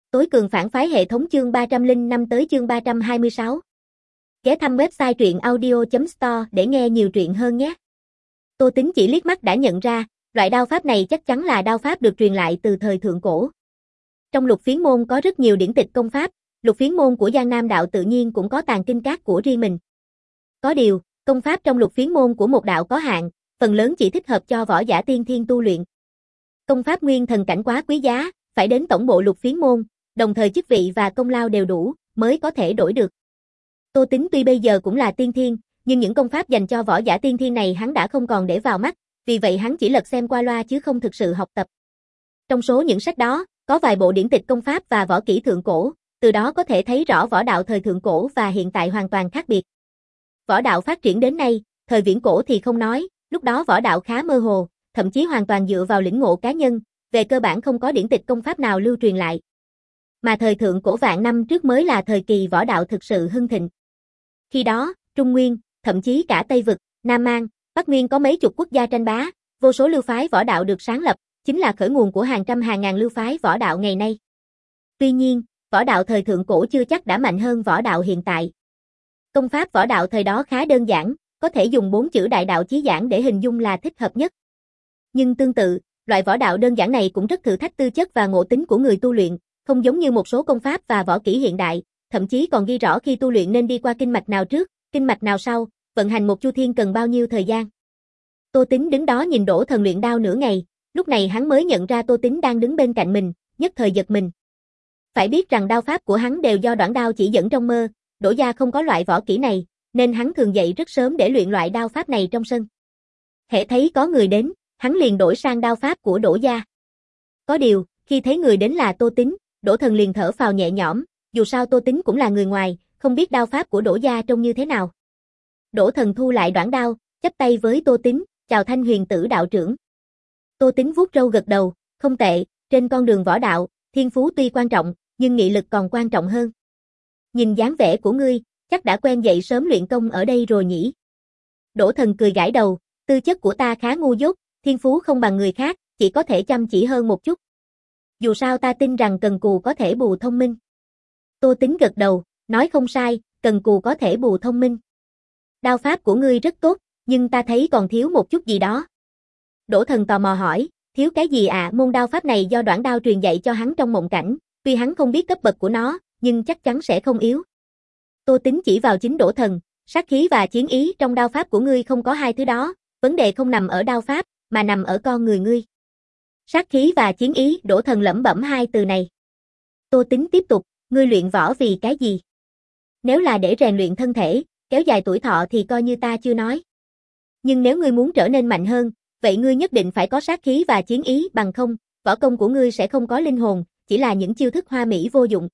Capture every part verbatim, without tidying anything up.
Tối cường phản phái hệ thống chương ba trăm lẻ năm tới chương ba trăm hai mươi sáu. Ghé thăm website truyện audio chấm store để nghe nhiều truyện hơn nhé. Tô Tính chỉ liếc mắt đã nhận ra, loại đao pháp này chắc chắn là đao pháp được truyền lại từ thời thượng cổ. Trong Lục Phiến môn có rất nhiều điển tịch công pháp, Lục Phiến môn của Giang Nam đạo tự nhiên cũng có tàng kinh các của riêng mình. Có điều, công pháp trong Lục Phiến môn của một đạo có hạn, phần lớn chỉ thích hợp cho võ giả tiên thiên tu luyện. Công pháp nguyên thần cảnh quá quý giá, phải đến tổng bộ Lục Phiến môn, đồng thời chức vị và công lao đều đủ, mới có thể đổi được. Tô Tính tuy bây giờ cũng là tiên thiên, nhưng những công pháp dành cho võ giả tiên thiên này hắn đã không còn để vào mắt, vì vậy hắn chỉ lật xem qua loa chứ không thực sự học tập. Trong số những sách đó, có vài bộ điển tịch công pháp và võ kỹ thượng cổ, từ đó có thể thấy rõ võ đạo thời thượng cổ và hiện tại hoàn toàn khác biệt. Võ đạo phát triển đến nay, thời viễn cổ thì không nói, lúc đó võ đạo khá mơ hồ, thậm chí hoàn toàn dựa vào lĩnh ngộ cá nhân, về cơ bản không có điển tịch công pháp nào lưu truyền lại. Mà thời thượng cổ vạn năm trước mới là thời kỳ võ đạo thực sự hưng thịnh. Khi đó, Trung Nguyên, thậm chí cả Tây Vực, Nam Mang, Bắc Nguyên có mấy chục quốc gia tranh bá, vô số lưu phái võ đạo được sáng lập, chính là khởi nguồn của hàng trăm hàng ngàn lưu phái võ đạo ngày nay. Tuy nhiên, võ đạo thời thượng cổ chưa chắc đã mạnh hơn võ đạo hiện tại. Công pháp võ đạo thời đó khá đơn giản, có thể dùng bốn chữ đại đạo chí giảng để hình dung là thích hợp nhất. Nhưng tương tự, loại võ đạo đơn giản này cũng rất thử thách tư chất và ngộ tính của người tu luyện, không giống như một số công pháp và võ kỹ hiện đại, thậm chí còn ghi rõ khi tu luyện nên đi qua kinh mạch nào trước, kinh mạch nào sau, vận hành một chu thiên cần bao nhiêu thời gian. Tô Tính đứng đó nhìn Đỗ Thần luyện đao nửa ngày, lúc này hắn mới nhận ra Tô Tính đang đứng bên cạnh mình, nhất thời giật mình. Phải biết rằng đao pháp của hắn đều do Đoạn Đao chỉ dẫn trong mơ, Đỗ gia không có loại võ kỹ này, nên hắn thường dậy rất sớm để luyện loại đao pháp này trong sân. Hễ thấy có người đến, hắn liền đổi sang đao pháp của Đỗ gia. Có điều, khi thấy người đến là Tô Tính, Đỗ Thần liền thở phào nhẹ nhõm, dù sao Tô Tính cũng là người ngoài, không biết đao pháp của Đỗ gia trông như thế nào. Đỗ Thần thu lại đoạn đao, chắp tay với Tô Tính, chào Thanh Huyền Tử đạo trưởng. Tô Tính vuốt râu gật đầu, không tệ, trên con đường võ đạo, thiên phú tuy quan trọng, nhưng nghị lực còn quan trọng hơn. Nhìn dáng vẻ của ngươi, chắc đã quen dậy sớm luyện công ở đây rồi nhỉ? Đỗ Thần cười gãi đầu, tư chất của ta khá ngu dốt, thiên phú không bằng người khác, chỉ có thể chăm chỉ hơn một chút. Dù sao ta tin rằng cần cù có thể bù thông minh. Tô Tính gật đầu, nói không sai, cần cù có thể bù thông minh. Đao pháp của ngươi rất tốt, nhưng ta thấy còn thiếu một chút gì đó. Đỗ Thần tò mò hỏi, thiếu cái gì à? Môn đao pháp này do Đoạn Đao truyền dạy cho hắn trong mộng cảnh, tuy hắn không biết cấp bậc của nó, nhưng chắc chắn sẽ không yếu. Tô Tính chỉ vào chính Đỗ Thần, sát khí và chiến ý trong đao pháp của ngươi không có hai thứ đó, vấn đề không nằm ở đao pháp, mà nằm ở con người ngươi. Sát khí và chiến ý, Đỗ Thần lẩm bẩm hai từ này. Tô Tính tiếp tục, ngươi luyện võ vì cái gì? Nếu là để rèn luyện thân thể, kéo dài tuổi thọ thì coi như ta chưa nói. Nhưng nếu ngươi muốn trở nên mạnh hơn, vậy ngươi nhất định phải có sát khí và chiến ý, bằng không, võ công của ngươi sẽ không có linh hồn, chỉ là những chiêu thức hoa mỹ vô dụng.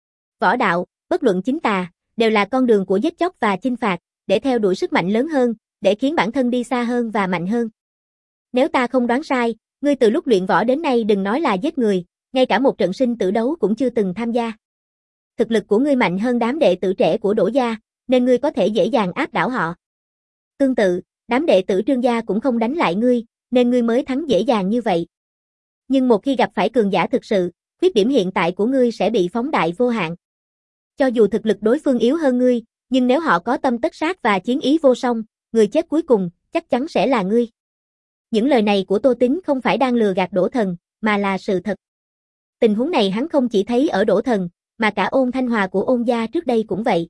Võ đạo, bất luận chính tà, đều là con đường của giết chóc và chinh phạt, để theo đuổi sức mạnh lớn hơn, để khiến bản thân đi xa hơn và mạnh hơn. Nếu ta không đoán sai, ngươi từ lúc luyện võ đến nay đừng nói là giết người, ngay cả một trận sinh tử đấu cũng chưa từng tham gia. Thực lực của ngươi mạnh hơn đám đệ tử trẻ của Đỗ gia, nên ngươi có thể dễ dàng áp đảo họ. Tương tự, đám đệ tử Trương gia cũng không đánh lại ngươi, nên ngươi mới thắng dễ dàng như vậy. Nhưng một khi gặp phải cường giả thực sự, khuyết điểm hiện tại của ngươi sẽ bị phóng đại vô hạn. Cho dù thực lực đối phương yếu hơn ngươi, nhưng nếu họ có tâm tất sát và chiến ý vô song, người chết cuối cùng chắc chắn sẽ là ngươi. Những lời này của Tô Tính không phải đang lừa gạt Đỗ Thần, mà là sự thật. Tình huống này hắn không chỉ thấy ở Đỗ Thần, mà cả Ôn Thanh Hòa của Ôn gia trước đây cũng vậy.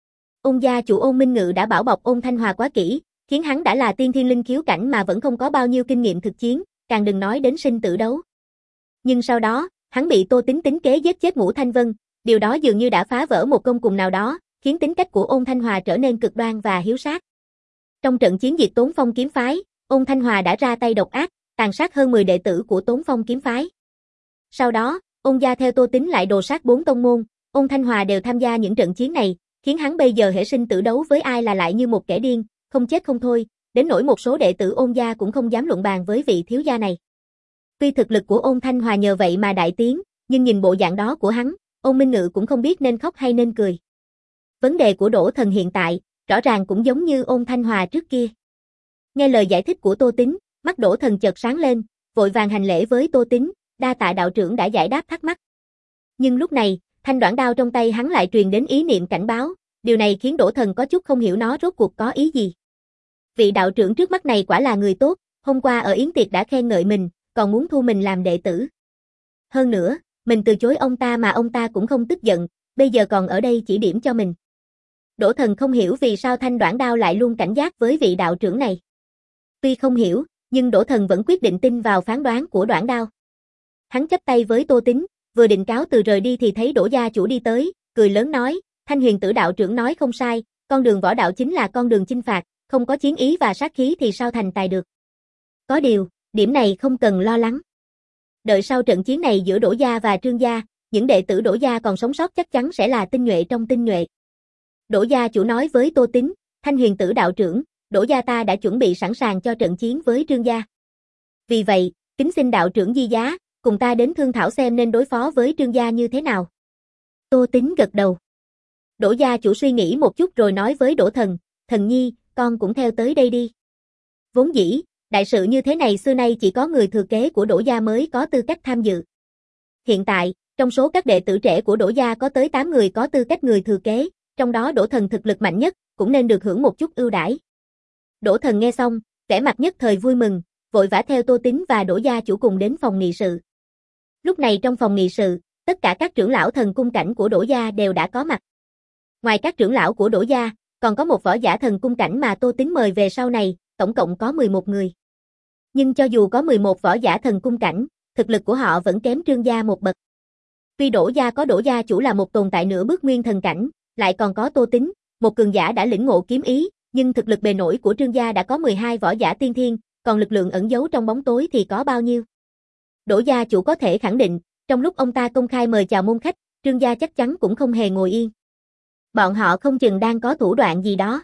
Ôn gia chủ Ôn Minh Ngự đã bảo bọc Ôn Thanh Hòa quá kỹ, khiến hắn đã là tiên thiên linh khiếu cảnh mà vẫn không có bao nhiêu kinh nghiệm thực chiến, càng đừng nói đến sinh tử đấu. Nhưng sau đó, hắn bị Tô Tính tính kế giết chết Ngũ Thanh Vân, điều đó dường như đã phá vỡ một công cùng nào đó, khiến tính cách của Ôn Thanh Hòa trở nên cực đoan và hiếu sát. Trong trận chiến diệt Tốn Phong kiếm phái, Ôn Thanh Hòa đã ra tay độc ác, tàn sát hơn mười đệ tử của Tốn Phong kiếm phái. Sau đó, Ôn gia theo Tô Tính lại đồ sát bốn tông môn, Ôn Thanh Hòa đều tham gia những trận chiến này, khiến hắn bây giờ hễ sinh tử đấu với ai là lại như một kẻ điên, không chết không thôi, đến nỗi một số đệ tử Ôn gia cũng không dám luận bàn với vị thiếu gia này. Tuy thực lực của Ôn Thanh Hòa nhờ vậy mà đại tiến, nhưng nhìn bộ dạng đó của hắn, Ôn Minh Ngự cũng không biết nên khóc hay nên cười. Vấn đề của Đỗ Thần hiện tại, rõ ràng cũng giống như Ôn Thanh Hòa trước kia. Nghe lời giải thích của Tô Tính, mắt Đỗ Thần chợt sáng lên, vội vàng hành lễ với Tô Tính, đa tạ đạo trưởng đã giải đáp thắc mắc. Nhưng lúc này, thanh đoạn đao trong tay hắn lại truyền đến ý niệm cảnh báo, điều này khiến Đỗ Thần có chút không hiểu nó rốt cuộc có ý gì. Vị đạo trưởng trước mắt này quả là người tốt, hôm qua ở yến tiệc đã khen ngợi mình, còn muốn thu mình làm đệ tử. Hơn nữa, mình từ chối ông ta mà ông ta cũng không tức giận, bây giờ còn ở đây chỉ điểm cho mình. Đỗ Thần không hiểu vì sao thanh đoạn đao lại luôn cảnh giác với vị đạo trưởng này. Tuy không hiểu, nhưng Đỗ Thần vẫn quyết định tin vào phán đoán của đoạn đao. Hắn chắp tay với Tô Tín, vừa định cáo từ rời đi thì thấy Đỗ gia chủ đi tới, cười lớn nói, Thanh Huyền Tử đạo trưởng nói không sai, con đường võ đạo chính là con đường chinh phạt, không có chiến ý và sát khí thì sao thành tài được. Có điều, điểm này không cần lo lắng. Đợi sau trận chiến này giữa Đỗ gia và Trương gia, những đệ tử Đỗ gia còn sống sót chắc chắn sẽ là tinh nhuệ trong tinh nhuệ. Đỗ gia chủ nói với Tô Tín, Thanh Huyền Tử đạo trưởng, Đỗ gia ta đã chuẩn bị sẵn sàng cho trận chiến với Trương gia. Vì vậy, kính xin đạo trưởng di giá, cùng ta đến thương thảo xem nên đối phó với Trương gia như thế nào. Tô Tín gật đầu. Đỗ gia chủ suy nghĩ một chút rồi nói với Đỗ Thần, Thần nhi, con cũng theo tới đây đi. Vốn dĩ, đại sự như thế này xưa nay chỉ có người thừa kế của Đỗ gia mới có tư cách tham dự. Hiện tại, trong số các đệ tử trẻ của Đỗ gia có tới tám người có tư cách người thừa kế, trong đó Đỗ Thần thực lực mạnh nhất, cũng nên được hưởng một chút ưu đãi. Đỗ Thần nghe xong, vẻ mặt nhất thời vui mừng, vội vã theo Tô Tín và Đỗ gia chủ cùng đến phòng nghị sự. Lúc này trong phòng nghị sự, tất cả các trưởng lão thần cung cảnh của Đỗ gia đều đã có mặt. Ngoài các trưởng lão của Đỗ gia, còn có một võ giả thần cung cảnh mà Tô Tín mời về sau này, tổng cộng có mười một người. Nhưng cho dù có mười một võ giả thần cung cảnh, thực lực của họ vẫn kém Trương gia một bậc. Tuy Đỗ gia có Đỗ gia chủ là một tồn tại nửa bước nguyên thần cảnh, lại còn có Tô Tín, một cường giả đã lĩnh ngộ kiếm ý, nhưng thực lực bề nổi của Trương gia đã có mười hai võ giả tiên thiên, còn lực lượng ẩn giấu trong bóng tối thì có bao nhiêu? Đỗ gia chủ có thể khẳng định, trong lúc ông ta công khai mời chào môn khách, Trương gia chắc chắn cũng không hề ngồi yên. Bọn họ không chừng đang có thủ đoạn gì đó.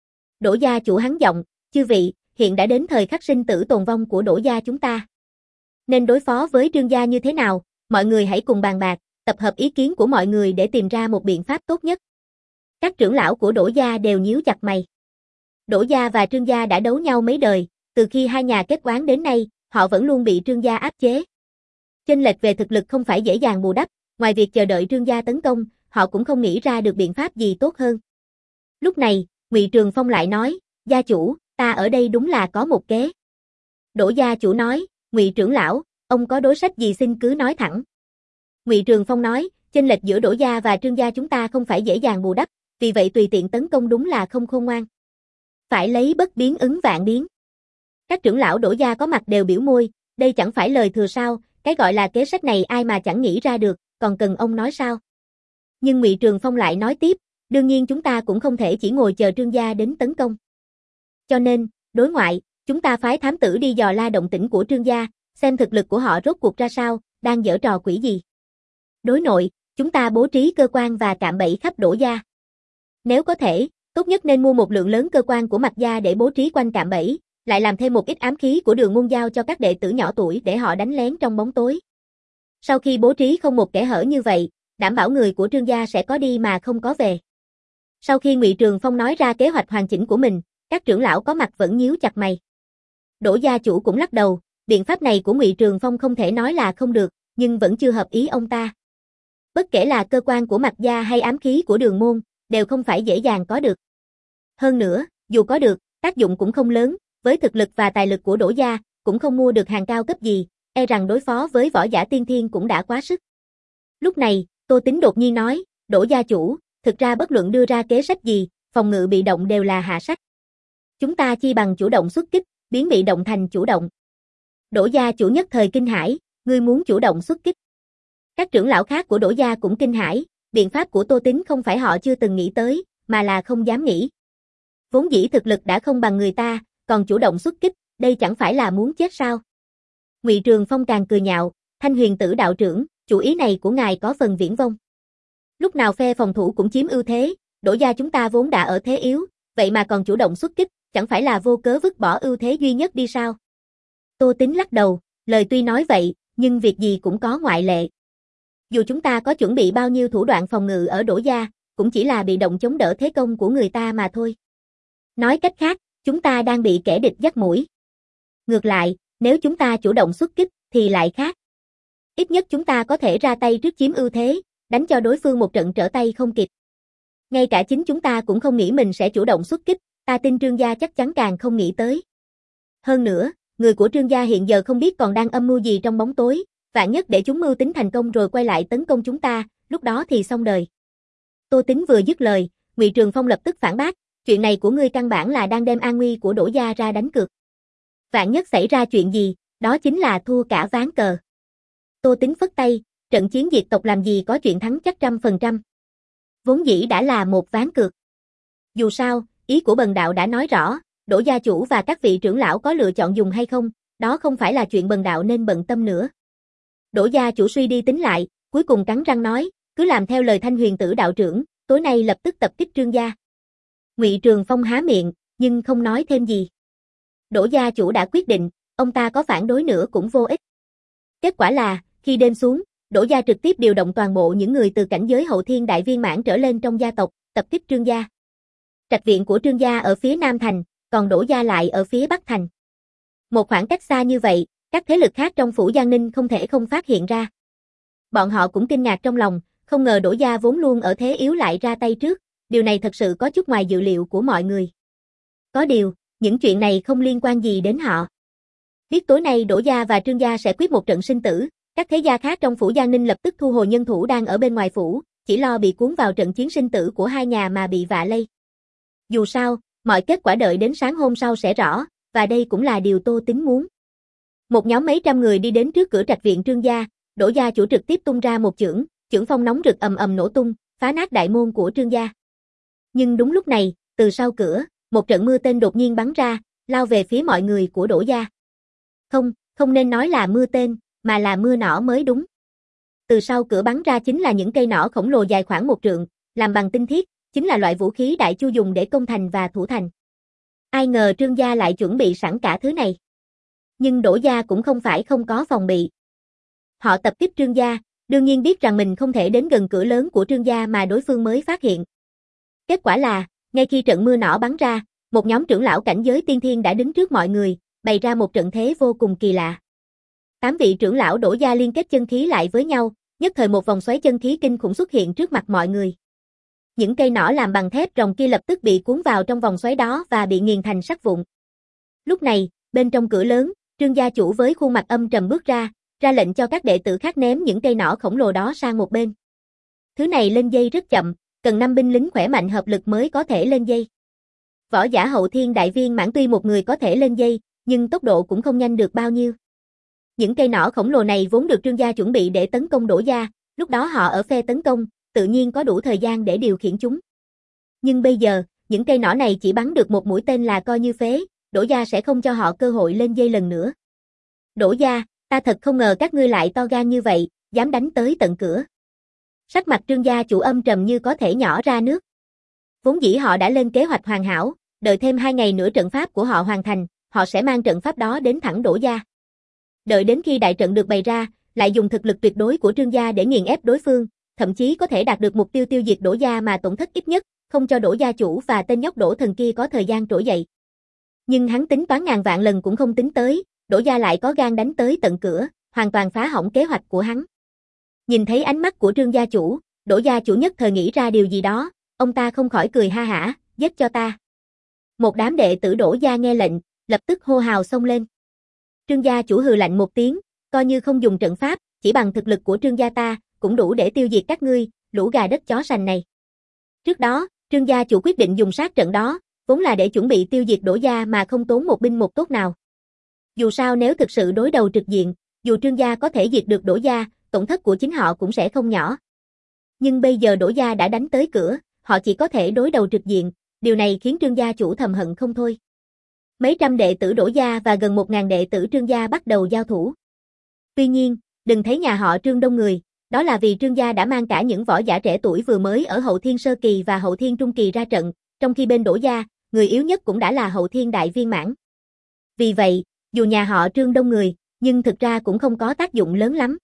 Đỗ gia chủ hắn giọng, chư vị, hiện đã đến thời khắc sinh tử tồn vong của Đỗ gia chúng ta. Nên đối phó với Trương gia như thế nào, mọi người hãy cùng bàn bạc, tập hợp ý kiến của mọi người để tìm ra một biện pháp tốt nhất. Các trưởng lão của Đỗ gia đều nhíu chặt mày. Đỗ gia và Trương gia đã đấu nhau mấy đời, từ khi hai nhà kết oán đến nay, họ vẫn luôn bị Trương gia áp chế. Chênh lệch về thực lực không phải dễ dàng bù đắp, ngoài việc chờ đợi Trương gia tấn công, họ cũng không nghĩ ra được biện pháp gì tốt hơn. Lúc này, Ngụy Trường Phong lại nói, gia chủ, ta ở đây đúng là có một kế. Đỗ gia chủ nói, Ngụy trưởng lão, ông có đối sách gì xin cứ nói thẳng. Ngụy Trường Phong nói, chênh lệch giữa Đỗ gia và Trương gia chúng ta không phải dễ dàng bù đắp, vì vậy tùy tiện tấn công đúng là không khôn ngoan. Phải lấy bất biến ứng vạn biến. Các trưởng lão Đỗ gia có mặt đều biểu môi, đây chẳng phải lời thừa sao, cái gọi là kế sách này ai mà chẳng nghĩ ra được, còn cần ông nói sao? Nhưng Ngụy Trường Phong lại nói tiếp, đương nhiên chúng ta cũng không thể chỉ ngồi chờ Trương gia đến tấn công. Cho nên, đối ngoại, chúng ta phái thám tử đi dò la động tĩnh của Trương gia, xem thực lực của họ rốt cuộc ra sao, đang giở trò quỷ gì. Đối nội, chúng ta bố trí cơ quan và cạm bẫy khắp Đỗ gia. Nếu có thể, tốt nhất nên mua một lượng lớn cơ quan của Mạc gia để bố trí quanh cạm bẫy, lại làm thêm một ít ám khí của Đường Môn giao cho các đệ tử nhỏ tuổi để họ đánh lén trong bóng tối. Sau khi bố trí không một kẽ hở như vậy, đảm bảo người của Trương gia sẽ có đi mà không có về. Sau khi Ngụy Trường Phong nói ra kế hoạch hoàn chỉnh của mình, các trưởng lão có mặt vẫn nhíu chặt mày. Đỗ gia chủ cũng lắc đầu, biện pháp này của Ngụy Trường Phong không thể nói là không được, nhưng vẫn chưa hợp ý ông ta. Bất kể là cơ quan của Mạc gia hay ám khí của Đường Môn, đều không phải dễ dàng có được. Hơn nữa, dù có được, tác dụng cũng không lớn, với thực lực và tài lực của Đỗ gia, cũng không mua được hàng cao cấp gì, e rằng đối phó với võ giả tiên thiên cũng đã quá sức. Lúc này, Tô Tín đột nhiên nói, Đỗ gia chủ, thực ra bất luận đưa ra kế sách gì, phòng ngự bị động đều là hạ sách. Chúng ta chi bằng chủ động xuất kích, biến bị động thành chủ động. Đỗ gia chủ nhất thời kinh hãi, ngươi muốn chủ động xuất kích. Các trưởng lão khác của Đỗ gia cũng kinh hãi, biện pháp của Tô Tín không phải họ chưa từng nghĩ tới, mà là không dám nghĩ. Vốn dĩ thực lực đã không bằng người ta, còn chủ động xuất kích, đây chẳng phải là muốn chết sao? Ngụy Trường Phong càng cười nhạo, Thanh Huyền Tử đạo trưởng, chủ ý này của ngài có phần viển vông. Lúc nào phe phòng thủ cũng chiếm ưu thế, Đỗ gia chúng ta vốn đã ở thế yếu, vậy mà còn chủ động xuất kích, chẳng phải là vô cớ vứt bỏ ưu thế duy nhất đi sao? Tô Tín lắc đầu, lời tuy nói vậy, nhưng việc gì cũng có ngoại lệ. Dù chúng ta có chuẩn bị bao nhiêu thủ đoạn phòng ngự ở Đỗ gia, cũng chỉ là bị động chống đỡ thế công của người ta mà thôi. Nói cách khác, chúng ta đang bị kẻ địch dắt mũi. Ngược lại, nếu chúng ta chủ động xuất kích, thì lại khác. Ít nhất chúng ta có thể ra tay trước chiếm ưu thế, đánh cho đối phương một trận trở tay không kịp. Ngay cả chính chúng ta cũng không nghĩ mình sẽ chủ động xuất kích, ta tin Trương gia chắc chắn càng không nghĩ tới. Hơn nữa, người của Trương gia hiện giờ không biết còn đang âm mưu gì trong bóng tối, vạn nhất để chúng mưu tính thành công rồi quay lại tấn công chúng ta, lúc đó thì xong đời. Tô Tính vừa dứt lời, Ngụy Trường Phong lập tức phản bác, chuyện này của ngươi căn bản là đang đem an nguy của Đỗ gia ra đánh cược. Vạn nhất xảy ra chuyện gì, đó chính là thua cả ván cờ. Tô Tính phất tay, trận chiến diệt tộc làm gì có chuyện thắng chắc trăm phần trăm. Vốn dĩ đã là một ván cược. Dù sao, ý của Bần đạo đã nói rõ, Đỗ gia chủ và các vị trưởng lão có lựa chọn dùng hay không, đó không phải là chuyện Bần đạo nên bận tâm nữa. Đỗ gia chủ suy đi tính lại, cuối cùng cắn răng nói, cứ làm theo lời Thanh Huyền Tử đạo trưởng, tối nay lập tức tập kích Trương gia. Ngụy Trường Phong há miệng, nhưng không nói thêm gì. Đỗ gia chủ đã quyết định, ông ta có phản đối nữa cũng vô ích. Kết quả là, khi đêm xuống, Đỗ gia trực tiếp điều động toàn bộ những người từ cảnh giới hậu thiên đại viên mãn trở lên trong gia tộc, tập kích Trương gia. Trạch viện của Trương gia ở phía Nam Thành, còn Đỗ gia lại ở phía Bắc Thành. Một khoảng cách xa như vậy, các thế lực khác trong phủ Giang Ninh không thể không phát hiện ra. Bọn họ cũng kinh ngạc trong lòng, không ngờ Đỗ gia vốn luôn ở thế yếu lại ra tay trước, điều này thật sự có chút ngoài dự liệu của mọi người. Có điều, những chuyện này không liên quan gì đến họ. Biết tối nay Đỗ gia và Trương gia sẽ quyết một trận sinh tử, các thế gia khác trong phủ Giang Ninh lập tức thu hồi nhân thủ đang ở bên ngoài phủ, chỉ lo bị cuốn vào trận chiến sinh tử của hai nhà mà bị vạ lây. Dù sao, mọi kết quả đợi đến sáng hôm sau sẽ rõ, và đây cũng là điều Tô Tính muốn. Một nhóm mấy trăm người đi đến trước cửa trạch viện Trương gia, Đỗ gia chủ trực tiếp tung ra một chưởng, chưởng phong nóng rực ầm ầm nổ tung, phá nát đại môn của Trương gia. Nhưng đúng lúc này, từ sau cửa, một trận mưa tên đột nhiên bắn ra, lao về phía mọi người của Đỗ gia. Không, không nên nói là mưa tên, mà là mưa nỏ mới đúng. Từ sau cửa bắn ra chính là những cây nỏ khổng lồ dài khoảng một trượng, làm bằng tinh thiết, chính là loại vũ khí Đại Chu dùng để công thành và thủ thành. Ai ngờ Trương gia lại chuẩn bị sẵn cả thứ này. Nhưng Đỗ gia cũng không phải không có phòng bị. Họ tập kích Trương gia, đương nhiên biết rằng mình không thể đến gần cửa lớn của Trương gia mà đối phương mới phát hiện. Kết quả là, ngay khi trận mưa nỏ bắn ra, một nhóm trưởng lão cảnh giới tiên thiên đã đứng trước mọi người, bày ra một trận thế vô cùng kỳ lạ. Tám vị trưởng lão Đỗ gia liên kết chân khí lại với nhau, nhất thời một vòng xoáy chân khí kinh khủng xuất hiện trước mặt mọi người. Những cây nỏ làm bằng thép ròng kia lập tức bị cuốn vào trong vòng xoáy đó và bị nghiền thành sắt vụn. Lúc này, bên trong cửa lớn, Trương gia chủ với khuôn mặt âm trầm bước ra, ra lệnh cho các đệ tử khác ném những cây nỏ khổng lồ đó sang một bên. Thứ này lên dây rất chậm, cần năm binh lính khỏe mạnh hợp lực mới có thể lên dây. Võ giả hậu thiên đại viên mãn tuy một người có thể lên dây, nhưng tốc độ cũng không nhanh được bao nhiêu. Những cây nỏ khổng lồ này vốn được Trương gia chuẩn bị để tấn công Đỗ gia, lúc đó họ ở phe tấn công, tự nhiên có đủ thời gian để điều khiển chúng. Nhưng bây giờ, những cây nỏ này chỉ bắn được một mũi tên là coi như phế, Đỗ gia sẽ không cho họ cơ hội lên dây lần nữa. Đỗ gia, ta thật không ngờ các ngươi lại to gan như vậy, dám đánh tới tận cửa. Sắc mặt Trương gia chủ âm trầm như có thể nhỏ ra nước. Vốn dĩ họ đã lên kế hoạch hoàn hảo, đợi thêm hai ngày nữa trận pháp của họ hoàn thành, họ sẽ mang trận pháp đó đến thẳng Đỗ gia. Đợi đến khi đại trận được bày ra, lại dùng thực lực tuyệt đối của Trương gia để nghiền ép đối phương, thậm chí có thể đạt được mục tiêu tiêu diệt Đỗ gia mà tổn thất ít nhất, không cho Đỗ gia chủ và tên nhóc Đỗ Thần kia có thời gian trỗi dậy. Nhưng hắn tính toán ngàn vạn lần cũng không tính tới, Đỗ gia lại có gan đánh tới tận cửa, hoàn toàn phá hỏng kế hoạch của hắn. Nhìn thấy ánh mắt của Trương gia chủ, Đỗ gia chủ nhất thời nghĩ ra điều gì đó, ông ta không khỏi cười ha hả, giết cho ta. Một đám đệ tử Đỗ gia nghe lệnh, lập tức hô hào xông lên. Trương gia chủ hừ lạnh một tiếng, coi như không dùng trận pháp, chỉ bằng thực lực của Trương gia ta, cũng đủ để tiêu diệt các ngươi, lũ gà đất chó sành này. Trước đó, Trương gia chủ quyết định dùng sát trận đó, vốn là để chuẩn bị tiêu diệt Đỗ gia mà không tốn một binh một tốt nào. Dù sao nếu thực sự đối đầu trực diện, dù Trương gia có thể diệt được Đỗ gia, tổn thất của chính họ cũng sẽ không nhỏ. Nhưng bây giờ Đỗ gia đã đánh tới cửa, họ chỉ có thể đối đầu trực diện, điều này khiến Trương gia chủ thầm hận không thôi. Mấy trăm đệ tử Đỗ gia và gần một ngàn đệ tử Trương gia bắt đầu giao thủ. Tuy nhiên, đừng thấy nhà họ Trương đông người, đó là vì Trương gia đã mang cả những võ giả trẻ tuổi vừa mới ở hậu thiên sơ kỳ và hậu thiên trung kỳ ra trận, trong khi bên Đỗ gia, người yếu nhất cũng đã là hậu thiên đại viên mãn. Vì vậy, dù nhà họ Trương đông người, nhưng thực ra cũng không có tác dụng lớn lắm.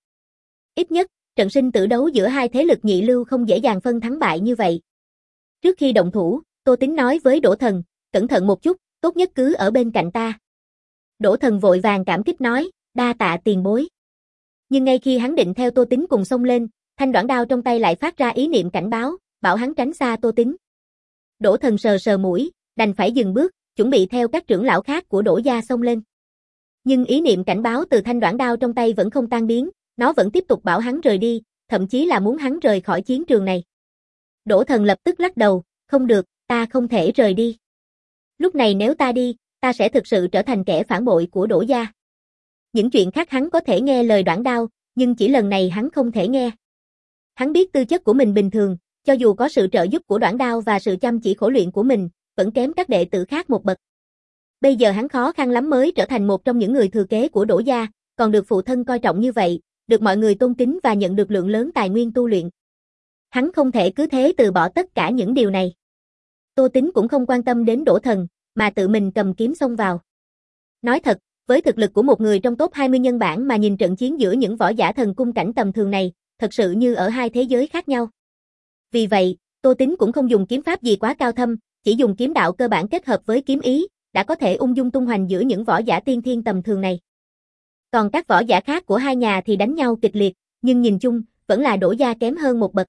Ít nhất, trận sinh tử đấu giữa hai thế lực nhị lưu không dễ dàng phân thắng bại như vậy. Trước khi động thủ, Tô Tính nói với Đỗ Thần, cẩn thận một chút, tốt nhất cứ ở bên cạnh ta. Đỗ Thần vội vàng cảm kích nói, đa tạ tiền bối. Nhưng ngay khi hắn định theo Tô Tính cùng xông lên, thanh đoạn đao trong tay lại phát ra ý niệm cảnh báo, bảo hắn tránh xa Tô Tính. Đỗ Thần sờ sờ mũi, đành phải dừng bước, chuẩn bị theo các trưởng lão khác của Đỗ gia xông lên. Nhưng ý niệm cảnh báo từ thanh đoạn đao trong tay vẫn không tan biến, nó vẫn tiếp tục bảo hắn rời đi, thậm chí là muốn hắn rời khỏi chiến trường này. Đỗ Thần lập tức lắc đầu, không được, ta không thể rời đi. Lúc này nếu ta đi, ta sẽ thực sự trở thành kẻ phản bội của Đỗ gia. Những chuyện khác hắn có thể nghe lời đoạn đao, nhưng chỉ lần này hắn không thể nghe. Hắn biết tư chất của mình bình thường, cho dù có sự trợ giúp của đoạn đao và sự chăm chỉ khổ luyện của mình, vẫn kém các đệ tử khác một bậc. Bây giờ hắn khó khăn lắm mới trở thành một trong những người thừa kế của Đỗ gia, còn được phụ thân coi trọng như vậy, được mọi người tôn kính và nhận được lượng lớn tài nguyên tu luyện. Hắn không thể cứ thế từ bỏ tất cả những điều này. Tô Tính cũng không quan tâm đến Đỗ Thần, mà tự mình cầm kiếm xông vào. Nói thật, với thực lực của một người trong top hai mươi nhân bản mà nhìn trận chiến giữa những võ giả thần cung cảnh tầm thường này, thật sự như ở hai thế giới khác nhau. Vì vậy, Tô Tính cũng không dùng kiếm pháp gì quá cao thâm, chỉ dùng kiếm đạo cơ bản kết hợp với kiếm ý, đã có thể ung dung tung hoành giữa những võ giả tiên thiên tầm thường này. Còn các võ giả khác của hai nhà thì đánh nhau kịch liệt, nhưng nhìn chung, vẫn là Đỗ gia kém hơn một bậc.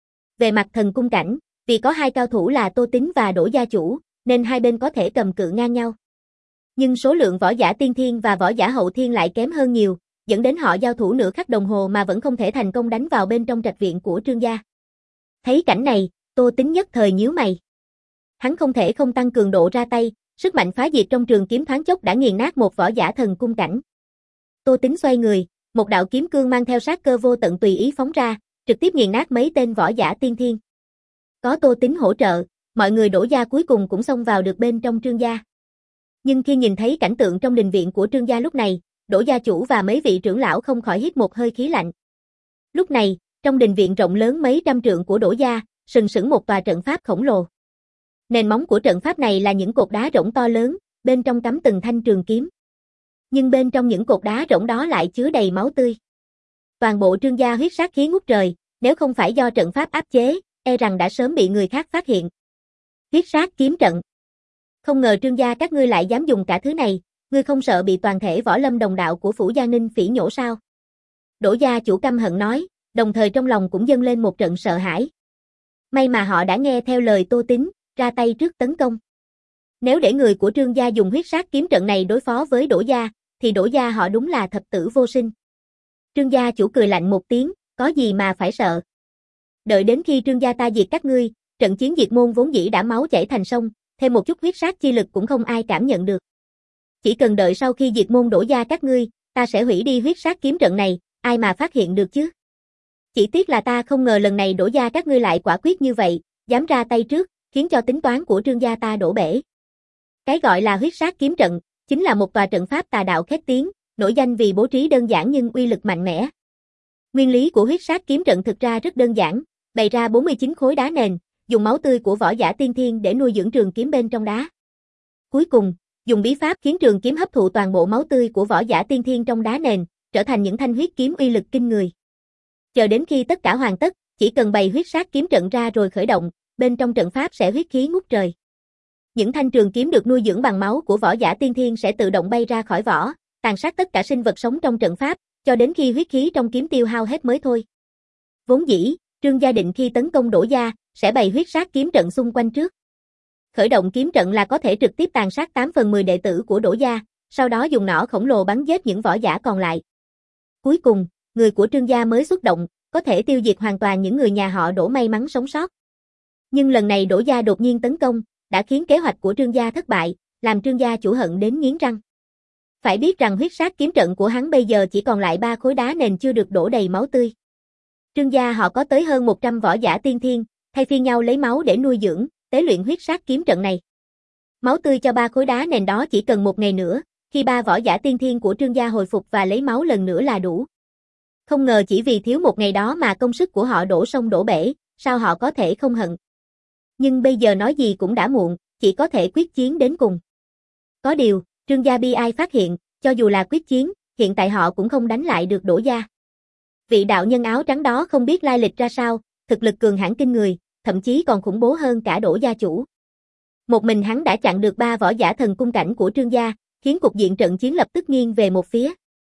Về mặt thần cung cảnh, vì có hai cao thủ là Tô Tính và Đỗ gia chủ, nên hai bên có thể cầm cự ngang nhau. Nhưng số lượng võ giả tiên thiên và võ giả hậu thiên lại kém hơn nhiều, dẫn đến họ giao thủ nửa khắc đồng hồ mà vẫn không thể thành công đánh vào bên trong trạch viện của Trương gia. Thấy cảnh này, Tô Tính nhất thời nhíu mày. Hắn không thể không tăng cường độ ra tay, sức mạnh phá diệt trong trường kiếm thoáng chốc đã nghiền nát một võ giả thần cung cảnh. Tô Tính xoay người, một đạo kiếm cương mang theo sát cơ vô tận tùy ý phóng ra, trực tiếp nghiền nát mấy tên võ giả tiên thiên. Có Tô Tính hỗ trợ, mọi người Đỗ gia cuối cùng cũng xông vào được bên trong Trương gia. Nhưng khi nhìn thấy cảnh tượng trong đình viện của Trương gia lúc này, Đỗ gia chủ và mấy vị trưởng lão không khỏi hít một hơi khí lạnh. Lúc này, trong đình viện rộng lớn mấy trăm trượng của Đỗ gia, sừng sững một tòa trận pháp khổng lồ. Nền móng của trận pháp này là những cột đá rỗng to lớn, bên trong cắm từng thanh trường kiếm. Nhưng bên trong những cột đá rỗng đó lại chứa đầy máu tươi. Toàn bộ Trương gia huyết sát khí ngút trời, nếu không phải do trận pháp áp chế, e rằng đã sớm bị người khác phát hiện. Huyết sát kiếm trận. Không ngờ Trương gia các ngươi lại dám dùng cả thứ này, ngươi không sợ bị toàn thể võ lâm đồng đạo của Phủ Gia Ninh phỉ nhổ sao? Đỗ gia chủ căm hận nói, đồng thời trong lòng cũng dâng lên một trận sợ hãi. May mà họ đã nghe theo lời Tô Tính, ra tay trước tấn công. Nếu để người của Trương gia dùng huyết sát kiếm trận này đối phó với Đỗ gia, thì Đỗ gia họ đúng là thập tử vô sinh. Trương gia chủ cười lạnh một tiếng, có gì mà phải sợ. Đợi đến khi Trương gia ta diệt các ngươi, trận chiến diệt môn vốn dĩ đã máu chảy thành sông, thêm một chút huyết sát chi lực cũng không ai cảm nhận được. Chỉ cần đợi sau khi diệt môn Đỗ gia các ngươi, ta sẽ hủy đi huyết sát kiếm trận này, ai mà phát hiện được chứ. Chỉ tiếc là ta không ngờ lần này Đỗ gia các ngươi lại quả quyết như vậy, dám ra tay trước, khiến cho tính toán của Trương gia ta đổ bể. Cái gọi là huyết sát kiếm trận, chính là một tòa trận pháp tà đạo khét tiếng, nổi danh vì bố trí đơn giản nhưng uy lực mạnh mẽ. Nguyên lý của huyết sát kiếm trận thực ra rất đơn giản, bày ra bốn mươi chín khối đá nền, dùng máu tươi của võ giả tiên thiên để nuôi dưỡng trường kiếm bên trong đá. Cuối cùng, dùng bí pháp khiến trường kiếm hấp thụ toàn bộ máu tươi của võ giả tiên thiên trong đá nền, trở thành những thanh huyết kiếm uy lực kinh người. Chờ đến khi tất cả hoàn tất, chỉ cần bày huyết sát kiếm trận ra rồi khởi động, bên trong trận pháp sẽ huyết khí ngút trời. Những thanh trường kiếm được nuôi dưỡng bằng máu của võ giả tiên thiên sẽ tự động bay ra khỏi vỏ, tàn sát tất cả sinh vật sống trong trận pháp, cho đến khi huyết khí trong kiếm tiêu hao hết mới thôi. Vốn dĩ, Trương gia định khi tấn công Đỗ gia, sẽ bày huyết sát kiếm trận xung quanh trước. Khởi động kiếm trận là có thể trực tiếp tàn sát tám phần mười đệ tử của Đỗ gia, sau đó dùng nỏ khổng lồ bắn giết những võ giả còn lại. Cuối cùng, người của Trương gia mới xuất động, có thể tiêu diệt hoàn toàn những người nhà họ Đỗ may mắn sống sót. Nhưng lần này Đỗ gia đột nhiên tấn công, đã khiến kế hoạch của Trương gia thất bại, làm Trương gia chủ hận đến nghiến răng. Phải biết rằng huyết sát kiếm trận của hắn bây giờ chỉ còn lại ba khối đá nền chưa được đổ đầy máu tươi. Trương gia họ có tới hơn một trăm võ giả tiên thiên, thay phiên nhau lấy máu để nuôi dưỡng, tế luyện huyết sát kiếm trận này. Máu tươi cho ba khối đá nền đó chỉ cần một ngày nữa, khi ba võ giả tiên thiên của Trương gia hồi phục và lấy máu lần nữa là đủ. Không ngờ chỉ vì thiếu một ngày đó mà công sức của họ đổ sông đổ bể, sao họ có thể không hận. Nhưng bây giờ nói gì cũng đã muộn, chỉ có thể quyết chiến đến cùng. Có điều, Trương gia bi ai phát hiện, cho dù là quyết chiến, hiện tại họ cũng không đánh lại được Đỗ gia. Vị đạo nhân áo trắng đó không biết lai lịch ra sao, thực lực cường hãn kinh người, thậm chí còn khủng bố hơn cả Đỗ gia chủ. Một mình hắn đã chặn được ba võ giả thần cung cảnh của Trương gia, khiến cục diện trận chiến lập tức nghiêng về một phía.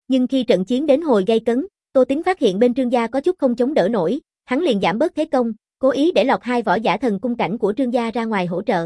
Nhưng khi trận chiến đến hồi gay cấn, Tô Tín phát hiện bên Trương gia có chút không chống đỡ nổi, hắn liền giảm bớt thế công, cố ý để lọt hai võ giả thần cung cảnh của Trương gia ra ngoài hỗ trợ.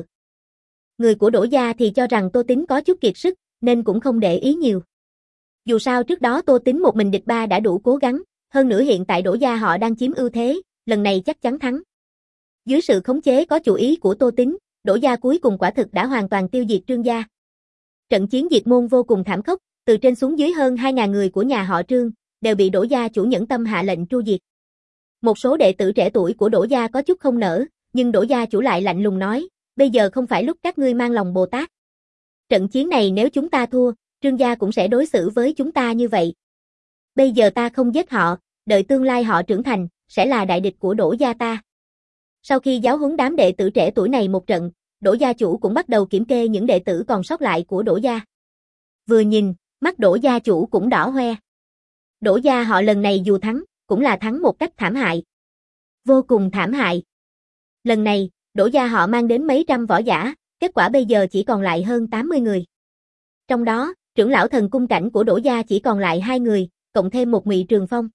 Người của Đỗ gia thì cho rằng Tô Tín có chút kiệt sức, nên cũng không để ý nhiều. Dù sao trước đó Tô Tín một mình địch ba đã đủ cố gắng, hơn nữa hiện tại Đỗ gia họ đang chiếm ưu thế, lần này chắc chắn thắng. Dưới sự khống chế có chủ ý của Tô Tín, Đỗ gia cuối cùng quả thực đã hoàn toàn tiêu diệt Trương gia. Trận chiến diệt môn vô cùng thảm khốc, từ trên xuống dưới hơn hai nghìn người của nhà họ Trương đều bị Đỗ gia chủ nhẫn tâm hạ lệnh tru diệt. Một số đệ tử trẻ tuổi của Đỗ gia có chút không nỡ, nhưng Đỗ gia chủ lại lạnh lùng nói, bây giờ không phải lúc các ngươi mang lòng Bồ Tát. Trận chiến này nếu chúng ta thua, Trương gia cũng sẽ đối xử với chúng ta như vậy. Bây giờ ta không giết họ, đợi tương lai họ trưởng thành, sẽ là đại địch của Đỗ gia ta. Sau khi giáo huấn đám đệ tử trẻ tuổi này một trận, Đỗ gia chủ cũng bắt đầu kiểm kê những đệ tử còn sót lại của Đỗ gia. Vừa nhìn, mắt Đỗ gia chủ cũng đỏ hoe. Đỗ gia họ lần này dù thắng, cũng là thắng một cách thảm hại. Vô cùng thảm hại. Lần này, Đỗ gia họ mang đến mấy trăm võ giả, kết quả bây giờ chỉ còn lại hơn tám mươi người. Trong đó, trưởng lão thần cung cảnh của Đỗ gia chỉ còn lại hai người, cộng thêm một Ngụy Trường Phong.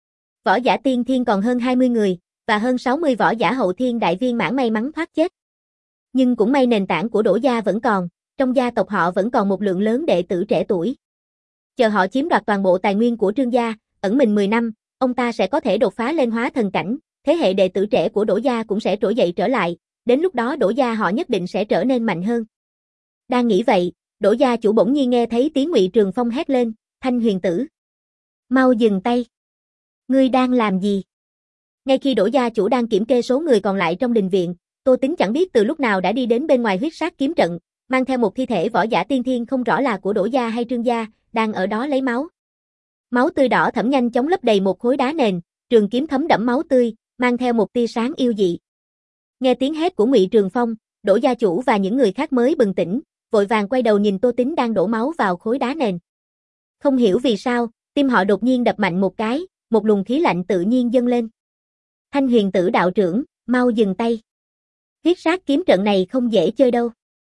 Võ giả tiên thiên còn hơn hai mươi người, và hơn sáu mươi võ giả hậu thiên đại viên mãn may mắn thoát chết. Nhưng cũng may nền tảng của Đỗ gia vẫn còn, trong gia tộc họ vẫn còn một lượng lớn đệ tử trẻ tuổi. Chờ họ chiếm đoạt toàn bộ tài nguyên của Trương gia, ẩn mình mười năm, ông ta sẽ có thể đột phá lên hóa thần cảnh, thế hệ đệ tử trẻ của Đỗ gia cũng sẽ trỗi dậy trở lại, đến lúc đó Đỗ gia họ nhất định sẽ trở nên mạnh hơn. Đang nghĩ vậy, Đỗ gia chủ bỗng nhiên nghe thấy tiếng Ngụy Trường Phong hét lên, Thanh Huyền tử. Mau dừng tay. Ngươi đang làm gì? Ngay khi Đỗ gia chủ đang kiểm kê số người còn lại trong đình viện, Tô Tín chẳng biết từ lúc nào đã đi đến bên ngoài huyết sát kiếm trận, mang theo một thi thể võ giả tiên thiên không rõ là của Đỗ gia hay Trương gia, đang ở đó lấy máu. Máu tươi đỏ thẫm nhanh chóng lấp đầy một khối đá nền, trường kiếm thấm đẫm máu tươi, mang theo một tia sáng yêu dị. Nghe tiếng hét của Ngụy Trường Phong, Đỗ gia chủ và những người khác mới bừng tỉnh, vội vàng quay đầu nhìn Tô Tín đang đổ máu vào khối đá nền. Không hiểu vì sao, tim họ đột nhiên đập mạnh một cái, một luồng khí lạnh tự nhiên dâng lên. Thanh Huyền tử đạo trưởng, mau dừng tay. Huyết sát kiếm trận này không dễ chơi đâu.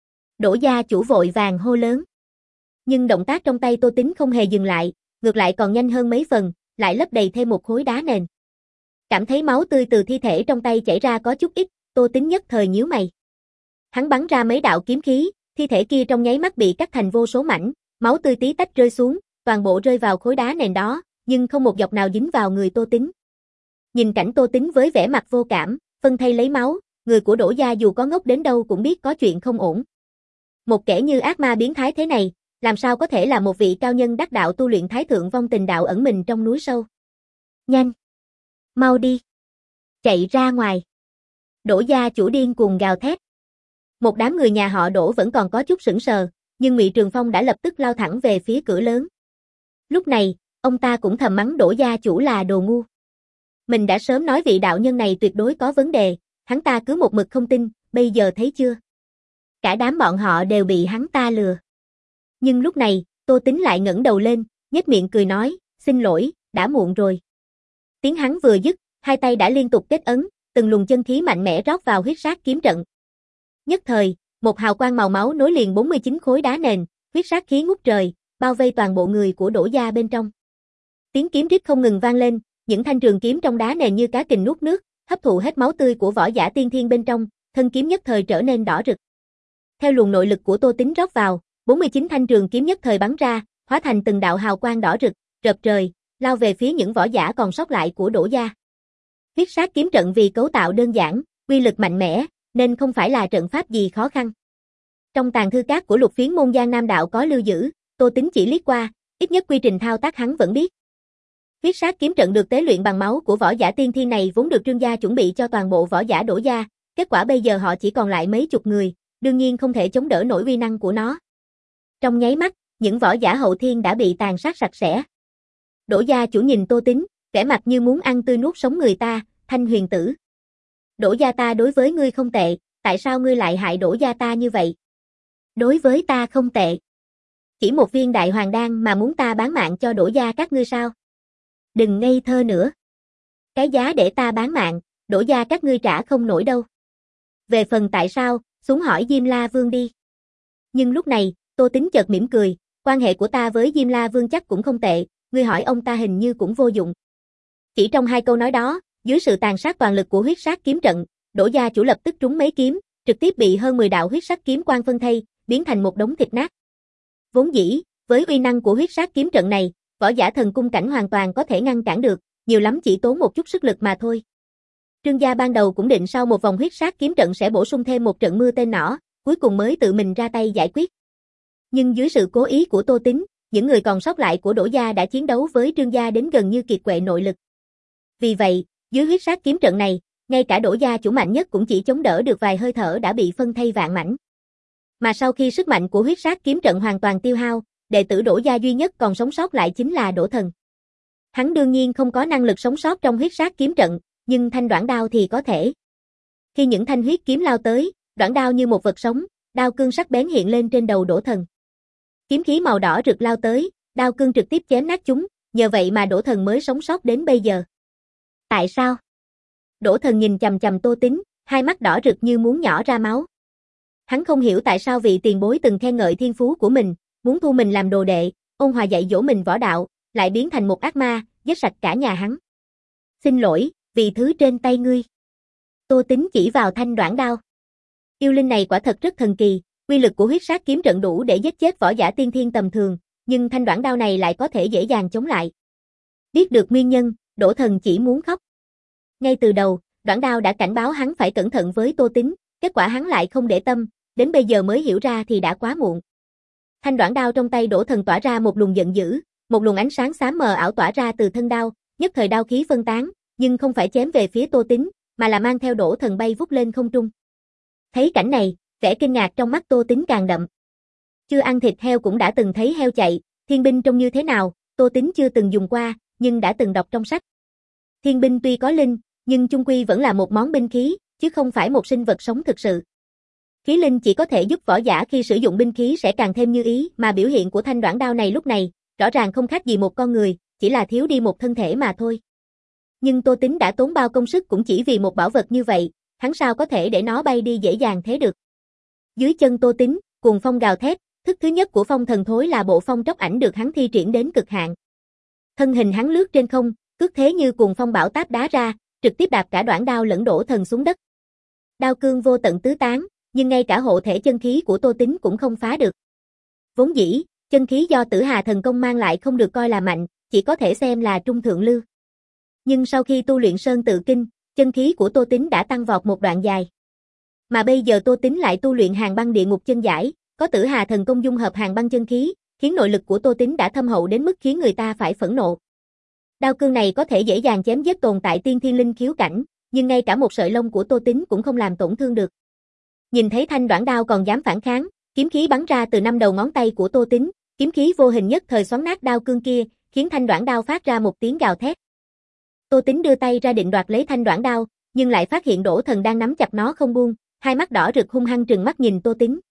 Đỗ gia chủ vội vàng hô lớn. Nhưng động tác trong tay Tô Tín không hề dừng lại, ngược lại còn nhanh hơn mấy phần, lại lấp đầy thêm một khối đá nền. Cảm thấy máu tươi từ thi thể trong tay chảy ra có chút ít, Tô Tín nhất thời nhíu mày. Hắn bắn ra mấy đạo kiếm khí, thi thể kia trong nháy mắt bị cắt thành vô số mảnh, máu tươi tí tách rơi xuống, toàn bộ rơi vào khối đá nền đó, nhưng không một giọt nào dính vào người Tô Tín. Nhìn cảnh Tô Tín với vẻ mặt vô cảm, phân thây lấy máu, người của Đỗ gia dù có ngốc đến đâu cũng biết có chuyện không ổn. Một kẻ như ác ma biến thái thế này, làm sao có thể là một vị cao nhân đắc đạo tu luyện thái thượng vong tình đạo ẩn mình trong núi sâu. Nhanh! Mau đi! Chạy ra ngoài! Đỗ gia chủ điên cuồng gào thét. Một đám người nhà họ Đỗ vẫn còn có chút sững sờ, nhưng Ngụy Trường Phong đã lập tức lao thẳng về phía cửa lớn. Lúc này, ông ta cũng thầm mắng Đỗ gia chủ là đồ ngu. Mình đã sớm nói vị đạo nhân này tuyệt đối có vấn đề, hắn ta cứ một mực không tin, bây giờ thấy chưa? Cả đám bọn họ đều bị hắn ta lừa. Nhưng lúc này, Tô Tín lại ngẩng đầu lên, nhếch miệng cười nói, xin lỗi, đã muộn rồi. Tiếng hắn vừa dứt, hai tay đã liên tục kết ấn, từng luồng chân khí mạnh mẽ rót vào huyết sát kiếm trận. Nhất thời, một hào quang màu máu nối liền bốn mươi chín khối đá nền, huyết sát khí ngút trời, bao vây toàn bộ người của Đỗ gia bên trong. Tiếng kiếm rít không ngừng vang lên, những thanh trường kiếm trong đá nền như cá kình nuốt nước, hấp thụ hết máu tươi của võ giả tiên thiên bên trong, thân kiếm nhất thời trở nên đỏ rực. Theo luồng nội lực của Tô Tín rót vào, bốn mươi chín thanh trường kiếm nhất thời bắn ra, hóa thành từng đạo hào quang đỏ rực, rợp trời, lao về phía những võ giả còn sót lại của Đỗ gia. Huyết sát kiếm trận vì cấu tạo đơn giản, uy lực mạnh mẽ, nên không phải là trận pháp gì khó khăn. Trong tàng thư các của Lục Phiến môn Giang Nam đạo có lưu giữ, Tô Tín chỉ liếc qua, ít nhất quy trình thao tác hắn vẫn biết. Huyết sát kiếm trận được tế luyện bằng máu của võ giả tiên thiên này vốn được Trương gia chuẩn bị cho toàn bộ võ giả Đỗ gia, kết quả bây giờ họ chỉ còn lại mấy chục người, đương nhiên không thể chống đỡ nổi uy năng của nó. Trong nháy mắt, những võ giả hậu thiên đã bị tàn sát sạch sẽ. Đỗ gia chủ nhìn Tô Tín, vẻ mặt như muốn ăn tươi nuốt sống người ta, Thanh Huyền tử. Đỗ gia ta đối với ngươi không tệ, tại sao ngươi lại hại Đỗ gia ta như vậy? Đối với ta không tệ. Chỉ một viên đại hoàng đan mà muốn ta bán mạng cho Đỗ gia các ngươi sao? Đừng ngây thơ nữa. Cái giá để ta bán mạng, Đỗ gia các ngươi trả không nổi đâu. Về phần tại sao, xuống hỏi Diêm La Vương đi. Nhưng lúc này, Tô Tín chợt mỉm cười, quan hệ của ta với Diêm La Vương chắc cũng không tệ, ngươi hỏi ông ta hình như cũng vô dụng. Chỉ trong hai câu nói đó, dưới sự tàn sát toàn lực của huyết sát kiếm trận, Đỗ gia chủ lập tức trúng mấy kiếm, trực tiếp bị hơn mười đạo huyết sắc kiếm quang phân thây, biến thành một đống thịt nát. Vốn dĩ, với uy năng của huyết sát kiếm trận này, võ giả thần cung cảnh hoàn toàn có thể ngăn cản được, nhiều lắm chỉ tốn một chút sức lực mà thôi. Trương gia ban đầu cũng định sau một vòng huyết sát kiếm trận sẽ bổ sung thêm một trận mưa tên nỏ, cuối cùng mới tự mình ra tay giải quyết. Nhưng dưới sự cố ý của Tô Tín, những người còn sót lại của Đỗ gia đã chiến đấu với Trương gia đến gần như kiệt quệ nội lực. Vì vậy, dưới huyết sát kiếm trận này, ngay cả Đỗ gia chủ mạnh nhất cũng chỉ chống đỡ được vài hơi thở đã bị phân thây vạn mảnh. Mà sau khi sức mạnh của huyết sát kiếm trận hoàn toàn tiêu hao, đệ tử Đỗ gia duy nhất còn sống sót lại chính là Đỗ Thần. Hắn đương nhiên không có năng lực sống sót trong huyết sát kiếm trận, nhưng thanh đoạn đao thì có thể. Khi những thanh huyết kiếm lao tới, đoạn đao như một vật sống, đao cương sắc bén hiện lên trên đầu Đỗ Thần. Kiếm khí màu đỏ rực lao tới, đao cương trực tiếp chém nát chúng, nhờ vậy mà Đỗ Thần mới sống sót đến bây giờ. Tại sao? Đỗ Thần nhìn chằm chằm Tô Tín, hai mắt đỏ rực như muốn nhỏ ra máu. Hắn không hiểu tại sao vị tiền bối từng khen ngợi thiên phú của mình, muốn thu mình làm đồ đệ, ôn hòa dạy dỗ mình võ đạo, lại biến thành một ác ma, giết sạch cả nhà hắn. Xin lỗi, vì thứ trên tay ngươi. Tô Tín chỉ vào thanh đoạn đao. Yêu linh này quả thật rất thần kỳ, uy lực của huyết sát kiếm trận đủ để giết chết võ giả tiên thiên tầm thường, nhưng thanh đoạn đao này lại có thể dễ dàng chống lại. Biết được nguyên nhân, Đỗ Thần chỉ muốn khóc. Ngay từ đầu, đoạn đao đã cảnh báo hắn phải cẩn thận với Tô Tín, kết quả hắn lại không để tâm, đến bây giờ mới hiểu ra thì đã quá muộn. Thanh đoạn đao trong tay Đỗ Thần tỏa ra một luồng giận dữ, một luồng ánh sáng xám mờ ảo tỏa ra từ thân đao, nhất thời đao khí phân tán, nhưng không phải chém về phía Tô Tín, mà là mang theo Đỗ Thần bay vút lên không trung. Thấy cảnh này, vẻ kinh ngạc trong mắt Tô Tín càng đậm. Chưa ăn thịt heo cũng đã từng thấy heo chạy, thiên binh trông như thế nào, Tô Tín chưa từng dùng qua, nhưng đã từng đọc trong sách. Thiên binh tuy có linh, nhưng chung quy vẫn là một món binh khí, chứ không phải một sinh vật sống thực sự. Khí linh chỉ có thể giúp võ giả khi sử dụng binh khí sẽ càng thêm như ý, mà biểu hiện của thanh đoạn đao này lúc này, rõ ràng không khác gì một con người, chỉ là thiếu đi một thân thể mà thôi. Nhưng Tô Tín đã tốn bao công sức cũng chỉ vì một bảo vật như vậy, hắn sao có thể để nó bay đi dễ dàng thế được. Dưới chân Tô Tín, cuồng phong gào thét, thức thứ nhất của phong thần thối là bộ phong tróc ảnh được hắn thi triển đến cực hạn. Thân hình hắn lướt trên không, cước thế như cuồng phong bão táp đá ra, trực tiếp đạp cả đoạn đao lẫn Đỗ Thần xuống đất. Đao cương vô tận tứ tán, nhưng ngay cả hộ thể chân khí của Tô Tín cũng không phá được. Vốn dĩ, chân khí do Tử Hà thần công mang lại không được coi là mạnh, chỉ có thể xem là trung thượng lưu. Nhưng sau khi tu luyện Sơn Tự Kinh, chân khí của Tô Tín đã tăng vọt một đoạn dài. Mà bây giờ Tô Tín lại tu luyện Hàn Băng Địa Ngục chân giải, có Tử Hà thần công dung hợp Hàn Băng chân khí, khiến nội lực của Tô Tín đã thâm hậu đến mức khiến người ta phải phẫn nộ. Đao cương này có thể dễ dàng chém giết tồn tại tiên thiên linh khiếu cảnh, nhưng ngay cả một sợi lông của Tô Tín cũng không làm tổn thương được. Nhìn thấy thanh đoạn đao còn dám phản kháng, kiếm khí bắn ra từ năm đầu ngón tay của Tô Tín, kiếm khí vô hình nhất thời xoắn nát đao cương kia, khiến thanh đoạn đao phát ra một tiếng gào thét. Tô Tín đưa tay ra định đoạt lấy thanh đoạn đao, nhưng lại phát hiện Đỗ Thần đang nắm chặt nó không buông, hai mắt đỏ rực hung hăng trừng mắt nhìn Tô Tín.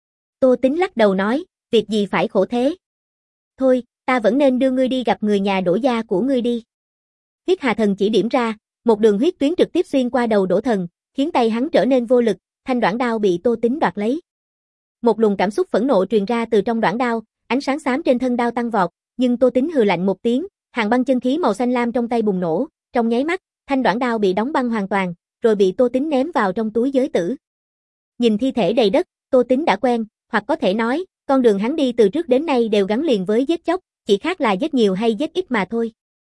Tô Tín lắc đầu nói, việc gì phải khổ thế? Thôi, ta vẫn nên đưa ngươi đi gặp người nhà Đỗ gia của ngươi đi. Huyết Hà Thần chỉ điểm ra, một đường huyết tuyến trực tiếp xuyên qua đầu Đỗ Thần, khiến tay hắn trở nên vô lực, thanh đoạn đao bị Tô Tín đoạt lấy. Một luồng cảm xúc phẫn nộ truyền ra từ trong đoạn đao, ánh sáng xám trên thân đao tăng vọt, nhưng Tô Tín hừ lạnh một tiếng, Hàn Băng chân khí màu xanh lam trong tay bùng nổ, trong nháy mắt, thanh đoạn đao bị đóng băng hoàn toàn, rồi bị Tô Tín ném vào trong túi giới tử. Nhìn thi thể đầy đất, Tô Tín đã quen, hoặc có thể nói, con đường hắn đi từ trước đến nay đều gắn liền với giết chóc, chỉ khác là giết nhiều hay giết ít mà thôi.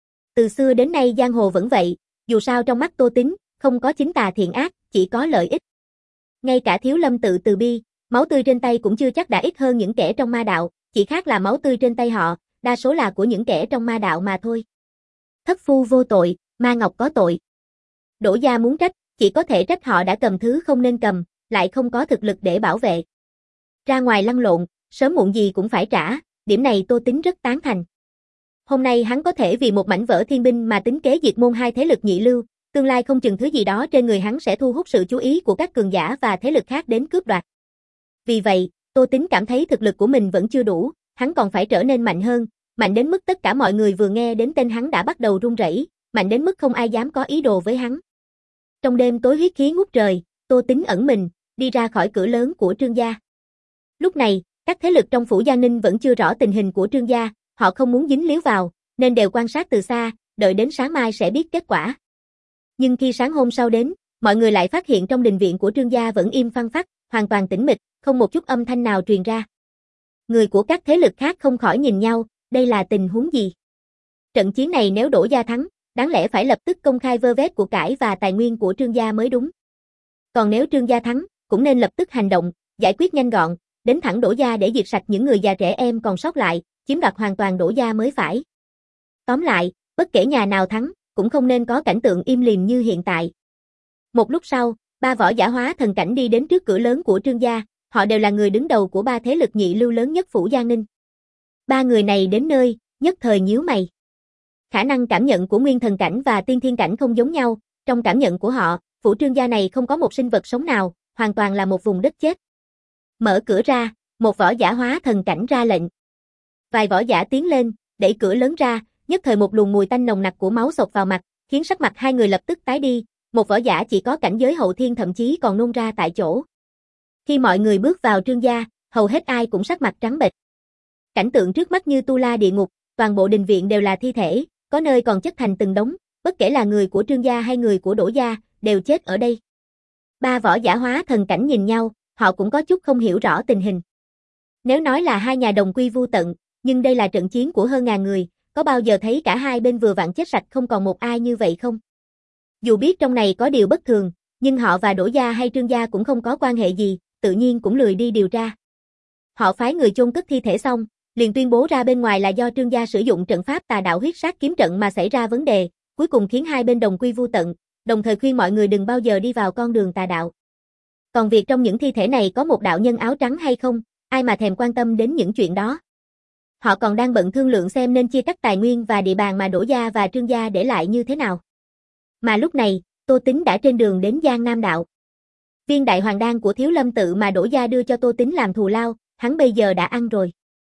Từ xưa đến nay giang hồ vẫn vậy, dù sao trong mắt Tô Tín, không có chính tà thiện ác, chỉ có lợi ích. Ngay cả Thiếu Lâm tự từ bi, máu tươi trên tay cũng chưa chắc đã ít hơn những kẻ trong ma đạo, chỉ khác là máu tươi trên tay họ, đa số là của những kẻ trong ma đạo mà thôi. Thất phu vô tội, ma ngọc có tội. Đỗ gia muốn trách, chỉ có thể trách họ đã cầm thứ không nên cầm, lại không có thực lực để bảo vệ. Ra ngoài lăn lộn, sớm muộn gì cũng phải trả, điểm này Tô Tín rất tán thành. Hôm nay hắn có thể vì một mảnh vỡ thiên binh mà tính kế diệt môn hai thế lực nhị lưu, tương lai không chừng thứ gì đó trên người hắn sẽ thu hút sự chú ý của các cường giả và thế lực khác đến cướp đoạt. Vì vậy, Tô Tín cảm thấy thực lực của mình vẫn chưa đủ, hắn còn phải trở nên mạnh hơn, mạnh đến mức tất cả mọi người vừa nghe đến tên hắn đã bắt đầu run rẩy, mạnh đến mức không ai dám có ý đồ với hắn. Trong đêm tối huyết khí ngút trời, Tô Tín ẩn mình, đi ra khỏi cửa lớn của Trương gia. Lúc này, các thế lực trong phủ Giang Ninh vẫn chưa rõ tình hình của Trương gia, họ không muốn dính líu vào, nên đều quan sát từ xa, đợi đến sáng mai sẽ biết kết quả. Nhưng khi sáng hôm sau đến, mọi người lại phát hiện trong đình viện của Trương gia vẫn im phăng phắc, hoàn toàn tĩnh mịch, không một chút âm thanh nào truyền ra. Người của các thế lực khác không khỏi nhìn nhau, đây là tình huống gì? Trận chiến này nếu Đỗ gia thắng, đáng lẽ phải lập tức công khai vơ vét của cải và tài nguyên của Trương gia mới đúng. Còn nếu Trương gia thắng, cũng nên lập tức hành động, giải quyết nhanh gọn, đến thẳng Đỗ gia để diệt sạch những người già trẻ em còn sót lại, chiếm đoạt hoàn toàn Đỗ gia mới phải. Tóm lại, bất kể nhà nào thắng, cũng không nên có cảnh tượng im lìm như hiện tại. Một lúc sau, ba võ giả hóa thần cảnh đi đến trước cửa lớn của Trương gia, họ đều là người đứng đầu của ba thế lực nhị lưu lớn nhất phủ Giang Ninh. Ba người này đến nơi, nhất thời nhíu mày. Khả năng cảm nhận của nguyên thần cảnh và tiên thiên cảnh không giống nhau, trong cảm nhận của họ, phủ Trương gia này không có một sinh vật sống nào, hoàn toàn là một vùng đất chết. Mở cửa ra, một võ giả hóa thần cảnh ra lệnh. Vài võ giả tiến lên, đẩy cửa lớn ra, nhất thời một luồng mùi tanh nồng nặc của máu xộc vào mặt, khiến sắc mặt hai người lập tức tái đi, một võ giả chỉ có cảnh giới hậu thiên thậm chí còn nôn ra tại chỗ. Khi mọi người bước vào Trương gia, hầu hết ai cũng sắc mặt trắng bệch. Cảnh tượng trước mắt như tu la địa ngục, toàn bộ đình viện đều là thi thể, có nơi còn chất thành từng đống, bất kể là người của Trương gia hay người của Đỗ gia, đều chết ở đây. Ba võ giả hóa thần cảnh nhìn nhau, họ cũng có chút không hiểu rõ tình hình. Nếu nói là hai nhà đồng quy vu tận, nhưng đây là trận chiến của hơn ngàn người, có bao giờ thấy cả hai bên vừa vặn chết sạch không còn một ai như vậy không? Dù biết trong này có điều bất thường, nhưng họ và Đỗ gia hay Trương gia cũng không có quan hệ gì, tự nhiên cũng lười đi điều tra. Họ phái người chôn cất thi thể xong, liền tuyên bố ra bên ngoài là do Trương gia sử dụng trận pháp tà đạo huyết sát kiếm trận mà xảy ra vấn đề, cuối cùng khiến hai bên đồng quy vu tận, đồng thời khuyên mọi người đừng bao giờ đi vào con đường tà đạo. Còn việc trong những thi thể này có một đạo nhân áo trắng hay không, ai mà thèm quan tâm đến những chuyện đó. Họ còn đang bận thương lượng xem nên chia cắt tài nguyên và địa bàn mà Đỗ gia và Trương gia để lại như thế nào. Mà lúc này, Tô Tính đã trên đường đến Giang Nam đạo. Viên đại hoàng đan của Thiếu Lâm tự mà Đỗ gia đưa cho Tô Tính làm thù lao, hắn bây giờ đã ăn rồi.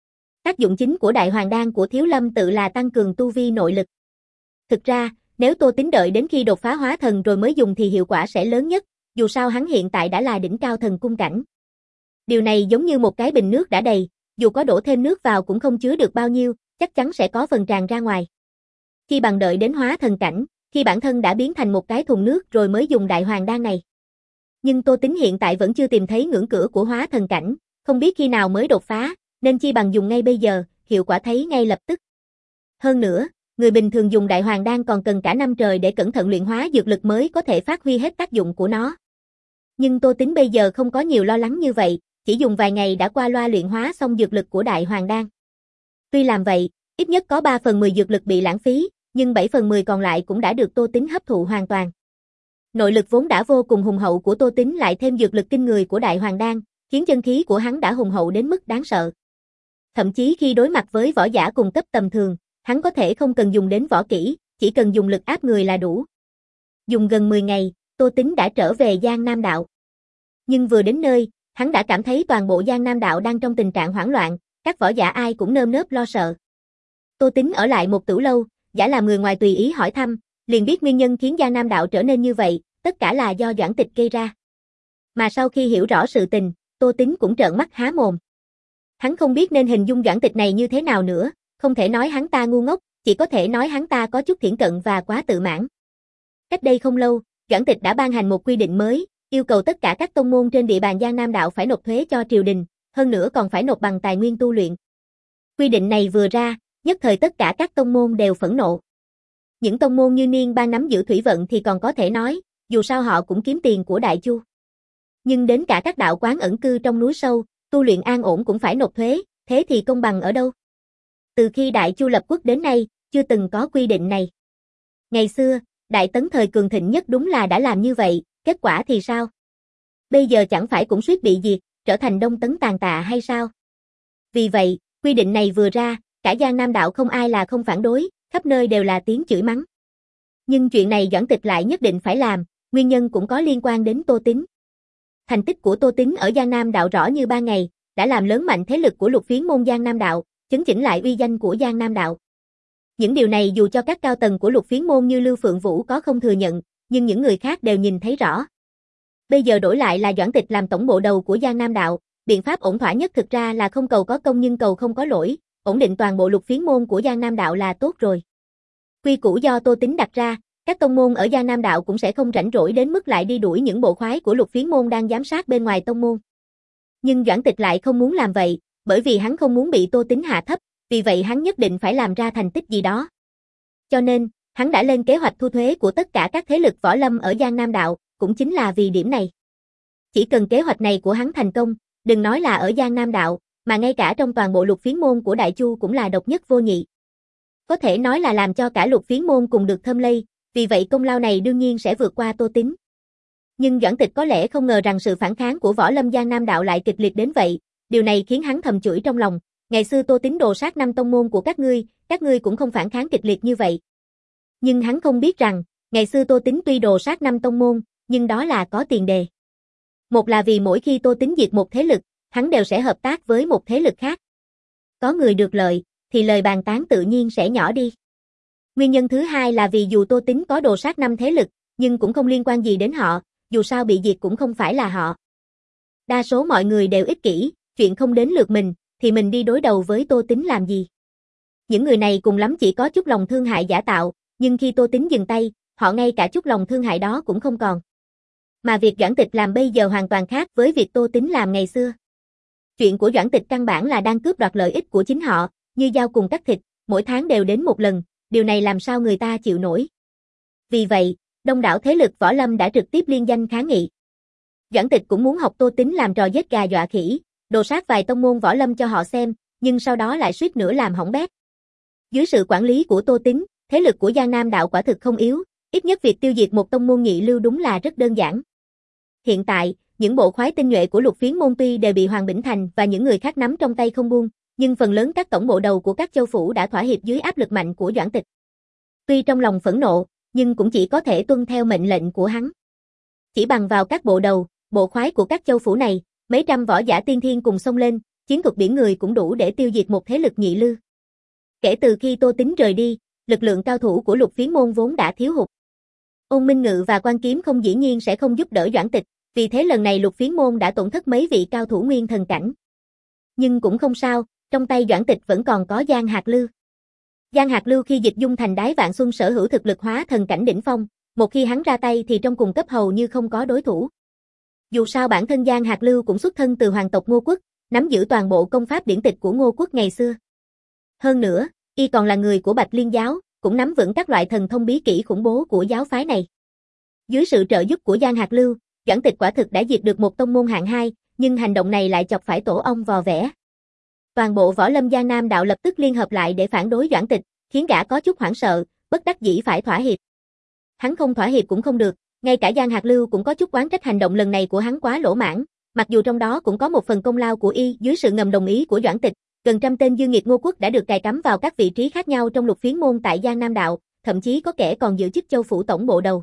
Tác dụng chính của đại hoàng đan của Thiếu Lâm tự là tăng cường tu vi nội lực. Thực ra, nếu Tô Tính đợi đến khi đột phá hóa thần rồi mới dùng thì hiệu quả sẽ lớn nhất, dù sao hắn hiện tại đã là đỉnh cao thần cung cảnh. Điều này giống như một cái bình nước đã đầy, dù có đổ thêm nước vào cũng không chứa được bao nhiêu, chắc chắn sẽ có phần tràn ra ngoài. Khi bằng đợi đến hóa thần cảnh, khi bản thân đã biến thành một cái thùng nước rồi mới dùng đại hoàng đan này. Nhưng Tô Tính hiện tại vẫn chưa tìm thấy ngưỡng cửa của hóa thần cảnh, không biết khi nào mới đột phá, nên chi bằng dùng ngay bây giờ, hiệu quả thấy ngay lập tức. Hơn nữa, người bình thường dùng đại hoàng đan còn cần cả năm trời để cẩn thận luyện hóa dược lực mới có thể phát huy hết tác dụng của nó. Nhưng Tô Tính bây giờ không có nhiều lo lắng như vậy, chỉ dùng vài ngày đã qua loa luyện hóa xong dược lực của đại hoàng đan. Tuy làm vậy, ít nhất có ba phần mười dược lực bị lãng phí, nhưng bảy phần mười còn lại cũng đã được Tô Tính hấp thụ hoàn toàn. Nội lực vốn đã vô cùng hùng hậu của Tô Tính lại thêm dược lực kinh người của đại hoàng đan, khiến chân khí của hắn đã hùng hậu đến mức đáng sợ. Thậm chí khi đối mặt với võ giả cùng cấp tầm thường, hắn có thể không cần dùng đến võ kỹ, chỉ cần dùng lực áp người là đủ. Dùng gần mười ngày, Tô Tính đã trở về Giang Nam đạo. Nhưng vừa đến nơi, hắn đã cảm thấy toàn bộ Giang Nam đạo đang trong tình trạng hoảng loạn, các võ giả ai cũng nơm nớp lo sợ. Tô Tính ở lại một tử lâu, giả làm người ngoài tùy ý hỏi thăm, liền biết nguyên nhân khiến Giang Nam đạo trở nên như vậy, tất cả là do Doãn Tịch gây ra. Mà sau khi hiểu rõ sự tình, Tô Tính cũng trợn mắt há mồm. Hắn không biết nên hình dung Doãn Tịch này như thế nào nữa, không thể nói hắn ta ngu ngốc, chỉ có thể nói hắn ta có chút thiển cận và quá tự mãn. Cách đây không lâu, Doãn Tịch đã ban hành một quy định mới, yêu cầu tất cả các tông môn trên địa bàn Giang Nam đạo phải nộp thuế cho triều đình, hơn nữa còn phải nộp bằng tài nguyên tu luyện. Quy định này vừa ra, nhất thời tất cả các tông môn đều phẫn nộ. Những tông môn như Niên Bang nắm giữ thủy vận thì còn có thể nói, dù sao họ cũng kiếm tiền của Đại Chu. Nhưng đến cả các đạo quán ẩn cư trong núi sâu, tu luyện an ổn cũng phải nộp thuế, thế thì công bằng ở đâu? Từ khi Đại Chu lập quốc đến nay, chưa từng có quy định này. Ngày xưa, Đại Tấn thời cường thịnh nhất đúng là đã làm như vậy, kết quả thì sao? Bây giờ chẳng phải cũng suýt bị diệt, trở thành Đông Tấn tàn tạ hay sao? Vì vậy, quy định này vừa ra, cả Giang Nam đạo không ai là không phản đối, khắp nơi đều là tiếng chửi mắng. Nhưng chuyện này Doãn Tịch lại nhất định phải làm, nguyên nhân cũng có liên quan đến Tô Tính. Thành tích của Tô Tính ở Giang Nam đạo rõ như ba ngày, đã làm lớn mạnh thế lực của lục phiến môn Giang Nam đạo, chấn chỉnh lại uy danh của Giang Nam đạo. Những điều này dù cho các cao tầng của lục phiến môn như Lưu Phượng Vũ có không thừa nhận, nhưng những người khác đều nhìn thấy rõ. Bây giờ đổi lại là Doãn Tịch làm tổng bộ đầu của Giang Nam đạo, biện pháp ổn thỏa nhất thực ra là không cầu có công nhưng cầu không có lỗi, ổn định toàn bộ lục phiến môn của Giang Nam đạo là tốt rồi. Quy củ do Tô Tính đặt ra, các tông môn ở Giang Nam đạo cũng sẽ không rảnh rỗi đến mức lại đi đuổi những bộ khoái của lục phiến môn đang giám sát bên ngoài tông môn. Nhưng Doãn Tịch lại không muốn làm vậy, bởi vì hắn không muốn bị Tô Tính hạ thấp, vì vậy hắn nhất định phải làm ra thành tích gì đó. Cho nên, hắn đã lên kế hoạch thu thuế của tất cả các thế lực võ lâm ở Giang Nam đạo, cũng chính là vì điểm này. Chỉ cần kế hoạch này của hắn thành công, đừng nói là ở Giang Nam đạo, mà ngay cả trong toàn bộ lục phiến môn của Đại Chu cũng là độc nhất vô nhị. Có thể nói là làm cho cả lục phiến môn cùng được thơm lây, vì vậy công lao này đương nhiên sẽ vượt qua Tô Tính. Nhưng Doãn Tịch có lẽ không ngờ rằng sự phản kháng của võ lâm Giang Nam đạo lại kịch liệt đến vậy, điều này khiến hắn thầm chửi trong lòng, ngày xưa Tô Tính đồ sát năm tông môn của các ngươi, các ngươi cũng không phản kháng kịch liệt như vậy. Nhưng hắn không biết rằng, ngày xưa Tô Tính tuy đồ sát năm tông môn, nhưng đó là có tiền đề. Một là vì mỗi khi Tô Tính diệt một thế lực, hắn đều sẽ hợp tác với một thế lực khác. Có người được lợi, thì lời bàn tán tự nhiên sẽ nhỏ đi. Nguyên nhân thứ hai là vì dù Tô Tính có đồ sát năm thế lực, nhưng cũng không liên quan gì đến họ, dù sao bị diệt cũng không phải là họ. Đa số mọi người đều ích kỷ, chuyện không đến lượt mình, thì mình đi đối đầu với Tô Tính làm gì. Những người này cùng lắm chỉ có chút lòng thương hại giả tạo, nhưng khi Tô Tính dừng tay, họ ngay cả chút lòng thương hại đó cũng không còn. Mà việc Doãn Tịch làm bây giờ hoàn toàn khác với việc Tô Tính làm ngày xưa. Chuyện của Doãn Tịch căn bản là đang cướp đoạt lợi ích của chính họ, như dao cùng cắt thịt, mỗi tháng đều đến một lần, điều này làm sao người ta chịu nổi. Vì vậy, đông đảo thế lực võ lâm đã trực tiếp liên danh kháng nghị. Doãn Tịch cũng muốn học Tô Tính làm trò giết gà dọa khỉ, đồ sát vài tông môn võ lâm cho họ xem, nhưng sau đó lại suýt nữa làm hỏng bét. Dưới sự quản lý của Tô Tính, thế lực của Giang Nam đạo quả thực không yếu, ít nhất việc tiêu diệt một tông môn nhị lưu đúng là rất đơn giản. Hiện tại, những bộ khoái tinh nhuệ của lục phiến môn tuy đều bị Hoàng Bỉnh Thành và những người khác nắm trong tay không buông, nhưng phần lớn các tổng bộ đầu của các châu phủ đã thỏa hiệp dưới áp lực mạnh của Doãn Tịch. Tuy trong lòng phẫn nộ, nhưng cũng chỉ có thể tuân theo mệnh lệnh của hắn. Chỉ bằng vào các bộ đầu, bộ khoái của các châu phủ này, mấy trăm võ giả tiên thiên cùng xông lên, chiến thuật biển người cũng đủ để tiêu diệt một thế lực nhị lưu. Kể từ khi Tô Tính rời đi, lực lượng cao thủ của lục phiến môn vốn đã thiếu hụt. Ôn Minh Ngự và Quan Kiếm không dĩ nhiên sẽ không giúp đỡ Doãn Tịch, vì thế lần này lục phiến môn đã tổn thất mấy vị cao thủ nguyên thần cảnh. Nhưng cũng không sao, trong tay Doãn Tịch vẫn còn có Giang Hạc Lưu. Giang Hạc Lưu khi dịch dung thành Đái Vạn Xuân sở hữu thực lực hóa thần cảnh đỉnh phong, một khi hắn ra tay thì trong cùng cấp hầu như không có đối thủ. Dù sao bản thân Giang Hạc Lưu cũng xuất thân từ hoàng tộc Ngô Quốc, nắm giữ toàn bộ công pháp điển tịch của Ngô Quốc ngày xưa. Hơn nữa, y còn là người của Bạch Liên giáo, cũng nắm vững các loại thần thông bí kỹ khủng bố của giáo phái này. Dưới sự trợ giúp của Giang Hạc Lưu, Doãn Tịch quả thực đã diệt được một tông môn hạng hai, nhưng hành động này lại chọc phải tổ ong vò vẽ. Toàn bộ võ lâm Giang Nam đạo lập tức liên hợp lại để phản đối Doãn Tịch, khiến gã có chút hoảng sợ, bất đắc dĩ phải thỏa hiệp. Hắn không thỏa hiệp cũng không được, ngay cả Giang Hạc Lưu cũng có chút oán trách hành động lần này của hắn quá lỗ mãng, mặc dù trong đó cũng có một phần công lao của y. Dưới sự ngầm đồng ý của Doãn Tịch, gần trăm tên dương nghiệt Ngô Quốc đã được cài cắm vào các vị trí khác nhau trong lục phiến môn tại Giang Nam đạo, thậm chí có kẻ còn giữ chức châu phủ tổng bộ đầu.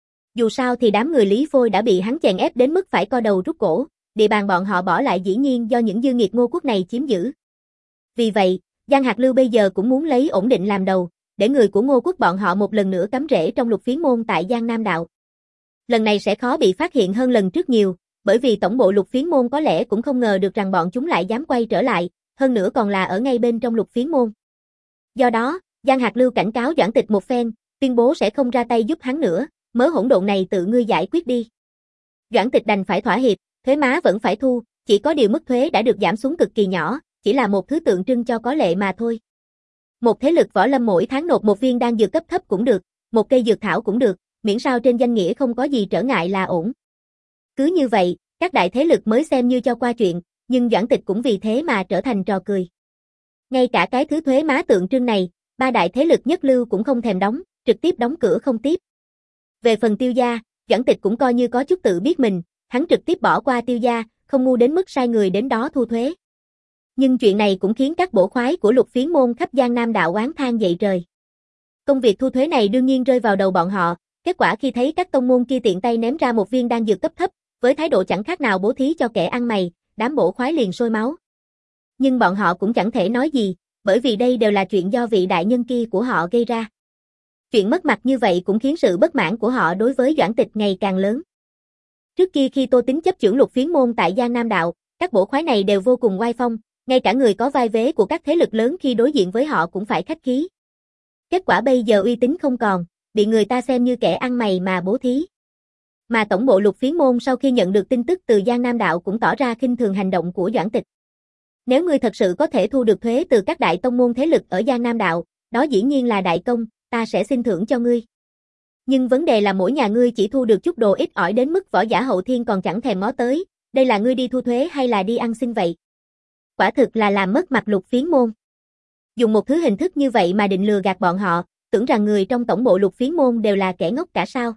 Dù sao thì đám người Lý Phôi đã bị hắn chèn ép đến mức phải co đầu rút cổ, địa bàn bọn họ bỏ lại dĩ nhiên do những dương nghiệt Ngô Quốc này chiếm giữ. Vì vậy, Giang Hạc Lưu bây giờ cũng muốn lấy ổn định làm đầu, để người của Ngô Quốc bọn họ một lần nữa cắm rễ trong lục phiến môn tại Giang Nam đạo. Lần này sẽ khó bị phát hiện hơn lần trước nhiều, bởi vì tổng bộ lục phiến môn có lẽ cũng không ngờ được rằng bọn chúng lại dám quay trở lại, hơn nữa còn là ở ngay bên trong lục phiến môn. Do đó, Giang Hạc Lưu cảnh cáo Doãn Tịch một phen, tuyên bố sẽ không ra tay giúp hắn nữa, mớ hỗn độn này tự ngươi giải quyết đi. Doãn Tịch đành phải thỏa hiệp, thuế má vẫn phải thu, chỉ có điều mức thuế đã được giảm xuống cực kỳ nhỏ, chỉ là một thứ tượng trưng cho có lệ mà thôi. Một thế lực võ lâm mỗi tháng nộp một viên đan dược cấp thấp cũng được, một cây dược thảo cũng được, miễn sao trên danh nghĩa không có gì trở ngại là ổn. Cứ như vậy, các đại thế lực mới xem như cho qua chuyện, nhưng Doãn Tịch cũng vì thế mà trở thành trò cười. Ngay cả cái thứ thuế má tượng trưng này, ba đại thế lực nhất lưu cũng không thèm đóng, trực tiếp đóng cửa không tiếp. Về phần Tiêu gia, Doãn Tịch cũng coi như có chút tự biết mình, hắn trực tiếp bỏ qua Tiêu gia, không ngu đến mức sai người đến đó thu thuế. Nhưng chuyện này cũng khiến các bổ khoái của lục phiến môn khắp Giang Nam đạo oán than dậy trời. Công việc thu thuế này đương nhiên rơi vào đầu bọn họ, kết quả khi thấy các tông môn kia tiện tay ném ra một viên đan dược cấp thấp, với thái độ chẳng khác nào bố thí cho kẻ ăn mày, đám bổ khoái liền sôi máu. Nhưng bọn họ cũng chẳng thể nói gì, bởi vì đây đều là chuyện do vị đại nhân kia của họ gây ra. Chuyện mất mặt như vậy cũng khiến sự bất mãn của họ đối với Doãn Tịch ngày càng lớn. Trước kia khi Tô Tính chấp chưởng lục phiến môn tại Giang Nam đạo, các bổ khoái này đều vô cùng oai phong, Ngay cả người có vai vế của các thế lực lớn khi đối diện với họ cũng phải khách khí. Kết quả bây giờ uy tín không còn, bị người ta xem như kẻ ăn mày mà bố thí. Mà tổng bộ Lục Phiến môn sau khi nhận được tin tức từ Giang Nam đạo cũng tỏ ra khinh thường hành động của Doãn Tịch. Nếu ngươi thật sự có thể thu được thuế từ các đại tông môn thế lực ở Giang Nam đạo, đó dĩ nhiên là đại công, ta sẽ xin thưởng cho ngươi. Nhưng vấn đề là mỗi nhà ngươi chỉ thu được chút đồ ít ỏi đến mức võ giả hậu thiên còn chẳng thèm ngó tới, đây là ngươi đi thu thuế hay là đi ăn xin vậy? Quả thực là làm mất mặt Lục Phiến môn. Dùng một thứ hình thức như vậy mà định lừa gạt bọn họ, tưởng rằng người trong tổng bộ Lục Phiến môn đều là kẻ ngốc cả sao?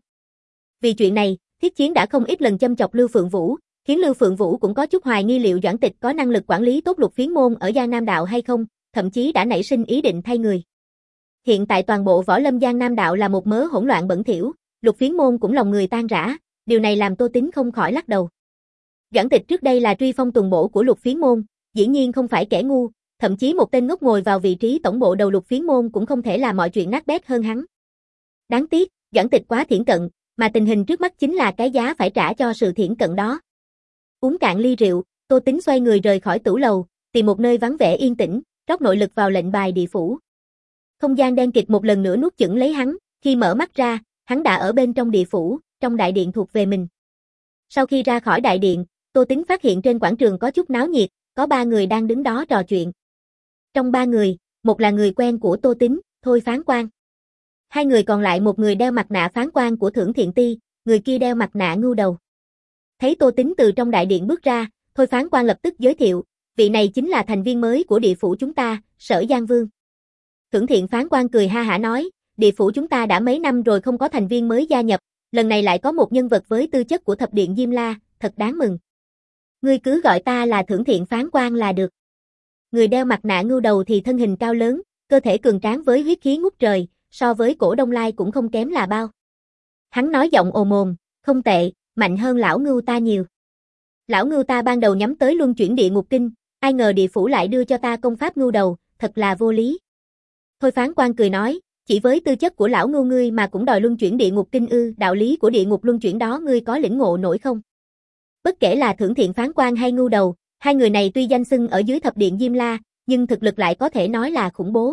Vì chuyện này, Thiết Chiến đã không ít lần châm chọc Lưu Phượng Vũ, khiến Lưu Phượng Vũ cũng có chút hoài nghi liệu Doãn Tịch có năng lực quản lý tốt Lục Phiến môn ở Giang Nam đạo hay không, thậm chí đã nảy sinh ý định thay người. Hiện tại toàn bộ võ lâm Giang Nam đạo là một mớ hỗn loạn bẩn thỉu, Lục Phiến môn cũng lòng người tan rã, điều này làm Tô Tín không khỏi lắc đầu. Doãn Tịch trước đây là truy phong tuần bổ của Lục Phiến môn, dĩ nhiên không phải kẻ ngu, thậm chí một tên ngốc ngồi vào vị trí tổng bộ đầu Lục Phiến môn cũng không thể làm mọi chuyện nát bét hơn hắn. Đáng tiếc, Doãn Tịch quá thiển cận, mà tình hình trước mắt chính là cái giá phải trả cho sự thiển cận đó. Uống cạn ly rượu, Tô Tín xoay người rời khỏi tửu lầu, tìm một nơi vắng vẻ yên tĩnh, rót nội lực vào lệnh bài địa phủ. Không gian đen kịt một lần nữa nuốt chửng lấy hắn, khi mở mắt ra, hắn đã ở bên trong địa phủ, trong đại điện thuộc về mình. Sau khi ra khỏi đại điện, Tô Tín phát hiện trên quảng trường có chút náo nhiệt, có ba người đang đứng đó trò chuyện. Trong ba người, một là người quen của Tô Tín, Thôi Phán Quan. Hai người còn lại một người đeo mặt nạ phán quan của Thưởng Thiện Ti, người kia đeo mặt nạ ngưu đầu. Thấy Tô Tín từ trong đại điện bước ra, Thôi Phán Quan lập tức giới thiệu, vị này chính là thành viên mới của địa phủ chúng ta, Sở Giang Vương. Thưởng Thiện Phán Quan cười ha hả nói, địa phủ chúng ta đã mấy năm rồi không có thành viên mới gia nhập, lần này lại có một nhân vật với tư chất của thập điện Diêm La, thật đáng mừng. Ngươi cứ gọi ta là Thưởng Thiện Phán Quan là được. Người đeo mặt nạ ngưu đầu thì thân hình cao lớn, cơ thể cường tráng với huyết khí ngút trời, so với Cổ Đông Lai cũng không kém là bao. Hắn nói giọng ồm ồm, không tệ, mạnh hơn lão ngưu ta nhiều. Lão ngưu ta ban đầu nhắm tới luân chuyển địa ngục kinh, ai ngờ địa phủ lại đưa cho ta công pháp ngưu đầu, thật là vô lý. Thôi Phán Quan cười nói, chỉ với tư chất của lão ngưu ngươi mà cũng đòi luân chuyển địa ngục kinh ư, đạo lý của địa ngục luân chuyển đó ngươi có lĩnh ngộ nổi không? Bất kể là Thưởng Thiện Phán Quan hay ngưu đầu, hai người này tuy danh xưng ở dưới thập điện Diêm La, nhưng thực lực lại có thể nói là khủng bố.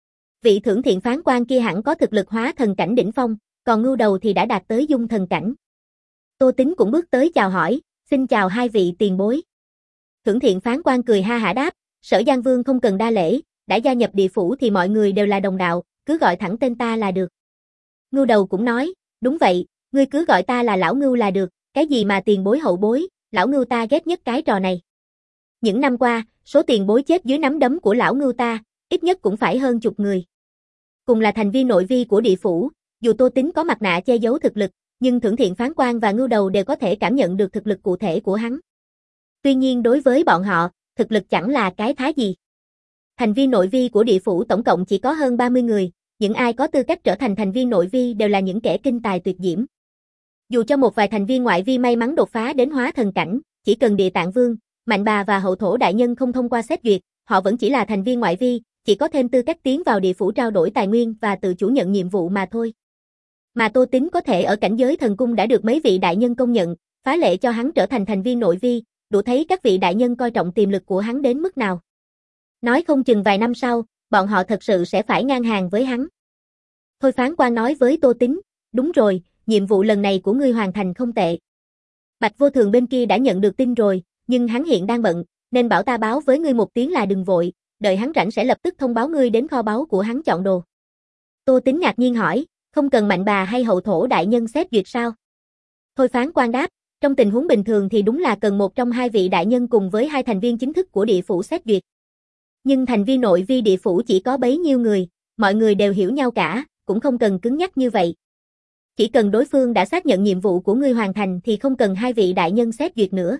Vị Thưởng Thiện Phán Quan kia hẳn có thực lực hóa thần cảnh đỉnh phong, còn ngưu đầu thì đã đạt tới dung thần cảnh. Tô Tín cũng bước tới chào hỏi, xin chào hai vị tiền bối. Thưởng Thiện Phán Quan cười ha hả đáp, Sở Giang Vương không cần đa lễ, đã gia nhập địa phủ thì mọi người đều là đồng đạo, cứ gọi thẳng tên ta là được. Ngưu đầu cũng nói, đúng vậy, ngươi cứ gọi ta là lão ngưu là được, cái gì mà tiền bối hậu bối, lão ngưu ta ghét nhất cái trò này. Những năm qua, số tiền bối chết dưới nắm đấm của lão ngưu ta, ít nhất cũng phải hơn chục người. Cùng là thành viên nội vi của địa phủ, dù Tô Tín có mặt nạ che giấu thực lực, nhưng Thưởng Thiện Phán Quan và ngưu đầu đều có thể cảm nhận được thực lực cụ thể của hắn. Tuy nhiên đối với bọn họ, thực lực chẳng là cái thá gì. Thành viên nội vi của địa phủ tổng cộng chỉ có hơn ba mươi người, những ai có tư cách trở thành thành viên nội vi đều là những kẻ kinh tài tuyệt diễm. Dù cho một vài thành viên ngoại vi may mắn đột phá đến hóa thần cảnh, chỉ cần Địa Tạng Vương, Mạnh Bà và Hậu Thổ đại nhân không thông qua xét duyệt, họ vẫn chỉ là thành viên ngoại vi, chỉ có thêm tư cách tiến vào địa phủ trao đổi tài nguyên và tự chủ nhận nhiệm vụ mà thôi. Mà Tô Tín có thể ở cảnh giới thần cung đã được mấy vị đại nhân công nhận, phá lệ cho hắn trở thành thành viên nội vi, đủ thấy các vị đại nhân coi trọng tiềm lực của hắn đến mức nào. Nói không chừng vài năm sau, bọn họ thật sự sẽ phải ngang hàng với hắn. Thôi Phán Quan nói với Tô Tín, đúng rồi, nhiệm vụ lần này của ngươi hoàn thành không tệ. Bạch Vô Thường bên kia đã nhận được tin rồi, nhưng hắn hiện đang bận, nên bảo ta báo với ngươi một tiếng là đừng vội, đợi hắn rảnh sẽ lập tức thông báo ngươi đến kho báu của hắn chọn đồ. Tô Tín ngạc nhiên hỏi, không cần Mạnh Bà hay Hậu Thổ đại nhân xét duyệt sao? Thôi Phán Quan đáp, trong tình huống bình thường thì đúng là cần một trong hai vị đại nhân cùng với hai thành viên chính thức của địa phủ xét duyệt. Nhưng thành viên nội vi địa phủ chỉ có bấy nhiêu người, mọi người đều hiểu nhau cả, cũng không cần cứng nhắc như vậy. Chỉ cần đối phương đã xác nhận nhiệm vụ của ngươi hoàn thành thì không cần hai vị đại nhân xét duyệt nữa.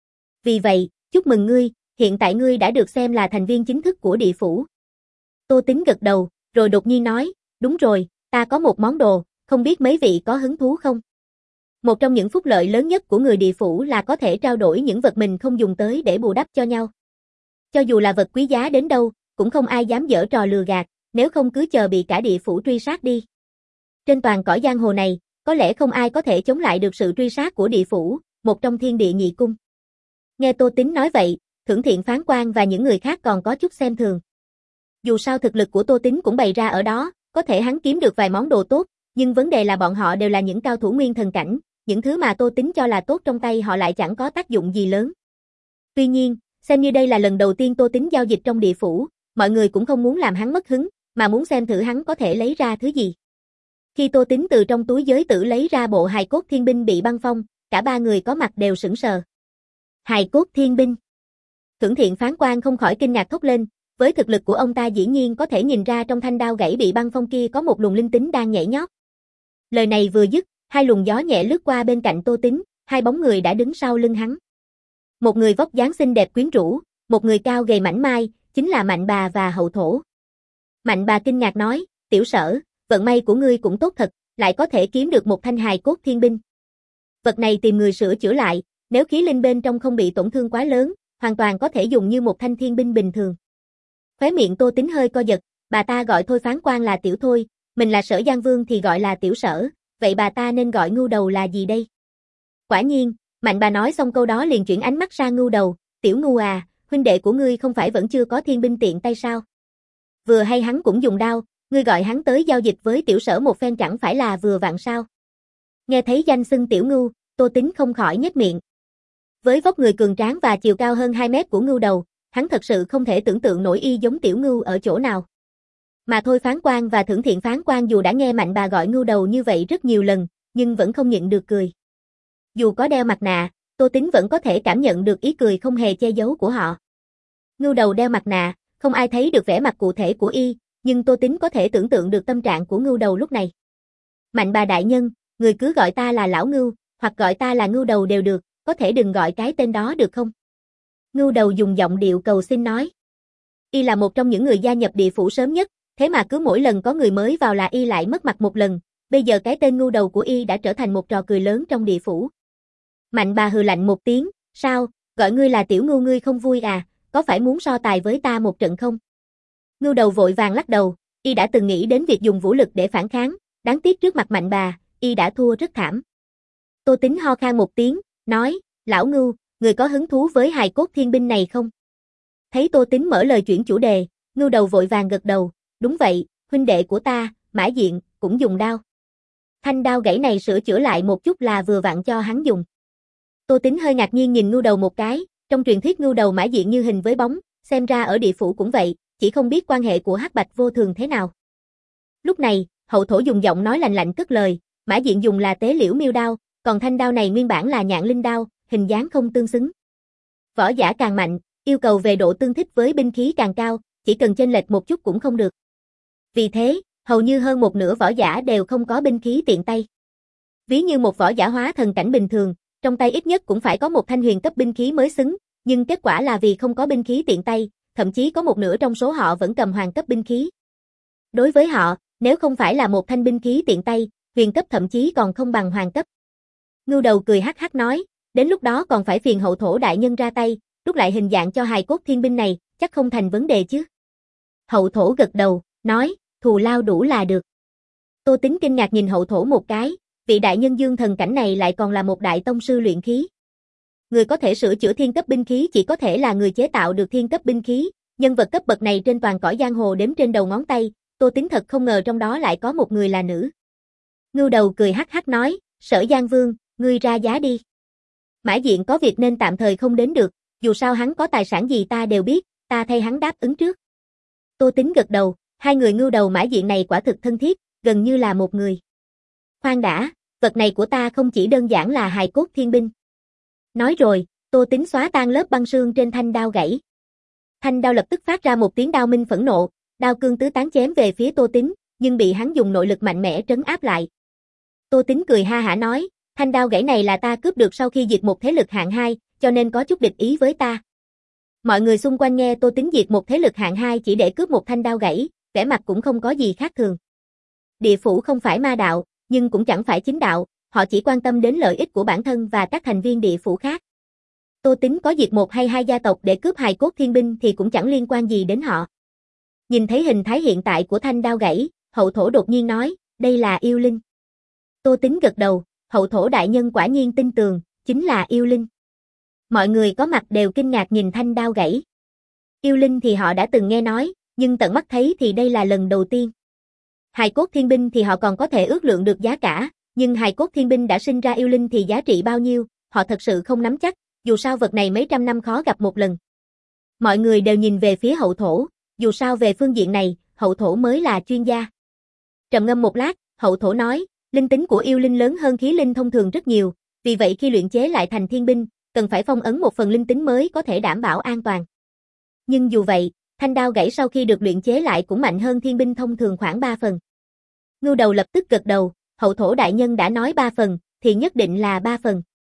Vì vậy, chúc mừng ngươi, hiện tại ngươi đã được xem là thành viên chính thức của địa phủ. Tô Tín gật đầu, rồi đột nhiên nói, đúng rồi, ta có một món đồ, không biết mấy vị có hứng thú không? Một trong những phúc lợi lớn nhất của người địa phủ là có thể trao đổi những vật mình không dùng tới để bù đắp cho nhau. Cho dù là vật quý giá đến đâu, cũng không ai dám giở trò lừa gạt, nếu không cứ chờ bị cả địa phủ truy sát đi. Trên toàn cõi giang hồ này, có lẽ không ai có thể chống lại được sự truy sát của địa phủ, một trong thiên địa nhị cung. Nghe Tô Tín nói vậy, Thưởng Thiện Phán Quan và những người khác còn có chút xem thường. Dù sao thực lực của Tô Tín cũng bày ra ở đó, có thể hắn kiếm được vài món đồ tốt, nhưng vấn đề là bọn họ đều là những cao thủ nguyên thần cảnh, những thứ mà Tô Tín cho là tốt trong tay họ lại chẳng có tác dụng gì lớn. Tuy nhiên, xem như đây là lần đầu tiên Tô Tín giao dịch trong địa phủ, mọi người cũng không muốn làm hắn mất hứng, mà muốn xem thử hắn có thể lấy ra thứ gì. Khi Tô Tín từ trong túi giới tử lấy ra bộ hài cốt thiên binh bị băng phong, cả ba người có mặt đều sững sờ. Hài cốt thiên binh. Thưởng Thiện Phán Quan không khỏi kinh ngạc thốt lên, với thực lực của ông ta dĩ nhiên có thể nhìn ra trong thanh đao gãy bị băng phong kia có một luồng linh tính đang nhảy nhót. Lời này vừa dứt, hai luồng gió nhẹ lướt qua bên cạnh Tô Tín, hai bóng người đã đứng sau lưng hắn. Một người vóc dáng xinh đẹp quyến rũ, một người cao gầy mảnh mai, chính là Mạnh Bà và Hậu Thổ. Mạnh Bà kinh ngạc nói, tiểu Sở, vận may của ngươi cũng tốt thật, lại có thể kiếm được một thanh hài cốt thiên binh. Vật này tìm người sửa chữa lại, nếu khí linh bên trong không bị tổn thương quá lớn, hoàn toàn có thể dùng như một thanh thiên binh bình thường. Khóe miệng Tô Tín hơi co giật, bà ta gọi Thôi Phán Quan là tiểu Thôi, mình là Sở Giang Vương thì gọi là tiểu Sở, vậy bà ta nên gọi Ngưu Đầu là gì đây? Quả nhiên, Mạnh Bà nói xong câu đó liền chuyển ánh mắt sang Ngưu Đầu, tiểu Ngưu à, huynh đệ của ngươi không phải vẫn chưa có thiên binh tiện tay sao? Vừa hay hắn cũng dùng đao, ngươi gọi hắn tới giao dịch với tiểu Sở một phen chẳng phải là vừa vặn sao? Nghe thấy danh xưng tiểu Ngưu, Tô Tín không khỏi nhếch miệng. Với vóc người cường tráng và chiều cao hơn hai mét của Ngưu Đầu, hắn thật sự không thể tưởng tượng nổi y giống tiểu Ngưu ở chỗ nào. Mà Thôi Phán Quan và Thưởng Thiện Phán Quan dù đã nghe Mạnh Bà gọi Ngưu Đầu như vậy rất nhiều lần, nhưng vẫn không nhịn được cười. Dù có đeo mặt nạ, Tô Tín vẫn có thể cảm nhận được ý cười không hề che giấu của họ. Ngưu Đầu đeo mặt nạ, không ai thấy được vẻ mặt cụ thể của y, nhưng Tô Tín có thể tưởng tượng được tâm trạng của Ngưu Đầu lúc này. Mạnh Bà đại nhân, người cứ gọi ta là Lão Ngưu, hoặc gọi ta là Ngưu Đầu đều được, có thể đừng gọi cái tên đó được không? Ngưu Đầu dùng giọng điệu cầu xin nói. Y là một trong những người gia nhập địa phủ sớm nhất, thế mà cứ mỗi lần có người mới vào là y lại mất mặt một lần, bây giờ cái tên Ngưu Đầu của y đã trở thành một trò cười lớn trong địa phủ. Mạnh Bà hừ lạnh một tiếng, sao, gọi ngươi là tiểu Ngưu ngươi không vui à, có phải muốn so tài với ta một trận không? Ngưu Đầu vội vàng lắc đầu, y đã từng nghĩ đến việc dùng vũ lực để phản kháng, đáng tiếc trước mặt Mạnh Bà, y đã thua rất thảm. Tô Tín ho khan một tiếng, nói, Lão Ngưu, người có hứng thú với hài cốt thiên binh này không? Thấy Tô Tín mở lời chuyển chủ đề, Ngưu Đầu vội vàng gật đầu, đúng vậy, huynh đệ của ta, Mã Diện, cũng dùng đao. Thanh đao gãy này sửa chữa lại một chút là vừa vặn cho hắn dùng. Tô Tín hơi ngạc nhiên nhìn Ngưu Đầu một cái, trong truyền thuyết Ngưu Đầu Mã Diện như hình với bóng, xem ra ở địa phủ cũng vậy, chỉ không biết quan hệ của Hắc Bạch Vô Thường thế nào. Lúc này, Hậu Thổ dùng giọng nói lạnh lạnh cất lời, Mã Diện dùng là tế liễu miêu đao, còn thanh đao này nguyên bản là nhạn linh đao, hình dáng không tương xứng. Võ giả càng mạnh, yêu cầu về độ tương thích với binh khí càng cao, chỉ cần chênh lệch một chút cũng không được. Vì thế, hầu như hơn một nửa võ giả đều không có binh khí tiện tay. Ví như một võ giả hóa thần cảnh bình thường, trong tay ít nhất cũng phải có một thanh huyền cấp binh khí mới xứng, nhưng kết quả là vì không có binh khí tiện tay, thậm chí có một nửa trong số họ vẫn cầm hoàng cấp binh khí. Đối với họ, nếu không phải là một thanh binh khí tiện tay, huyền cấp thậm chí còn không bằng hoàng cấp. Ngưu Đầu cười hắc hắc nói, đến lúc đó còn phải phiền Hậu Thổ đại nhân ra tay, đúc lại hình dạng cho hài cốt thiên binh này, chắc không thành vấn đề chứ. Hậu Thổ gật đầu, nói, thù lao đủ là được. Tô Tín kinh ngạc nhìn Hậu Thổ một cái, vị đại nhân dương thần cảnh này lại còn là một đại tông sư luyện khí. Người có thể sửa chữa thiên cấp binh khí chỉ có thể là người chế tạo được thiên cấp binh khí, nhân vật cấp bậc này trên toàn cõi giang hồ đếm trên đầu ngón tay, Tô Tín thật không ngờ trong đó lại có một người là nữ. Ngưu Đầu cười hắc hắc nói, Sở Giang Vương, ngươi ra giá đi. Mã Diện có việc nên tạm thời không đến được, dù sao hắn có tài sản gì ta đều biết, ta thay hắn đáp ứng trước. Tô Tín gật đầu, hai người Ngưu Đầu Mã Diện này quả thực thân thiết, gần như là một người. Khoan đã, vật này của ta không chỉ đơn giản là hài cốt thiên binh. Nói rồi, Tô Tín xóa tan lớp băng sương trên thanh đao gãy. Thanh đao lập tức phát ra một tiếng đao minh phẫn nộ, đao cương tứ tán chém về phía Tô Tín, nhưng bị hắn dùng nội lực mạnh mẽ trấn áp lại. Tô Tín cười ha hả nói, thanh đao gãy này là ta cướp được sau khi diệt một thế lực hạng hai, cho nên có chút địch ý với ta. Mọi người xung quanh nghe Tô Tín diệt một thế lực hạng hai chỉ để cướp một thanh đao gãy, vẻ mặt cũng không có gì khác thường. Địa phủ không phải ma đạo, nhưng cũng chẳng phải chính đạo, họ chỉ quan tâm đến lợi ích của bản thân và các thành viên địa phủ khác. Tô Tín có diệt một hay hai gia tộc để cướp hài cốt thiên binh thì cũng chẳng liên quan gì đến họ. Nhìn thấy hình thái hiện tại của thanh đao gãy, Hậu Thổ đột nhiên nói, đây là yêu linh. Tô Tín gật đầu, Hậu Thổ đại nhân quả nhiên tin tường, chính là yêu linh. Mọi người có mặt đều kinh ngạc nhìn thanh đao gãy. Yêu linh thì họ đã từng nghe nói, nhưng tận mắt thấy thì đây là lần đầu tiên. Hài cốt thiên binh thì họ còn có thể ước lượng được giá cả, nhưng hài cốt thiên binh đã sinh ra yêu linh thì giá trị bao nhiêu, họ thật sự không nắm chắc, dù sao vật này mấy trăm năm khó gặp một lần. Mọi người đều nhìn về phía hậu thổ, dù sao về phương diện này, hậu thổ mới là chuyên gia. Trầm ngâm một lát, hậu thổ nói, linh tính của yêu linh lớn hơn khí linh thông thường rất nhiều, vì vậy khi luyện chế lại thành thiên binh, cần phải phong ấn một phần linh tính mới có thể đảm bảo an toàn. Nhưng dù vậy, thanh đao gãy sau khi được luyện chế lại cũng mạnh hơn thiên binh thông thường khoảng ba phần. Ngưu Đầu lập tức gật đầu, hậu thổ đại nhân đã nói ba phần, thì nhất định là ba phần.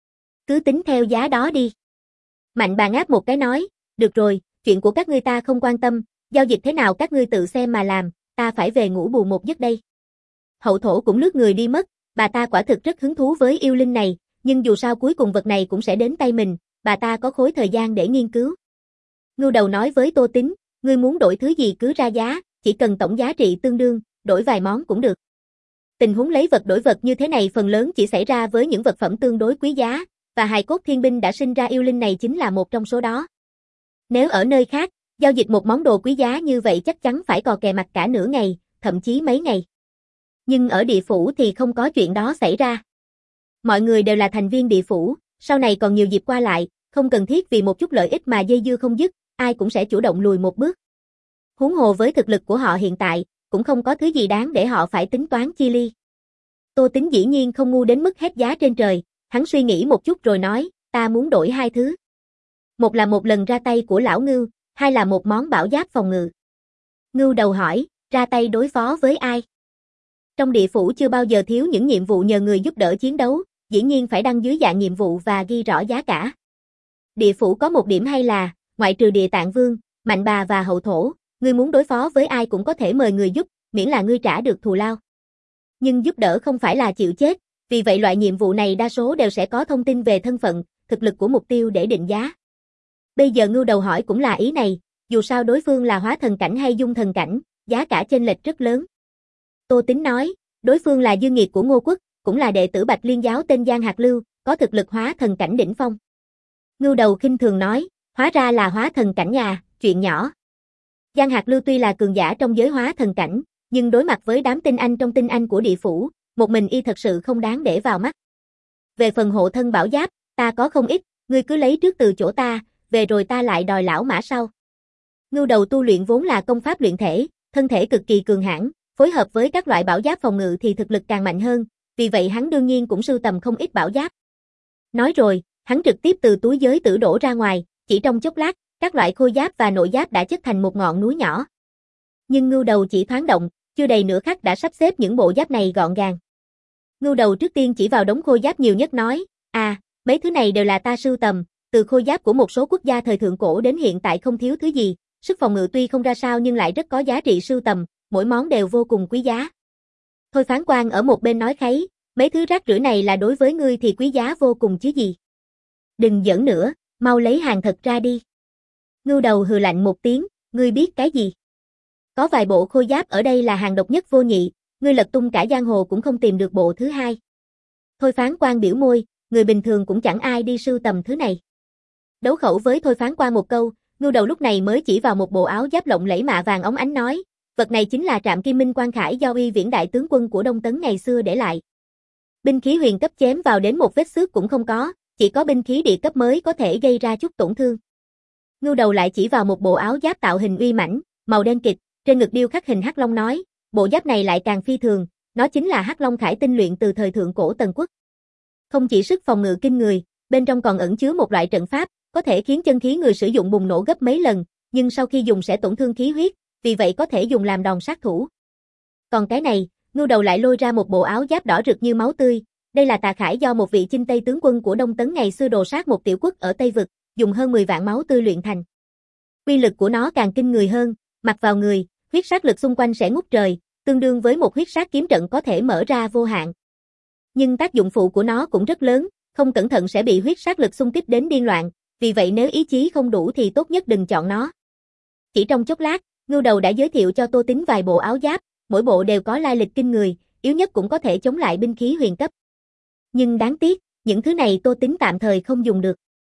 Cứ tính theo giá đó đi. Mạnh bà ngáp một cái nói, được rồi, chuyện của các ngươi ta không quan tâm, giao dịch thế nào các ngươi tự xem mà làm, ta phải về ngủ bù một giấc đây. Hậu thổ cũng lướt người đi mất, bà ta quả thực rất hứng thú với yêu linh này, nhưng dù sao cuối cùng vật này cũng sẽ đến tay mình, bà ta có khối thời gian để nghiên cứu. Ngưu Đầu nói với Tô Tín, ngươi muốn đổi thứ gì cứ ra giá, chỉ cần tổng giá trị tương đương, đổi vài món cũng được. Tình huống lấy vật đổi vật như thế này phần lớn chỉ xảy ra với những vật phẩm tương đối quý giá, và hài cốt thiên binh đã sinh ra yêu linh này chính là một trong số đó. Nếu ở nơi khác, giao dịch một món đồ quý giá như vậy chắc chắn phải cò kè mặt cả nửa ngày, thậm chí mấy ngày. Nhưng ở địa phủ thì không có chuyện đó xảy ra. Mọi người đều là thành viên địa phủ, sau này còn nhiều dịp qua lại, không cần thiết vì một chút lợi ích mà dây dưa không dứt, ai cũng sẽ chủ động lùi một bước. Huống hồ với thực lực của họ hiện tại, cũng không có thứ gì đáng để họ phải tính toán chi ly. Tô Tín dĩ nhiên không ngu đến mức hét giá trên trời, hắn suy nghĩ một chút rồi nói, ta muốn đổi hai thứ. Một là một lần ra tay của lão Ngưu, hai là một món bảo giáp phòng ngự. Ngưu Đầu hỏi, ra tay đối phó với ai? Trong địa phủ chưa bao giờ thiếu những nhiệm vụ nhờ người giúp đỡ chiến đấu, dĩ nhiên phải đăng dưới dạng nhiệm vụ và ghi rõ giá cả. Địa phủ có một điểm hay là, ngoại trừ Địa Tạng Vương, Mạnh Bà và Hậu Thổ, ngươi muốn đối phó với ai cũng có thể mời người giúp, miễn là ngươi trả được thù lao. Nhưng giúp đỡ không phải là chịu chết, vì vậy loại nhiệm vụ này đa số đều sẽ có thông tin về thân phận, thực lực của mục tiêu để định giá. Bây giờ Ngưu Đầu hỏi cũng là ý này, dù sao đối phương là hóa thần cảnh hay dung thần cảnh, giá cả chênh lệch rất lớn. Tô Tín nói, đối phương là dương nghiệt của Ngô Quốc, cũng là đệ tử Bạch Liên giáo tên Giang Hạc Lưu, có thực lực hóa thần cảnh đỉnh phong. Ngưu Đầu khinh thường nói, hóa ra là hóa thần cảnh nhà, chuyện nhỏ. Giang Hạc Lưu tuy là cường giả trong giới hóa thần cảnh, nhưng đối mặt với đám tinh anh trong tinh anh của địa phủ, một mình y thật sự không đáng để vào mắt. Về phần hộ thân bảo giáp, ta có không ít, ngươi cứ lấy trước từ chỗ ta, về rồi ta lại đòi lão mã sau. Ngưu Đầu tu luyện vốn là công pháp luyện thể, thân thể cực kỳ cường hãn, phối hợp với các loại bảo giáp phòng ngự thì thực lực càng mạnh hơn, vì vậy hắn đương nhiên cũng sưu tầm không ít bảo giáp. Nói rồi, hắn trực tiếp từ túi giới tử đổ ra ngoài, chỉ trong chốc lát, các loại khôi giáp và nội giáp đã chất thành một ngọn núi nhỏ. Nhưng Ngưu Đầu chỉ thoáng động, chưa đầy nửa khắc đã sắp xếp những bộ giáp này gọn gàng. Ngưu Đầu trước tiên chỉ vào đống khôi giáp nhiều nhất nói, à, mấy thứ này đều là ta sưu tầm, từ khôi giáp của một số quốc gia thời thượng cổ đến hiện tại không thiếu thứ gì, sức phòng ngự tuy không ra sao nhưng lại rất có giá trị sưu tầm, mỗi món đều vô cùng quý giá. Thôi Phán Quan ở một bên nói kháy, mấy thứ rác rưởi này là đối với ngươi thì quý giá vô cùng chứ gì. Đừng giỡn nữa, mau lấy hàng thật ra đi. Ngưu Đầu hừ lạnh một tiếng, ngươi biết cái gì? Có vài bộ khôi giáp ở đây là hàng độc nhất vô nhị, ngươi lật tung cả giang hồ cũng không tìm được bộ thứ hai. Thôi Phán Quan biểu môi, người bình thường cũng chẳng ai đi sưu tầm thứ này. Đấu khẩu với Thôi Phán Quan một câu, Ngưu Đầu lúc này mới chỉ vào một bộ áo giáp lộng lẫy mạ vàng óng ánh nói, vật này chính là Trạm Kim Minh Quan Khải do Uy Viễn đại tướng quân của Đông Tấn ngày xưa để lại. Binh khí huyền cấp chém vào đến một vết xước cũng không có, chỉ có binh khí địa cấp mới có thể gây ra chút tổn thương. Ngưu Đầu lại chỉ vào một bộ áo giáp tạo hình uy mãnh, màu đen kịt, trên ngực điêu khắc hình hắc long nói, bộ giáp này lại càng phi thường, nó chính là hắc long khải tinh luyện từ thời thượng cổ Tần Quốc. Không chỉ sức phòng ngự kinh người, bên trong còn ẩn chứa một loại trận pháp, có thể khiến chân khí người sử dụng bùng nổ gấp mấy lần, nhưng sau khi dùng sẽ tổn thương khí huyết, vì vậy có thể dùng làm đòn sát thủ. Còn cái này, Ngưu Đầu lại lôi ra một bộ áo giáp đỏ rực như máu tươi, đây là tà khải do một vị chinh Tây tướng quân của Đông Tấn ngày xưa đồ sát một tiểu quốc ở Tây Vực, dùng hơn mười vạn máu tươi luyện thành. Uy lực của nó càng kinh người hơn, mặc vào người, huyết sát lực xung quanh sẽ ngút trời, tương đương với một huyết sát kiếm trận có thể mở ra vô hạn. Nhưng tác dụng phụ của nó cũng rất lớn, không cẩn thận sẽ bị huyết sát lực xung kích đến điên loạn, vì vậy nếu ý chí không đủ thì tốt nhất đừng chọn nó. Chỉ trong chốc lát, Ngưu Đầu đã giới thiệu cho Tô Tín vài bộ áo giáp, mỗi bộ đều có lai lịch kinh người, yếu nhất cũng có thể chống lại binh khí huyền cấp. Nhưng đáng tiếc, những thứ này Tô Tín tạm thời không dùng được.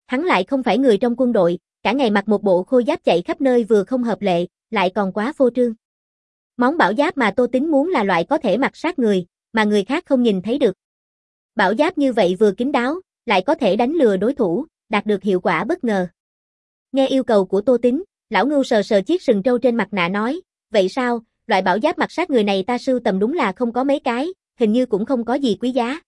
Hắn lại không phải người trong quân đội, cả ngày mặc một bộ khôi giáp chạy khắp nơi vừa không hợp lệ, lại còn quá phô trương. Món bảo giáp mà Tô Tính muốn là loại có thể mặc sát người, mà người khác không nhìn thấy được. Bảo giáp như vậy vừa kín đáo, lại có thể đánh lừa đối thủ, đạt được hiệu quả bất ngờ. Nghe yêu cầu của Tô Tính, lão Ngưu sờ sờ chiếc sừng trâu trên mặt nạ nói, vậy sao, loại bảo giáp mặc sát người này ta sưu tầm đúng là không có mấy cái, hình như cũng không có gì quý giá.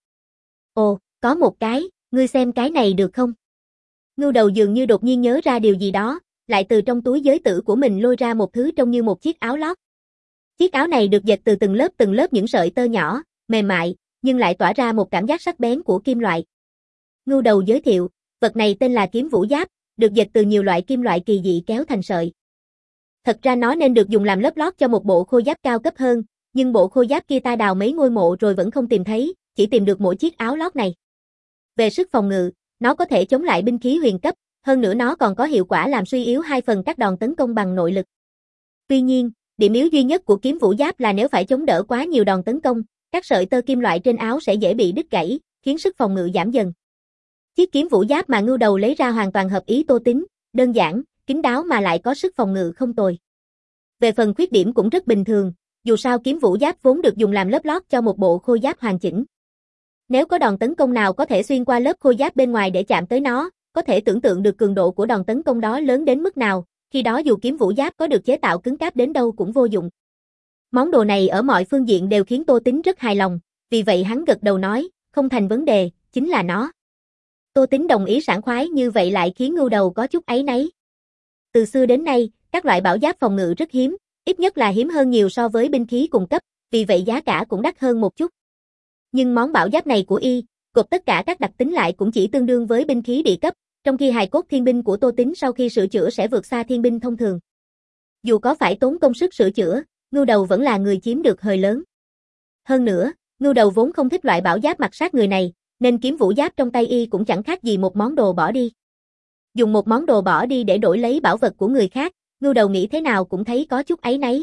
Ồ, có một cái, ngươi xem cái này được không? Ngưu đầu dường như đột nhiên nhớ ra điều gì đó, lại từ trong túi giới tử của mình lôi ra một thứ trông như một chiếc áo lót. Chiếc áo này được dệt từ từng lớp từng lớp những sợi tơ nhỏ, mềm mại, nhưng lại tỏa ra một cảm giác sắc bén của kim loại. Ngưu đầu giới thiệu, vật này tên là kiếm vũ giáp, được dệt từ nhiều loại kim loại kỳ dị kéo thành sợi. Thật ra nó nên được dùng làm lớp lót cho một bộ khôi giáp cao cấp hơn, nhưng bộ khôi giáp kia ta đào mấy ngôi mộ rồi vẫn không tìm thấy, chỉ tìm được mỗi chiếc áo lót này. Về sức phòng ngự, nó có thể chống lại binh khí huyền cấp, hơn nữa nó còn có hiệu quả làm suy yếu hai phần các đòn tấn công bằng nội lực. Tuy nhiên, điểm yếu duy nhất của kiếm vũ giáp là nếu phải chống đỡ quá nhiều đòn tấn công, các sợi tơ kim loại trên áo sẽ dễ bị đứt gãy, khiến sức phòng ngự giảm dần. Chiếc kiếm vũ giáp mà Ngưu đầu lấy ra hoàn toàn hợp ý Tô Tính, đơn giản, kín đáo mà lại có sức phòng ngự không tồi. Về phần khuyết điểm cũng rất bình thường, dù sao kiếm vũ giáp vốn được dùng làm lớp lót cho một bộ khôi giáp hoàn chỉnh. Nếu có đòn tấn công nào có thể xuyên qua lớp khôi giáp bên ngoài để chạm tới nó, có thể tưởng tượng được cường độ của đòn tấn công đó lớn đến mức nào, khi đó dù kiếm vũ giáp có được chế tạo cứng cáp đến đâu cũng vô dụng. Món đồ này ở mọi phương diện đều khiến Tô Tính rất hài lòng, vì vậy hắn gật đầu nói, không thành vấn đề, chính là nó. Tô Tính đồng ý sảng khoái như vậy lại khiến Ngưu đầu có chút áy náy. Từ xưa đến nay, các loại bảo giáp phòng ngự rất hiếm, ít nhất là hiếm hơn nhiều so với binh khí cùng cấp, vì vậy giá cả cũng đắt hơn một chút. Nhưng món bảo giáp này của y, gộp tất cả các đặc tính lại cũng chỉ tương đương với binh khí địa cấp, trong khi hài cốt thiên binh của Tô Tính sau khi sửa chữa sẽ vượt xa thiên binh thông thường. Dù có phải tốn công sức sửa chữa, Ngưu đầu vẫn là người chiếm được hời lớn. Hơn nữa, Ngưu đầu vốn không thích loại bảo giáp mặc sát người này, nên kiếm vũ giáp trong tay y cũng chẳng khác gì một món đồ bỏ đi. Dùng một món đồ bỏ đi để đổi lấy bảo vật của người khác, Ngưu đầu nghĩ thế nào cũng thấy có chút áy náy.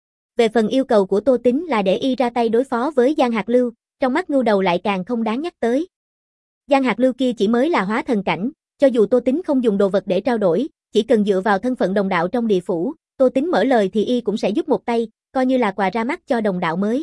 Về phần yêu cầu của Tô Tính là để y ra tay đối phó với Giang Hạc Lưu, trong mắt Ngưu đầu lại càng không đáng nhắc tới. Giang Hạc Lưu kia chỉ mới là hóa thần cảnh, cho dù Tô Tính không dùng đồ vật để trao đổi, chỉ cần dựa vào thân phận đồng đạo trong địa phủ, Tô Tính mở lời thì y cũng sẽ giúp một tay, coi như là quà ra mắt cho đồng đạo mới.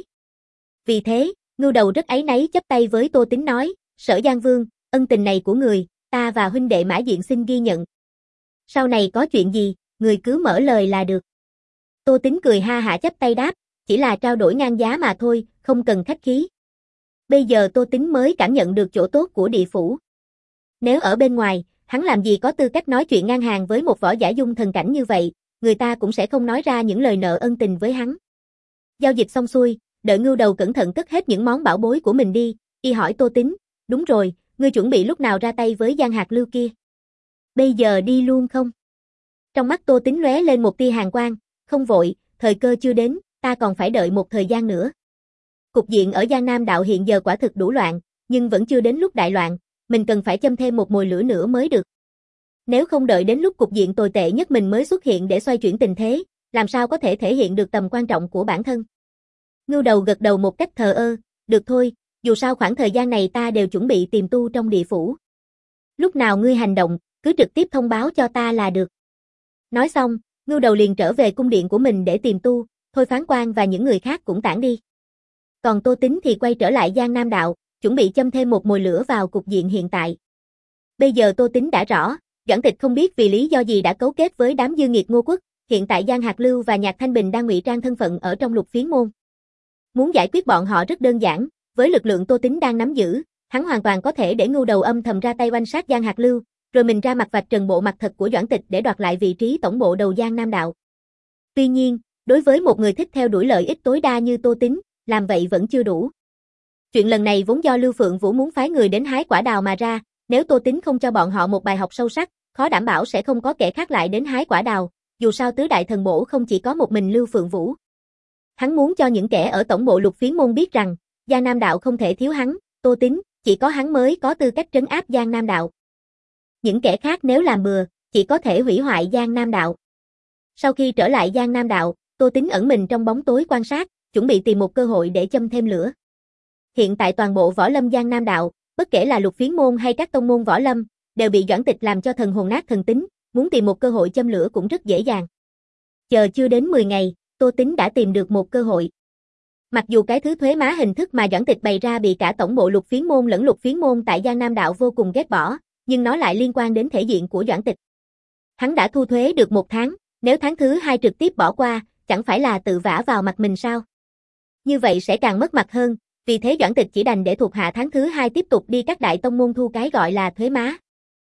Vì thế, Ngưu đầu rất áy náy chắp tay với Tô Tính nói, Sở Giang Vương, ân tình này của người, ta và huynh đệ Mã Diện xin ghi nhận. Sau này có chuyện gì, người cứ mở lời là được. Tô Tính cười ha hả chắp tay đáp, chỉ là trao đổi ngang giá mà thôi, không cần khách khí. Bây giờ Tô Tính mới cảm nhận được chỗ tốt của địa phủ. Nếu ở bên ngoài, hắn làm gì có tư cách nói chuyện ngang hàng với một võ giả dung thần cảnh như vậy, người ta cũng sẽ không nói ra những lời nợ ân tình với hắn. Giao dịch xong xuôi, đợi Ngưu đầu cẩn thận cất hết những món bảo bối của mình đi, y hỏi Tô Tính, đúng rồi, ngươi chuẩn bị lúc nào ra tay với Giang Hạc Lưu kia? Bây giờ đi luôn không? Trong mắt Tô Tính lóe lên một tia hàn quang, không vội, thời cơ chưa đến, ta còn phải đợi một thời gian nữa. Cục diện ở Giang Nam đạo hiện giờ quả thực đủ loạn, nhưng vẫn chưa đến lúc đại loạn, mình cần phải châm thêm một mồi lửa nữa mới được. Nếu không đợi đến lúc cục diện tồi tệ nhất mình mới xuất hiện để xoay chuyển tình thế, làm sao có thể thể hiện được tầm quan trọng của bản thân? Ngưu đầu gật đầu một cách thờ ơ, được thôi, dù sao khoảng thời gian này ta đều chuẩn bị tìm tu trong địa phủ. Lúc nào ngươi hành động, cứ trực tiếp thông báo cho ta là được. Nói xong, Ngưu đầu liền trở về cung điện của mình để tìm tu, Thôi Phán Quan và những người khác cũng tản đi. Còn Tô Tính thì quay trở lại Giang Nam đạo, chuẩn bị châm thêm một mồi lửa vào cục diện hiện tại. Bây giờ Tô Tính đã rõ, Doãn Tịch không biết vì lý do gì đã cấu kết với đám dư nghiệt Ngô Quốc, hiện tại Giang Hạc Lưu và Nhạc Thanh Bình đang ngụy trang thân phận ở trong Lục Phiến môn. Muốn giải quyết bọn họ rất đơn giản, với lực lượng Tô Tính đang nắm giữ, hắn hoàn toàn có thể để Ngưu đầu âm thầm ra tay oanh sát Giang Hạc Lưu, rồi mình ra mặt vạch trần bộ mặt thật của Doãn Tịch để đoạt lại vị trí tổng bộ đầu Giang Nam đạo. Tuy nhiên, đối với một người thích theo đuổi lợi ích tối đa như Tô Tính, làm vậy vẫn chưa đủ. Chuyện lần này vốn do Lưu Phượng Vũ muốn phái người đến hái quả đào mà ra, nếu Tô Tính không cho bọn họ một bài học sâu sắc, khó đảm bảo sẽ không có kẻ khác lại đến hái quả đào, dù sao tứ đại thần bổ không chỉ có một mình Lưu Phượng Vũ. Hắn muốn cho những kẻ ở tổng bộ Lục Phiến môn biết rằng, Giang Nam đạo không thể thiếu hắn, Tô Tính, chỉ có hắn mới có tư cách trấn áp Giang Nam đạo. Những kẻ khác nếu làm bừa, chỉ có thể hủy hoại Giang Nam đạo. Sau khi trở lại Giang Nam đạo, Tô Tính ẩn mình trong bóng tối quan sát, chuẩn bị tìm một cơ hội để châm thêm lửa. Hiện tại toàn bộ võ lâm Giang Nam đạo, bất kể là Lục Phiến môn hay các tông môn võ lâm, đều bị Doãn Tịch làm cho thần hồn nát thần tính, muốn tìm một cơ hội châm lửa cũng rất dễ dàng. Chờ chưa đến mười ngày, Tô Tính đã tìm được một cơ hội. Mặc dù cái thứ thuế má hình thức mà Doãn Tịch bày ra bị cả tổng bộ Lục Phiến môn lẫn Lục Phiến môn tại Giang Nam đạo vô cùng ghét bỏ, nhưng nó lại liên quan đến thể diện của Doãn Tịch. Hắn đã thu thuế được một tháng, nếu tháng thứ hai trực tiếp bỏ qua, chẳng phải là tự vả vào mặt mình sao? Như vậy sẽ càng mất mặt hơn, vì thế Doãn Tịch chỉ đành để thuộc hạ tháng thứ hai tiếp tục đi các đại tông môn thu cái gọi là thuế má.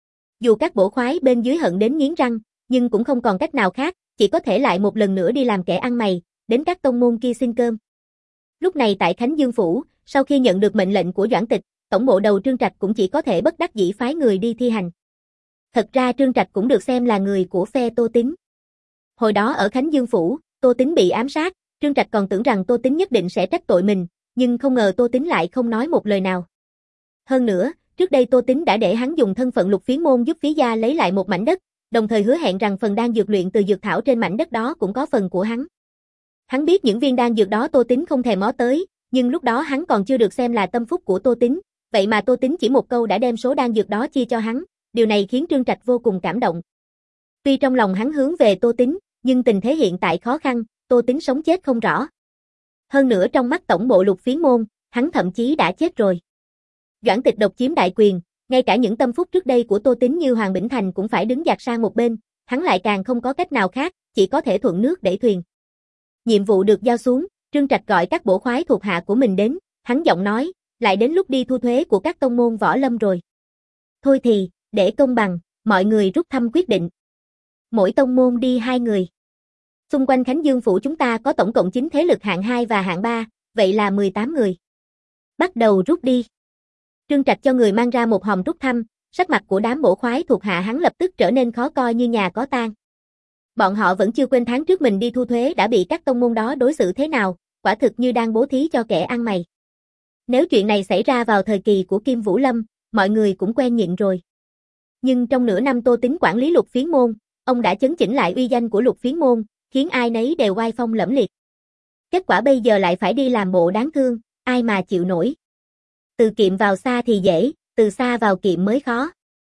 Dù các bổ khoái bên dưới hận đến nghiến răng, nhưng cũng không còn cách nào khác, chỉ có thể lại một lần nữa đi làm kẻ ăn mày, đến các tông môn kia xin cơm. Lúc này tại Khánh Dương Phủ, sau khi nhận được mệnh lệnh của Doãn Tịch, tổng bộ đầu Trương Trạch cũng chỉ có thể bất đắc dĩ phái người đi thi hành. Thật ra Trương Trạch cũng được xem là người của phe Tô Tính. Hồi đó ở Khánh Dương Phủ, Tô Tính bị ám sát, Trương Trạch còn tưởng rằng Tô Tính nhất định sẽ trách tội mình, nhưng không ngờ Tô Tính lại không nói một lời nào. Hơn nữa, trước đây Tô Tính đã để hắn dùng thân phận Lục Phiến môn giúp Phí gia lấy lại một mảnh đất, đồng thời hứa hẹn rằng phần đan dược luyện từ dược thảo trên mảnh đất đó cũng có phần của hắn. Hắn biết những viên đan dược đó Tô Tính không thèm mó tới, nhưng lúc đó hắn còn chưa được xem là tâm phúc của Tô Tính, vậy mà Tô Tính chỉ một câu đã đem số đan dược đó chia cho hắn, điều này khiến Trương Trạch vô cùng cảm động. Tuy trong lòng hắn hướng về Tô Tính, nhưng tình thế hiện tại khó khăn, Tô Tính sống chết không rõ. Hơn nữa trong mắt tổng bộ Lục Phiến môn, hắn thậm chí đã chết rồi. Doãn Tịch độc chiếm đại quyền, ngay cả những tâm phúc trước đây của Tô Tính như Hoàng Bỉnh Thành cũng phải đứng dạt sang một bên, hắn lại càng không có cách nào khác, chỉ có thể thuận nước đẩy thuyền. Nhiệm vụ được giao xuống, Trương Trạch gọi các bổ khoái thuộc hạ của mình đến, hắn giọng nói, lại đến lúc đi thu thuế của các tông môn võ lâm rồi. Thôi thì, để công bằng, mọi người rút thăm quyết định. Mỗi tông môn đi hai người. Xung quanh Khánh Dương Phủ chúng ta có tổng cộng chín thế lực hạng hai và hạng ba, vậy là mười tám người. Bắt đầu rút đi. Trương Trạch cho người mang ra một hòm rút thăm, sắc mặt của đám bổ khoái thuộc hạ hắn lập tức trở nên khó coi như nhà có tang. Bọn họ vẫn chưa quên tháng trước mình đi thu thuế đã bị các tông môn đó đối xử thế nào, quả thực như đang bố thí cho kẻ ăn mày. Nếu chuyện này xảy ra vào thời kỳ của Kim Vũ Lâm, mọi người cũng quen nhịn rồi. Nhưng trong nửa năm Tô Tính quản lý Lục Phiến môn, ông đã chấn chỉnh lại uy danh của Lục Phiến môn, khiến ai nấy đều oai phong lẫm liệt. Kết quả bây giờ lại phải đi làm bộ đáng thương, ai mà chịu nổi. Từ kiệm vào xa thì dễ, từ xa vào kiệm mới khó.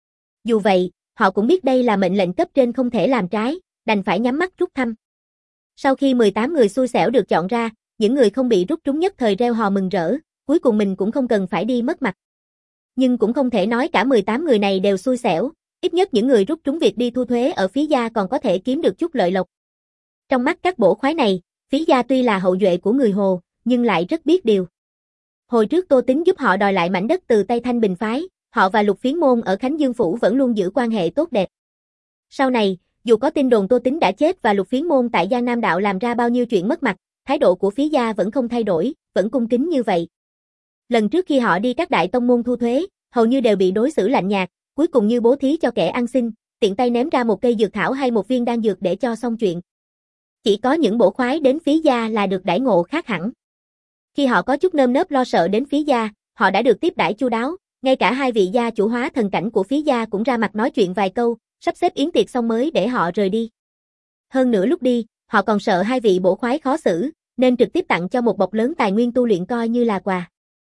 Dù vậy, họ cũng biết đây là mệnh lệnh cấp trên không thể làm trái, đành phải nhắm mắt rút thăm. Sau khi mười tám người xui xẻo được chọn ra, những người không bị rút trúng nhất thời reo hò mừng rỡ, cuối cùng mình cũng không cần phải đi mất mặt. Nhưng cũng không thể nói cả mười tám người này đều xui xẻo, ít nhất những người rút trúng việc đi thu thuế ở Phí gia còn có thể kiếm được chút lợi lộc. Trong mắt các bổ khoái này, Phí gia tuy là hậu duệ của người Hồ, nhưng lại rất biết điều. Hồi trước Tô Tính giúp họ đòi lại mảnh đất từ tay Thanh Bình phái, họ và Lục Phiến môn ở Khánh Dương Phủ vẫn luôn giữ quan hệ tốt đẹp. Sau này, dù có tin đồn Tô Tính đã chết và Lục Phiến môn tại Giang Nam đạo làm ra bao nhiêu chuyện mất mặt, thái độ của Phí gia vẫn không thay đổi, vẫn cung kính như vậy. Lần trước khi họ đi các đại tông môn thu thuế, hầu như đều bị đối xử lạnh nhạt, cuối cùng như bố thí cho kẻ ăn xin, tiện tay ném ra một cây dược thảo hay một viên đan dược để cho xong chuyện. Chỉ có những bổ khoái đến Phí gia là được đãi ngộ khác hẳn. Khi họ có chút nơm nớp lo sợ đến Phí gia, họ đã được tiếp đãi chu đáo, ngay cả hai vị gia chủ hóa thần cảnh của Phí gia cũng ra mặt nói chuyện vài câu, sắp xếp yến tiệc xong mới để họ rời đi. Hơn nữa lúc đi, họ còn sợ hai vị bổ khoái khó xử, nên trực tiếp tặng cho một bọc lớn tài nguyên tu luyện coi như là quà.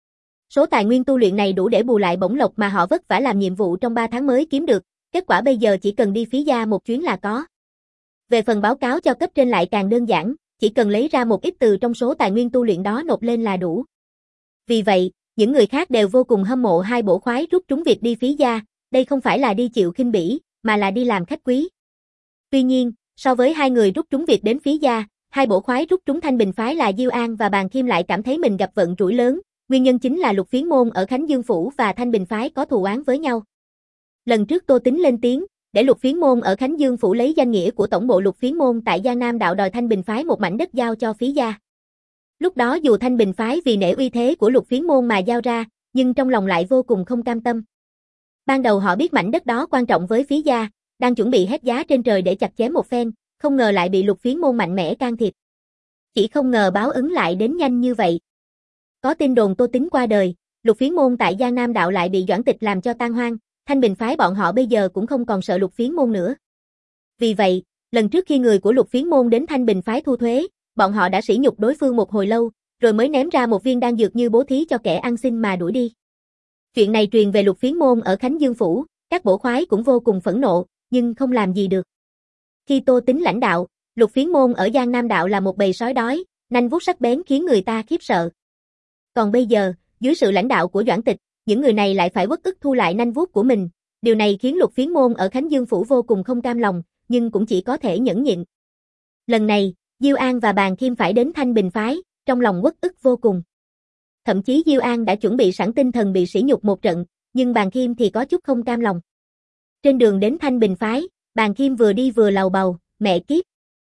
Số tài nguyên tu luyện này đủ để bù lại bổng lộc mà họ vất vả làm nhiệm vụ trong ba tháng mới kiếm được, kết quả bây giờ chỉ cần đi Phí gia một chuyến là có. Về phần báo cáo cho cấp trên lại càng đơn giản, chỉ cần lấy ra một ít từ trong số tài nguyên tu luyện đó nộp lên là đủ. Vì vậy, những người khác đều vô cùng hâm mộ hai bổ khoái rút trúng việc đi Phí gia, đây không phải là đi chịu khinh bỉ, mà là đi làm khách quý. Tuy nhiên, so với hai người rút trúng việc đến Phí gia, hai bổ khoái rút trúng Thanh Bình phái là Diêu An và Bàn Khiêm lại cảm thấy mình gặp vận rủi lớn, nguyên nhân chính là Lục Phiến môn ở Khánh Dương Phủ và Thanh Bình phái có thù oán với nhau. Lần trước Tô Tính lên tiếng, để Lục Phiến môn ở Khánh Dương Phủ lấy danh nghĩa của tổng bộ Lục Phiến môn tại Giang Nam đạo đòi Thanh Bình phái một mảnh đất giao cho Phí gia. Lúc đó dù Thanh Bình phái vì nể uy thế của Lục Phiến môn mà giao ra, nhưng trong lòng lại vô cùng không cam tâm. Ban đầu họ biết mảnh đất đó quan trọng với Phí gia, đang chuẩn bị hét giá trên trời để chặt chém một phen, không ngờ lại bị Lục Phiến môn mạnh mẽ can thiệp. Chỉ không ngờ báo ứng lại đến nhanh như vậy. Có tin đồn Tô Tính qua đời, Lục Phiến môn tại Giang Nam đạo lại bị Doãn Tịch làm cho tan hoang, Thanh Bình phái bọn họ bây giờ cũng không còn sợ Lục Phiến môn nữa. Vì vậy, lần trước khi người của Lục Phiến môn đến Thanh Bình phái thu thuế, bọn họ đã sỉ nhục đối phương một hồi lâu, rồi mới ném ra một viên đan dược như bố thí cho kẻ ăn xin mà đuổi đi. Chuyện này truyền về Lục Phiến môn ở Khánh Dương Phủ, Các bổ khoái cũng vô cùng phẫn nộ, nhưng không làm gì được. Khi Tô Tính lãnh đạo, Lục Phiến môn ở Giang Nam đạo là một bầy sói đói, nanh vuốt sắc bén khiến người ta khiếp sợ. Còn bây giờ, dưới sự lãnh đạo của Doãn Tịch, những người này lại phải uất ức thu lại nanh vuốt của mình. Điều này khiến Lục Phiến môn ở Khánh Dương phủ vô cùng không cam lòng, nhưng cũng chỉ có thể nhẫn nhịn. Lần này, Diêu An và Bàn Khiêm phải đến Thanh Bình phái, trong lòng uất ức vô cùng. Thậm chí Diêu An đã chuẩn bị sẵn tinh thần bị sỉ nhục một trận, nhưng Bàn Khiêm thì có chút không cam lòng. Trên đường đến Thanh Bình phái, Bàn Khiêm vừa đi vừa lầu bầu, mẹ kiếp.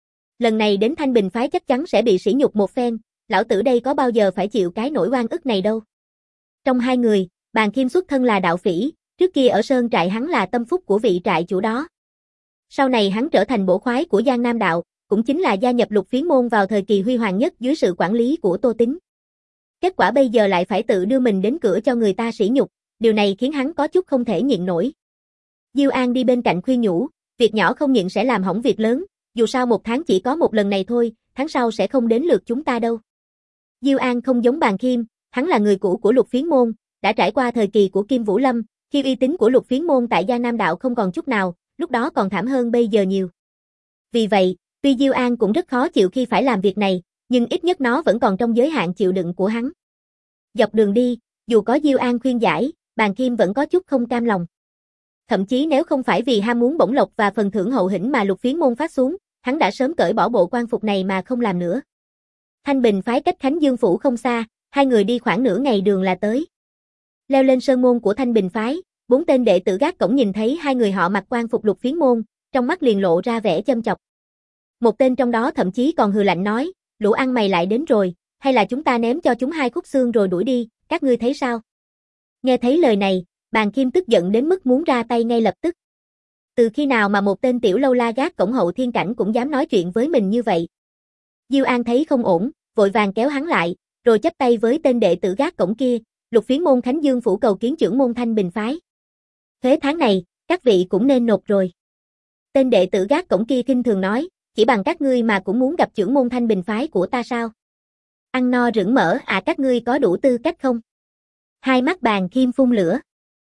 Lần này đến Thanh Bình phái chắc chắn sẽ bị sỉ nhục một phen, lão tử đây có bao giờ phải chịu cái nỗi oan ức này đâu. Trong hai người, Bàn Khiêm xuất thân là đạo phỉ, trước kia ở Sơn trại hắn là tâm phúc của vị trại chủ đó. Sau này hắn trở thành bổ khoái của Giang Nam đạo, cũng chính là gia nhập Lục Phiến môn vào thời kỳ huy hoàng nhất dưới sự quản lý của Tô Tính. Kết quả bây giờ lại phải tự đưa mình đến cửa cho người ta sỉ nhục, điều này khiến hắn có chút không thể nhịn nổi. Diêu An đi bên cạnh khuyên nhủ, việc nhỏ không nhịn sẽ làm hỏng việc lớn, dù sao một tháng chỉ có một lần này thôi, tháng sau sẽ không đến lượt chúng ta đâu. Diêu An không giống Bàn Khiêm, hắn là người cũ của Lục Phiến môn, đã trải qua thời kỳ của Kim Vũ Lâm, khi uy tín của Lục Phiến môn tại Giang Nam đạo không còn chút nào, lúc đó còn thảm hơn bây giờ nhiều. Vì vậy, tuy Diêu An cũng rất khó chịu khi phải làm việc này, nhưng ít nhất nó vẫn còn trong giới hạn chịu đựng của hắn. Dọc đường đi, dù có Diêu An khuyên giải, Bàn Khiêm vẫn có chút không cam lòng. Thậm chí nếu không phải vì ham muốn bổng lộc và phần thưởng hậu hĩnh mà Lục Phiến môn phát xuống, hắn đã sớm cởi bỏ bộ quan phục này mà không làm nữa. Thanh Bình phái cách Khánh Dương phủ không xa, hai người đi khoảng nửa ngày đường là tới. Leo lên sơn môn của Thanh Bình phái, bốn tên đệ tử gác cổng nhìn thấy hai người họ mặc quan phục Lục Phiến môn, trong mắt liền lộ ra vẻ châm chọc. Một tên trong đó thậm chí còn hừ lạnh nói, lũ ăn mày lại đến rồi, hay là chúng ta ném cho chúng hai khúc xương rồi đuổi đi, các ngươi thấy sao? Nghe thấy lời này, Bàn Khiêm tức giận đến mức muốn ra tay ngay lập tức. Từ khi nào mà một tên tiểu lâu la gác cổng hậu thiên cảnh cũng dám nói chuyện với mình như vậy? Diêu An thấy không ổn, vội vàng kéo hắn lại, rồi chắp tay với tên đệ tử gác cổng kia, Lục Phiến môn Khánh Dương phủ cầu kiến trưởng môn Thanh Bình phái. Thuế tháng này, các vị cũng nên nộp rồi. Tên đệ tử gác cổng kia khinh thường nói, chỉ bằng các ngươi mà cũng muốn gặp trưởng môn Thanh Bình phái của ta sao? Ăn no rửng mỡ à, các ngươi có đủ tư cách không? Hai mắt Bàn Khiêm phun lửa.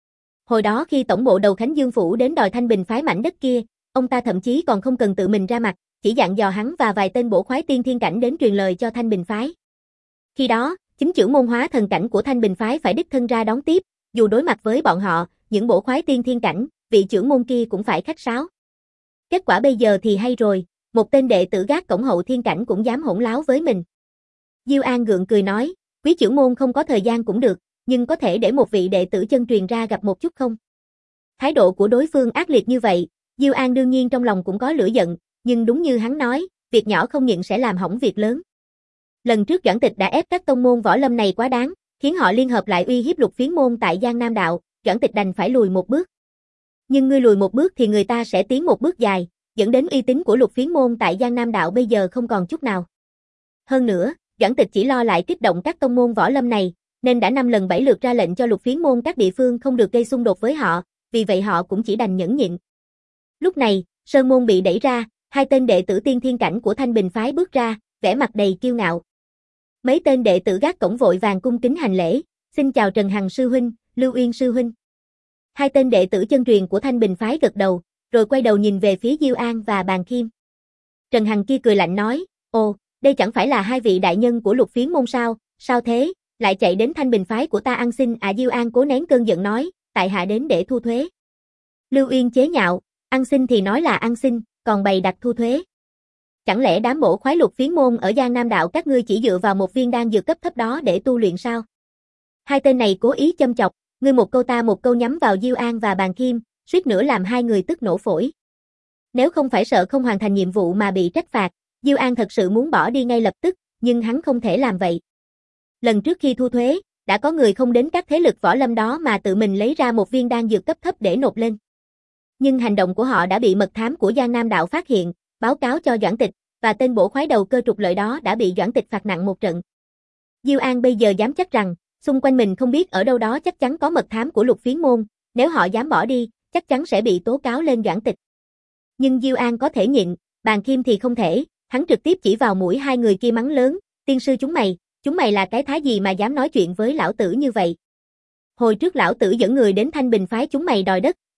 Hồi đó khi tổng bộ đầu Khánh Dương phủ đến đòi Thanh Bình phái mảnh đất kia, ông ta thậm chí còn không cần tự mình ra mặt, chỉ dặn dò hắn và vài tên bổ khoái tiên thiên cảnh đến truyền lời cho Thanh Bình phái. Khi đó, chính trưởng môn hóa thần cảnh của Thanh Bình phái phải đích thân ra đón tiếp, dù đối mặt với bọn họ, những bổ khoái tiên thiên cảnh, vị trưởng môn kia cũng phải khách sáo. Kết quả bây giờ thì hay rồi, một tên đệ tử gác cổng hậu thiên cảnh cũng dám hỗn láo với mình. Diêu An gượng cười nói, quý trưởng môn không có thời gian cũng được, nhưng có thể để một vị đệ tử chân truyền ra gặp một chút không? Thái độ của đối phương ác liệt như vậy, Diêu An đương nhiên trong lòng cũng có lửa giận, nhưng đúng như hắn nói, việc nhỏ không nhịn sẽ làm hỏng việc lớn. Lần trước Doãn Tịch đã ép các tông môn võ lâm này quá đáng, khiến họ liên hợp lại uy hiếp Lục Phiến môn tại Giang Nam đạo, Doãn Tịch đành phải lùi một bước. Nhưng ngươi lùi một bước thì người ta sẽ tiến một bước dài, dẫn đến uy tín của Lục Phiến môn tại Giang Nam đạo bây giờ không còn chút nào. Hơn nữa, Doãn Tịch chỉ lo lại kích động các tông môn võ lâm này, nên đã năm lần bảy lượt ra lệnh cho Lục Phiến môn các địa phương không được gây xung đột với họ, vì vậy họ cũng chỉ đành nhẫn nhịn. Lúc này, sơn môn bị đẩy ra, hai tên đệ tử tiên thiên cảnh của Thanh Bình phái bước ra, vẻ mặt đầy kiêu ngạo. Mấy tên đệ tử gác cổng vội vàng cung kính hành lễ, xin chào Trần Hằng sư huynh, Lưu Uyên sư huynh. Hai tên đệ tử chân truyền của Thanh Bình phái gật đầu, rồi quay đầu nhìn về phía Diêu An và Bàn Khiêm. Trần Hằng kia cười lạnh nói, ồ, đây chẳng phải là hai vị đại nhân của Lục Phiến môn sao, sao thế, lại chạy đến Thanh Bình phái của ta ăn xin à? Diêu An cố nén cơn giận nói, tại hạ đến để thu thuế. Lưu Uyên chế nhạo, ăn xin thì nói là ăn xin, còn bày đặt thu thuế. Chẳng lẽ đám bổ khoái Lục Phiến môn ở Giang Nam đạo các ngươi chỉ dựa vào một viên đan dược cấp thấp đó để tu luyện sao? Hai tên này cố ý châm chọc, ngươi một câu ta một câu nhắm vào Diêu An và Bàn Khiêm, suýt nữa làm hai người tức nổ phổi. Nếu không phải sợ không hoàn thành nhiệm vụ mà bị trách phạt, Diêu An thật sự muốn bỏ đi ngay lập tức, nhưng hắn không thể làm vậy. Lần trước khi thu thuế, đã có người không đến các thế lực võ lâm đó mà tự mình lấy ra một viên đan dược cấp thấp để nộp lên. Nhưng hành động của họ đã bị mật thám của Giang Nam đạo phát hiện, báo cáo cho Doãn Tịch, và tên bổ khoái đầu cơ trục lợi đó đã bị Doãn Tịch phạt nặng một trận. Diêu An bây giờ dám chắc rằng, xung quanh mình không biết ở đâu đó chắc chắn có mật thám của Lục Phiến môn, nếu họ dám bỏ đi, chắc chắn sẽ bị tố cáo lên Doãn Tịch. Nhưng Diêu An có thể nhịn, Bàn Khiêm thì không thể, hắn trực tiếp chỉ vào mũi hai người kia mắng lớn, tiên sư chúng mày, chúng mày là cái thái gì mà dám nói chuyện với lão tử như vậy. Hồi trước lão tử dẫn người đến Thanh Bình phái chúng mày đòi đất,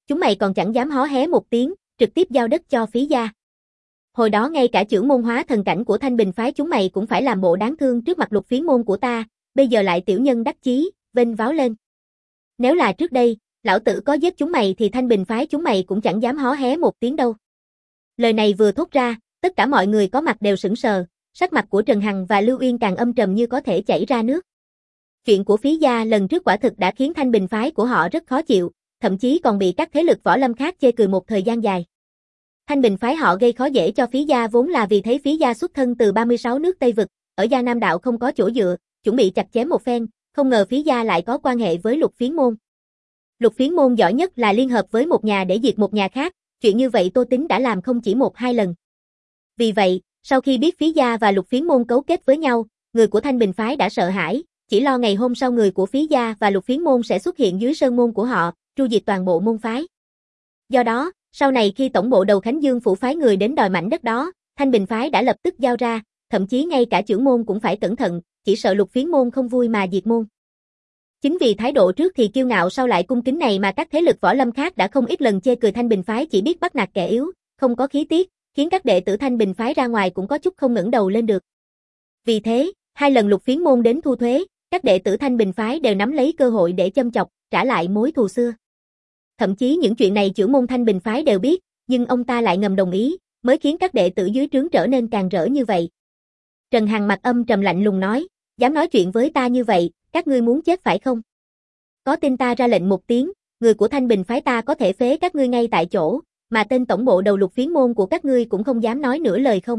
Chúng mày còn chẳng dám hó hé một tiếng, trực tiếp giao đất cho Phí gia. Hồi đó ngay cả chưởng môn hóa thần cảnh của Thanh Bình phái chúng mày cũng phải làm bộ đáng thương trước mặt Lục Phiến môn của ta, bây giờ lại tiểu nhân đắc chí, vênh váo lên. Nếu là trước đây, lão tử có giết chúng mày thì Thanh Bình phái chúng mày cũng chẳng dám hó hé một tiếng đâu. Lời này vừa thốt ra, tất cả mọi người có mặt đều sững sờ, sắc mặt của Trần Hằng và Lưu Uyên càng âm trầm như có thể chảy ra nước. Chuyện của Phí gia lần trước quả thực đã khiến Thanh Bình phái của họ rất khó chịu, thậm chí còn bị các thế lực võ lâm khác chê cười một thời gian dài. Thanh Bình phái họ gây khó dễ cho Phí gia vốn là vì thấy Phí gia xuất thân từ ba mươi sáu nước Tây Vực, ở Gia Nam Đạo không có chỗ dựa, chuẩn bị chặt chém một phen, không ngờ Phí gia lại có quan hệ với Lục Phiến môn. Lục Phiến môn giỏi nhất là liên hợp với một nhà để diệt một nhà khác, chuyện như vậy Tô Tính đã làm không chỉ một hai lần. Vì vậy, sau khi biết Phí gia và Lục Phiến môn cấu kết với nhau, người của Thanh Bình phái đã sợ hãi, chỉ lo ngày hôm sau người của Phí gia và Lục Phiến môn sẽ xuất hiện dưới sơn môn của họ, tru diệt toàn bộ môn phái. Do đó, sau này khi tổng bộ đầu Khánh Dương phủ phái người đến đòi mảnh đất đó, Thanh Bình phái đã lập tức giao ra, thậm chí ngay cả chưởng môn cũng phải cẩn thận, chỉ sợ Lục Phiến môn không vui mà diệt môn. Chính vì thái độ trước thì kiêu ngạo sau lại cung kính này mà các thế lực võ lâm khác đã không ít lần chê cười Thanh Bình phái chỉ biết bắt nạt kẻ yếu, không có khí tiết, khiến các đệ tử Thanh Bình phái ra ngoài cũng có chút không ngẩng đầu lên được. Vì thế, hai lần Lục Phiến môn đến thu thuế, các đệ tử Thanh Bình phái đều nắm lấy cơ hội để châm chọc, trả lại mối thù xưa. Thậm chí những chuyện này chưởng môn Thanh Bình phái đều biết, nhưng ông ta lại ngầm đồng ý, mới khiến các đệ tử dưới trướng trở nên càng rỡ như vậy. Trần Hằng mặt âm trầm lạnh lùng nói, dám nói chuyện với ta như vậy, các ngươi muốn chết phải không? Có tin ta ra lệnh một tiếng, người của Thanh Bình phái ta có thể phế các ngươi ngay tại chỗ, mà tên tổng bộ đầu Lục Phiến môn của các ngươi cũng không dám nói nửa lời không?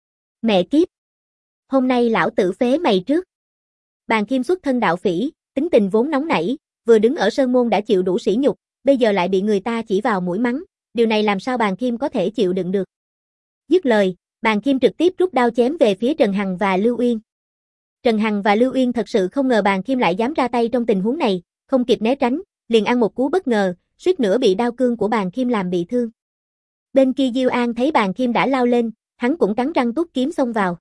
Mẹ kiếp! Hôm nay lão tử phế mày trước. Bàn Kim xuất thân đạo phỉ, tính tình vốn nóng nảy, vừa đứng ở sơn môn đã chịu đủ sỉ nhục, bây giờ lại bị người ta chỉ vào mũi mắng, điều này làm sao Bàn Kim có thể chịu đựng được. Dứt lời, Bàn Kim trực tiếp rút đao chém về phía Trần Hằng và Lưu Uyên. Trần Hằng và Lưu Uyên thật sự không ngờ Bàn Kim lại dám ra tay trong tình huống này, không kịp né tránh, liền ăn một cú bất ngờ, suýt nữa bị đao cương của Bàn Kim làm bị thương. Bên kia Diêu An thấy Bàn Kim đã lao lên, hắn cũng cắn răng tuốt kiếm xông vào.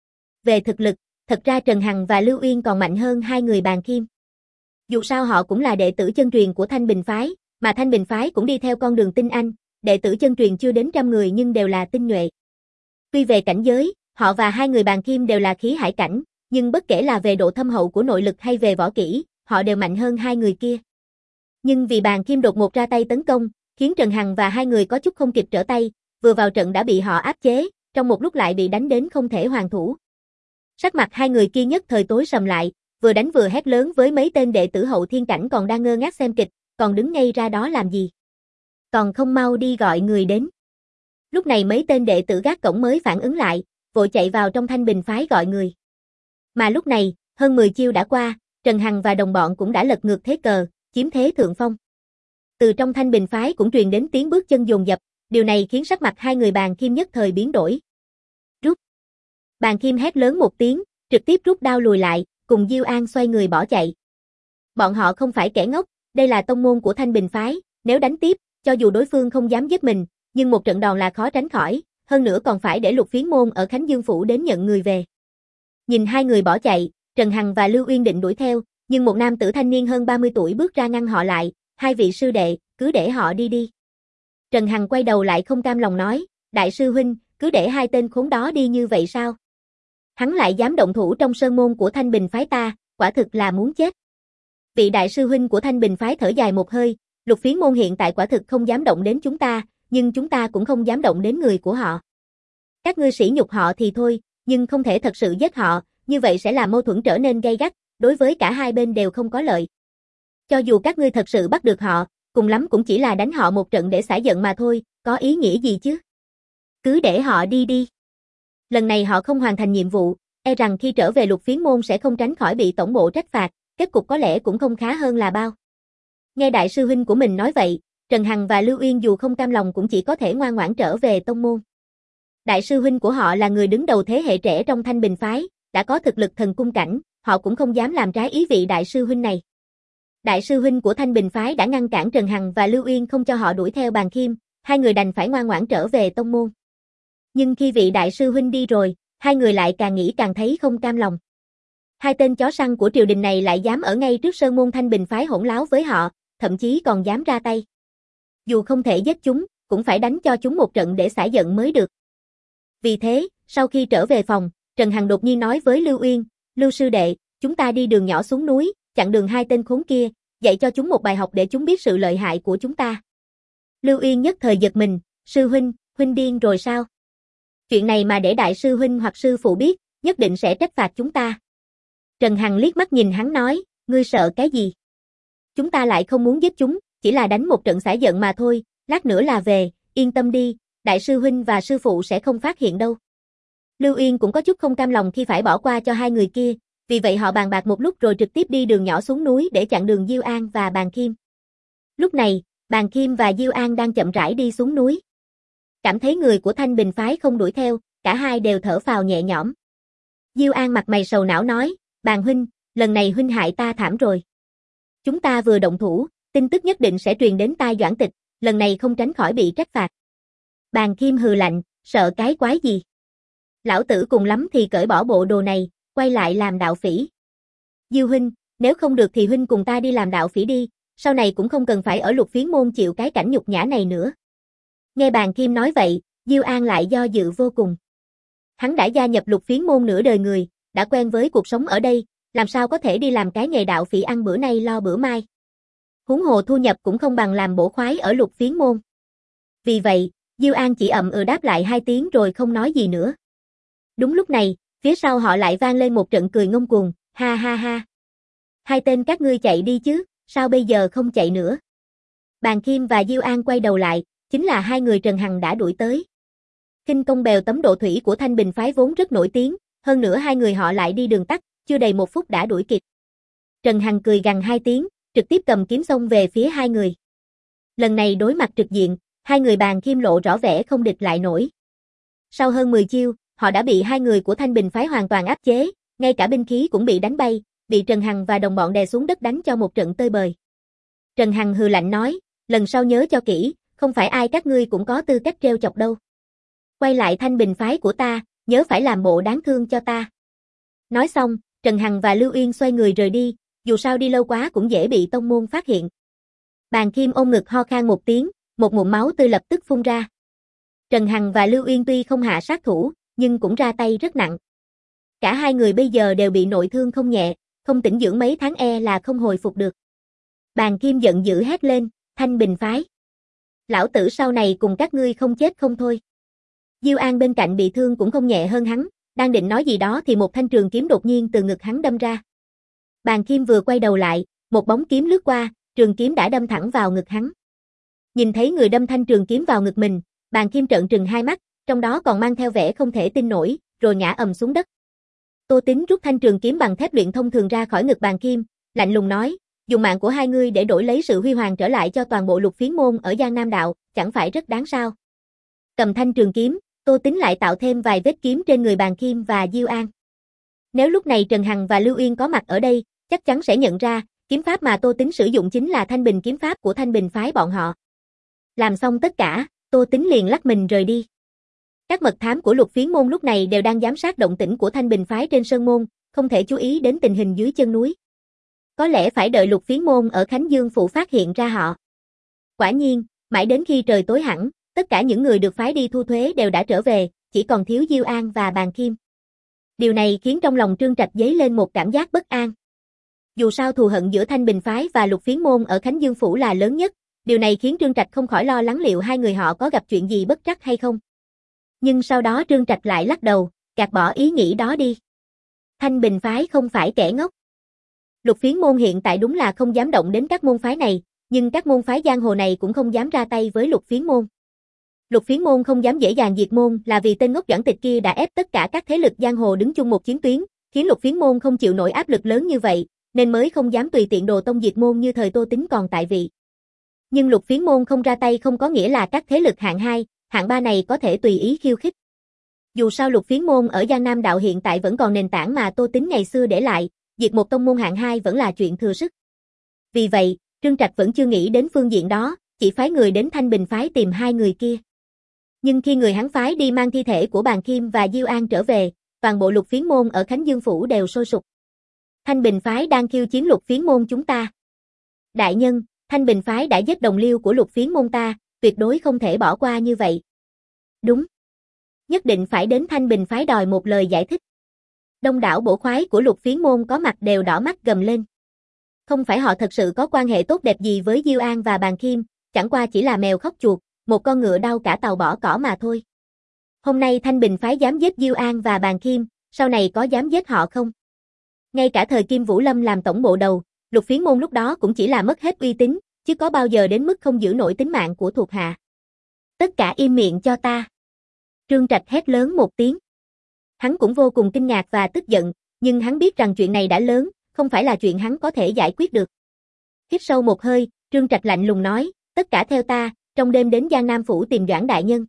Về thực lực, thật ra Trần Hằng và Lưu Uyên còn mạnh hơn hai người Bàn Kim. Dù sao họ cũng là đệ tử chân truyền của Thanh Bình phái, mà Thanh Bình phái cũng đi theo con đường tinh anh, đệ tử chân truyền chưa đến trăm người nhưng đều là tinh nhuệ. Tuy về cảnh giới, họ và hai người Bàn Kim đều là khí hải cảnh, nhưng bất kể là về độ thâm hậu của nội lực hay về võ kỹ, họ đều mạnh hơn hai người kia. Nhưng vì Bàn Kim đột ngột ra tay tấn công, khiến Trần Hằng và hai người có chút không kịp trở tay, vừa vào trận đã bị họ áp chế, trong một lúc lại bị đánh đến không thể hoàn thủ. Sắc mặt hai người kia nhất thời tối sầm lại, vừa đánh vừa hét lớn với mấy tên đệ tử hậu thiên cảnh còn đang ngơ ngác xem kịch, còn đứng ngay ra đó làm gì? Còn không mau đi gọi người đến. Lúc này mấy tên đệ tử gác cổng mới phản ứng lại, vội chạy vào trong Thanh Bình phái gọi người. Mà lúc này, hơn mười chiêu đã qua, Trần Hằng và đồng bọn cũng đã lật ngược thế cờ, chiếm thế thượng phong. Từ trong Thanh Bình phái cũng truyền đến tiếng bước chân dồn dập, điều này khiến sắc mặt hai người Bàn Kim nhất thời biến đổi. Rút. Bàn Kim hét lớn một tiếng, trực tiếp rút đao lùi lại, cùng Diêu An xoay người bỏ chạy. Bọn họ không phải kẻ ngốc, đây là tông môn của Thanh Bình phái, nếu đánh tiếp, cho dù đối phương không dám giết mình, nhưng một trận đòn là khó tránh khỏi, hơn nữa còn phải để Lục Phiến môn ở Khánh Dương phủ đến nhận người về. Nhìn hai người bỏ chạy, Trần Hằng và Lưu Uyên định đuổi theo, nhưng một nam tử thanh niên hơn ba mươi tuổi bước ra ngăn họ lại, hai vị sư đệ, cứ để họ đi đi. Trần Hằng quay đầu lại không cam lòng nói, đại sư huynh, cứ để hai tên khốn đó đi như vậy sao? Hắn lại dám động thủ trong sơn môn của Thanh Bình phái ta, quả thực là muốn chết. Vị đại sư huynh của Thanh Bình phái thở dài một hơi, Lục Phiến môn hiện tại quả thực không dám động đến chúng ta, nhưng chúng ta cũng không dám động đến người của họ. Các ngươi sỉ nhục họ thì thôi, nhưng không thể thật sự giết họ, như vậy sẽ làm mâu thuẫn trở nên gay gắt, đối với cả hai bên đều không có lợi. Cho dù các ngươi thật sự bắt được họ, cùng lắm cũng chỉ là đánh họ một trận để xả giận mà thôi, có ý nghĩa gì chứ? Cứ để họ đi đi. Lần này họ không hoàn thành nhiệm vụ, e rằng khi trở về Lục Phiến môn sẽ không tránh khỏi bị tổng bộ trách phạt, kết cục có lẽ cũng không khá hơn là bao. Nghe đại sư huynh của mình nói vậy, Trần Hằng và Lưu Uyên dù không cam lòng cũng chỉ có thể ngoan ngoãn trở về tông môn. Đại sư huynh của họ là người đứng đầu thế hệ trẻ trong Thanh Bình phái, đã có thực lực thần cung cảnh, họ cũng không dám làm trái ý vị đại sư huynh này. Đại sư huynh của Thanh Bình phái đã ngăn cản Trần Hằng và Lưu Uyên không cho họ đuổi theo Bàn Kim, hai người đành phải ngoan ngoãn trở về tông môn. Nhưng khi vị đại sư huynh đi rồi, hai người lại càng nghĩ càng thấy không cam lòng. Hai tên chó săn của triều đình này lại dám ở ngay trước sơn môn Thanh Bình phái hỗn láo với họ, thậm chí còn dám ra tay. Dù không thể giết chúng, cũng phải đánh cho chúng một trận để xả giận mới được. Vì thế, sau khi trở về phòng, Trần Hằng đột nhiên nói với Lưu Uyên, Lưu sư đệ, chúng ta đi đường nhỏ xuống núi, chặn đường hai tên khốn kia, dạy cho chúng một bài học để chúng biết sự lợi hại của chúng ta. Lưu Uyên nhất thời giật mình, sư huynh, huynh điên rồi sao? Chuyện này mà để đại sư huynh hoặc sư phụ biết, nhất định sẽ trách phạt chúng ta. Trần Hằng liếc mắt nhìn hắn nói, ngươi sợ cái gì? Chúng ta lại không muốn giết chúng, chỉ là đánh một trận xả giận mà thôi, lát nữa là về, yên tâm đi, đại sư huynh và sư phụ sẽ không phát hiện đâu. Lưu Uyên cũng có chút không cam lòng khi phải bỏ qua cho hai người kia, vì vậy họ bàn bạc một lúc rồi trực tiếp đi đường nhỏ xuống núi để chặn đường Diêu An và Bàn Kim. Lúc này, Bàn Kim và Diêu An đang chậm rãi đi xuống núi. Cảm thấy người của Thanh Bình phái không đuổi theo, cả hai đều thở phào nhẹ nhõm. Diêu An mặt mày sầu não nói, Bàn huynh, lần này huynh hại ta thảm rồi. Chúng ta vừa động thủ, tin tức nhất định sẽ truyền đến tai Doãn Tịch, lần này không tránh khỏi bị trách phạt. Bàn Kim hừ lạnh, sợ cái quái gì? Lão tử cùng lắm thì cởi bỏ bộ đồ này, quay lại làm đạo phỉ. Diêu huynh, nếu không được thì huynh cùng ta đi làm đạo phỉ đi, sau này cũng không cần phải ở Lục Phiến môn chịu cái cảnh nhục nhã này nữa. Nghe Bàn Kim nói vậy, Diêu An lại do dự vô cùng. Hắn đã gia nhập Lục Phiến môn nửa đời người, đã quen với cuộc sống ở đây, làm sao có thể đi làm cái nghề đạo phỉ ăn bữa nay lo bữa mai. Huống hồ thu nhập cũng không bằng làm bổ khoái ở Lục Phiến môn. Vì vậy, Diêu An chỉ ậm ừ đáp lại hai tiếng rồi không nói gì nữa. Đúng lúc này, phía sau họ lại vang lên một trận cười ngông cuồng, ha ha ha. Hai tên các ngươi chạy đi chứ, sao bây giờ không chạy nữa? Bàn Kim và Diêu An quay đầu lại, chính là hai người Trần Hằng đã đuổi tới. Khinh công bèo tấm độ thủy của Thanh Bình phái vốn rất nổi tiếng, hơn nữa hai người họ lại đi đường tắt, chưa đầy một phút đã đuổi kịp. Trần Hằng cười gằn hai tiếng, trực tiếp cầm kiếm xông về phía hai người. Lần này đối mặt trực diện, hai người Bàn Kim lộ rõ vẻ không địch lại nổi. Sau hơn mười chiêu, họ đã bị hai người của Thanh Bình phái hoàn toàn áp chế, ngay cả binh khí cũng bị đánh bay, bị Trần Hằng và đồng bọn đè xuống đất đánh cho một trận tơi bời. Trần Hằng hừ lạnh nói, lần sau nhớ cho kỹ, không phải ai các ngươi cũng có tư cách trêu chọc đâu. Quay lại Thanh Bình phái của ta, nhớ phải làm bộ đáng thương cho ta. Nói xong, Trần Hằng và Lưu Uyên xoay người rời đi, dù sao đi lâu quá cũng dễ bị tông môn phát hiện. Bàn Kim ôm ngực ho khan một tiếng, một ngụm máu tươi lập tức phun ra. Trần Hằng và Lưu Uyên tuy không hạ sát thủ, nhưng cũng ra tay rất nặng. Cả hai người bây giờ đều bị nội thương không nhẹ, không tĩnh dưỡng mấy tháng e là không hồi phục được. Bàn Kim giận dữ hét lên, Thanh Bình phái. Lão tử sau này cùng các ngươi không chết không thôi. Diêu An bên cạnh bị thương cũng không nhẹ hơn hắn, đang định nói gì đó thì một thanh trường kiếm đột nhiên từ ngực hắn đâm ra. Bàn Kim vừa quay đầu lại, một bóng kiếm lướt qua, trường kiếm đã đâm thẳng vào ngực hắn. Nhìn thấy người đâm thanh trường kiếm vào ngực mình, Bàn Kim trợn trừng hai mắt, trong đó còn mang theo vẻ không thể tin nổi, rồi ngã ầm xuống đất. Tô Tín rút thanh trường kiếm bằng thép luyện thông thường ra khỏi ngực Bàn Kim, lạnh lùng nói, dùng mạng của hai ngươi để đổi lấy sự huy hoàng trở lại cho toàn bộ Lục Phiến môn ở Giang Nam đạo, chẳng phải rất đáng sao? Cầm thanh trường kiếm, Tô Tín lại tạo thêm vài vết kiếm trên người Bàn Kim và Diêu An. Nếu lúc này Trần Hằng và Lưu Uyên có mặt ở đây, chắc chắn sẽ nhận ra, kiếm pháp mà Tô Tín sử dụng chính là Thanh Bình kiếm pháp của Thanh Bình phái bọn họ. Làm xong tất cả, Tô Tín liền lắc mình rời đi. Các mật thám của Lục Phiến môn lúc này đều đang giám sát động tĩnh của Thanh Bình phái trên sơn môn, không thể chú ý đến tình hình dưới chân núi. Có lẽ phải đợi Lục Phiến môn ở Khánh Dương phủ phát hiện ra họ. Quả nhiên, mãi đến khi trời tối hẳn, tất cả những người được phái đi thu thuế đều đã trở về, chỉ còn thiếu Diêu An và Bàn Kim. Điều này khiến trong lòng Trương Trạch dấy lên một cảm giác bất an. Dù sao thù hận giữa Thanh Bình phái và Lục Phiến môn ở Khánh Dương phủ là lớn nhất, điều này khiến Trương Trạch không khỏi lo lắng liệu hai người họ có gặp chuyện gì bất trắc hay không. Nhưng sau đó Trương Trạch lại lắc đầu, gạt bỏ ý nghĩ đó đi. Thanh Bình phái không phải kẻ ngốc. Lục Phiến môn hiện tại đúng là không dám động đến các môn phái này, nhưng các môn phái giang hồ này cũng không dám ra tay với Lục Phiến môn. Lục Phiến môn không dám dễ dàng diệt môn là vì tên ngốc Doãn Tịch kia đã ép tất cả các thế lực giang hồ đứng chung một chiến tuyến, khiến Lục Phiến môn không chịu nổi áp lực lớn như vậy, nên mới không dám tùy tiện đồ tông diệt môn như thời Tô Tín còn tại vị. Nhưng Lục Phiến môn không ra tay không có nghĩa là các thế lực hạng hai, hạng ba này có thể tùy ý khiêu khích. Dù sao Lục Phiến môn ở Giang Nam đạo hiện tại vẫn còn nền tảng mà Tô Tín ngày xưa để lại, diệt một tông môn hạng hai vẫn là chuyện thừa sức. Vì vậy, Trương Trạch vẫn chưa nghĩ đến phương diện đó, chỉ phái người đến Thanh Bình phái tìm hai người kia. Nhưng khi người hắn phái đi mang thi thể của Bàn Kim và Diêu An trở về, toàn bộ Lục Phiến môn ở Khánh Dương phủ đều sôi sục. Thanh Bình phái đang khiêu chiến Lục Phiến môn chúng ta. Đại nhân, Thanh Bình phái đã giết đồng liêu của Lục Phiến môn ta, tuyệt đối không thể bỏ qua như vậy. Đúng. Nhất định phải đến Thanh Bình phái đòi một lời giải thích. Đông đảo bổ khoái của Lục Phiến môn có mặt đều đỏ mắt gầm lên. Không phải họ thật sự có quan hệ tốt đẹp gì với Diêu An và Bàn Khiêm, chẳng qua chỉ là mèo khóc chuột, một con ngựa đau cả tàu bỏ cỏ mà thôi. Hôm nay Thanh Bình phái dám giết Diêu An và Bàn Khiêm, sau này có dám giết họ không? Ngay cả thời Kim Vũ Lâm làm tổng bộ đầu, Lục Phiến môn lúc đó cũng chỉ là mất hết uy tín, chứ có bao giờ đến mức không giữ nổi tính mạng của thuộc hạ. Tất cả im miệng cho ta. Trương Trạch hét lớn một tiếng. Hắn cũng vô cùng kinh ngạc và tức giận, nhưng hắn biết rằng chuyện này đã lớn, không phải là chuyện hắn có thể giải quyết được. Hít sâu một hơi, Trương Trạch lạnh lùng nói, tất cả theo ta, trong đêm đến Giang Nam Phủ tìm Doãn Đại Nhân.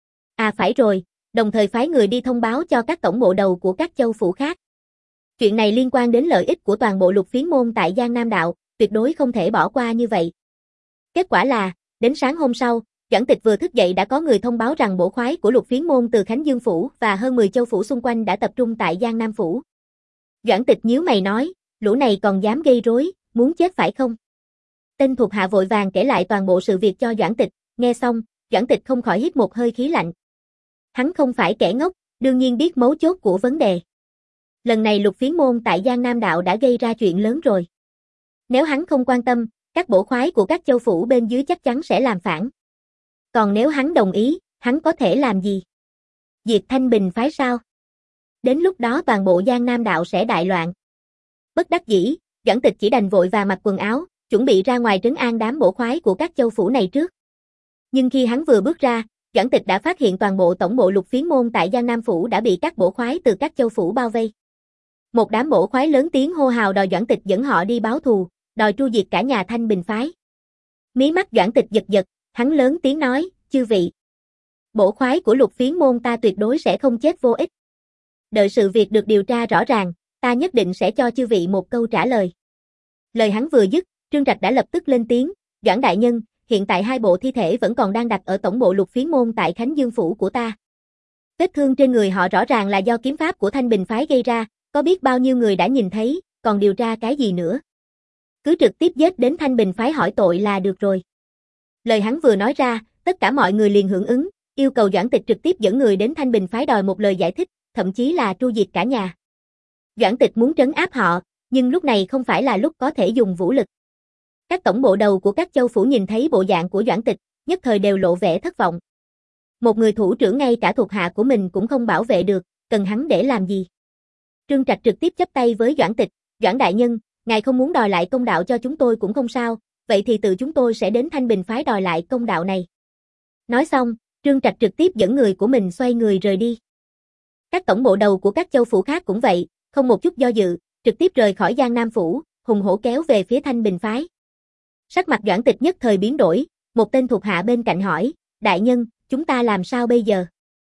À phải rồi, đồng thời phái người đi thông báo cho các tổng bộ đầu của các châu phủ khác. Chuyện này liên quan đến lợi ích của toàn bộ Lục Phiến môn tại Giang Nam Đạo, tuyệt đối không thể bỏ qua như vậy. Kết quả là, đến sáng hôm sau, Doãn Tịch vừa thức dậy đã có người thông báo rằng bổ khoái của Lục Phiến môn từ Khánh Dương Phủ và hơn mười châu phủ xung quanh đã tập trung tại Giang Nam Phủ. Doãn Tịch nhíu mày nói, lũ này còn dám gây rối, muốn chết phải không? Tên thuộc hạ vội vàng kể lại toàn bộ sự việc cho Doãn Tịch, nghe xong, Doãn Tịch không khỏi hít một hơi khí lạnh. Hắn không phải kẻ ngốc, đương nhiên biết mấu chốt của vấn đề. Lần này Lục Phiến môn tại Giang Nam Đạo đã gây ra chuyện lớn rồi. Nếu hắn không quan tâm, các bổ khoái của các châu phủ bên dưới chắc chắn sẽ làm phản. Còn nếu hắn đồng ý, hắn có thể làm gì? Diệt Thanh Bình phái sao? Đến lúc đó toàn bộ Giang Nam Đạo sẽ đại loạn. Bất đắc dĩ, Doãn Tịch chỉ đành vội và mặc quần áo, chuẩn bị ra ngoài trấn an đám bổ khoái của các châu phủ này trước. Nhưng khi hắn vừa bước ra, Doãn Tịch đã phát hiện toàn bộ tổng bộ Lục Phiến môn tại Giang Nam Phủ đã bị các bổ khoái từ các châu phủ bao vây. Một đám bổ khoái lớn tiếng hô hào đòi Doãn Tịch dẫn họ đi báo thù, đòi tru diệt cả nhà Thanh Bình phái. Mí mắt Doãn Tịch giật giật, hắn lớn tiếng nói, chư vị. Bổ khoái của Lục Phiến môn ta tuyệt đối sẽ không chết vô ích. Đợi sự việc được điều tra rõ ràng, ta nhất định sẽ cho chư vị một câu trả lời. Lời hắn vừa dứt, Trương Trạch đã lập tức lên tiếng, Doãn Đại Nhân, hiện tại hai bộ thi thể vẫn còn đang đặt ở tổng bộ Lục Phiến môn tại Khánh Dương Phủ của ta. Vết thương trên người họ rõ ràng là do kiếm pháp của Thanh Bình phái gây ra, có biết bao nhiêu người đã nhìn thấy, còn điều tra cái gì nữa. Cứ trực tiếp giết đến Thanh Bình phái hỏi tội là được rồi. Lời hắn vừa nói ra, tất cả mọi người liền hưởng ứng, yêu cầu Doãn Tịch trực tiếp dẫn người đến Thanh Bình phái đòi một lời giải thích, thậm chí là tru diệt cả nhà. Doãn Tịch muốn trấn áp họ, nhưng lúc này không phải là lúc có thể dùng vũ lực. Các tổng bộ đầu của các châu phủ nhìn thấy bộ dạng của Doãn Tịch, nhất thời đều lộ vẻ thất vọng. Một người thủ trưởng ngay cả thuộc hạ của mình cũng không bảo vệ được, cần hắn để làm gì? Trương Trạch trực tiếp chắp tay với Doãn Tịch, Doãn Đại Nhân, ngài không muốn đòi lại công đạo cho chúng tôi cũng không sao, vậy thì tự chúng tôi sẽ đến Thanh Bình phái đòi lại công đạo này. Nói xong, Trương Trạch trực tiếp dẫn người của mình xoay người rời đi. Các tổng bộ đầu của các châu phủ khác cũng vậy, không một chút do dự, trực tiếp rời khỏi Giang Nam Phủ, hùng hổ kéo về phía Thanh Bình phái. Sắc mặt Doãn Tịch nhất thời biến đổi, một tên thuộc hạ bên cạnh hỏi, Đại Nhân, chúng ta làm sao bây giờ?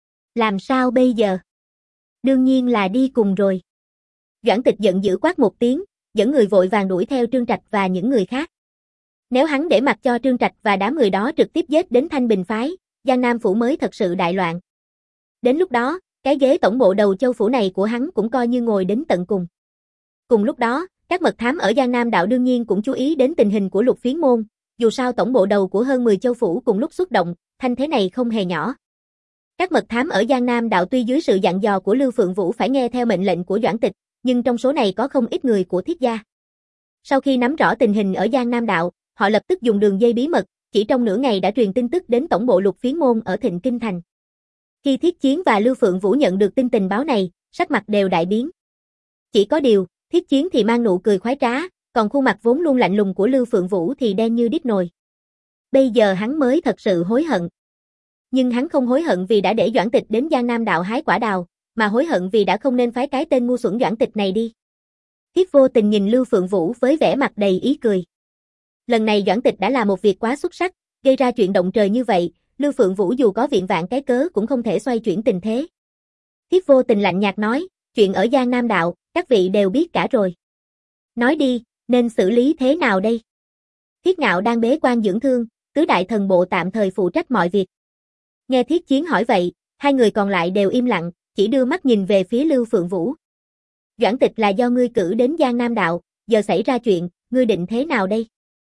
Làm sao bây giờ? Đương nhiên là đi cùng rồi. Doãn Tịch giận dữ quát một tiếng, dẫn người vội vàng đuổi theo Trương Trạch và những người khác. Nếu hắn để mặc cho Trương Trạch và đám người đó trực tiếp giết đến Thanh Bình phái, Giang Nam Phủ mới thật sự đại loạn. Đến lúc đó, cái ghế tổng bộ đầu châu phủ này của hắn cũng coi như ngồi đến tận cùng. Cùng lúc đó, các mật thám ở Giang Nam Đạo đương nhiên cũng chú ý đến tình hình của Lục Phiến môn, dù sao tổng bộ đầu của hơn mười châu phủ cùng lúc xuất động, thanh thế này không hề nhỏ. Các mật thám ở Giang Nam Đạo tuy dưới sự dặn dò của Lưu Phượng Vũ phải nghe theo mệnh lệnh của Doãn Tịch, nhưng trong số này có không ít người của Thiết gia. Sau khi nắm rõ tình hình ở Giang Nam Đạo, họ lập tức dùng đường dây bí mật, chỉ trong nửa ngày đã truyền tin tức đến tổng bộ Lục Phiến môn ở Thịnh Kinh thành. Khi Thiết Chiến và Lưu Phượng Vũ nhận được tin tình báo này, sắc mặt đều đại biến. Chỉ có điều, Thiết Chiến thì mang nụ cười khoái trá, còn khuôn mặt vốn luôn lạnh lùng của Lưu Phượng Vũ thì đen như đít nồi. Bây giờ hắn mới thật sự hối hận. Nhưng hắn không hối hận vì đã để Doãn Tịch đến Giang Nam Đạo hái quả đào, mà hối hận vì đã không nên phái cái tên ngu xuẩn Doãn Tịch này đi. Thiết vô tình nhìn Lưu Phượng Vũ với vẻ mặt đầy ý cười. Lần này Doãn Tịch đã làm một việc quá xuất sắc, gây ra chuyện động trời như vậy, Lưu Phượng Vũ dù có viện vạn cái cớ cũng không thể xoay chuyển tình thế. Thiết vô tình lạnh nhạt nói, chuyện ở Giang Nam Đạo, các vị đều biết cả rồi. Nói đi, nên xử lý thế nào đây? Thiết Ngạo đang bế quan dưỡng thương, tứ đại thần bộ tạm thời phụ trách mọi việc. Nghe Thiết Chiến hỏi vậy, hai người còn lại đều im lặng, chỉ đưa mắt nhìn về phía Lưu Phượng Vũ. Doãn Tịch là do ngươi cử đến Giang Nam Đạo, giờ xảy ra chuyện, ngươi định thế nào đây?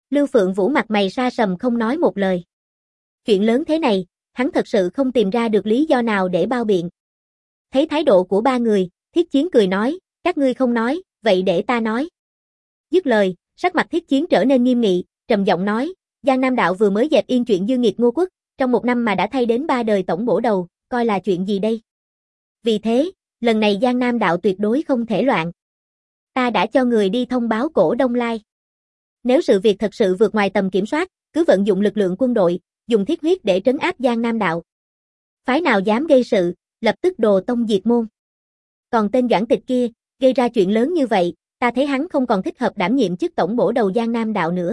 Lưu Phượng Vũ mặt mày sa sầm không nói một lời. Chuyện lớn thế này, hắn thật sự không tìm ra được lý do nào để bao biện. Thấy thái độ của ba người, Thiết Chiến cười nói, các ngươi không nói, vậy để ta nói. Dứt lời, sắc mặt Thiết Chiến trở nên nghiêm nghị, trầm giọng nói, Giang Nam đạo vừa mới dẹp yên chuyện dư nghiệt Ngô Quốc, trong một năm mà đã thay đến ba đời tổng bổ đầu, coi là chuyện gì đây? Vì thế, lần này Giang Nam đạo tuyệt đối không thể loạn. Ta đã cho người đi thông báo Cổ Đông Lai. Nếu sự việc thật sự vượt ngoài tầm kiểm soát, cứ vận dụng lực lượng quân đội, dùng thiết huyết để trấn áp Giang Nam đạo. Phái nào dám gây sự, lập tức đồ tông diệt môn. Còn tên Doãn Tịch kia, gây ra chuyện lớn như vậy, ta thấy hắn không còn thích hợp đảm nhiệm chức tổng bổ đầu Giang Nam đạo nữa.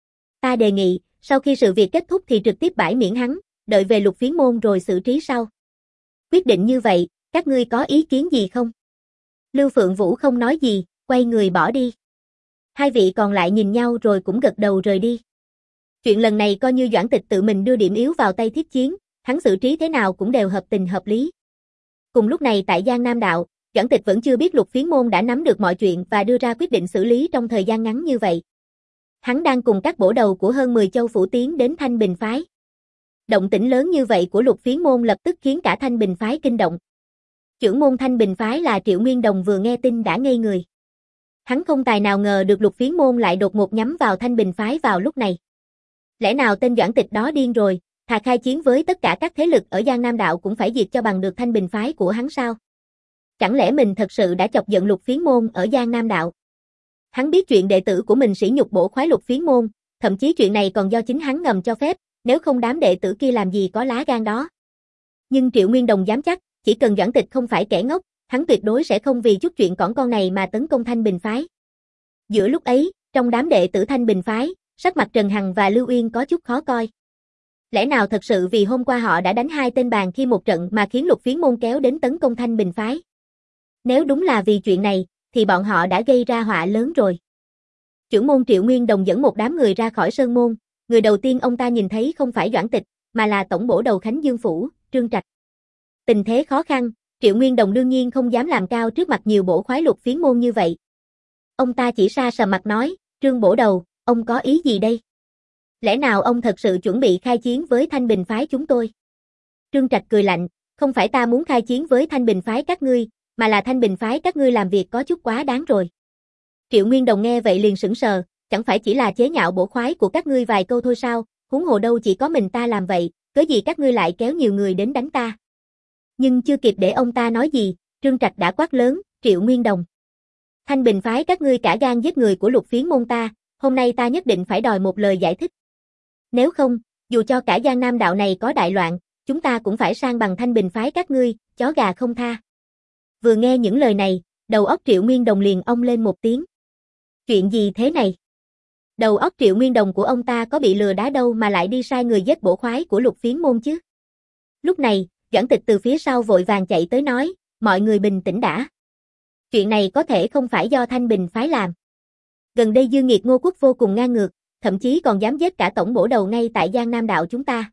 Ta đề nghị, sau khi sự việc kết thúc thì trực tiếp bãi miễn hắn, đợi về Lục Phiến môn rồi xử trí sau. Quyết định như vậy, các ngươi có ý kiến gì không? Lưu Phượng Vũ không nói gì, quay người bỏ đi. Hai vị còn lại nhìn nhau rồi cũng gật đầu rời đi. Chuyện lần này coi như Doãn Tịch tự mình đưa điểm yếu vào tay Thiết Chiến, hắn xử trí thế nào cũng đều hợp tình hợp lý. Cùng lúc này tại Giang Nam đạo, Doãn Tịch vẫn chưa biết Lục Phiến môn đã nắm được mọi chuyện và đưa ra quyết định xử lý trong thời gian ngắn như vậy. Hắn đang cùng các bổ đầu của hơn mười châu phủ tiến đến Thanh Bình phái. Động tĩnh lớn như vậy của Lục Phiến môn lập tức khiến cả Thanh Bình phái kinh động. Trưởng môn Thanh Bình phái là Triệu Nguyên Đồng vừa nghe tin đã ngây người. Hắn không tài nào ngờ được Lục Phiến môn lại đột ngột nhắm vào Thanh Bình phái vào lúc này. Lẽ nào tên Doãn Tịch đó điên rồi, thà khai chiến với tất cả các thế lực ở Giang Nam đạo cũng phải diệt cho bằng được Thanh Bình phái của hắn sao? Chẳng lẽ mình thật sự đã chọc giận Lục Phiến môn ở Giang Nam đạo? Hắn biết chuyện đệ tử của mình sỉ nhục bổ khoái Lục Phiến môn, thậm chí chuyện này còn do chính hắn ngầm cho phép, nếu không đám đệ tử kia làm gì có lá gan đó. Nhưng Triệu Nguyên Đồng dám chắc, chỉ cần Doãn Tịch không phải kẻ ngốc, hắn tuyệt đối sẽ không vì chút chuyện cỏn con này mà tấn công Thanh Bình phái. Giữa lúc ấy, trong đám đệ tử Thanh Bình phái, sắc mặt Trần Hằng và Lưu Uyên có chút khó coi. Lẽ nào thật sự vì hôm qua họ đã đánh hai tên bàn khi một trận mà khiến Lục Phiến môn kéo đến tấn công Thanh Bình phái? Nếu đúng là vì chuyện này, thì bọn họ đã gây ra họa lớn rồi. Trưởng môn Triệu Nguyên Đồng dẫn một đám người ra khỏi sơn môn, người đầu tiên ông ta nhìn thấy không phải Doãn Tịch, mà là tổng bổ đầu Khánh Dương phủ, Trương Trạch. Tình thế khó khăn, Triệu Nguyên Đồng đương nhiên không dám làm cao trước mặt nhiều bổ khoái Lục Phiến môn như vậy. Ông ta chỉ sa sờ mặt nói, Trương bổ đầu, ông có ý gì đây? Lẽ nào ông thật sự chuẩn bị khai chiến với Thanh Bình phái chúng tôi? Trương Trạch cười lạnh, không phải ta muốn khai chiến với Thanh Bình phái các ngươi, mà là Thanh Bình phái các ngươi làm việc có chút quá đáng rồi. Triệu Nguyên Đồng nghe vậy liền sững sờ, chẳng phải chỉ là chế nhạo bổ khoái của các ngươi vài câu thôi sao, huống hồ đâu chỉ có mình ta làm vậy, cớ gì các ngươi lại kéo nhiều người đến đánh ta. Nhưng chưa kịp để ông ta nói gì, Trương Trạch đã quát lớn, Triệu Nguyên Đồng. Thanh Bình phái các ngươi cả gan giết người của Lục Phiến môn ta, hôm nay ta nhất định phải đòi một lời giải thích. Nếu không, dù cho cả Giang Nam đạo này có đại loạn, chúng ta cũng phải sang bằng Thanh Bình phái các ngươi, chó gà không tha. Vừa nghe những lời này, đầu óc Triệu Nguyên Đồng liền ong lên một tiếng. Chuyện gì thế này? Đầu óc Triệu Nguyên Đồng của ông ta có bị lừa đá đâu mà lại đi sai người giết bổ khoái của Lục Phiến môn chứ? Lúc này, Doãn Tịch từ phía sau vội vàng chạy tới nói, mọi người bình tĩnh đã. Chuyện này có thể không phải do Thanh Bình phái làm. Gần đây dư nghiệt Ngô Quốc vô cùng ngang ngược, thậm chí còn dám giết cả tổng bổ đầu ngay tại Giang Nam đạo chúng ta.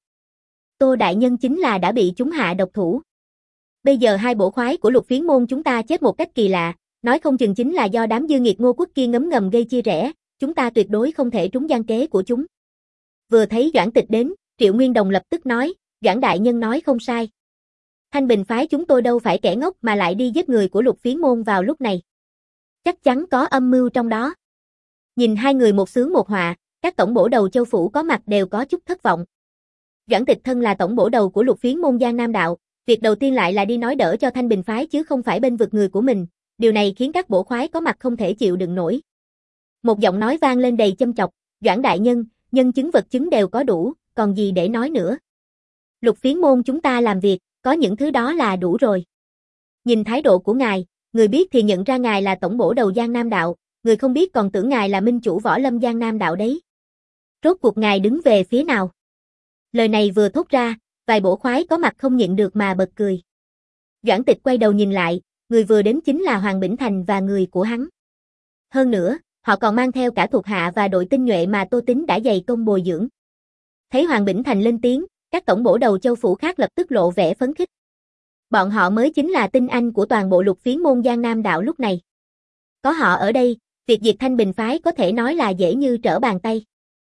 Tô đại nhân chính là đã bị chúng hạ độc thủ. Bây giờ hai bổ khoái của Lục Phiến môn chúng ta chết một cách kỳ lạ, nói không chừng chính là do đám dư nghiệt Ngô Quốc kia ngấm ngầm gây chia rẽ, chúng ta tuyệt đối không thể trúng gian kế của chúng. Vừa thấy Doãn Tịch đến, Triệu Nguyên Đồng lập tức nói, Doãn đại nhân nói không sai. Thanh Bình phái chúng tôi đâu phải kẻ ngốc mà lại đi giết người của Lục Phiến môn vào lúc này. Chắc chắn có âm mưu trong đó. Nhìn hai người một xướng một họa, các tổng bổ đầu châu phủ có mặt đều có chút thất vọng. Doãn Tịch thân là tổng bổ đầu của Lục Phiến môn Giang Nam đạo, việc đầu tiên lại là đi nói đỡ cho Thanh Bình phái chứ không phải bên vực người của mình, điều này khiến các bổ khoái có mặt không thể chịu đựng nổi. Một giọng nói vang lên đầy châm chọc, Doãn đại nhân, nhân chứng vật chứng đều có đủ, còn gì để nói nữa. Lục Phiến môn chúng ta làm việc, có những thứ đó là đủ rồi. Nhìn thái độ của ngài, người biết thì nhận ra ngài là tổng bổ đầu Giang Nam đạo, người không biết còn tưởng ngài là minh chủ võ lâm Giang Nam đạo đấy. Rốt cuộc ngài đứng về phía nào? Lời này vừa thốt ra, vài bổ khoái có mặt không nhịn được mà bật cười. Doãn Tịch quay đầu nhìn lại, người vừa đến chính là Hoàng Bỉnh Thành và người của hắn. Hơn nữa, họ còn mang theo cả thuộc hạ và đội tinh nhuệ mà Tô Tín đã dày công bồi dưỡng. Thấy Hoàng Bỉnh Thành lên tiếng, các tổng bổ đầu châu phủ khác lập tức lộ vẻ phấn khích. Bọn họ mới chính là tinh anh của toàn bộ Lục Phiến môn Giang Nam đạo lúc này. Có họ ở đây, việc diệt Thanh Bình phái có thể nói là dễ như trở bàn tay.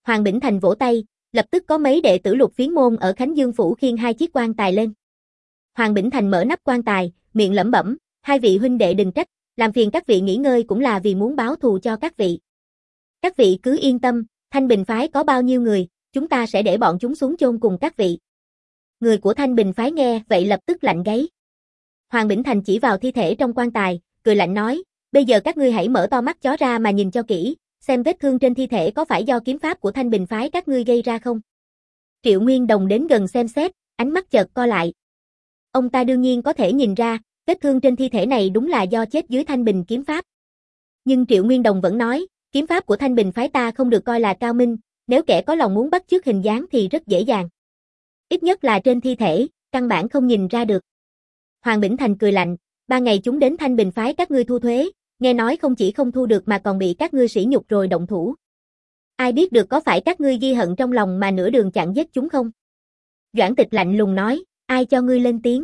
Hoàng Bỉnh Thành vỗ tay, lập tức có mấy đệ tử Lục Phiến môn ở Khánh Dương phủ khiêng hai chiếc quan tài lên. Hoàng Bỉnh Thành mở nắp quan tài, miệng lẩm bẩm, hai vị huynh đệ đừng trách, làm phiền các vị nghỉ ngơi cũng là vì muốn báo thù cho các vị. Các vị cứ yên tâm, Thanh Bình phái có bao nhiêu người, chúng ta sẽ để bọn chúng xuống chôn cùng các vị. Người của Thanh Bình phái nghe vậy lập tức lạnh gáy. Hoàng Bỉnh Thành chỉ vào thi thể trong quan tài, cười lạnh nói, bây giờ các ngươi hãy mở to mắt chó ra mà nhìn cho kỹ, xem vết thương trên thi thể có phải do kiếm pháp của Thanh Bình phái các ngươi gây ra không. Triệu Nguyên Đồng đến gần xem xét, ánh mắt chợt co lại. Ông ta đương nhiên có thể nhìn ra, vết thương trên thi thể này đúng là do chết dưới Thanh Bình kiếm pháp. Nhưng Triệu Nguyên Đồng vẫn nói, kiếm pháp của Thanh Bình phái ta không được coi là cao minh, nếu kẻ có lòng muốn bắt chước hình dáng thì rất dễ dàng. Ít nhất là trên thi thể, căn bản không nhìn ra được. Hoàng Bỉnh Thành cười lạnh, ba ngày chúng đến Thanh Bình phái các ngươi thu thuế, nghe nói không chỉ không thu được mà còn bị các ngươi sỉ nhục rồi động thủ. Ai biết được có phải các ngươi ghi hận trong lòng mà nửa đường chặn giết chúng không? Doãn Tịch lạnh lùng nói, ai cho ngươi lên tiếng?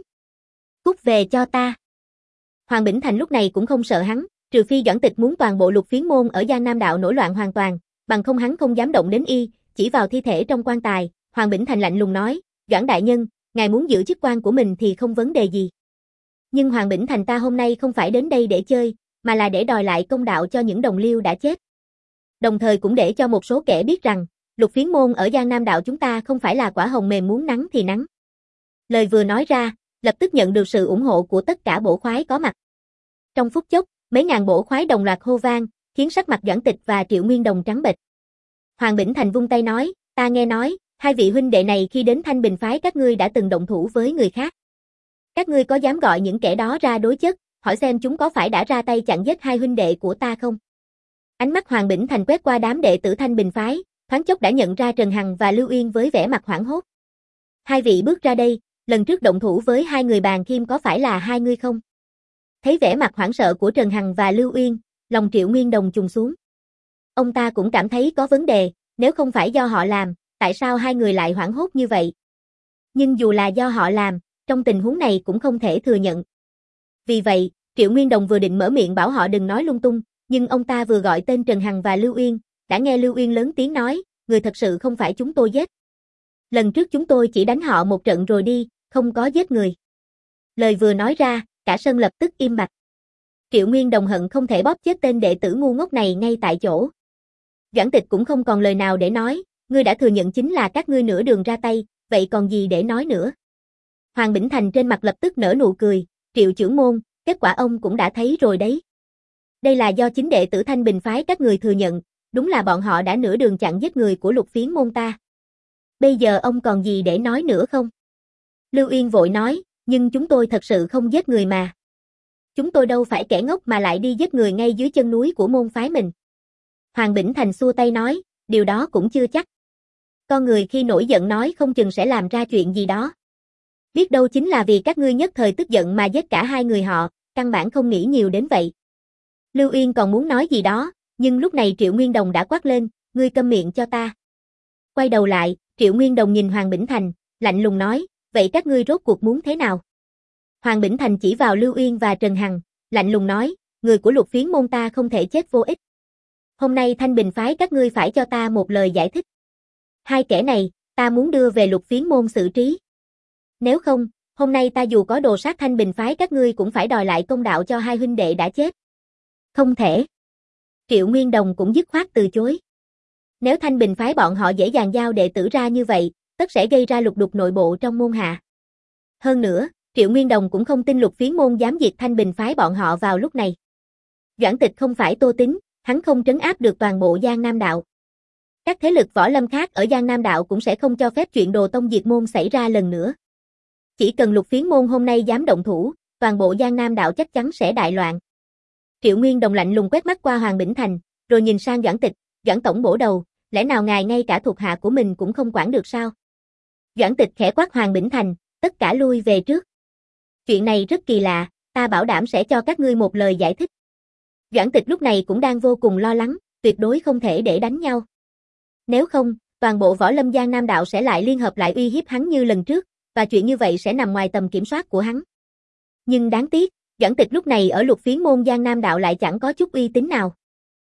Cút về cho ta. Hoàng Bỉnh Thành lúc này cũng không sợ hắn, trừ phi Doãn Tịch muốn toàn bộ Lục Phiến môn ở Giang Nam đạo nổi loạn hoàn toàn, bằng không hắn không dám động đến y, chỉ vào thi thể trong quan tài, Hoàng Bỉnh Thành lạnh lùng nói, Doãn đại nhân, ngài muốn giữ chức quan của mình thì không vấn đề gì. Nhưng Hoàng Bỉnh Thành ta hôm nay không phải đến đây để chơi, mà là để đòi lại công đạo cho những đồng liêu đã chết. Đồng thời cũng để cho một số kẻ biết rằng, Lục Phiến môn ở Giang Nam đạo chúng ta không phải là quả hồng mềm muốn nắng thì nắng. Lời vừa nói ra, lập tức nhận được sự ủng hộ của tất cả bổ khoái có mặt. Trong phút chốc, mấy ngàn bổ khoái đồng loạt hô vang, khiến sắc mặt Doãn Tịch và Triệu Nguyên Đồng trắng bệch. Hoàng Bỉnh Thành vung tay nói, ta nghe nói, hai vị huynh đệ này khi đến Thanh Bình phái các ngươi đã từng động thủ với người khác. Các ngươi có dám gọi những kẻ đó ra đối chất, hỏi xem chúng có phải đã ra tay chặn giết hai huynh đệ của ta không? Ánh mắt Hoàng Bỉnh Thành quét qua đám đệ tử Thanh Bình phái, thoáng chốc đã nhận ra Trần Hằng và Lưu Uyên với vẻ mặt hoảng hốt. Hai vị bước ra đây, lần trước động thủ với hai người Bàn Khiêm có phải là hai ngươi không? Thấy vẻ mặt hoảng sợ của Trần Hằng và Lưu Uyên, lòng Triệu Nguyên Đồng trùng xuống. Ông ta cũng cảm thấy có vấn đề, nếu không phải do họ làm, tại sao hai người lại hoảng hốt như vậy? Nhưng dù là do họ làm, trong tình huống này cũng không thể thừa nhận. Vì vậy, Triệu Nguyên Đồng vừa định mở miệng bảo họ đừng nói lung tung, nhưng ông ta vừa gọi tên Trần Hằng và Lưu Uyên, đã nghe Lưu Uyên lớn tiếng nói, người thật sự không phải chúng tôi giết. Lần trước chúng tôi chỉ đánh họ một trận rồi đi, không có giết người. Lời vừa nói ra, cả sân lập tức im bặt. Triệu Nguyên Đồng hận không thể bóp chết tên đệ tử ngu ngốc này ngay tại chỗ. Doãn Tịch cũng không còn lời nào để nói, ngươi đã thừa nhận chính là các ngươi nửa đường ra tay, vậy còn gì để nói nữa. Hoàng Bỉnh Thành trên mặt lập tức nở nụ cười, Triệu trưởng môn, kết quả ông cũng đã thấy rồi đấy. Đây là do chính đệ tử Thanh Bình phái các người thừa nhận, đúng là bọn họ đã nửa đường chặn giết người của Lục Phiến môn ta. Bây giờ ông còn gì để nói nữa không? Lưu Uyên vội nói, nhưng chúng tôi thật sự không giết người mà. Chúng tôi đâu phải kẻ ngốc mà lại đi giết người ngay dưới chân núi của môn phái mình. Hoàng Bỉnh Thành xua tay nói, điều đó cũng chưa chắc. Con người khi nổi giận nói không chừng sẽ làm ra chuyện gì đó. Biết đâu chính là vì các ngươi nhất thời tức giận mà giết cả hai người họ, căn bản không nghĩ nhiều đến vậy. Lưu Uyên còn muốn nói gì đó, nhưng lúc này Triệu Nguyên Đồng đã quát lên, ngươi câm miệng cho ta. Quay đầu lại, Triệu Nguyên Đồng nhìn Hoàng Bỉnh Thành, lạnh lùng nói, vậy các ngươi rốt cuộc muốn thế nào? Hoàng Bỉnh Thành chỉ vào Lưu Uyên và Trần Hằng, lạnh lùng nói, người của Lục Phiến môn ta không thể chết vô ích. Hôm nay Thanh Bình phái các ngươi phải cho ta một lời giải thích. Hai kẻ này, ta muốn đưa về Lục Phiến môn xử trí. Nếu không, hôm nay ta dù có đồ sát Thanh Bình phái các ngươi cũng phải đòi lại công đạo cho hai huynh đệ đã chết. Không thể. Triệu Nguyên Đồng cũng dứt khoát từ chối. Nếu Thanh Bình phái bọn họ dễ dàng giao đệ tử ra như vậy, tất sẽ gây ra lục đục nội bộ trong môn hạ. Hơn nữa, Triệu Nguyên Đồng cũng không tin Lục Phiến môn dám diệt Thanh Bình phái bọn họ vào lúc này. Doãn Tịch không phải Tô Tín, hắn không trấn áp được toàn bộ Giang Nam đạo. Các thế lực võ lâm khác ở Giang Nam đạo cũng sẽ không cho phép chuyện đồ tông diệt môn xảy ra lần nữa. Chỉ cần Lục Phiến môn hôm nay dám động thủ, toàn bộ Giang Nam đạo chắc chắn sẽ đại loạn. Triệu Nguyên Đồng lạnh lùng quét mắt qua Hoàng Bỉnh Thành, rồi nhìn sang Doãn Tịch, Doãn tổng bổ đầu, lẽ nào ngài ngay cả thuộc hạ của mình cũng không quản được sao? Doãn Tịch khẽ quát Hoàng Bỉnh Thành, tất cả lui về trước. Chuyện này rất kỳ lạ, ta bảo đảm sẽ cho các ngươi một lời giải thích. Doãn Tịch lúc này cũng đang vô cùng lo lắng, tuyệt đối không thể để đánh nhau. Nếu không, toàn bộ võ lâm Giang Nam đạo sẽ lại liên hợp lại uy hiếp hắn như lần trước, và chuyện như vậy sẽ nằm ngoài tầm kiểm soát của hắn. Nhưng đáng tiếc, Doãn Tịch lúc này ở Lục Phiến môn Giang Nam đạo lại chẳng có chút uy tín nào.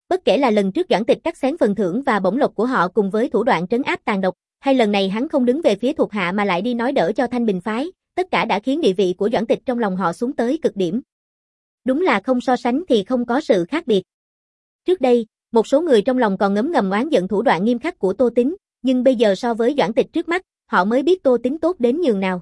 Bất kể là lần trước Doãn Tịch cắt xén phần thưởng và bổng lộc của họ cùng với thủ đoạn trấn áp tàn độc, hay lần này hắn không đứng về phía thuộc hạ mà lại đi nói đỡ cho Thanh Bình phái, tất cả đã khiến địa vị của Doãn Tịch trong lòng họ xuống tới cực điểm. Đúng là không so sánh thì không có sự khác biệt. Trước đây, một số người trong lòng còn ngấm ngầm oán giận thủ đoạn nghiêm khắc của Tô Tín, nhưng bây giờ so với Doãn Tịch trước mắt, họ mới biết Tô Tín tốt đến nhường nào.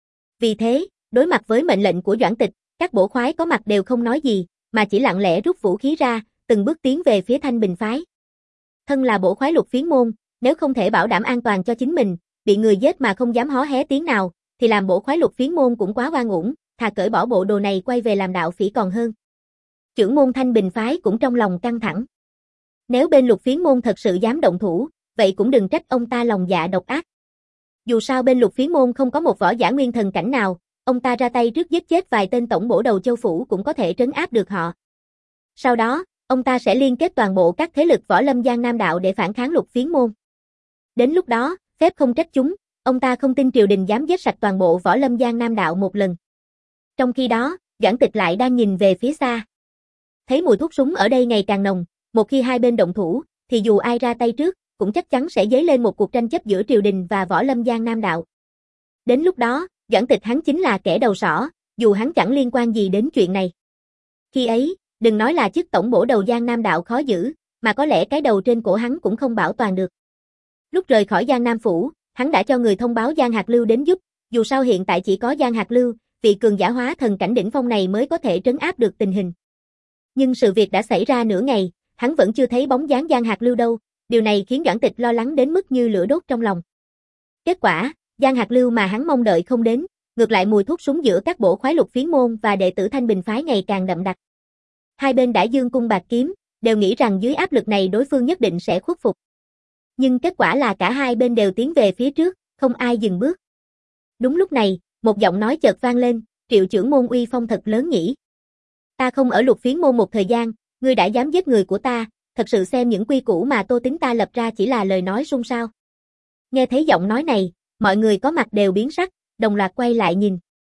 Vì thế, đối mặt với mệnh lệnh của Doãn Tịch, các bổ khoái có mặt đều không nói gì, mà chỉ lặng lẽ rút vũ khí ra, từng bước tiến về phía Thanh Bình phái. Thân là bổ khoái Lục Phiến môn, nếu không thể bảo đảm an toàn cho chính mình, bị người giết mà không dám hó hé tiếng nào, thì làm bổ khoái Lục Phiến môn cũng quá oan uổng, thà cởi bỏ bộ đồ này quay về làm đạo phỉ còn hơn. Chưởng môn Thanh Bình phái cũng trong lòng căng thẳng. Nếu bên Lục Phiến môn thật sự dám động thủ, vậy cũng đừng trách ông ta lòng dạ độc ác. Dù sao bên Lục Phiến môn không có một võ giả nguyên thần cảnh nào, ông ta ra tay trước giết chết vài tên tổng bổ đầu châu phủ cũng có thể trấn áp được họ. Sau đó, ông ta sẽ liên kết toàn bộ các thế lực võ lâm Giang Nam đạo để phản kháng Lục Phiến môn. Đến lúc đó, phép không trách chúng, ông ta không tin triều đình dám giết sạch toàn bộ võ lâm Giang Nam đạo một lần. Trong khi đó, Doãn Tịch lại đang nhìn về phía xa. Thấy mùi thuốc súng ở đây ngày càng nồng, một khi hai bên động thủ, thì dù ai ra tay trước, cũng chắc chắn sẽ dấy lên một cuộc tranh chấp giữa triều đình và võ lâm Giang Nam đạo. Đến lúc đó, Doãn Tịch hắn chính là kẻ đầu sỏ, dù hắn chẳng liên quan gì đến chuyện này. Khi ấy, đừng nói là chức tổng bổ đầu Giang Nam đạo khó giữ, mà có lẽ cái đầu trên cổ hắn cũng không bảo toàn được. Lúc rời khỏi Giang Nam phủ, hắn đã cho người thông báo Giang Hạc Lưu đến giúp, dù sao hiện tại chỉ có Giang Hạc Lưu, vị cường giả hóa thần cảnh đỉnh phong này mới có thể trấn áp được tình hình. Nhưng sự việc đã xảy ra nửa ngày, hắn vẫn chưa thấy bóng dáng Giang Hạc Lưu đâu, điều này khiến Doãn Tịch lo lắng đến mức như lửa đốt trong lòng. Kết quả, Giang Hạc Lưu mà hắn mong đợi không đến, ngược lại mùi thuốc súng giữa các bổ khoái Lục Phiến môn và đệ tử Thanh Bình phái ngày càng đậm đặc. Hai bên đã giương cung bạt kiếm, đều nghĩ rằng dưới áp lực này đối phương nhất định sẽ khuất phục. Nhưng kết quả là cả hai bên đều tiến về phía trước, không ai dừng bước. Đúng lúc này, một giọng nói chợt vang lên, Triệu trưởng môn uy phong thật lớn nhỉ. Ta không ở Lục Phiến môn một thời gian, ngươi đã dám giết người của ta, thật sự xem những quy củ mà Tô Tín ta lập ra chỉ là lời nói suông sao. Nghe thấy giọng nói này, mọi người có mặt đều biến sắc, đồng loạt quay lại nhìn.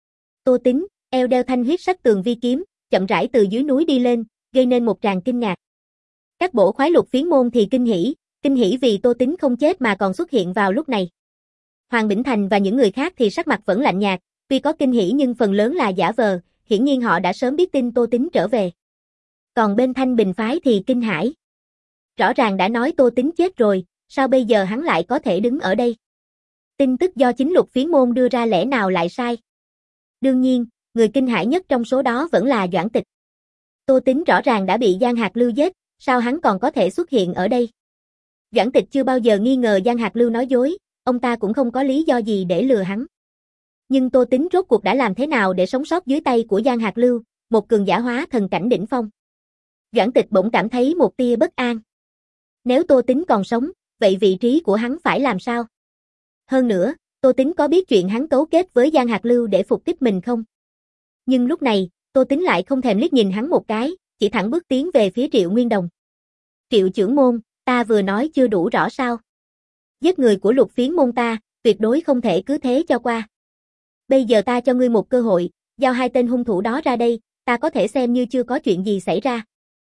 Tô Tín, eo đeo thanh huyết sắc tường vi kiếm, chậm rãi từ dưới núi đi lên, gây nên một tràng kinh ngạc. Các bổ khoái Lục Phiến môn thì kinh hỉ, kinh hỉ vì Tô Tín không chết mà còn xuất hiện vào lúc này. Hoàng Bỉnh Thành và những người khác thì sắc mặt vẫn lạnh nhạt, tuy có kinh hỉ nhưng phần lớn là giả vờ, hiển nhiên họ đã sớm biết tin Tô Tín trở về. Còn bên Thanh Bình phái thì kinh hãi. Rõ ràng đã nói Tô Tín chết rồi, sao bây giờ hắn lại có thể đứng ở đây? Tin tức do chính Lục Phiến môn đưa ra lẽ nào lại sai? Đương nhiên, người kinh hãi nhất trong số đó vẫn là Doãn Tịch. Tô Tín rõ ràng đã bị Giang Hạc Lưu giết, sao hắn còn có thể xuất hiện ở đây? Doãn Tịch chưa bao giờ nghi ngờ Giang Hạc Lưu nói dối, ông ta cũng không có lý do gì để lừa hắn. Nhưng Tô Tín rốt cuộc đã làm thế nào để sống sót dưới tay của Giang Hạc Lưu, một cường giả hóa thần cảnh đỉnh phong? Doãn Tịch bỗng cảm thấy một tia bất an. Nếu Tô Tín còn sống, vậy vị trí của hắn phải làm sao? Hơn nữa, Tô Tín có biết chuyện hắn cấu kết với Giang Hạc Lưu để phục kích mình không? Nhưng lúc này, Tô Tín lại không thèm liếc nhìn hắn một cái, chỉ thẳng bước tiến về phía Triệu Nguyên Đồng. Triệu trưởng môn, ta vừa nói chưa đủ rõ sao? Giết người của Lục Phiến môn ta, tuyệt đối không thể cứ thế cho qua. Bây giờ ta cho ngươi một cơ hội, giao hai tên hung thủ đó ra đây, ta có thể xem như chưa có chuyện gì xảy ra.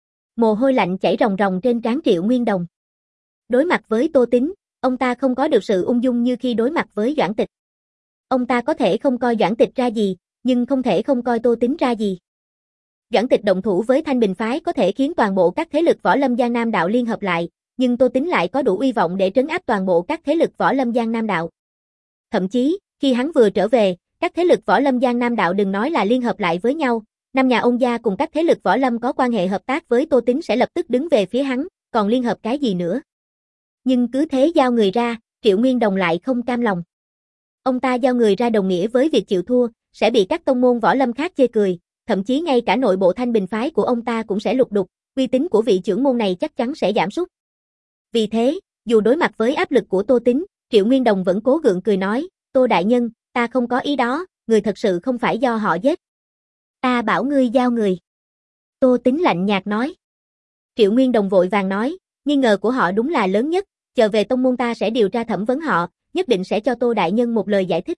Mồ hôi lạnh chảy ròng ròng trên trán Triệu Nguyên Đồng. Đối mặt với Tô Tín, ông ta không có được sự ung dung như khi đối mặt với Doãn Tịch. Ông ta có thể không coi Doãn Tịch ra gì, nhưng không thể không coi Tô Tín ra gì. Doãn Tịch động thủ với Thanh Bình phái có thể khiến toàn bộ các thế lực võ lâm Giang Nam đạo liên hợp lại, nhưng Tô Tín lại có đủ uy vọng để trấn áp toàn bộ các thế lực võ lâm Giang Nam đạo. Thậm chí, khi hắn vừa trở về, các thế lực võ lâm Giang Nam đạo đừng nói là liên hợp lại với nhau, năm nhà Ôn gia cùng các thế lực võ lâm có quan hệ hợp tác với Tô Tín sẽ lập tức đứng về phía hắn, còn liên hợp cái gì nữa. Nhưng cứ thế giao người ra, Triệu Nguyên Đồng lại không cam lòng. Ông ta giao người ra đồng nghĩa với việc chịu thua, sẽ bị các tông môn võ lâm khác chê cười, thậm chí ngay cả nội bộ Thanh Bình phái của ông ta cũng sẽ lục đục, uy tín của vị trưởng môn này chắc chắn sẽ giảm sút. Vì thế, dù đối mặt với áp lực của Tô Tín, Triệu Nguyên Đồng vẫn cố gượng cười nói, Tô đại nhân, ta không có ý đó, người thật sự không phải do họ giết. Ta bảo ngươi giao người. Tô Tín lạnh nhạt nói. Triệu Nguyên Đồng vội vàng nói, nghi ngờ của họ đúng là lớn nhất, chờ về tông môn ta sẽ điều tra thẩm vấn họ, nhất định sẽ cho Tô đại nhân một lời giải thích.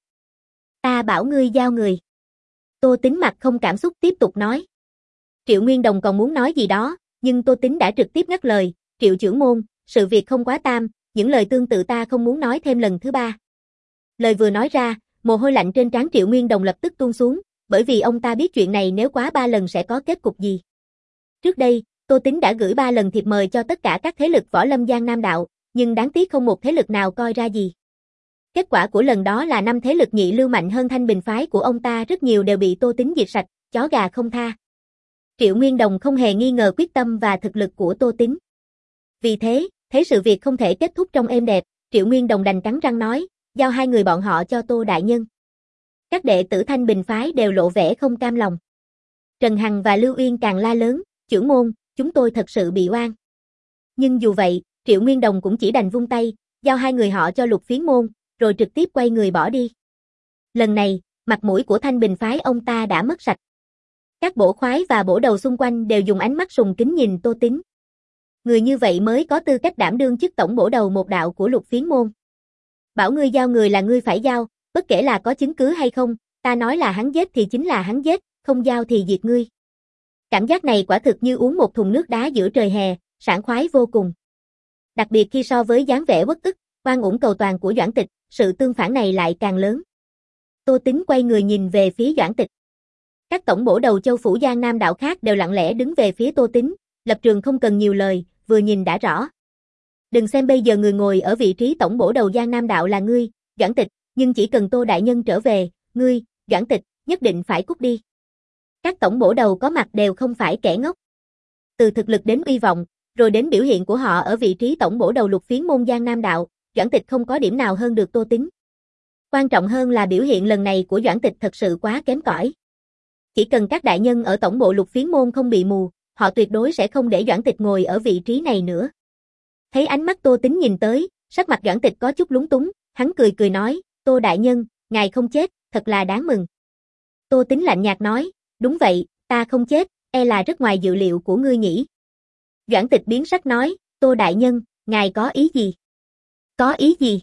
Ta bảo ngươi giao người. Tô Tín mặt không cảm xúc tiếp tục nói. Triệu Nguyên Đồng còn muốn nói gì đó, Nhưng Tô Tính đã trực tiếp ngắt lời, Triệu trưởng môn, sự việc không quá tam, những lời tương tự ta không muốn nói thêm lần thứ ba. Lời vừa nói ra, mồ hôi lạnh trên trán Triệu Nguyên Đồng lập tức tuôn xuống, bởi vì ông ta biết chuyện này nếu quá ba lần sẽ có kết cục gì. Trước đây, Tô Tính đã gửi ba lần thiệp mời cho tất cả các thế lực võ lâm Giang Nam đạo, nhưng đáng tiếc không một thế lực nào coi ra gì. Kết quả của lần đó là năm thế lực nhị lưu mạnh hơn Thanh Bình phái của ông ta rất nhiều đều bị Tô Tính diệt sạch, chó gà không tha. Triệu Nguyên Đồng không hề nghi ngờ quyết tâm và thực lực của Tô Tính. Vì thế, thấy sự việc không thể kết thúc trong êm đẹp, Triệu Nguyên Đồng đành cắn răng nói, giao hai người bọn họ cho Tô đại nhân. Các đệ tử Thanh Bình phái đều lộ vẻ không cam lòng. Trần Hằng và Lưu Uyên càng la lớn, trưởng môn, chúng tôi thật sự bị oan. Nhưng dù vậy, Triệu Nguyên Đồng cũng chỉ đành vung tay, giao hai người họ cho Lục Phiến môn, rồi trực tiếp quay người bỏ đi. Lần này, mặt mũi của Thanh Bình phái ông ta đã mất sạch. Các bổ khoái và bổ đầu xung quanh đều dùng ánh mắt sùng kính nhìn Tô Tính. Người như vậy mới có tư cách đảm đương chức tổng bổ đầu một đạo của Lục Phiến môn. Bảo ngươi giao người là ngươi phải giao, bất kể là có chứng cứ hay không, ta nói là hắn giết thì chính là hắn giết, không giao thì diệt ngươi. Cảm giác này quả thực như uống một thùng nước đá giữa trời hè, sảng khoái vô cùng. Đặc biệt khi so với dáng vẻ uất ức, oan uổng cầu toàn của Doãn Tịch, sự tương phản này lại càng lớn. Tô Tính quay người nhìn về phía Doãn Tịch. Các tổng bổ đầu châu phủ Giang Nam đạo khác đều lặng lẽ đứng về phía Tô Tính, lập trường không cần nhiều lời, vừa nhìn đã rõ. Đừng xem bây giờ người ngồi ở vị trí tổng bổ đầu Giang Nam đạo là ngươi, Doãn Tịch, nhưng chỉ cần Tô đại nhân trở về, ngươi, Doãn Tịch, nhất định phải cút đi. Các tổng bổ đầu có mặt đều không phải kẻ ngốc. Từ thực lực đến uy vọng, rồi đến biểu hiện của họ ở vị trí tổng bổ đầu Lục Phiến môn Giang Nam đạo, Doãn Tịch không có điểm nào hơn được Tô Tính. Quan trọng hơn là biểu hiện lần này của Doãn Tịch thật sự quá kém cỏi. Chỉ cần các đại nhân ở tổng bộ Lục Phiến môn không bị mù, họ tuyệt đối sẽ không để Doãn Tịch ngồi ở vị trí này nữa. Thấy ánh mắt Tô Tính nhìn tới, sắc mặt Doãn Tịch có chút lúng túng, hắn cười cười nói, Tô đại nhân, ngài không chết, thật là đáng mừng. Tô Tính lạnh nhạt nói, đúng vậy, ta không chết, e là rất ngoài dự liệu của ngươi nhỉ. Doãn Tịch biến sắc nói, Tô đại nhân, ngài có ý gì? Có ý gì?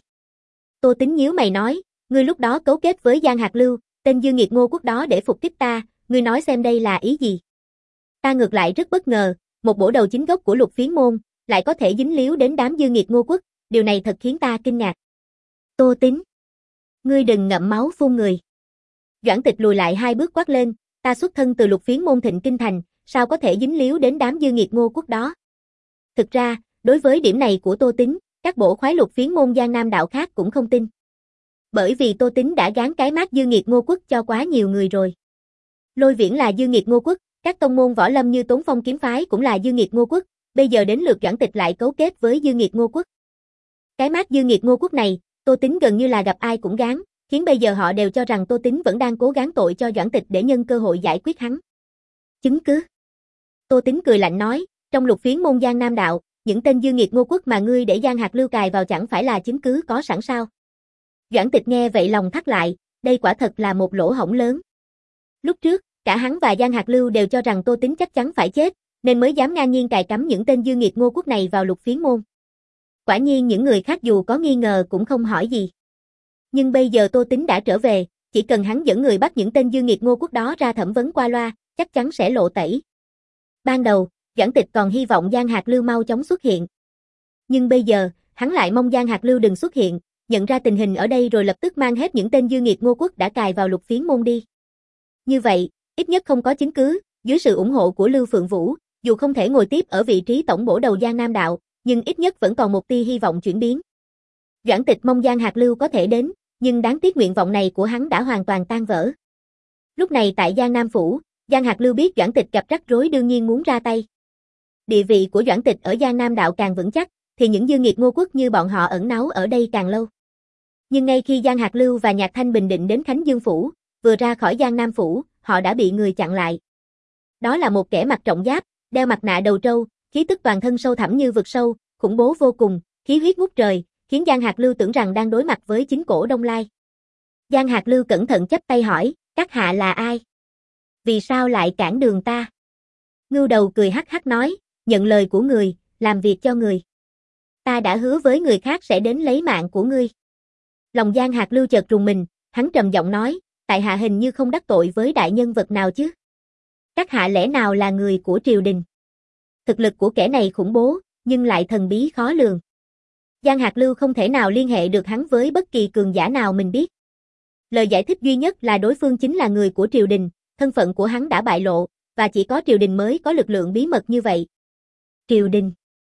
Tô Tính nhíu mày nói, ngươi lúc đó cấu kết với Giang Hạc Lưu, tên dư nghiệt Ngô Quốc đó để phục kích ta, ngươi nói xem đây là ý gì? Ta ngược lại rất bất ngờ, một bổ đầu chính gốc của Lục Phiến môn, lại có thể dính líu đến đám dư nghiệt Ngô Quốc, điều này thật khiến ta kinh ngạc. Tô Tính, ngươi đừng ngậm máu phun người. Doãn Tịch lùi lại hai bước quát lên, ta xuất thân từ Lục Phiến môn Thịnh Kinh Thành, sao có thể dính líu đến đám dư nghiệt Ngô Quốc đó? Thực ra, đối với điểm này của Tô Tính, các bổ khoái Lục Phiến môn Giang Nam đạo khác cũng không tin. Bởi vì Tô Tính đã gán cái mác dư nghiệt Ngô Quốc cho quá nhiều người rồi. Lôi Viễn là dư nghiệt Ngô Quốc, các tông môn võ lâm như Tốn Phong kiếm phái cũng là dư nghiệt Ngô Quốc, bây giờ đến lượt Doãn Tịch lại cấu kết với dư nghiệt Ngô Quốc. Cái mác dư nghiệt Ngô Quốc này, Tô Tính gần như là gặp ai cũng gán, khiến bây giờ họ đều cho rằng Tô Tính vẫn đang cố gắng tội cho Doãn Tịch để nhân cơ hội giải quyết hắn. Chứng cứ? Tô Tính cười lạnh nói, trong Lục Phiến môn Giang Nam đạo, những tên dư nghiệt Ngô Quốc mà ngươi để Giang Hạc Lưu cài vào chẳng phải là chứng cứ có sẵn sao? Doãn Tịch nghe vậy lòng thắt lại, đây quả thật là một lỗ hổng lớn. Lúc trước, cả hắn và Giang Hạc Lưu đều cho rằng Tô Tính chắc chắn phải chết, nên mới dám ngang nhiên cài cắm những tên dư nghiệt Ngô Quốc này vào Lục Phiến môn. Quả nhiên những người khác dù có nghi ngờ cũng không hỏi gì. Nhưng bây giờ Tô Tính đã trở về, chỉ cần hắn dẫn người bắt những tên dư nghiệt Ngô Quốc đó ra thẩm vấn qua loa, chắc chắn sẽ lộ tẩy. Ban đầu, Doãn Tịch còn hy vọng Giang Hạc Lưu mau chóng xuất hiện. Nhưng bây giờ, hắn lại mong Giang Hạc Lưu đừng xuất hiện, nhận ra tình hình ở đây rồi lập tức mang hết những tên dư nghiệt Ngô Quốc đã cài vào Lục Phiến môn đi. Như vậy, ít nhất không có chứng cứ, dưới sự ủng hộ của Lưu Phượng Vũ, dù không thể ngồi tiếp ở vị trí tổng bổ đầu Giang Nam đạo, nhưng ít nhất vẫn còn một tia hy vọng chuyển biến. Doãn Tịch mong Giang Hạc Lưu có thể đến, nhưng đáng tiếc nguyện vọng này của hắn đã hoàn toàn tan vỡ. Lúc này tại Giang Nam phủ, Giang Hạc Lưu biết Doãn Tịch gặp rắc rối đương nhiên muốn ra tay. Địa vị của Doãn Tịch ở Giang Nam đạo càng vững chắc, thì những dư nghiệt Ngô Quốc như bọn họ ẩn náu ở đây càng lâu. Nhưng ngay khi Giang Hạc Lưu và Nhạc Thanh Bình định đến Khánh Dương phủ, vừa ra khỏi Giang Nam phủ, họ đã bị người chặn lại. Đó là một kẻ mặc trọng giáp, đeo mặt nạ đầu trâu, khí tức toàn thân sâu thẳm như vực sâu, khủng bố vô cùng, khí huyết ngút trời, khiến Giang Hạc Lưu tưởng rằng đang đối mặt với chính cổ Đông Lai. Giang Hạc Lưu cẩn thận chắp tay hỏi, các hạ là ai? Vì sao lại cản đường ta? Ngưu Đầu cười hắc hắc nói, nhận lời của người, làm việc cho người. Ta đã hứa với người khác sẽ đến lấy mạng của ngươi. Lòng Giang Hạc Lưu chợt rùng mình, hắn trầm giọng nói, tại hạ hình như không đắc tội với đại nhân vật nào chứ? Các hạ lẽ nào là người của triều đình? Thực lực của kẻ này khủng bố, nhưng lại thần bí khó lường. Giang Hạc Lưu không thể nào liên hệ được hắn với bất kỳ cường giả nào mình biết. Lời giải thích duy nhất là đối phương chính là người của triều đình, thân phận của hắn đã bại lộ, và chỉ có triều đình mới có lực lượng bí mật như vậy. Triều đình.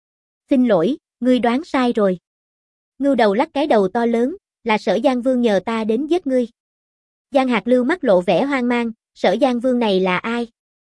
Xin lỗi, ngươi đoán sai rồi. Ngưu Đầu lắc cái đầu to lớn, là Sở Giang Vương nhờ ta đến giết ngươi. Giang Hạc Lưu mắt lộ vẻ hoang mang, Sở Giang Vương này là ai?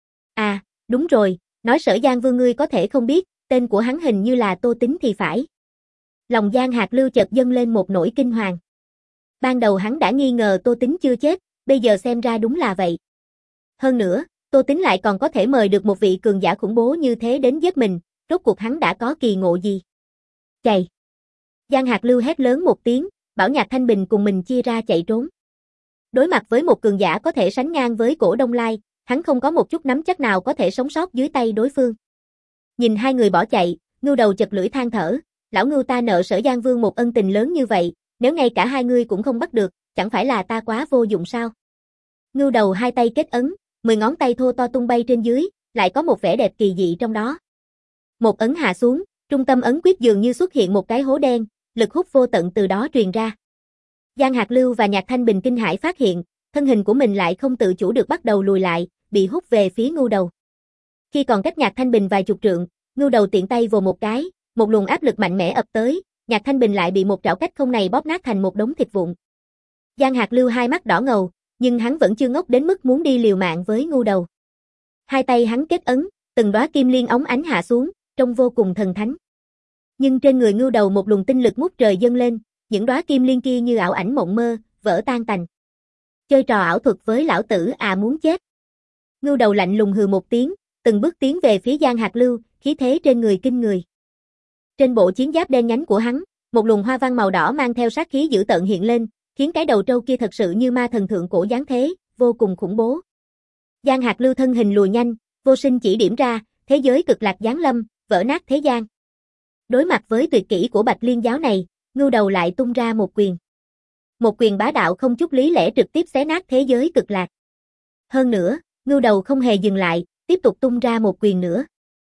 À, đúng rồi, nói Sở Giang Vương ngươi có thể không biết, tên của hắn hình như là Tô Tín thì phải. Lòng Giang Hạc Lưu chợt dâng lên một nỗi kinh hoàng. Ban đầu hắn đã nghi ngờ Tô Tín chưa chết, bây giờ xem ra đúng là vậy. Hơn nữa, Tô Tín lại còn có thể mời được một vị cường giả khủng bố như thế đến giết mình, rốt cuộc hắn đã có kỳ ngộ gì? Chạy! Giang Hạc Lưu hét lớn một tiếng, bảo Nhạc Thanh Bình cùng mình chia ra chạy trốn. Đối mặt với một cường giả có thể sánh ngang với Cổ Đông Lai, hắn không có một chút nắm chắc nào có thể sống sót dưới tay đối phương. Nhìn hai người bỏ chạy, Ngưu Đầu chật lưỡi than thở, lão Ngưu ta nợ Sở Giang Vương một ân tình lớn như vậy, nếu ngay cả hai người cũng không bắt được, chẳng phải là ta quá vô dụng sao? Ngưu Đầu hai tay kết ấn, mười ngón tay thô to tung bay trên dưới, lại có một vẻ đẹp kỳ dị trong đó. Một ấn hạ xuống, trung tâm ấn quyết dường như xuất hiện một cái hố đen, lực hút vô tận từ đó truyền ra. Giang Hạc Lưu và Nhạc Thanh Bình kinh hãi phát hiện, thân hình của mình lại không tự chủ được bắt đầu lùi lại, bị hút về phía Ngưu Đầu. Khi còn cách Nhạc Thanh Bình vài chục trượng, Ngưu Đầu tiện tay vồ một cái, một luồng áp lực mạnh mẽ ập tới, Nhạc Thanh Bình lại bị một trảo cách không này bóp nát thành một đống thịt vụn. Giang Hạc Lưu hai mắt đỏ ngầu, nhưng hắn vẫn chưa ngốc đến mức muốn đi liều mạng với Ngưu Đầu. Hai tay hắn kết ấn, từng đóa kim liên óng ánh hạ xuống, trông vô cùng thần thánh. Nhưng trên người Ngưu Đầu một luồng tinh lực ngút trời dâng lên, những đóa kim liên kia như ảo ảnh mộng mơ, vỡ tan tành. Chơi trò ảo thuật với lão tử à muốn chết. Ngưu Đầu lạnh lùng hừ một tiếng, từng bước tiến về phía Giang Hạc Lưu, khí thế trên người kinh người. Trên bộ chiến giáp đen nhánh của hắn, một luồng hoa văn màu đỏ mang theo sát khí dữ tợn hiện lên, khiến cái đầu trâu kia thật sự như ma thần thượng cổ giáng thế, vô cùng khủng bố. Giang Hạc Lưu thân hình lùi nhanh, vô sinh chỉ điểm ra, thế giới cực lạc giáng lâm, vỡ nát thế gian. Đối mặt với tuyệt kỹ của Bạch Liên giáo này, Ngưu Đầu lại tung ra một quyền. Một quyền bá đạo không chút lý lẽ trực tiếp xé nát thế giới cực lạc. Hơn nữa, Ngưu Đầu không hề dừng lại, tiếp tục tung ra một quyền nữa.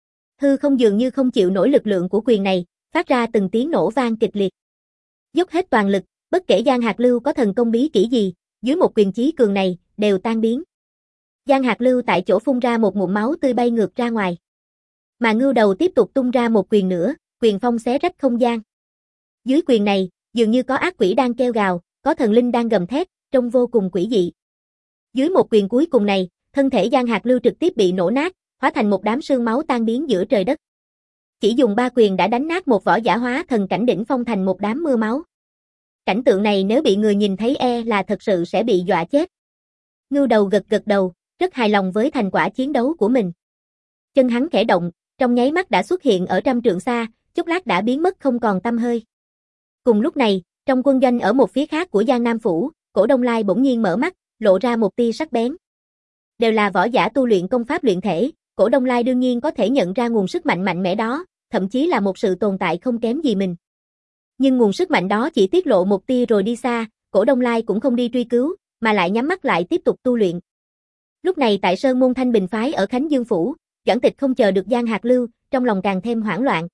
Hư không dường như không chịu nổi lực lượng của quyền này, phát ra từng tiếng nổ vang kịch liệt. Dốc hết toàn lực, bất kể Giang Hạc Lưu có thần công bí kỹ gì, dưới một quyền chí cường này, đều tan biến. Giang Hạc Lưu tại chỗ phun ra một ngụm máu tươi bay ngược ra ngoài. Mà Ngưu Đầu tiếp tục tung ra một quyền nữa, quyền phong xé rách không gian. Dưới quyền này, dường như có ác quỷ đang kêu gào, có thần linh đang gầm thét, trông vô cùng quỷ dị. Dưới một quyền cuối cùng này, thân thể Giang Hạc Lưu trực tiếp bị nổ nát, hóa thành một đám sương máu tan biến giữa trời đất. Chỉ dùng ba quyền đã đánh nát một võ giả hóa thần cảnh đỉnh phong thành một đám mưa máu. Cảnh tượng này nếu bị người nhìn thấy e là thật sự sẽ bị dọa chết. Ngưu Đầu gật gật đầu, rất hài lòng với thành quả chiến đấu của mình. Chân hắn khẽ động, trong nháy mắt đã xuất hiện ở trăm trượng xa, chốc lát đã biến mất không còn tăm hơi. Cùng lúc này, trong quân doanh ở một phía khác của Giang Nam Phủ, Cổ Đông Lai bỗng nhiên mở mắt, lộ ra một tia sắc bén. Đều là võ giả tu luyện công pháp luyện thể, Cổ Đông Lai đương nhiên có thể nhận ra nguồn sức mạnh mạnh mẽ đó, thậm chí là một sự tồn tại không kém gì mình. Nhưng nguồn sức mạnh đó chỉ tiết lộ một tia rồi đi xa, Cổ Đông Lai cũng không đi truy cứu, mà lại nhắm mắt lại tiếp tục tu luyện. Lúc này tại Sơn Môn Thanh Bình phái ở Khánh Dương Phủ, Doãn Tịch không chờ được Giang Hạc Lưu, trong lòng càng thêm hoảng loạn.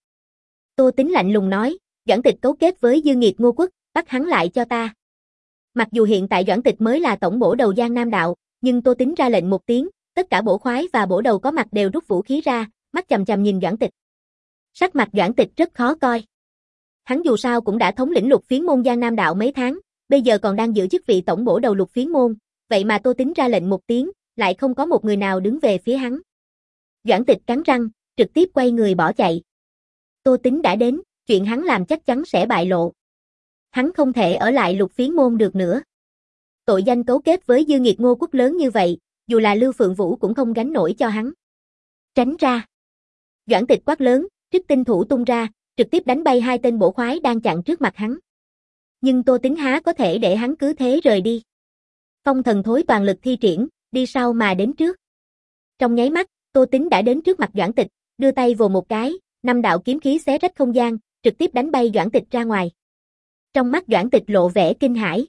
Tô Tín lạnh lùng nói, Doãn Tịch cấu kết với Dư Nghiệt Ngô Quốc, bắt hắn lại cho ta. Mặc dù hiện tại Doãn Tịch mới là tổng bổ đầu Giang Nam Đạo, nhưng Tô Tín ra lệnh một tiếng, tất cả bổ khoái và bổ đầu có mặt đều rút vũ khí ra, mắt chằm chằm nhìn Doãn Tịch. Sắc mặt Doãn Tịch rất khó coi. Hắn dù sao cũng đã thống lĩnh Lục Phiến môn Giang Nam Đạo mấy tháng, bây giờ còn đang giữ chức vị tổng bổ đầu Lục Phiến môn, vậy mà Tô Tín ra lệnh một tiếng, lại không có một người nào đứng về phía hắn. Doãn Tịch cắn răng, trực tiếp quay người bỏ chạy. Tô Tín đã đến, chuyện hắn làm chắc chắn sẽ bại lộ. Hắn không thể ở lại Lục Phiến môn được nữa. Tội danh cấu kết với Dư Nghiệt Ngô Quốc lớn như vậy, dù là Lưu Phượng Vũ cũng không gánh nổi cho hắn. Tránh ra. Doãn Tịch quát lớn, trích tinh thủ tung ra, trực tiếp đánh bay hai tên bổ khoái đang chặn trước mặt hắn. Nhưng Tô Tín há có thể để hắn cứ thế rời đi. Phong thần thối toàn lực thi triển, đi sau mà đến trước. Trong nháy mắt, Tô Tín đã đến trước mặt Doãn Tịch, đưa tay vồ một cái, năm đạo kiếm khí xé rách không gian, trực tiếp đánh bay Doãn Tịch ra ngoài. Trong mắt Doãn Tịch lộ vẻ kinh hãi.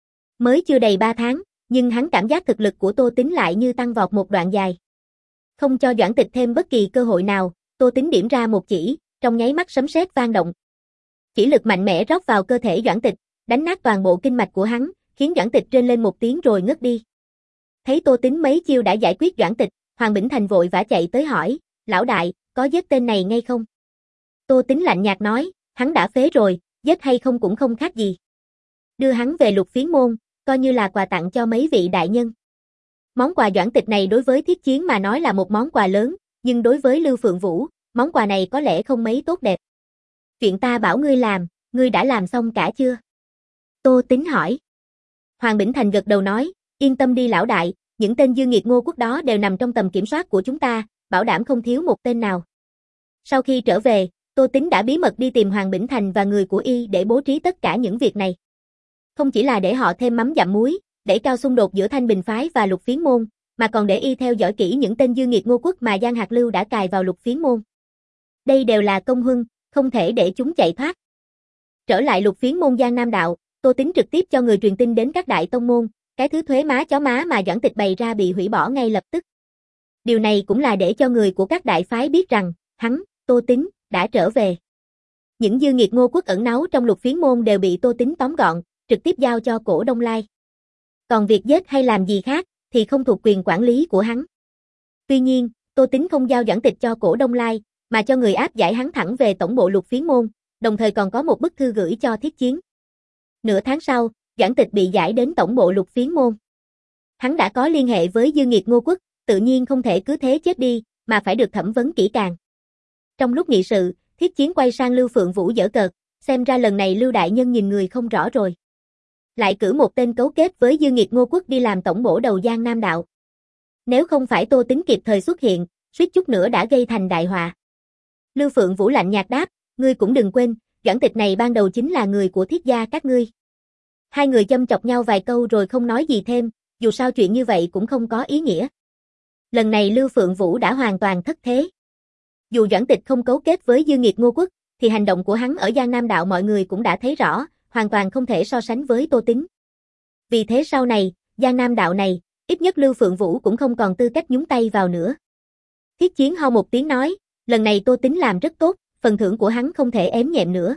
Mới chưa đầy ba tháng, nhưng hắn cảm giác thực lực của Tô Tín lại như tăng vọt một đoạn dài. Không cho Doãn Tịch thêm bất kỳ cơ hội nào, Tô Tính điểm ra một chỉ, trong nháy mắt sấm sét vang động. Chỉ lực mạnh mẽ rót vào cơ thể Doãn Tịch, đánh nát toàn bộ kinh mạch của hắn, khiến Doãn Tịch rên lên một tiếng rồi ngất đi. Thấy Tô Tính mấy chiêu đã giải quyết Doãn Tịch, Hoàng Bỉnh Thành vội vã chạy tới hỏi, lão đại, có giết tên này ngay không? Tô Tính lạnh nhạt nói, hắn đã phế rồi, giết hay không cũng không khác gì. Đưa hắn về Lục Phiến môn, coi như là quà tặng cho mấy vị đại nhân. Món quà Doãn Tịch này đối với Thiết Chiến mà nói là một món quà lớn, nhưng đối với Lưu Phượng Vũ, món quà này có lẽ không mấy tốt đẹp. Chuyện ta bảo ngươi làm, ngươi đã làm xong cả chưa? Tô Tính hỏi. Hoàng Bỉnh Thành gật đầu nói, yên tâm đi lão đại, những tên dư nghiệt Ngô Quốc đó đều nằm trong tầm kiểm soát của chúng ta, bảo đảm không thiếu một tên nào. Sau khi trở về, Tô Tính đã bí mật đi tìm Hoàng Bỉnh Thành và người của y để bố trí tất cả những việc này. Không chỉ là để họ thêm mắm dặm muối, để cao xung đột giữa Thanh Bình phái và Lục Phiến môn, mà còn để y theo dõi kỹ những tên dư nghiệt Ngô Quốc mà Giang Hạc Lưu đã cài vào Lục Phiến môn. Đây đều là công huân, không thể để chúng chạy thoát. Trở lại Lục Phiến môn Giang Nam đạo, Tô Tính trực tiếp cho người truyền tin đến các đại tông môn, cái thứ thuế má chó má mà Doãn Tịch bày ra bị hủy bỏ ngay lập tức. Điều này cũng là để cho người của các đại phái biết rằng, hắn, Tô Tính, đã trở về. Những dư nghiệt Ngô Quốc ẩn náu trong Lục Phiến môn đều bị Tô Tính tóm gọn, trực tiếp giao cho Cổ Đông Lai. Còn việc giết hay làm gì khác, thì không thuộc quyền quản lý của hắn. Tuy nhiên, Tô Tính không giao Doãn Tịch cho Cổ Đông Lai, mà cho người áp giải hắn thẳng về tổng bộ Lục Phiến môn, đồng thời còn có một bức thư gửi cho Thiết Chiến. Nửa tháng sau, Doãn Tịch bị giải đến tổng bộ Lục Phiến môn. Hắn đã có liên hệ với dư nghiệt Ngô Quốc, tự nhiên không thể cứ thế chết đi, mà phải được thẩm vấn kỹ càng. Trong lúc nghị sự, Thiết Chiến quay sang Lưu Phượng Vũ giở cợt, xem ra lần này Lưu đại nhân nhìn người không rõ rồi. Lại cử một tên cấu kết với dư nghiệt Ngô Quốc đi làm tổng bổ đầu Giang Nam đạo. Nếu không phải Tô Tính kịp thời xuất hiện, suýt chút nữa đã gây thành đại họa. Lưu Phượng Vũ lạnh nhạt đáp, ngươi cũng đừng quên, Doãn Tịch này ban đầu chính là người của Thiết gia các ngươi. Hai người châm chọc nhau vài câu rồi không nói gì thêm, dù sao chuyện như vậy cũng không có ý nghĩa. Lần này Lưu Phượng Vũ đã hoàn toàn thất thế. Dù Doãn Tịch không cấu kết với dư nghiệt Ngô Quốc, thì hành động của hắn ở Giang Nam đạo mọi người cũng đã thấy rõ, hoàn toàn không thể so sánh với Tô Tính. Vì thế sau này, Giang Nam đạo này, ít nhất Lưu Phượng Vũ cũng không còn tư cách nhúng tay vào nữa. Thiết Chiến ho một tiếng nói, lần này Tô Tính làm rất tốt, phần thưởng của hắn không thể ém nhẹm nữa.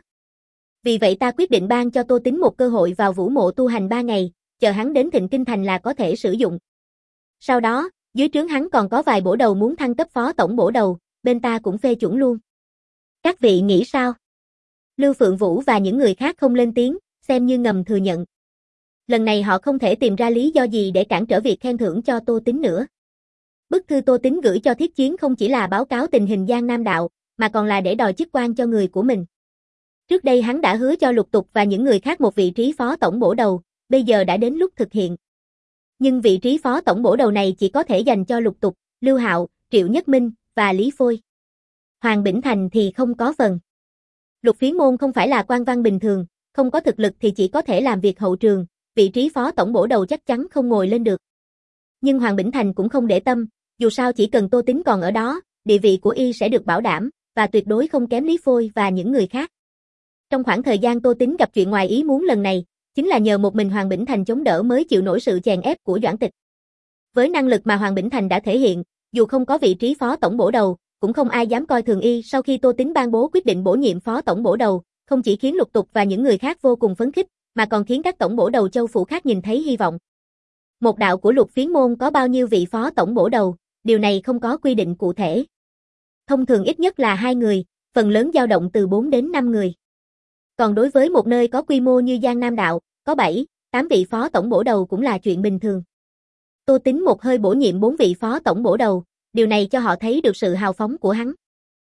Vì vậy ta quyết định ban cho Tô Tính một cơ hội vào vũ mộ tu hành ba ngày, chờ hắn đến Thịnh Kinh Thành là có thể sử dụng. Sau đó, dưới trướng hắn còn có vài bổ đầu muốn thăng cấp phó tổng bổ đầu, bên ta cũng phê chuẩn luôn. Các vị nghĩ sao? Lưu Phượng Vũ và những người khác không lên tiếng, xem như ngầm thừa nhận. Lần này họ không thể tìm ra lý do gì để cản trở việc khen thưởng cho Tô Tính nữa. Bức thư Tô Tính gửi cho Thiết Chiến không chỉ là báo cáo tình hình Giang Nam đạo, mà còn là để đòi chức quan cho người của mình. Trước đây hắn đã hứa cho Lục Tục và những người khác một vị trí phó tổng bổ đầu, bây giờ đã đến lúc thực hiện. Nhưng vị trí phó tổng bổ đầu này chỉ có thể dành cho Lục Tục, Lưu Hạo, Triệu Nhất Minh và Lý Phôi. Hoàng Bỉnh Thành thì không có phần. Lục Phiến môn không phải là quan văn bình thường, không có thực lực thì chỉ có thể làm việc hậu trường, vị trí phó tổng bổ đầu chắc chắn không ngồi lên được. Nhưng Hoàng Bỉnh Thành cũng không để tâm, dù sao chỉ cần Tô Tính còn ở đó, địa vị của y sẽ được bảo đảm, và tuyệt đối không kém Lý Phôi và những người khác. Trong khoảng thời gian Tô Tính gặp chuyện ngoài ý muốn lần này, chính là nhờ một mình Hoàng Bỉnh Thành chống đỡ mới chịu nổi sự chèn ép của Doãn Tịch. Với năng lực mà Hoàng Bỉnh Thành đã thể hiện, dù không có vị trí phó tổng bổ đầu, cũng không ai dám coi thường y. Sau khi Tô Tính ban bố quyết định bổ nhiệm phó tổng bổ đầu, không chỉ khiến Lục Tục và những người khác vô cùng phấn khích, mà còn khiến các tổng bổ đầu châu phủ khác nhìn thấy hy vọng. Một đạo của Lục Phiến môn có bao nhiêu vị phó tổng bổ đầu, điều này không có quy định cụ thể. Thông thường ít nhất là hai người, phần lớn dao động từ bốn đến năm người. Còn đối với một nơi có quy mô như Giang Nam đạo, có bảy, tám vị phó tổng bổ đầu cũng là chuyện bình thường. Tô Tính một hơi bổ nhiệm bốn vị phó tổng bổ đầu, điều này cho họ thấy được sự hào phóng của hắn.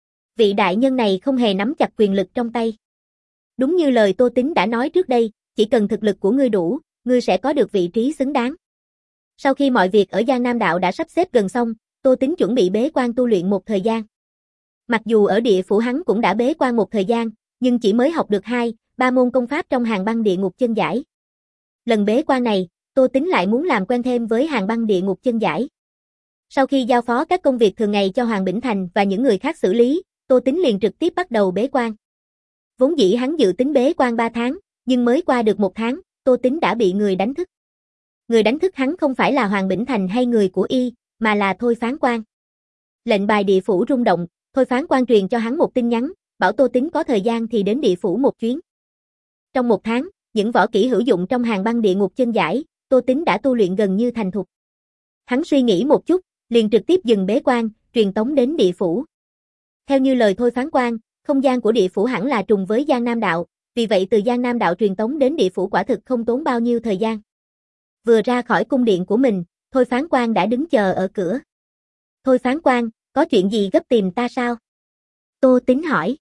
Vị đại nhân này không hề nắm chặt quyền lực trong tay. Đúng như lời Tô Tính đã nói trước đây, chỉ cần thực lực của ngươi đủ, ngươi sẽ có được vị trí xứng đáng. Sau khi mọi việc ở Giang Nam đạo đã sắp xếp gần xong, Tô Tính chuẩn bị bế quan tu luyện một thời gian. Mặc dù ở địa phủ hắn cũng đã bế quan một thời gian, nhưng chỉ mới học được hai, ba môn công pháp trong Hàng Băng Địa Ngục Chân Giải. Lần bế quan này, Tô Tính lại muốn làm quen thêm với Hàng Băng Địa Ngục Chân Giải. Sau khi giao phó các công việc thường ngày cho Hoàng Bỉnh Thành và những người khác xử lý, Tô Tính liền trực tiếp bắt đầu bế quan. Vốn dĩ hắn dự tính bế quan ba tháng, nhưng mới qua được một tháng, Tô Tính đã bị người đánh thức. Người đánh thức hắn không phải là Hoàng Bỉnh Thành hay người của y, mà là Thôi Phán Quan. Lệnh bài địa phủ rung động, Thôi Phán Quan truyền cho hắn một tin nhắn, bảo Tô Tín có thời gian thì đến địa phủ một chuyến. Trong một tháng, những võ kỹ hữu dụng trong hàng băng địa ngục chân giải, Tô Tín đã tu luyện gần như thành thục. Hắn suy nghĩ một chút, liền trực tiếp dừng bế quan, truyền tống đến địa phủ. Theo như lời Thôi Phán Quan, không gian của địa phủ hẳn là trùng với Giang Nam Đạo, vì vậy từ Giang Nam Đạo truyền tống đến địa phủ quả thực không tốn bao nhiêu thời gian. Vừa ra khỏi cung điện của mình, Thôi Phán Quan đã đứng chờ ở cửa. Thôi Phán Quan, có chuyện gì gấp tìm ta sao? Tô Tín hỏi.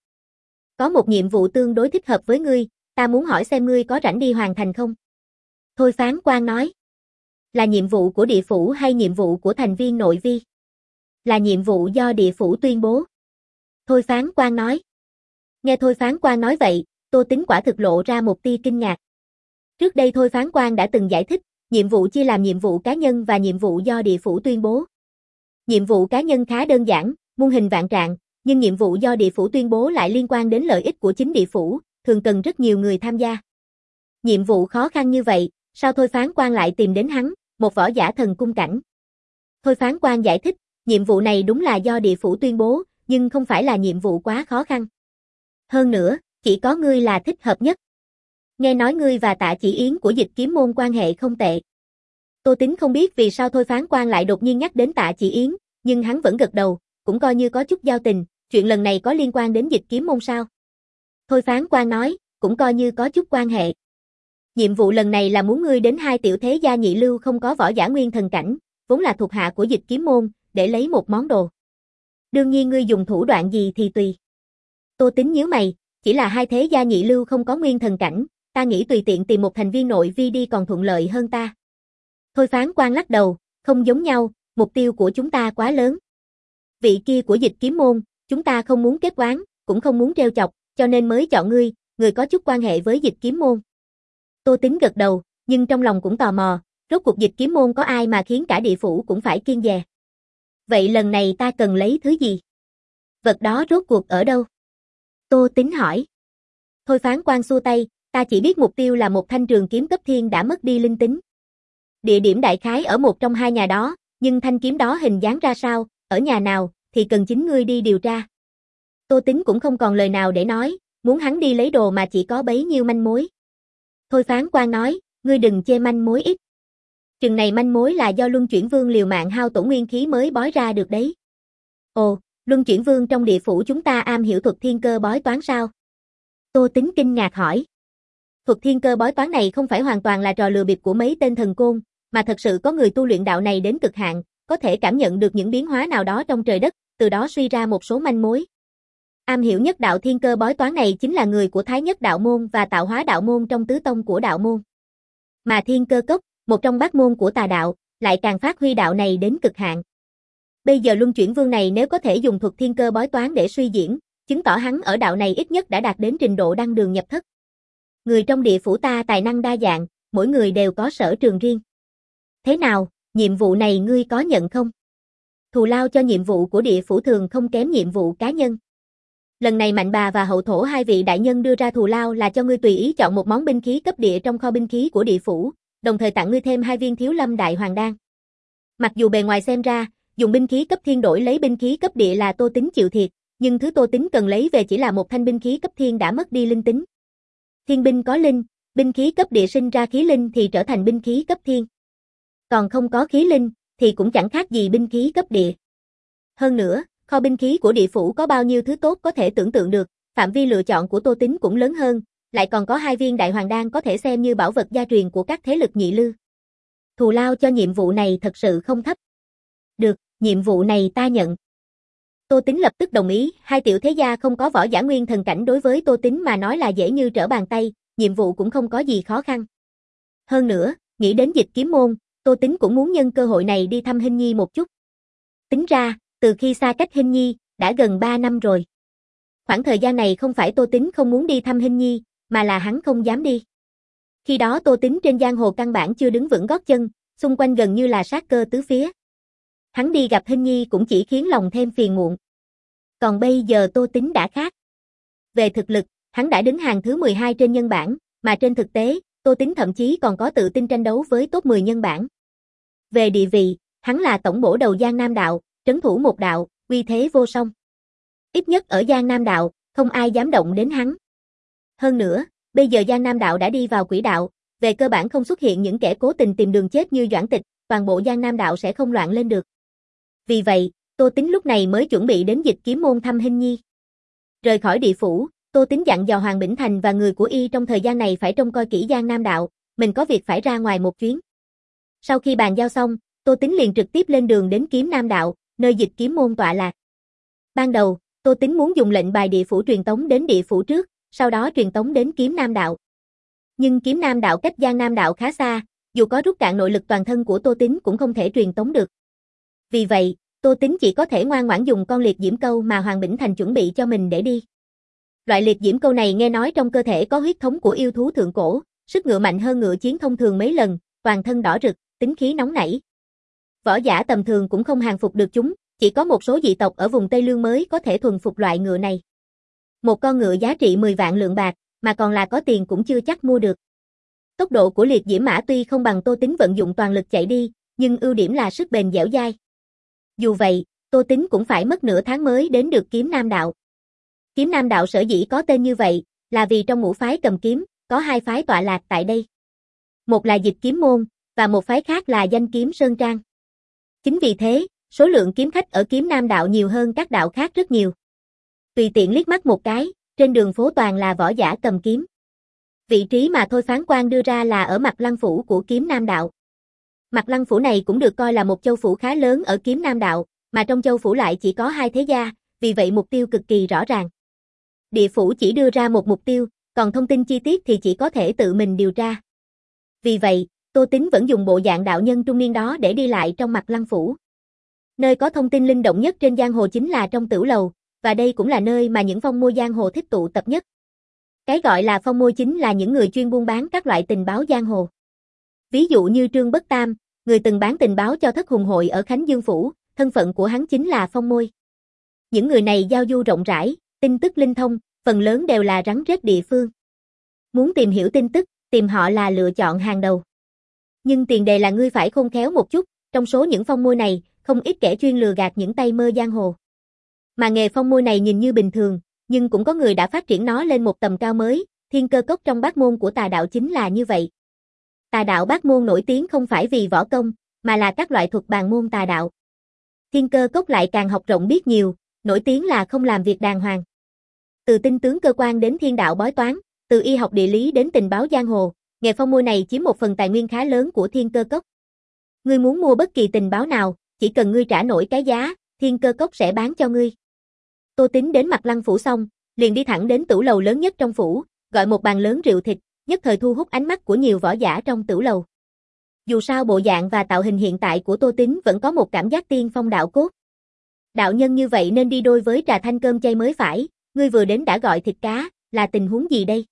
Có một nhiệm vụ tương đối thích hợp với ngươi, ta muốn hỏi xem ngươi có rảnh đi hoàn thành không? Thôi Phán Quan nói. Là nhiệm vụ của địa phủ hay nhiệm vụ của thành viên nội vi? Là nhiệm vụ do địa phủ tuyên bố. Thôi Phán Quan nói. Nghe Thôi Phán Quan nói vậy, Tô Tín quả thực lộ ra một tia kinh ngạc. Trước đây Thôi Phán Quan đã từng giải thích, nhiệm vụ chia làm nhiệm vụ cá nhân và nhiệm vụ do địa phủ tuyên bố. Nhiệm vụ cá nhân khá đơn giản, muôn hình vạn trạng, nhưng nhiệm vụ do địa phủ tuyên bố lại liên quan đến lợi ích của chính địa phủ, thường cần rất nhiều người tham gia. Nhiệm vụ khó khăn như vậy, sao Thôi Phán Quan lại tìm đến hắn, một võ giả thần cung cảnh? Thôi Phán Quan giải thích, nhiệm vụ này đúng là do địa phủ tuyên bố, nhưng không phải là nhiệm vụ quá khó khăn. Hơn nữa, chỉ có ngươi là thích hợp nhất. Nghe nói ngươi và Tạ Chỉ Yến của Dịch Kiếm môn quan hệ không tệ. Tô Tín không biết vì sao Thôi Phán Quan lại đột nhiên nhắc đến Tạ Chỉ Yến, nhưng hắn vẫn gật đầu, cũng coi như có chút giao tình, chuyện lần này có liên quan đến Dịch Kiếm môn sao? Thôi Phán Quan nói, cũng coi như có chút quan hệ. Nhiệm vụ lần này là muốn ngươi đến hai tiểu thế gia nhị lưu không có võ giả nguyên thần cảnh, vốn là thuộc hạ của Dịch Kiếm môn, để lấy một món đồ. Đương nhiên ngươi dùng thủ đoạn gì thì tùy. Tô Tín nhíu mày, chỉ là hai thế gia nhị lưu không có nguyên thần cảnh, ta nghĩ tùy tiện tìm một thành viên nội vi đi còn thuận lợi hơn ta. Thôi Phán Quan lắc đầu, không giống nhau, mục tiêu của chúng ta quá lớn. Vị kia của Dịch Kiếm môn, chúng ta không muốn kết oán, cũng không muốn trêu chọc, cho nên mới chọn ngươi, người có chút quan hệ với Dịch Kiếm môn. Tô Tín gật đầu, nhưng trong lòng cũng tò mò, rốt cuộc Dịch Kiếm môn có ai mà khiến cả địa phủ cũng phải kiêng dè. Vậy lần này ta cần lấy thứ gì? Vật đó rốt cuộc ở đâu? Tô Tín hỏi. Thôi Phán Quan xua tay, ta chỉ biết mục tiêu là một thanh trường kiếm cấp thiên đã mất đi linh tính. Địa điểm đại khái ở một trong hai nhà đó, nhưng thanh kiếm đó hình dáng ra sao, ở nhà nào, thì cần chính ngươi đi điều tra. Tô Tín cũng không còn lời nào để nói, muốn hắn đi lấy đồ mà chỉ có bấy nhiêu manh mối. Thôi Phán Quan nói, ngươi đừng chê manh mối ít. Chừng này manh mối là do Luân Chuyển Vương liều mạng hao tổn nguyên khí mới bói ra được đấy. Ồ, Luân Chuyển Vương trong địa phủ chúng ta am hiểu thuật thiên cơ bói toán sao? Tô Tín kinh ngạc hỏi. Thuật thiên cơ bói toán này không phải hoàn toàn là trò lừa bịp của mấy tên thần côn, mà thật sự có người tu luyện đạo này đến cực hạn, có thể cảm nhận được những biến hóa nào đó trong trời đất, từ đó suy ra một số manh mối. Am hiểu nhất đạo thiên cơ bói toán này chính là người của Thái Nhất đạo môn và Tạo Hóa đạo môn trong tứ tông của đạo môn. Mà Thiên Cơ Cốc, một trong bát môn của tà đạo, lại càng phát huy đạo này đến cực hạn. Bây giờ Luân Chuyển Vương này nếu có thể dùng thuật thiên cơ bói toán để suy diễn, chứng tỏ hắn ở đạo này ít nhất đã đạt đến trình độ đăng đường nhập thất. Người trong địa phủ ta tài năng đa dạng, mỗi người đều có sở trường riêng. Thế nào, nhiệm vụ này ngươi có nhận không? Thù lao cho nhiệm vụ của địa phủ thường không kém nhiệm vụ cá nhân. Lần này Mạnh Bà và Hậu Thổ hai vị đại nhân đưa ra thù lao là cho ngươi tùy ý chọn một món binh khí cấp địa trong kho binh khí của địa phủ, đồng thời tặng ngươi thêm hai viên Thiếu Lâm Đại Hoàng Đan. Mặc dù bề ngoài xem ra, dùng binh khí cấp thiên đổi lấy binh khí cấp địa là Tô Tín chịu thiệt, nhưng thứ Tô Tín cần lấy về chỉ là một thanh binh khí cấp thiên đã mất đi linh tính. Thiên binh có linh, binh khí cấp địa sinh ra khí linh thì trở thành binh khí cấp thiên. Còn không có khí linh, thì cũng chẳng khác gì binh khí cấp địa. Hơn nữa, kho binh khí của địa phủ có bao nhiêu thứ tốt có thể tưởng tượng được, phạm vi lựa chọn của Tô Tín cũng lớn hơn, lại còn có hai viên Đại Hoàng Đan có thể xem như bảo vật gia truyền của các thế lực nhị lưu. Thù lao cho nhiệm vụ này thật sự không thấp. Được, nhiệm vụ này ta nhận. Tô Tín lập tức đồng ý, hai tiểu thế gia không có võ giả nguyên thần cảnh đối với Tô Tín mà nói là dễ như trở bàn tay, nhiệm vụ cũng không có gì khó khăn. Hơn nữa, nghĩ đến Dịch Kiếm môn, Tô Tín cũng muốn nhân cơ hội này đi thăm Hinh Nhi một chút. Tính ra, từ khi xa cách Hinh Nhi, đã gần ba năm rồi. Khoảng thời gian này không phải Tô Tín không muốn đi thăm Hinh Nhi, mà là hắn không dám đi. Khi đó Tô Tín trên giang hồ căn bản chưa đứng vững gót chân, xung quanh gần như là sát cơ tứ phía. Hắn đi gặp Hinh Nhi cũng chỉ khiến lòng thêm phiền muộn. Còn bây giờ Tô Tín đã khác. Về thực lực, hắn đã đứng hàng thứ mười hai trên nhân bảng, mà trên thực tế, Tô Tín thậm chí còn có tự tin tranh đấu với top mười nhân bảng. Về địa vị, hắn là tổng bổ đầu Giang Nam đạo, trấn thủ một đạo, uy thế vô song. Ít nhất ở Giang Nam Đạo, không ai dám động đến hắn. Hơn nữa, bây giờ Giang Nam Đạo đã đi vào quỹ đạo, về cơ bản không xuất hiện những kẻ cố tình tìm đường chết như Doãn Tịch, toàn bộ Giang Nam Đạo sẽ không loạn lên được. Vì vậy, Tô Tín lúc này mới chuẩn bị đến Dịch Kiếm môn thăm Hinh Nhi. Rời khỏi địa phủ, Tô Tín dặn dò Hoàng Bỉnh Thành và người của y trong thời gian này phải trông coi kỹ Giang Nam Đạo, mình có việc phải ra ngoài một chuyến. Sau khi bàn giao xong, Tô Tín liền trực tiếp lên đường đến Kiếm Nam Đạo, nơi Dịch Kiếm môn tọa lạc. Ban đầu, Tô Tín muốn dùng lệnh bài địa phủ truyền tống đến địa phủ trước, sau đó truyền tống đến Kiếm Nam Đạo. Nhưng Kiếm Nam Đạo cách Giang Nam Đạo khá xa, dù có rút cạn nội lực toàn thân của Tô Tín cũng không thể truyền tống được. Vì vậy, Tô Tín chỉ có thể ngoan ngoãn dùng con liệt diễm câu mà Hoàng Bỉnh Thành chuẩn bị cho mình để đi. Loại liệt diễm câu này nghe nói trong cơ thể có huyết thống của yêu thú thượng cổ, sức ngựa mạnh hơn ngựa chiến thông thường mấy lần, toàn thân đỏ rực, tính khí nóng nảy. Võ giả tầm thường cũng không hàng phục được chúng, chỉ có một số dị tộc ở vùng Tây Lương mới có thể thuần phục loại ngựa này. Một con ngựa giá trị mười vạn lượng bạc, mà còn là có tiền cũng chưa chắc mua được. Tốc độ của liệt diễm mã tuy không bằng Tô Tín vận dụng toàn lực chạy đi, nhưng ưu điểm là sức bền dẻo dai. Dù vậy, Tô Tín cũng phải mất nửa tháng mới đến được Kiếm Nam Đạo. Kiếm Nam Đạo sở dĩ có tên như vậy, là vì trong ngũ phái cầm kiếm, có hai phái tọa lạc tại đây. Một là Dịch Kiếm môn, và một phái khác là Danh Kiếm Sơn Trang. Chính vì thế, số lượng kiếm khách ở Kiếm Nam Đạo nhiều hơn các đạo khác rất nhiều. Tùy tiện liếc mắt một cái, trên đường phố toàn là võ giả cầm kiếm. Vị trí mà Thôi Phán Quan đưa ra là ở Mặt Lăng Phủ của Kiếm Nam Đạo. Mặt Lăng Phủ này cũng được coi là một châu phủ khá lớn ở Kiếm Nam Đạo, mà trong châu phủ lại chỉ có hai thế gia, vì vậy mục tiêu cực kỳ rõ ràng. Địa phủ chỉ đưa ra một mục tiêu, còn thông tin chi tiết thì chỉ có thể tự mình điều tra. Vì vậy, Tô Tín vẫn dùng bộ dạng đạo nhân trung niên đó để đi lại trong Mặt Lăng Phủ. Nơi có thông tin linh động nhất trên giang hồ chính là trong Tửu Lầu, và đây cũng là nơi mà những phong môi giang hồ thích tụ tập nhất. Cái gọi là phong môi chính là những người chuyên buôn bán các loại tình báo giang hồ. Ví dụ như Trương Bất Tam, người từng bán tình báo cho Thất Hùng Hội ở Khánh Dương Phủ, thân phận của hắn chính là phong môi. Những người này giao du rộng rãi, tin tức linh thông, phần lớn đều là rắn rết địa phương. Muốn tìm hiểu tin tức, tìm họ là lựa chọn hàng đầu. Nhưng tiền đề là ngươi phải khôn khéo một chút, trong số những phong môi này, không ít kẻ chuyên lừa gạt những tay mơ giang hồ. Mà nghề phong môi này nhìn như bình thường, nhưng cũng có người đã phát triển nó lên một tầm cao mới, Thiên Cơ Cốc trong bát môn của tà đạo chính là như vậy. Tà đạo bát môn nổi tiếng không phải vì võ công, mà là các loại thuật bàn môn tà đạo. Thiên Cơ Cốc lại càng học rộng biết nhiều, nổi tiếng là không làm việc đàng hoàng. Từ tinh tướng cơ quan đến thiên đạo bói toán, từ y học địa lý đến tình báo giang hồ, nghề phong môi này chiếm một phần tài nguyên khá lớn của Thiên Cơ Cốc. Ngươi muốn mua bất kỳ tình báo nào, chỉ cần ngươi trả nổi cái giá, Thiên Cơ Cốc sẽ bán cho ngươi. Tô Tín đến Mặt Lăng Phủ xong, liền đi thẳng đến tửu lầu lớn nhất trong phủ, gọi một bàn lớn rượu thịt, nhất thời thu hút ánh mắt của nhiều võ giả trong tửu lầu. Dù sao bộ dạng và tạo hình hiện tại của Tô Tín vẫn có một cảm giác tiên phong đạo cốt. Đạo nhân như vậy nên đi đôi với trà thanh cơm chay mới phải, ngươi vừa đến đã gọi thịt cá, là tình huống gì đây?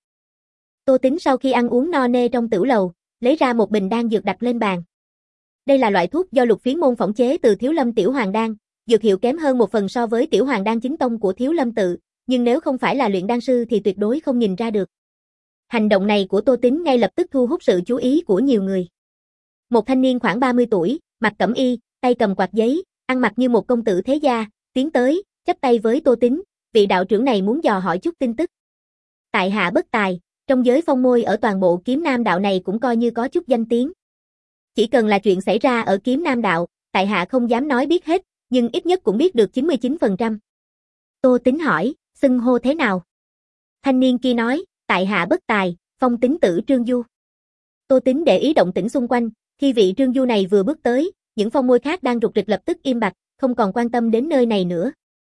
Tô Tín sau khi ăn uống no nê trong tửu lầu, lấy ra một bình đan dược đặt lên bàn. Đây là loại thuốc do Lục Phiến môn phỏng chế từ Thiếu Lâm Tiểu Hoàng Đan, dược hiệu kém hơn một phần so với Tiểu Hoàng Đan chính tông của Thiếu Lâm tự, nhưng nếu không phải là luyện đan sư thì tuyệt đối không nhìn ra được. Hành động này của Tô Tín ngay lập tức thu hút sự chú ý của nhiều người. Một thanh niên khoảng ba mươi tuổi, mặc cẩm y, tay cầm quạt giấy, ăn mặc như một công tử thế gia, tiến tới, chắp tay với Tô Tín, vị đạo trưởng này muốn dò hỏi chút tin tức. Tại hạ bất tài, trong giới phong môi ở toàn bộ Kiếm Nam Đạo này cũng coi như có chút danh tiếng. Chỉ cần là chuyện xảy ra ở Kiếm Nam Đạo, tại hạ không dám nói biết hết, nhưng ít nhất cũng biết được chín mươi chín phần trăm. Tô Tín hỏi, xưng hô thế nào? Thanh niên kia nói, tại hạ bất tài, phong tín tử Trương Du. Tô Tín để ý động tĩnh xung quanh, khi vị Trương Du này vừa bước tới, những phong môi khác đang rục rịch lập tức im bặt, không còn quan tâm đến nơi này nữa.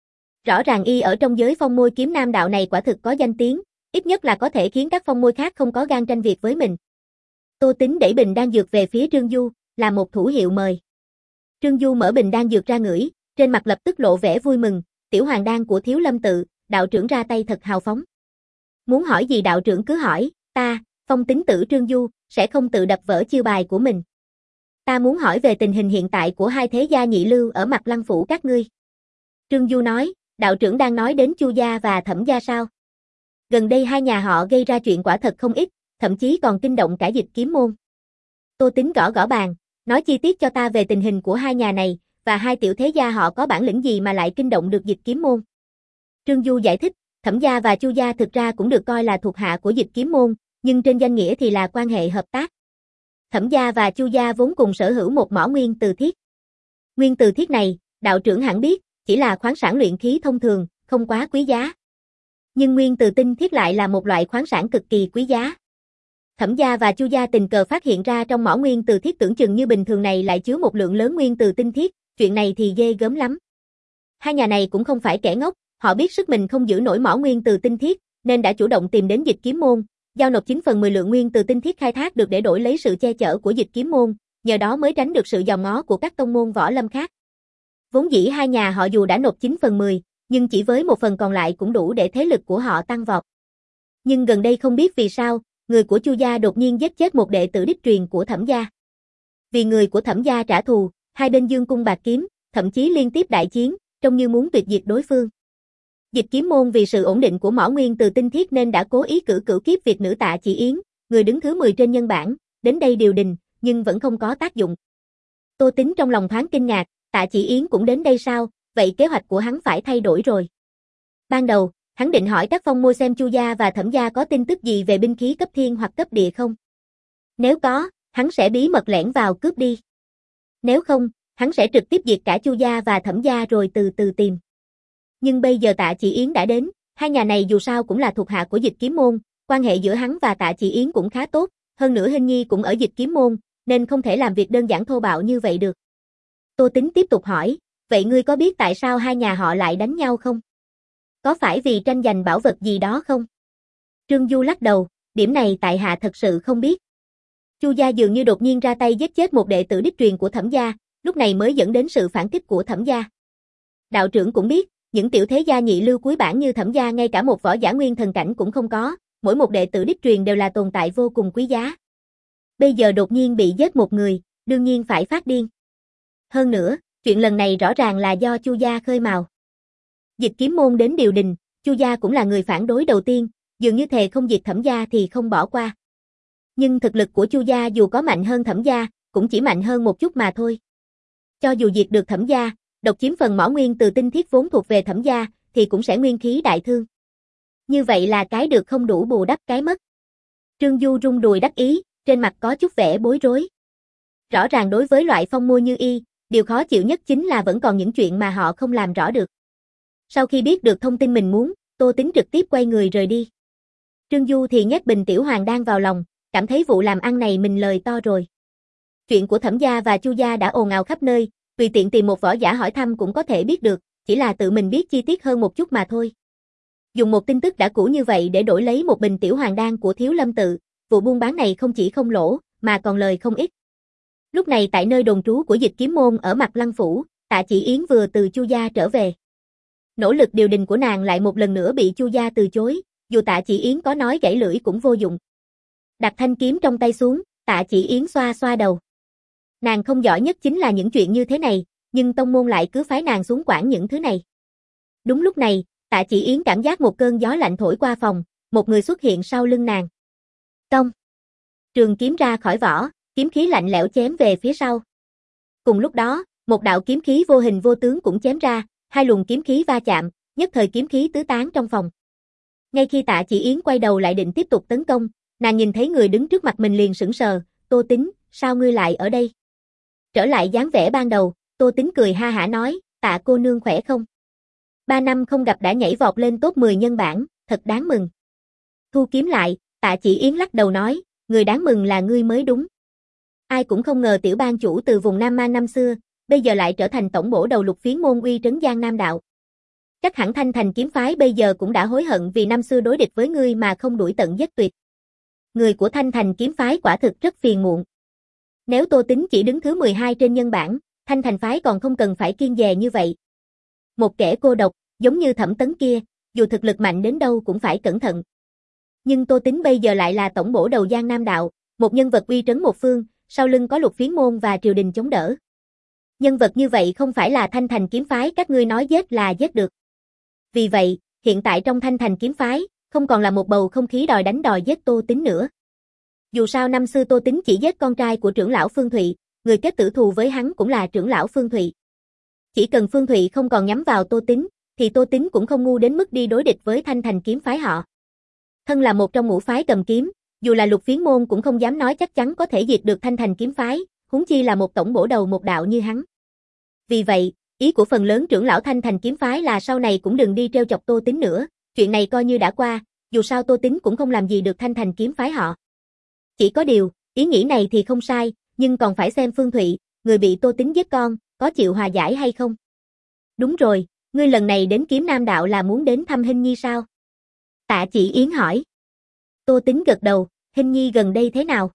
Rõ ràng y ở trong giới phong môi Kiếm Nam Đạo này quả thực có danh tiếng, ít nhất là có thể khiến các phong môi khác không có gan tranh việc với mình. Tô Tín đẩy bình đan dược về phía Trương Du, là một thủ hiệu mời. Trương Du mở bình đan dược ra ngửi, trên mặt lập tức lộ vẻ vui mừng, Tiểu Hoàng Đan của Thiếu Lâm tự, đạo trưởng ra tay thật hào phóng. Muốn hỏi gì đạo trưởng cứ hỏi, ta, phong tín tử Trương Du, sẽ không tự đập vỡ chiêu bài của mình. Ta muốn hỏi về tình hình hiện tại của hai thế gia nhị lưu ở Mặt Lăng Phủ các ngươi. Trương Du nói, đạo trưởng đang nói đến Chu gia và Thẩm gia sao? Gần đây hai nhà họ gây ra chuyện quả thật không ít, thậm chí còn kinh động cả Dịch Kiếm môn. Tô Tín gõ gõ bàn, nói chi tiết cho ta về tình hình của hai nhà này, và hai tiểu thế gia họ có bản lĩnh gì mà lại kinh động được Dịch Kiếm môn. Trương Du giải thích, Thẩm gia và Chu gia thực ra cũng được coi là thuộc hạ của Dịch Kiếm môn, nhưng trên danh nghĩa thì là quan hệ hợp tác. Thẩm gia và Chu gia vốn cùng sở hữu một mỏ nguyên từ thiết. Nguyên từ thiết này, đạo trưởng hẳn biết, chỉ là khoáng sản luyện khí thông thường, không quá quý giá. Nhưng nguyên từ tinh thiết lại là một loại khoáng sản cực kỳ quý giá. Thẩm gia và Chu gia tình cờ phát hiện ra trong mỏ nguyên từ thiết tưởng chừng như bình thường này lại chứa một lượng lớn nguyên từ tinh thiết, chuyện này thì ghê gớm lắm. Hai nhà này cũng không phải kẻ ngốc, họ biết sức mình không giữ nổi mỏ nguyên từ tinh thiết, nên đã chủ động tìm đến Dịch Kiếm môn, giao nộp chín phần mười lượng nguyên từ tinh thiết khai thác được để đổi lấy sự che chở của Dịch Kiếm môn, nhờ đó mới tránh được sự dòm ngó của các tông môn võ lâm khác. Vốn dĩ hai nhà họ dù đã nộp chín phần mười, nhưng chỉ với một phần còn lại cũng đủ để thế lực của họ tăng vọt. Nhưng gần đây không biết vì sao, người của Chu gia đột nhiên giết chết một đệ tử đích truyền của Thẩm gia. Vì người của Thẩm gia trả thù, hai bên dương cung bạc kiếm, thậm chí liên tiếp đại chiến, trông như muốn tuyệt diệt đối phương. Dịch Kiếm môn vì sự ổn định của mỏ nguyên từ tinh thiết nên đã cố ý cử cửu kiếp Việt nữ Tạ Chỉ Yến, người đứng thứ mười trên nhân bảng, đến đây điều đình, nhưng vẫn không có tác dụng. Tô Tính trong lòng thoáng kinh ngạc, Tạ Chỉ Yến cũng đến đây sao, vậy kế hoạch của hắn phải thay đổi rồi. Ban đầu, hắn định hỏi các phong môi xem Chu gia và Thẩm gia có tin tức gì về binh khí cấp thiên hoặc cấp địa không. Nếu có, hắn sẽ bí mật lẻn vào cướp đi. Nếu không, hắn sẽ trực tiếp diệt cả Chu gia và Thẩm gia rồi từ từ tìm. Nhưng bây giờ Tạ Chỉ Yến đã đến, hai nhà này dù sao cũng là thuộc hạ của Dịch Kiếm môn, quan hệ giữa hắn và Tạ Chỉ Yến cũng khá tốt, hơn nữa Hình Nhi cũng ở Dịch Kiếm môn, nên không thể làm việc đơn giản thô bạo như vậy được. Tô Tính tiếp tục hỏi, vậy ngươi có biết tại sao hai nhà họ lại đánh nhau không? Có phải vì tranh giành bảo vật gì đó không? Trương Du lắc đầu, điểm này tại hạ thật sự không biết. Chu gia dường như đột nhiên ra tay giết chết một đệ tử đích truyền của Thẩm gia, lúc này mới dẫn đến sự phản kích của Thẩm gia. Đạo trưởng cũng biết, những tiểu thế gia nhị lưu cuối bảng như Thẩm gia ngay cả một võ giả nguyên thần cảnh cũng không có, mỗi một đệ tử đích truyền đều là tồn tại vô cùng quý giá. Bây giờ đột nhiên bị giết một người, đương nhiên phải phát điên. Hơn nữa, chuyện lần này rõ ràng là do Chu gia khơi mào. Dịch Kiếm môn đến điều đình, Chu gia cũng là người phản đối đầu tiên, dường như thề không diệt Thẩm gia thì không bỏ qua. Nhưng thực lực của Chu gia dù có mạnh hơn Thẩm gia, cũng chỉ mạnh hơn một chút mà thôi. Cho dù diệt được Thẩm gia, độc chiếm phần mỏ nguyên từ tinh thiết vốn thuộc về Thẩm gia, thì cũng sẽ nguyên khí đại thương. Như vậy là cái được không đủ bù đắp cái mất. Trương Du rung đùi đắc ý, trên mặt có chút vẻ bối rối. Rõ ràng đối với loại phong môi như y, điều khó chịu nhất chính là vẫn còn những chuyện mà họ không làm rõ được. Sau khi biết được thông tin mình muốn, Tô Tính trực tiếp quay người rời đi. Trương Du thì nhét bình tiểu hoàng đan vào lòng, cảm thấy vụ làm ăn này mình lời to rồi. Chuyện của Thẩm gia và Chu gia đã ồn ào khắp nơi, tùy tiện tìm một võ giả hỏi thăm cũng có thể biết được, chỉ là tự mình biết chi tiết hơn một chút mà thôi. Dùng một tin tức đã cũ như vậy để đổi lấy một bình tiểu hoàng đan của Thiếu Lâm tự, vụ buôn bán này không chỉ không lỗ, mà còn lời không ít. Lúc này tại nơi đồn trú của Dịch Kiếm môn ở Mặt Lăng phủ, Tạ Chỉ Yến vừa từ Chu gia trở về. Nỗ lực điều đình của nàng lại một lần nữa bị Chu gia từ chối, dù Tạ Chỉ Yến có nói gãy lưỡi cũng vô dụng. Đặt thanh kiếm trong tay xuống, Tạ Chỉ Yến xoa xoa đầu. Nàng không giỏi nhất chính là những chuyện như thế này, nhưng tông môn lại cứ phái nàng xuống quản những thứ này. Đúng lúc này, Tạ Chỉ Yến cảm giác một cơn gió lạnh thổi qua phòng, một người xuất hiện sau lưng nàng. Tông. Trường kiếm ra khỏi vỏ, kiếm khí lạnh lẽo chém về phía sau. Cùng lúc đó, một đạo kiếm khí vô hình vô tướng cũng chém ra, hai luồng kiếm khí va chạm, nhất thời kiếm khí tứ tán trong phòng. Ngay khi Tạ Chỉ Yến quay đầu lại định tiếp tục tấn công, nàng nhìn thấy người đứng trước mặt mình liền sững sờ, Tô Tính, sao ngươi lại ở đây? Trở lại dáng vẻ ban đầu, Tô Tính cười ha hả nói, Tạ cô nương khỏe không? Ba năm không gặp đã nhảy vọt lên top mười nhân bảng, thật đáng mừng. Thu kiếm lại, Tạ Chỉ Yến lắc đầu nói, người đáng mừng là ngươi mới đúng. Ai cũng không ngờ tiểu bang chủ từ vùng Nam Man năm xưa, bây giờ lại trở thành tổng bổ đầu lục phiến môn uy trấn Giang Nam đạo. Chắc hẳn Thanh Thành kiếm phái bây giờ cũng đã hối hận vì năm xưa đối địch với ngươi mà không đuổi tận giết tuyệt. Người của Thanh Thành kiếm phái quả thực rất phiền muộn. Nếu Tô Tính chỉ đứng thứ mười hai trên nhân bảng, Thanh Thành phái còn không cần phải kiêng dè như vậy. Một kẻ cô độc, giống như Thẩm Tấn kia, dù thực lực mạnh đến đâu cũng phải cẩn thận. Nhưng Tô Tính bây giờ lại là tổng bổ đầu Giang Nam đạo, một nhân vật uy trấn một phương, sau lưng có lục phiến môn và triều đình chống đỡ. Nhân vật như vậy không phải là Thanh Thành kiếm phái các ngươi nói giết là giết được. Vì vậy, hiện tại trong Thanh Thành kiếm phái, không còn là một bầu không khí đòi đánh đòi giết Tô Tính nữa. Dù sao năm xưa Tô Tính chỉ giết con trai của trưởng lão Phương Thụy, người kết tử thù với hắn cũng là trưởng lão Phương Thụy. Chỉ cần Phương Thụy không còn nhắm vào Tô Tính, thì Tô Tín cũng không ngu đến mức đi đối địch với Thanh Thành kiếm phái họ. Thân là một trong ngũ phái cầm kiếm, dù là Lục Phiến môn cũng không dám nói chắc chắn có thể diệt được Thanh Thành kiếm phái, huống chi là một tổng bổ đầu một đạo như hắn. Vì vậy, ý của phần lớn trưởng lão Thanh Thành kiếm phái là sau này cũng đừng đi trêu chọc Tô Tín nữa, chuyện này coi như đã qua, dù sao Tô Tín cũng không làm gì được Thanh Thành kiếm phái họ. Chỉ có điều, ý nghĩ này thì không sai, nhưng còn phải xem Phương Thụy, người bị Tô Tín giết con, có chịu hòa giải hay không. Đúng rồi, ngươi lần này đến Kiếm Nam đạo là muốn đến thăm Hinh Nhi sao? Tạ Chỉ Yến hỏi. Tô Tín gật đầu, Hinh Nhi gần đây thế nào?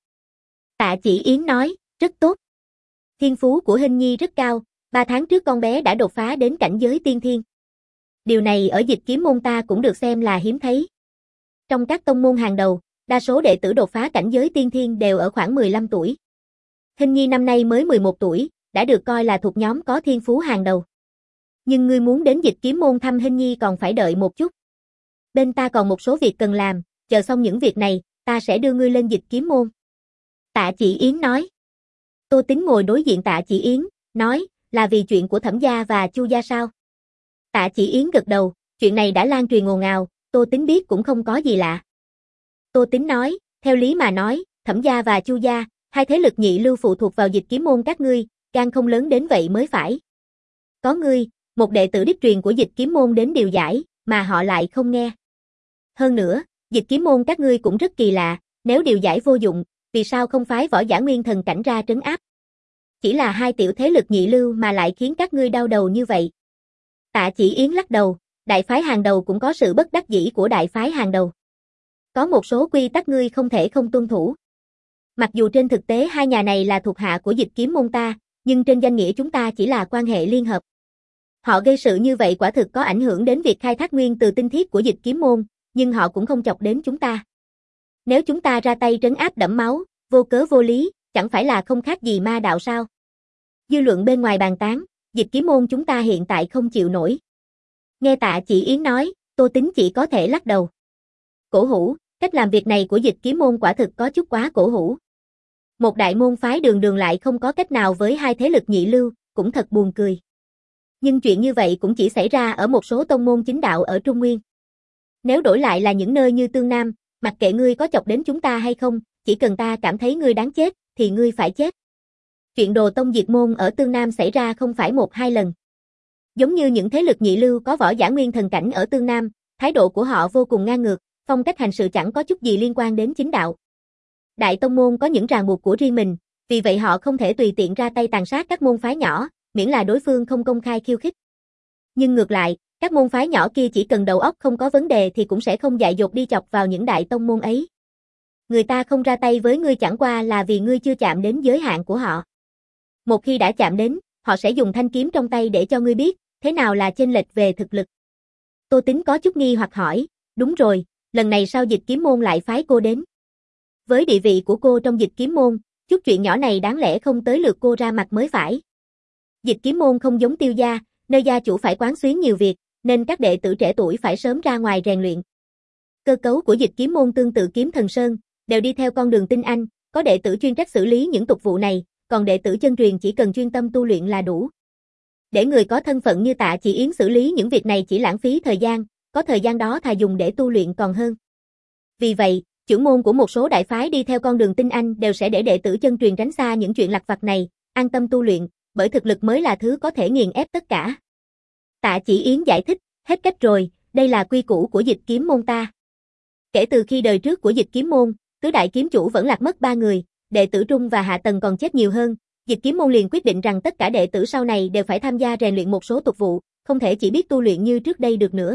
Tạ Chỉ Yến nói, rất tốt. Thiên phú của Hinh Nhi rất cao, ba tháng trước con bé đã đột phá đến cảnh giới tiên thiên. Điều này ở Dịch Kiếm môn ta cũng được xem là hiếm thấy. Trong các tông môn hàng đầu, đa số đệ tử đột phá cảnh giới tiên thiên đều ở khoảng mười lăm tuổi. Hinh Nhi năm nay mới mười một tuổi, đã được coi là thuộc nhóm có thiên phú hàng đầu. Nhưng ngươi muốn đến Dịch Kiếm môn thăm Hinh Nhi còn phải đợi một chút. Bên ta còn một số việc cần làm, chờ xong những việc này, ta sẽ đưa ngươi lên Dịch Kiếm môn. Tạ Chỉ Yến nói. Tô Tín ngồi đối diện Tạ Chỉ Yến, nói, là vì chuyện của Thẩm gia và Chu gia sao? Tạ Chỉ Yến gật đầu, chuyện này đã lan truyền ồn ào, Tô Tín biết cũng không có gì lạ. Tô Tín nói, theo lý mà nói, Thẩm gia và Chu gia, hai thế lực nhị lưu phụ thuộc vào Dịch Kiếm môn các ngươi, gan không lớn đến vậy mới phải. Có ngươi, một đệ tử đích truyền của Dịch Kiếm môn đến điều giải, mà họ lại không nghe. Hơn nữa, Dịch Kiếm môn các ngươi cũng rất kỳ lạ, nếu điều giải vô dụng, vì sao không phái Võ Giả Nguyên Thần cảnh ra trấn áp? Chỉ là hai tiểu thế lực nhị lưu mà lại khiến các ngươi đau đầu như vậy. Tạ Chỉ Yến lắc đầu, đại phái hàng đầu cũng có sự bất đắc dĩ của đại phái hàng đầu. Có một số quy tắc ngươi không thể không tuân thủ. Mặc dù trên thực tế hai nhà này là thuộc hạ của Dịch Kiếm môn ta, nhưng trên danh nghĩa chúng ta chỉ là quan hệ liên hợp. Họ gây sự như vậy quả thực có ảnh hưởng đến việc khai thác nguyên từ tinh thiết của Dịch Kiếm môn, nhưng họ cũng không chọc đến chúng ta. Nếu chúng ta ra tay trấn áp đẫm máu, vô cớ vô lý, chẳng phải là không khác gì ma đạo sao? Dư luận bên ngoài bàn tán, Dịch Kiếm môn chúng ta hiện tại không chịu nổi. Nghe Tạ Chỉ Yến nói, Tô Tín chỉ có thể lắc đầu. Cổ hủ, cách làm việc này của Dịch Kiếm môn quả thực có chút quá cổ hủ. Một đại môn phái đường đường lại không có cách nào với hai thế lực nhị lưu, cũng thật buồn cười. Nhưng chuyện như vậy cũng chỉ xảy ra ở một số tông môn chính đạo ở Trung Nguyên. Nếu đổi lại là những nơi như Tương Nam, mặc kệ ngươi có chọc đến chúng ta hay không, chỉ cần ta cảm thấy ngươi đáng chết, thì ngươi phải chết. Chuyện đồ tông diệt môn ở Tương Nam xảy ra không phải một hai lần. Giống như những thế lực nhị lưu có võ giả nguyên thần cảnh ở Tương Nam, thái độ của họ vô cùng ngang ngược, phong cách hành sự chẳng có chút gì liên quan đến chính đạo. Đại tông môn có những ràng buộc của riêng mình, vì vậy họ không thể tùy tiện ra tay tàn sát các môn phái nhỏ, miễn là đối phương không công khai khiêu khích. Nhưng ngược lại, các môn phái nhỏ kia chỉ cần đầu óc không có vấn đề thì cũng sẽ không dại dột đi chọc vào những đại tông môn ấy. Người ta không ra tay với ngươi chẳng qua là vì ngươi chưa chạm đến giới hạn của họ. Một khi đã chạm đến, họ sẽ dùng thanh kiếm trong tay để cho ngươi biết, thế nào là chênh lệch về thực lực. Tô Tín có chút nghi hoặc hỏi, đúng rồi, lần này sao Dịch Kiếm môn lại phái cô đến? Với địa vị của cô trong Dịch Kiếm môn, chút chuyện nhỏ này đáng lẽ không tới lượt cô ra mặt mới phải. Dịch Kiếm môn không giống Tiêu gia, nơi gia chủ phải quán xuyến nhiều việc, nên các đệ tử trẻ tuổi phải sớm ra ngoài rèn luyện. Cơ cấu của Dịch Kiếm môn tương tự Kiếm Thần Sơn, đều đi theo con đường tinh anh, có đệ tử chuyên trách xử lý những tục vụ này, còn đệ tử chân truyền chỉ cần chuyên tâm tu luyện là đủ. Để người có thân phận như Tạ Chỉ Yến xử lý những việc này chỉ lãng phí thời gian, có thời gian đó thà dùng để tu luyện còn hơn. Vì vậy, trưởng môn của một số đại phái đi theo con đường tinh anh đều sẽ để đệ tử chân truyền tránh xa những chuyện lặt vặt này, an tâm tu luyện, bởi thực lực mới là thứ có thể nghiền ép tất cả. Tạ Chỉ Yến giải thích, hết cách rồi, đây là quy củ của Dịch Kiếm môn ta. Kể từ khi đời trước của Dịch Kiếm môn, tứ đại kiếm chủ vẫn lạc mất ba người, đệ tử trung và hạ tầng còn chết nhiều hơn, Dịch Kiếm môn liền quyết định rằng tất cả đệ tử sau này đều phải tham gia rèn luyện một số tục vụ, không thể chỉ biết tu luyện như trước đây được nữa.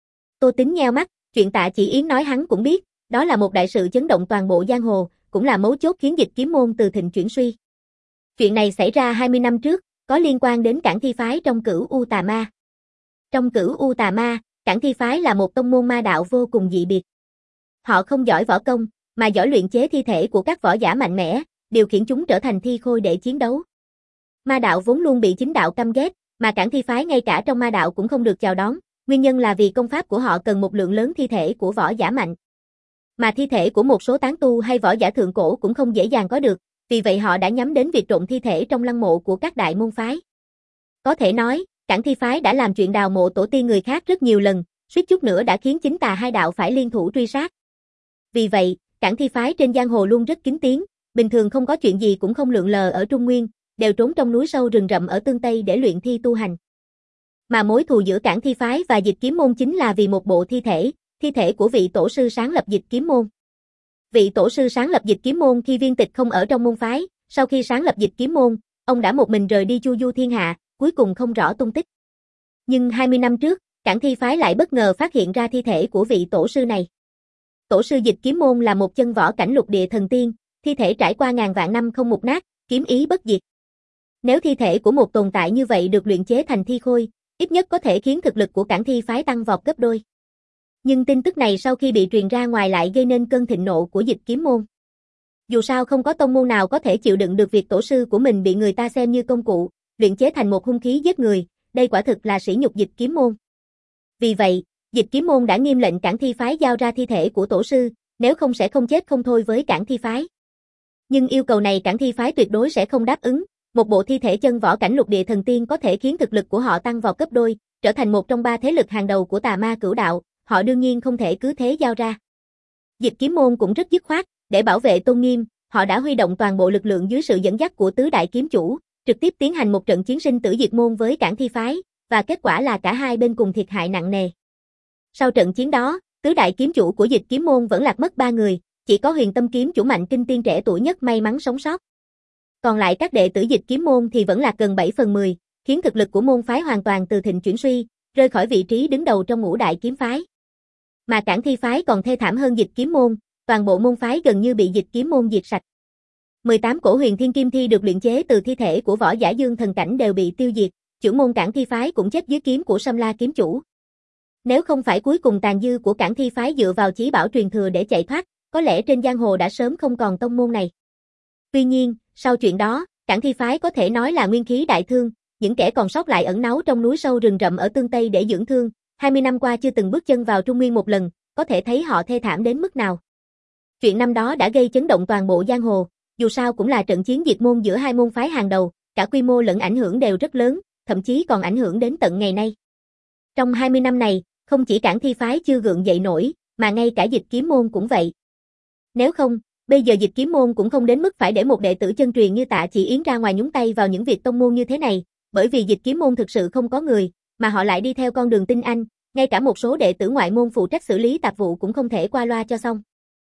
Tô Tín nheo mắt, chuyện Tạ Chỉ Yến nói hắn cũng biết, đó là một đại sự chấn động toàn bộ giang hồ, cũng là mấu chốt khiến Dịch Kiếm môn từ thịnh chuyển suy. Chuyện này xảy ra hai mươi năm trước, có liên quan đến Cảng Thi phái trong Cửu U Tà Ma. Trong Cửu U Tà Ma, Cảng Thi phái là một tông môn ma đạo vô cùng dị biệt. Họ không giỏi võ công, mà giỏi luyện chế thi thể của các võ giả mạnh mẽ, điều khiển chúng trở thành thi khôi để chiến đấu. Ma đạo vốn luôn bị chính đạo căm ghét, mà Cảng Thi phái ngay cả trong ma đạo cũng không được chào đón, nguyên nhân là vì công pháp của họ cần một lượng lớn thi thể của võ giả mạnh. Mà thi thể của một số tán tu hay võ giả thượng cổ cũng không dễ dàng có được, vì vậy họ đã nhắm đến việc trộn thi thể trong lăng mộ của các đại môn phái. Có thể nói, Cảng Thi phái đã làm chuyện đào mộ tổ tiên người khác rất nhiều lần, suýt chút nữa đã khiến chính tà hai đạo phải liên thủ truy sát. Vì vậy, Cảng Thi phái trên giang hồ luôn rất kín tiếng, bình thường không có chuyện gì cũng không lượn lờ ở Trung Nguyên, đều trốn trong núi sâu rừng rậm ở Tương Tây để luyện thi tu hành. Mà mối thù giữa Cảng Thi phái và Dịch Kiếm môn chính là vì một bộ thi thể, thi thể của vị tổ sư sáng lập Dịch Kiếm môn. Vị tổ sư sáng lập Dịch Kiếm môn khi viên tịch không ở trong môn phái, sau khi sáng lập Dịch Kiếm môn, ông đã một mình rời đi chu du thiên hạ, cuối cùng không rõ tung tích. Nhưng hai mươi năm trước, Cảng Thi phái lại bất ngờ phát hiện ra thi thể của vị tổ sư này. Tổ sư Dịch Kiếm môn là một chân võ cảnh lục địa thần tiên, thi thể trải qua ngàn vạn năm không mục nát, kiếm ý bất diệt. Nếu thi thể của một tồn tại như vậy được luyện chế thành thi khôi, ít nhất có thể khiến thực lực của Cảng Thi phái tăng vọt gấp đôi. Nhưng tin tức này sau khi bị truyền ra ngoài lại gây nên cơn thịnh nộ của Dịch Kiếm môn. Dù sao không có tông môn nào có thể chịu đựng được việc tổ sư của mình bị người ta xem như công cụ, luyện chế thành một hung khí giết người, đây quả thực là sỉ nhục Dịch Kiếm môn. Vì vậy, Dịch Kiếm môn đã nghiêm lệnh Cảng Thi phái giao ra thi thể của tổ sư, nếu không sẽ không chết không thôi với Cảng Thi phái. Nhưng yêu cầu này Cảng Thi phái tuyệt đối sẽ không đáp ứng, một bộ thi thể chân võ cảnh lục địa thần tiên có thể khiến thực lực của họ tăng vọt gấp đôi, trở thành một trong ba thế lực hàng đầu của tà ma cửu đạo, họ đương nhiên không thể cứ thế giao ra. Dịch Kiếm môn cũng rất dứt khoát, để bảo vệ tôn nghiêm, họ đã huy động toàn bộ lực lượng dưới sự dẫn dắt của tứ đại kiếm chủ, trực tiếp tiến hành một trận chiến sinh tử diệt môn với Cảng Thi phái, và kết quả là cả hai bên cùng thiệt hại nặng nề. Sau trận chiến đó, tứ đại kiếm chủ của Dịch Kiếm môn vẫn lạc mất ba người, chỉ có Huyền Tâm kiếm chủ Mạnh Kinh Tiên trẻ tuổi nhất may mắn sống sót. Còn lại các đệ tử Dịch Kiếm môn thì vẫn lạc gần bảy phần mười, khiến thực lực của môn phái hoàn toàn từ thịnh chuyển suy, rơi khỏi vị trí đứng đầu trong ngũ đại kiếm phái. Mà Cảng Thi phái còn thê thảm hơn Dịch Kiếm môn, toàn bộ môn phái gần như bị Dịch Kiếm môn diệt sạch. mười tám cổ huyền thiên kim thi được luyện chế từ thi thể của võ giả dương thần cảnh đều bị tiêu diệt, trưởng môn Cảng Thi phái cũng chết dưới kiếm của Sâm La kiếm chủ. Nếu không phải cuối cùng tàn dư của Cảng Thi phái dựa vào chí bảo truyền thừa để chạy thoát, có lẽ trên giang hồ đã sớm không còn tông môn này. Tuy nhiên, sau chuyện đó, Cảng Thi phái có thể nói là nguyên khí đại thương, những kẻ còn sót lại ẩn náu trong núi sâu rừng rậm ở Tương Tây để dưỡng thương, hai mươi năm qua chưa từng bước chân vào Trung Nguyên một lần, có thể thấy họ thê thảm đến mức nào. Chuyện năm đó đã gây chấn động toàn bộ giang hồ, dù sao cũng là trận chiến diệt môn giữa hai môn phái hàng đầu, cả quy mô lẫn ảnh hưởng đều rất lớn, thậm chí còn ảnh hưởng đến tận ngày nay. Trong hai mươi năm này, không chỉ Cảng Thi phái chưa gượng dậy nổi, mà ngay cả Dịch Kiếm môn cũng vậy. Nếu không, bây giờ Dịch Kiếm môn cũng không đến mức phải để một đệ tử chân truyền như Tạ Chỉ Yến ra ngoài nhúng tay vào những việc tông môn như thế này, bởi vì Dịch Kiếm môn thực sự không có người, mà họ lại đi theo con đường tinh anh, ngay cả một số đệ tử ngoại môn phụ trách xử lý tạp vụ cũng không thể qua loa cho xong.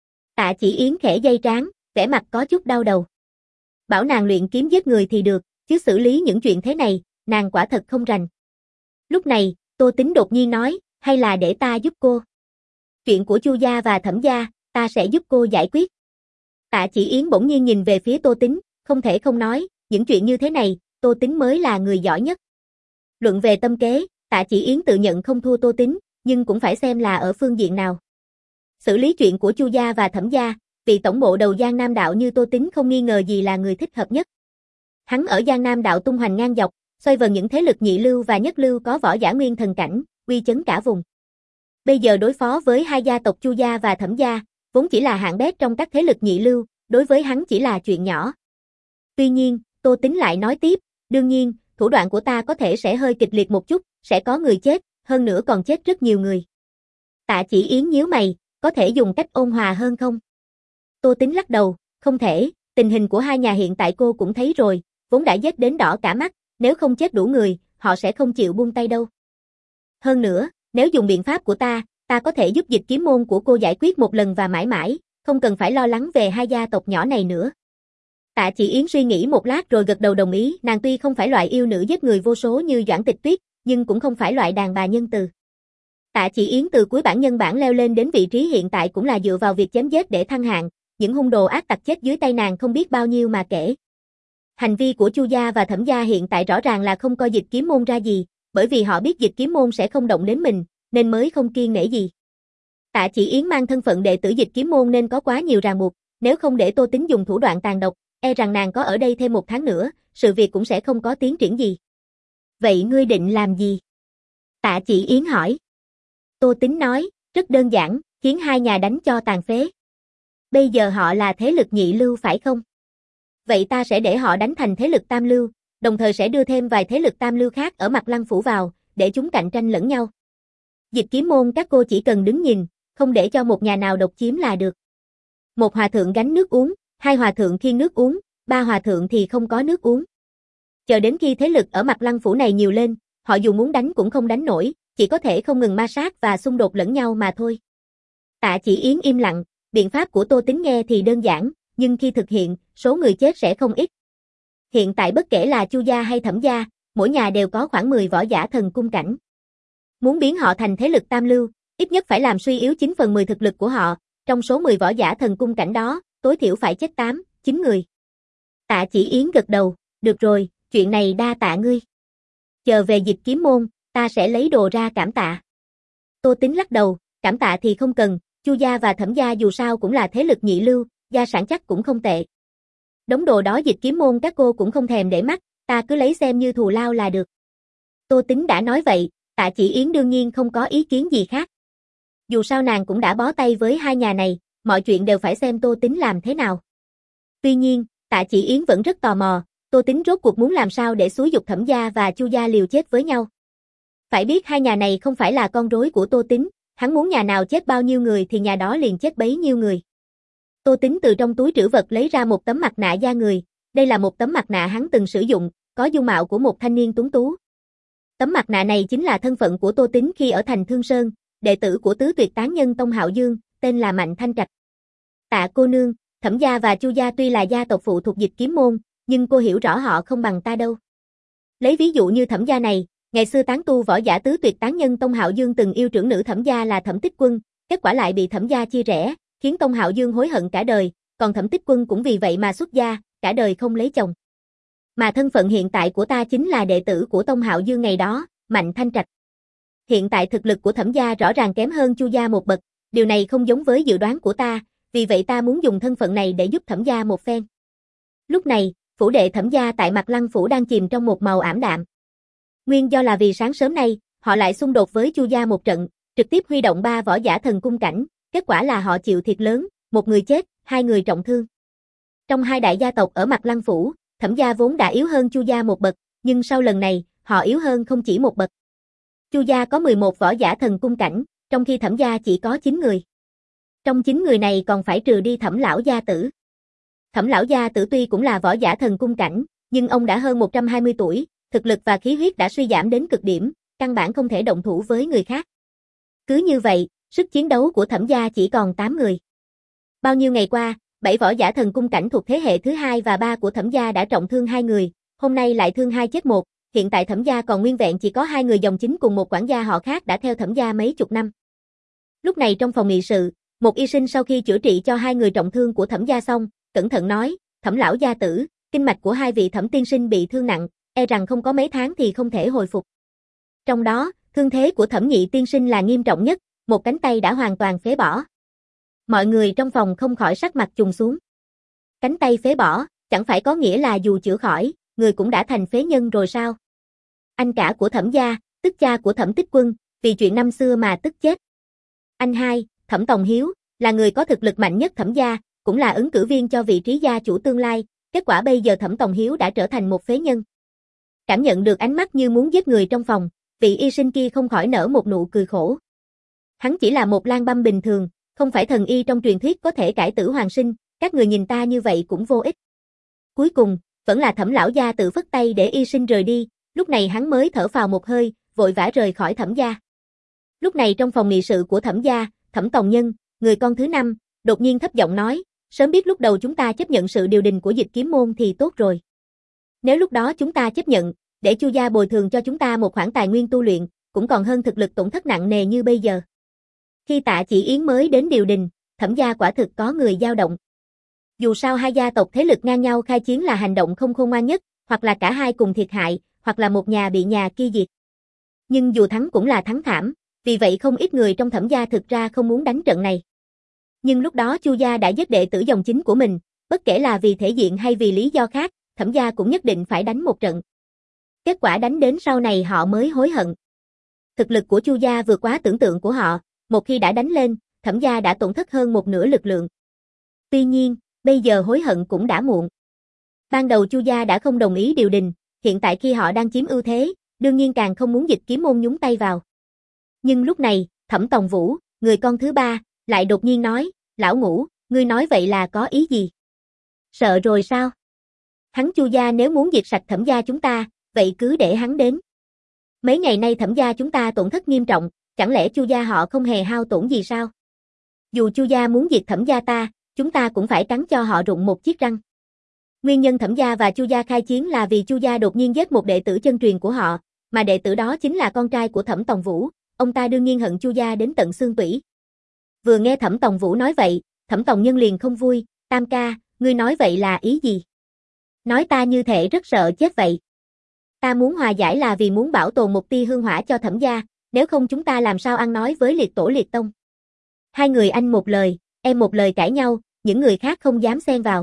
Tạ Chỉ Yến khẽ dây trán, vẻ mặt có chút đau đầu. Bảo nàng luyện kiếm giết người thì được, chứ xử lý những chuyện thế này, nàng quả thật không rành. Lúc này, Tô Tính đột nhiên nói, hay là để ta giúp cô. Chuyện của Chu gia và Thẩm gia, ta sẽ giúp cô giải quyết. Tạ Chỉ Yến bỗng nhiên nhìn về phía Tô Tính, không thể không nói, những chuyện như thế này, Tô Tính mới là người giỏi nhất. Luận về tâm kế, Tạ Chỉ Yến tự nhận không thua Tô Tính, nhưng cũng phải xem là ở phương diện nào. Xử lý chuyện của Chu gia và Thẩm gia, vị tổng bộ đầu Giang Nam đạo như Tô Tính không nghi ngờ gì là người thích hợp nhất. Hắn ở Giang Nam đạo tung hoành ngang dọc, xoay vần những thế lực nhị lưu và nhất lưu có võ giả nguyên thần cảnh, uy chấn cả vùng. Bây giờ đối phó với hai gia tộc Chu gia và Thẩm gia, vốn chỉ là hạng bét trong các thế lực nhị lưu, đối với hắn chỉ là chuyện nhỏ. Tuy nhiên, Tô Tính lại nói tiếp, đương nhiên, thủ đoạn của ta có thể sẽ hơi kịch liệt một chút, sẽ có người chết, hơn nữa còn chết rất nhiều người. Tạ Chỉ Yến nhíu mày, có thể dùng cách ôn hòa hơn không? Tô Tính lắc đầu, không thể, tình hình của hai nhà hiện tại cô cũng thấy rồi, vốn đã giết đến đỏ cả mắt, nếu không chết đủ người, họ sẽ không chịu buông tay đâu. Hơn nữa, nếu dùng biện pháp của ta, ta có thể giúp Dịch Kiếm môn của cô giải quyết một lần và mãi mãi, không cần phải lo lắng về hai gia tộc nhỏ này nữa. Tạ Chỉ Yến suy nghĩ một lát rồi gật đầu đồng ý, nàng tuy không phải loại yêu nữ giết người vô số như Doãn Tịch Tuyết, nhưng cũng không phải loại đàn bà nhân từ. Tạ Chỉ Yến từ cuối bản nhân bản leo lên đến vị trí hiện tại cũng là dựa vào việc chém giết để thăng hạng, những hung đồ ác tặc chết dưới tay nàng không biết bao nhiêu mà kể. Hành vi của Chu gia và Thẩm gia hiện tại rõ ràng là không coi Dịch Kiếm môn ra gì, bởi vì họ biết Dịch Kiếm môn sẽ không động đến mình, nên mới không kiêng nể gì. Tạ Chỉ Yến mang thân phận đệ tử Dịch Kiếm môn nên có quá nhiều ràng buộc, nếu không để Tô Tính dùng thủ đoạn tàn độc, e rằng nàng có ở đây thêm một tháng nữa, sự việc cũng sẽ không có tiến triển gì. Vậy ngươi định làm gì? Tạ Chỉ Yến hỏi. Tô Tính nói, rất đơn giản, khiến hai nhà đánh cho tàn phế. Bây giờ họ là thế lực nhị lưu phải không? Vậy ta sẽ để họ đánh thành thế lực tam lưu, đồng thời sẽ đưa thêm vài thế lực tam lưu khác ở Mặt Lăng phủ vào, để chúng cạnh tranh lẫn nhau. Dịch Kiếm môn các cô chỉ cần đứng nhìn, không để cho một nhà nào độc chiếm là được. Một hòa thượng gánh nước uống, hai hòa thượng khiêng nước uống, ba hòa thượng thì không có nước uống. Chờ đến khi thế lực ở Mặt Lăng phủ này nhiều lên, họ dù muốn đánh cũng không đánh nổi, chỉ có thể không ngừng ma sát và xung đột lẫn nhau mà thôi. Tạ Chỉ Yến im lặng, biện pháp của Tô Tính nghe thì đơn giản, nhưng khi thực hiện, số người chết sẽ không ít. Hiện tại bất kể là Chu gia hay Thẩm gia, mỗi nhà đều có khoảng mười võ giả thần cung cảnh. Muốn biến họ thành thế lực tam lưu, ít nhất phải làm suy yếu chín phần mười thực lực của họ, trong số mười võ giả thần cung cảnh đó, tối thiểu phải chết tám, chín người. Tạ Chỉ Yến gật đầu, được rồi, chuyện này đa tạ ngươi. Chờ về Dịch Kiếm môn, ta sẽ lấy đồ ra cảm tạ. Tô Tính lắc đầu, cảm tạ thì không cần, Chu gia và Thẩm gia dù sao cũng là thế lực nhị lưu, gia sản chắc cũng không tệ. Đống đồ đó Dịch Kiếm môn các cô cũng không thèm để mắt, ta cứ lấy xem như thù lao là được. Tô Tính đã nói vậy, Tạ Chỉ Yến đương nhiên không có ý kiến gì khác. Dù sao nàng cũng đã bó tay với hai nhà này, mọi chuyện đều phải xem Tô Tính làm thế nào. Tuy nhiên, Tạ Chỉ Yến vẫn rất tò mò, Tô Tính rốt cuộc muốn làm sao để xúi giục Thẩm gia và Chu gia liều chết với nhau. Phải biết hai nhà này không phải là con rối của Tô Tính, hắn muốn nhà nào chết bao nhiêu người thì nhà đó liền chết bấy nhiêu người. Tô Tính từ trong túi trữ vật lấy ra một tấm mặt nạ da người, đây là một tấm mặt nạ hắn từng sử dụng, có dung mạo của một thanh niên tuấn tú. Tấm mặt nạ này chính là thân phận của Tô Tính khi ở thành Thương Sơn, đệ tử của tứ tuyệt tán nhân Tông Hạo Dương, tên là Mạnh Thanh Trạch. Tạ cô nương, Thẩm gia và Chu gia tuy là gia tộc phụ thuộc Dịch Kiếm môn, nhưng cô hiểu rõ họ không bằng ta đâu. Lấy ví dụ như Thẩm gia này, ngày xưa tán tu võ giả tứ tuyệt tán nhân Tông Hạo Dương từng yêu trưởng nữ Thẩm gia là Thẩm Tích Quân, kết quả lại bị Thẩm gia chia rẽ, khiến Tông Hạo Dương hối hận cả đời, còn Thẩm Tích Quân cũng vì vậy mà xuất gia, cả đời không lấy chồng. Mà thân phận hiện tại của ta chính là đệ tử của Tông Hạo Dương ngày đó, Mạnh Thanh Trạch. Hiện tại thực lực của Thẩm gia rõ ràng kém hơn Chu gia một bậc, điều này không giống với dự đoán của ta, vì vậy ta muốn dùng thân phận này để giúp Thẩm gia một phen. Lúc này, phủ đệ Thẩm gia tại Mặt Lăng phủ đang chìm trong một màu ảm đạm. Nguyên do là vì sáng sớm nay, họ lại xung đột với Chu gia một trận, trực tiếp huy động ba võ giả thần cung cảnh, kết quả là họ chịu thiệt lớn, một người chết, hai người trọng thương. Trong hai đại gia tộc ở Mặt Lăng phủ, Thẩm gia vốn đã yếu hơn Chu gia một bậc, nhưng sau lần này, họ yếu hơn không chỉ một bậc. Chu gia có mười một võ giả thần cung cảnh, trong khi Thẩm gia chỉ có chín người. Trong chín người này còn phải trừ đi Thẩm lão gia tử. Thẩm lão gia tử tuy cũng là võ giả thần cung cảnh, nhưng ông đã hơn một trăm hai mươi tuổi, thực lực và khí huyết đã suy giảm đến cực điểm, căn bản không thể động thủ với người khác. Cứ như vậy, sức chiến đấu của Thẩm gia chỉ còn tám người. Bao nhiêu ngày qua, bảy võ giả thần cung cảnh thuộc thế hệ thứ hai và ba của Thẩm gia đã trọng thương hai người, hôm nay lại thương hai chết một, hiện tại Thẩm gia còn nguyên vẹn chỉ có hai người dòng chính cùng một quản gia họ khác đã theo Thẩm gia mấy chục năm. Lúc này trong phòng nghị sự, một y sinh sau khi chữa trị cho hai người trọng thương của Thẩm gia xong, cẩn thận nói, Thẩm lão gia tử, kinh mạch của hai vị Thẩm tiên sinh bị thương nặng, e rằng không có mấy tháng thì không thể hồi phục. Trong đó, thương thế của Thẩm nhị tiên sinh là nghiêm trọng nhất, một cánh tay đã hoàn toàn phế bỏ. Mọi người trong phòng không khỏi sắc mặt trùng xuống. Cánh tay phế bỏ, chẳng phải có nghĩa là dù chữa khỏi, người cũng đã thành phế nhân rồi sao? Anh cả của Thẩm gia, tức cha của Thẩm Tích Quân, vì chuyện năm xưa mà tức chết. Anh hai, Thẩm Tòng Hiếu, là người có thực lực mạnh nhất Thẩm gia, cũng là ứng cử viên cho vị trí gia chủ tương lai, kết quả bây giờ Thẩm Tòng Hiếu đã trở thành một phế nhân. Cảm nhận được ánh mắt như muốn giết người trong phòng, vị y sinh kia không khỏi nở một nụ cười khổ. Hắn chỉ là một lang băm bình thường, không phải thần y trong truyền thuyết có thể cải tử hoàn sinh, các người nhìn ta như vậy cũng vô ích. Cuối cùng, vẫn là Thẩm lão gia tự phất tay để y sinh rời đi, lúc này hắn mới thở phào một hơi, vội vã rời khỏi Thẩm gia. Lúc này trong phòng nghị sự của Thẩm gia, Thẩm Tòng Nhân, người con thứ năm, đột nhiên thấp giọng nói, sớm biết lúc đầu chúng ta chấp nhận sự điều đình của Dịch Kiếm môn thì tốt rồi. Nếu lúc đó chúng ta chấp nhận, để Chu gia bồi thường cho chúng ta một khoản tài nguyên tu luyện, cũng còn hơn thực lực tổn thất nặng nề như bây giờ. Khi Tạ Chỉ Yến mới đến điều đình, Thẩm gia quả thực có người dao động. Dù sao hai gia tộc thế lực ngang nhau khai chiến là hành động không khôn ngoan nhất, hoặc là cả hai cùng thiệt hại, hoặc là một nhà bị nhà kia diệt. Nhưng dù thắng cũng là thắng thảm, vì vậy không ít người trong Thẩm gia thực ra không muốn đánh trận này. Nhưng lúc đó Chu gia đã giết đệ tử dòng chính của mình, bất kể là vì thể diện hay vì lý do khác, Thẩm gia cũng nhất định phải đánh một trận. Kết quả đánh đến sau này họ mới hối hận. Thực lực của Chu gia vượt quá tưởng tượng của họ, một khi đã đánh lên, Thẩm gia đã tổn thất hơn một nửa lực lượng. Tuy nhiên, bây giờ hối hận cũng đã muộn. Ban đầu Chu gia đã không đồng ý điều đình, hiện tại khi họ đang chiếm ưu thế, đương nhiên càng không muốn Dịch Kiếm môn nhúng tay vào. Nhưng lúc này, Thẩm Tòng Vũ, người con thứ ba, lại đột nhiên nói, lão Ngũ, ngươi nói vậy là có ý gì? Sợ rồi sao? Hắn Chu gia nếu muốn diệt sạch Thẩm gia chúng ta, vậy cứ để hắn đến. Mấy ngày nay Thẩm gia chúng ta tổn thất nghiêm trọng, chẳng lẽ Chu gia họ không hề hao tổn gì sao? Dù Chu gia muốn diệt Thẩm gia ta, chúng ta cũng phải cắn cho họ rụng một chiếc răng. Nguyên nhân Thẩm gia và Chu gia khai chiến là vì Chu gia đột nhiên giết một đệ tử chân truyền của họ, mà đệ tử đó chính là con trai của Thẩm Tòng Vũ, ông ta đương nhiên hận Chu gia đến tận xương tủy. Vừa nghe Thẩm Tòng Vũ nói vậy, Thẩm Tòng Nhân liền không vui, Tam ca, ngươi nói vậy là ý gì? Nói ta như thể rất sợ chết vậy. Ta muốn hòa giải là vì muốn bảo tồn một tia hương hỏa cho Thẩm gia, nếu không chúng ta làm sao ăn nói với liệt tổ liệt tông. Hai người anh một lời, em một lời cãi nhau, những người khác không dám xen vào.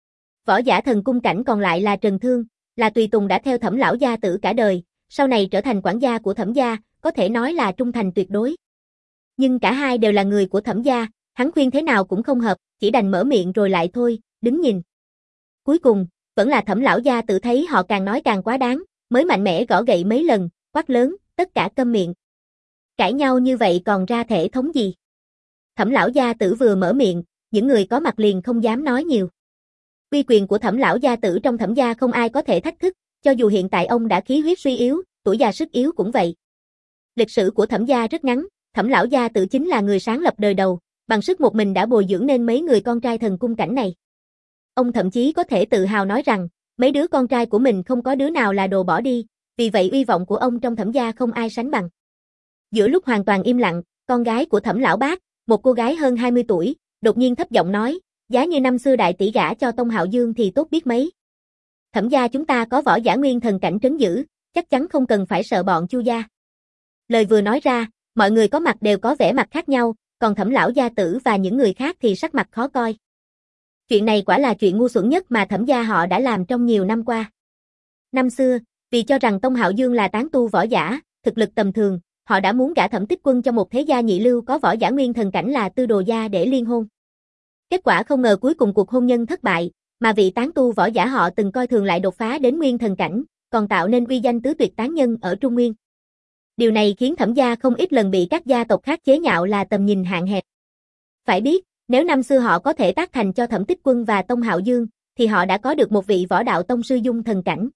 Võ giả thần cung cảnh còn lại là Trần Thương, là tùy tùng đã theo Thẩm lão gia tử cả đời, sau này trở thành quản gia của Thẩm gia, có thể nói là trung thành tuyệt đối. Nhưng cả hai đều là người của Thẩm gia, hắn khuyên thế nào cũng không hợp, chỉ đành mở miệng rồi lại thôi, đứng nhìn. Cuối cùng, vẫn là Thẩm lão gia tử thấy họ càng nói càng quá đáng, mới mạnh mẽ gõ gậy mấy lần, quát lớn, tất cả câm miệng. Cãi nhau như vậy còn ra thể thống gì? Thẩm lão gia tử vừa mở miệng, những người có mặt liền không dám nói nhiều. Uy quyền của Thẩm lão gia tử trong Thẩm gia không ai có thể thách thức, cho dù hiện tại ông đã khí huyết suy yếu, tuổi già sức yếu cũng vậy. Lịch sử của Thẩm gia rất ngắn, Thẩm lão gia tử chính là người sáng lập đời đầu, bằng sức một mình đã bồi dưỡng nên mấy người con trai thần cung cảnh này. Ông thậm chí có thể tự hào nói rằng, mấy đứa con trai của mình không có đứa nào là đồ bỏ đi, vì vậy uy vọng của ông trong Thẩm gia không ai sánh bằng. Giữa lúc hoàn toàn im lặng, con gái của Thẩm lão bác, một cô gái hơn hai mươi tuổi, đột nhiên thấp giọng nói, giá như năm xưa đại tỷ gả cho Tông Hạo Dương thì tốt biết mấy. Thẩm gia chúng ta có võ giả nguyên thần cảnh trấn giữ, chắc chắn không cần phải sợ bọn Chu gia. Lời vừa nói ra, mọi người có mặt đều có vẻ mặt khác nhau, còn Thẩm lão gia tử và những người khác thì sắc mặt khó coi. Chuyện này quả là chuyện ngu xuẩn nhất mà Thẩm gia họ đã làm trong nhiều năm qua. Năm xưa, vì cho rằng Tông Hạo Dương là tán tu võ giả, thực lực tầm thường, họ đã muốn gả Thẩm Tích Quân cho một thế gia nhị lưu có võ giả nguyên thần cảnh là Tư Đồ gia để liên hôn. Kết quả không ngờ cuối cùng cuộc hôn nhân thất bại, mà vị tán tu võ giả họ từng coi thường lại đột phá đến nguyên thần cảnh, còn tạo nên uy danh tứ tuyệt tán nhân ở Trung Nguyên. Điều này khiến Thẩm gia không ít lần bị các gia tộc khác chế nhạo là tầm nhìn hạn hẹp. Phải biết, nếu năm xưa họ có thể tác thành cho Thẩm Tích Quân và Tông Hạo Dương, thì họ đã có được một vị võ đạo tông sư dung thần cảnh.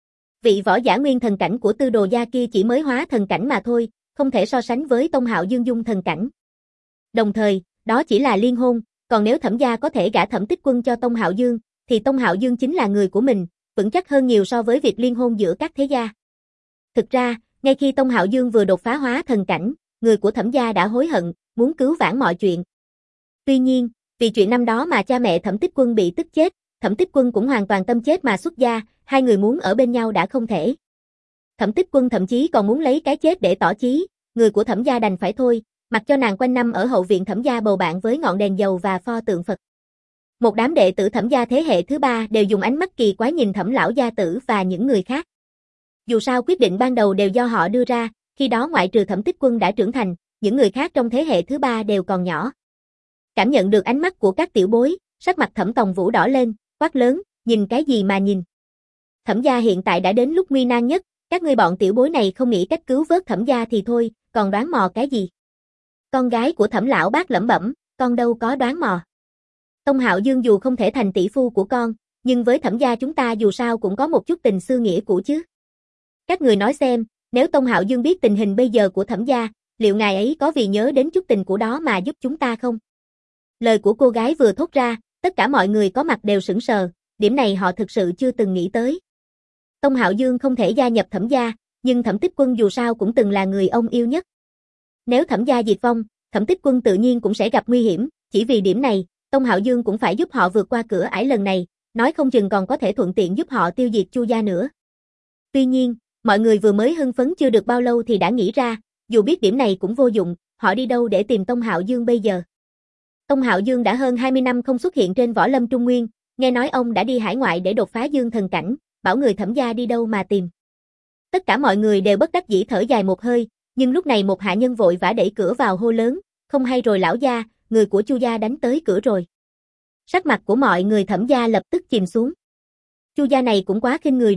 Vị võ giả nguyên thần cảnh của Tư Đồ gia kia chỉ mới hóa thần cảnh mà thôi, không thể so sánh với Tông Hạo Dương dung thần cảnh. Đồng thời, đó chỉ là liên hôn, còn nếu Thẩm gia có thể gả Thẩm Tích Quân cho Tông Hạo Dương, thì Tông Hạo Dương chính là người của mình, vững chắc hơn nhiều so với việc liên hôn giữa các thế gia. Thực ra, ngay khi Tông Hạo Dương vừa đột phá hóa thần cảnh, người của Thẩm gia đã hối hận, muốn cứu vãn mọi chuyện. Tuy nhiên, vì chuyện năm đó mà cha mẹ Thẩm Tích Quân bị tức chết, Thẩm Tích Quân cũng hoàn toàn tâm chết mà xuất gia, hai người muốn ở bên nhau đã không thể. Thẩm Tích Quân thậm chí còn muốn lấy cái chết để tỏ chí, người của Thẩm gia đành phải thôi, mặc cho nàng quanh năm ở hậu viện Thẩm gia bầu bạn với ngọn đèn dầu và pho tượng Phật. Một đám đệ tử Thẩm gia thế hệ thứ ba đều dùng ánh mắt kỳ quái nhìn Thẩm lão gia tử và những người khác. Dù sao quyết định ban đầu đều do họ đưa ra, khi đó ngoại trừ Thẩm Tích Quân đã trưởng thành, những người khác trong thế hệ thứ ba đều còn nhỏ. Cảm nhận được ánh mắt của các tiểu bối, sắc mặt Thẩm Tòng Vũ đỏ lên, quát lớn, nhìn cái gì mà nhìn. Thẩm gia hiện tại đã đến lúc nguy nan nhất, các ngươi bọn tiểu bối này không nghĩ cách cứu vớt Thẩm gia thì thôi, còn đoán mò cái gì. Con gái của Thẩm lão bác lẩm bẩm, con đâu có đoán mò. Tông Hạo Dương dù không thể thành tỷ phu của con, nhưng với Thẩm gia chúng ta dù sao cũng có một chút tình xưa nghĩa cũ chứ. Các người nói xem, nếu Tông Hạo Dương biết tình hình bây giờ của Thẩm gia, liệu ngài ấy có vì nhớ đến chút tình của đó mà giúp chúng ta không? Lời của cô gái vừa thốt ra, tất cả mọi người có mặt đều sững sờ, điểm này họ thực sự chưa từng nghĩ tới. Tông Hạo Dương không thể gia nhập Thẩm gia, nhưng Thẩm Tích Quân dù sao cũng từng là người ông yêu nhất. Nếu Thẩm gia diệt vong, Thẩm Tích Quân tự nhiên cũng sẽ gặp nguy hiểm, chỉ vì điểm này, Tông Hạo Dương cũng phải giúp họ vượt qua cửa ải lần này, nói không chừng còn có thể thuận tiện giúp họ tiêu diệt Chu gia nữa. Tuy nhiên, mọi người vừa mới hưng phấn chưa được bao lâu thì đã nghĩ ra, dù biết điểm này cũng vô dụng, họ đi đâu để tìm Tông Hạo Dương bây giờ. Tông Hạo Dương đã hơn hai mươi năm không xuất hiện trên võ lâm Trung Nguyên, nghe nói ông đã đi hải ngoại để đột phá dương thần cảnh, bảo người Thẩm gia đi đâu mà tìm. Tất cả mọi người đều bất đắc dĩ thở dài một hơi, nhưng lúc này một hạ nhân vội vã đẩy cửa vào hô lớn, không hay rồi lão gia, người của Chu gia đánh tới cửa rồi. Sắc mặt của mọi người Thẩm gia lập tức chìm xuống. Chu gia này cũng quá khinh người rồi,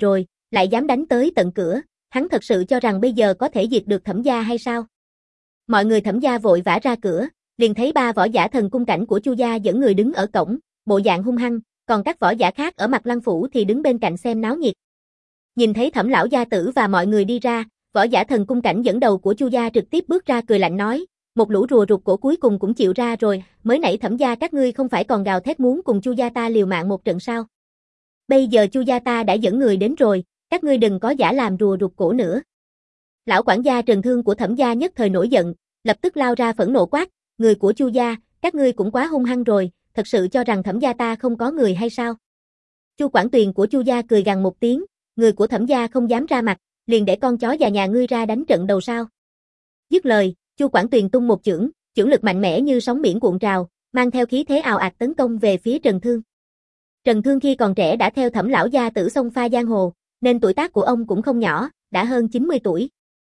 lại dám đánh tới tận cửa, hắn thật sự cho rằng bây giờ có thể diệt được Thẩm gia hay sao? Mọi người Thẩm gia vội vã ra cửa, liền thấy ba võ giả thần cung cảnh của Chu gia dẫn người đứng ở cổng, bộ dạng hung hăng, còn các võ giả khác ở Mặt Lăng phủ thì đứng bên cạnh xem náo nhiệt. Nhìn thấy Thẩm lão gia tử và mọi người đi ra, võ giả thần cung cảnh dẫn đầu của Chu gia trực tiếp bước ra cười lạnh nói, một lũ rùa rụt cổ cuối cùng cũng chịu ra rồi, mới nãy Thẩm gia các ngươi không phải còn gào thét muốn cùng Chu gia ta liều mạng một trận sao? Bây giờ Chu gia ta đã dẫn người đến rồi, các ngươi đừng có giả làm rùa rụt cổ nữa. Lão quản gia Trần Thương của Thẩm gia nhất thời nổi giận, lập tức lao ra phẫn nộ quát, người của Chu gia, các ngươi cũng quá hung hăng rồi, thật sự cho rằng Thẩm gia ta không có người hay sao? Chu Quản Tuyền của Chu gia cười gằn một tiếng, người của Thẩm gia không dám ra mặt, liền để con chó già nhà ngươi ra đánh trận đầu sao? Dứt lời, Chu Quản Tuyền tung một chưởng, chưởng lực mạnh mẽ như sóng biển cuộn trào, mang theo khí thế ào ạt tấn công về phía Trần Thương. Trần Thương khi còn trẻ đã theo Thẩm lão gia tử xông pha giang hồ, nên tuổi tác của ông cũng không nhỏ, đã hơn chín mươi tuổi.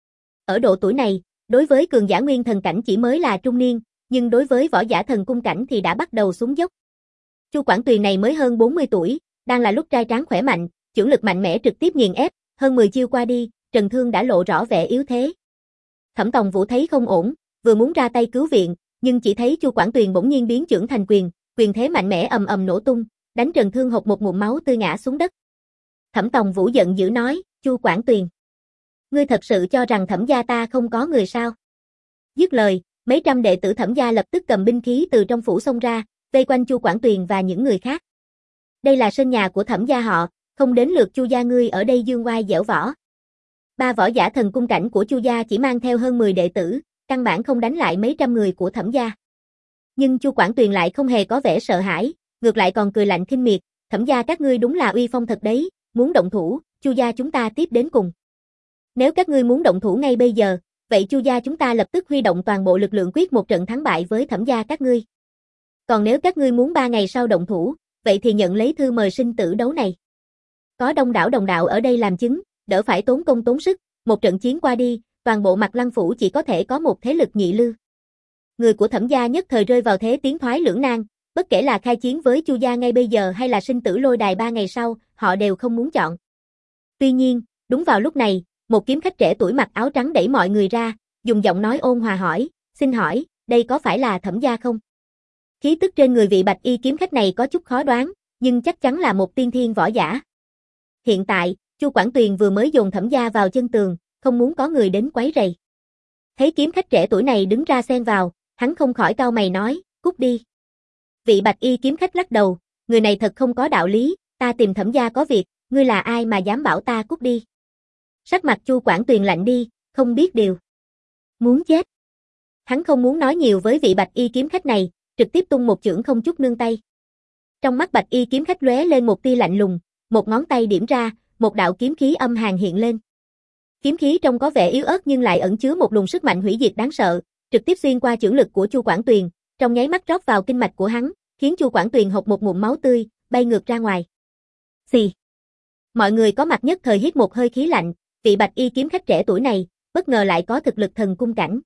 Ở độ tuổi này, đối với cường giả nguyên thần cảnh chỉ mới là trung niên, nhưng đối với võ giả thần cung cảnh thì đã bắt đầu xuống dốc. Chu Quản Tuyền này mới hơn bốn mươi tuổi, đang là lúc trai tráng khỏe mạnh, chưởng lực mạnh mẽ trực tiếp nghiền ép, hơn mười chiêu qua đi, Trần Thương đã lộ rõ vẻ yếu thế. Thẩm Tòng Vũ thấy không ổn, vừa muốn ra tay cứu viện, nhưng chỉ thấy Chu Quản Tuyền bỗng nhiên biến chưởng thành quyền, quyền thế mạnh mẽ ầm ầm nổ tung, đánh Trần Thương hộc một ngụm máu tươi ngã xuống đất. Thẩm Tòng Vũ giận dữ nói, Chu Quản Tuyền, ngươi thật sự cho rằng Thẩm gia ta không có người sao? Dứt lời, mấy trăm đệ tử Thẩm gia lập tức cầm binh khí từ trong phủ xông ra, vây quanh Chu Quản Tuyền và những người khác. Đây là sân nhà của Thẩm gia họ, không đến lượt Chu gia ngươi ở đây dương oai dẻo võ. Ba võ giả thần cung cảnh của Chu gia chỉ mang theo hơn mười đệ tử, căn bản không đánh lại mấy trăm người của Thẩm gia. Nhưng Chu Quản Tuyền lại không hề có vẻ sợ hãi, ngược lại còn cười lạnh khinh miệt, Thẩm gia các ngươi đúng là uy phong thật đấy, muốn động thủ, Chu gia chúng ta tiếp đến cùng. Nếu các ngươi muốn động thủ ngay bây giờ, vậy Chu gia chúng ta lập tức huy động toàn bộ lực lượng quyết một trận thắng bại với Thẩm gia các ngươi. Còn nếu các ngươi muốn ba ngày sau động thủ, vậy thì nhận lấy thư mời sinh tử đấu này. Có đông đảo đồng đạo ở đây làm chứng, đỡ phải tốn công tốn sức, một trận chiến qua đi, toàn bộ Mặt Lăng phủ chỉ có thể có một thế lực nhị lư. Người của Thẩm gia nhất thời rơi vào thế tiến thoái lưỡng nan, bất kể là khai chiến với Chu gia ngay bây giờ hay là sinh tử lôi đài ba ngày sau, họ đều không muốn chọn. Tuy nhiên, đúng vào lúc này, một kiếm khách trẻ tuổi mặc áo trắng đẩy mọi người ra, dùng giọng nói ôn hòa hỏi, xin hỏi, đây có phải là Thẩm gia không? Khí tức trên người vị bạch y kiếm khách này có chút khó đoán, nhưng chắc chắn là một tiên thiên võ giả. Hiện tại, Chu Quản Tuyền vừa mới dồn Thẩm gia vào chân tường, không muốn có người đến quấy rầy. Thấy kiếm khách trẻ tuổi này đứng ra xen vào, hắn không khỏi cau mày nói, cút đi. Vị bạch y kiếm khách lắc đầu, người này thật không có đạo lý, ta tìm Thẩm gia có việc, ngươi là ai mà dám bảo ta cút đi? Sắc mặt Chu Quản Tuyền lạnh đi, không biết điều. Muốn chết. Hắn không muốn nói nhiều với vị bạch y kiếm khách này, trực tiếp tung một chưởng không chút nương tay. Trong mắt bạch y kiếm khách lóe lên một tia lạnh lùng, một ngón tay điểm ra, một đạo kiếm khí âm hàn hiện lên. Kiếm khí trông có vẻ yếu ớt nhưng lại ẩn chứa một luồng sức mạnh hủy diệt đáng sợ, trực tiếp xuyên qua chưởng lực của Chu Quản Tuyền, trong nháy mắt rót vào kinh mạch của hắn, khiến Chu Quản Tuyền hộc một ngụm máu tươi, bay ngược ra ngoài. Xì. Mọi người có mặt nhất thời hít một hơi khí lạnh, vị bạch y kiếm khách trẻ tuổi này, bất ngờ lại có thực lực thần cung cảnh.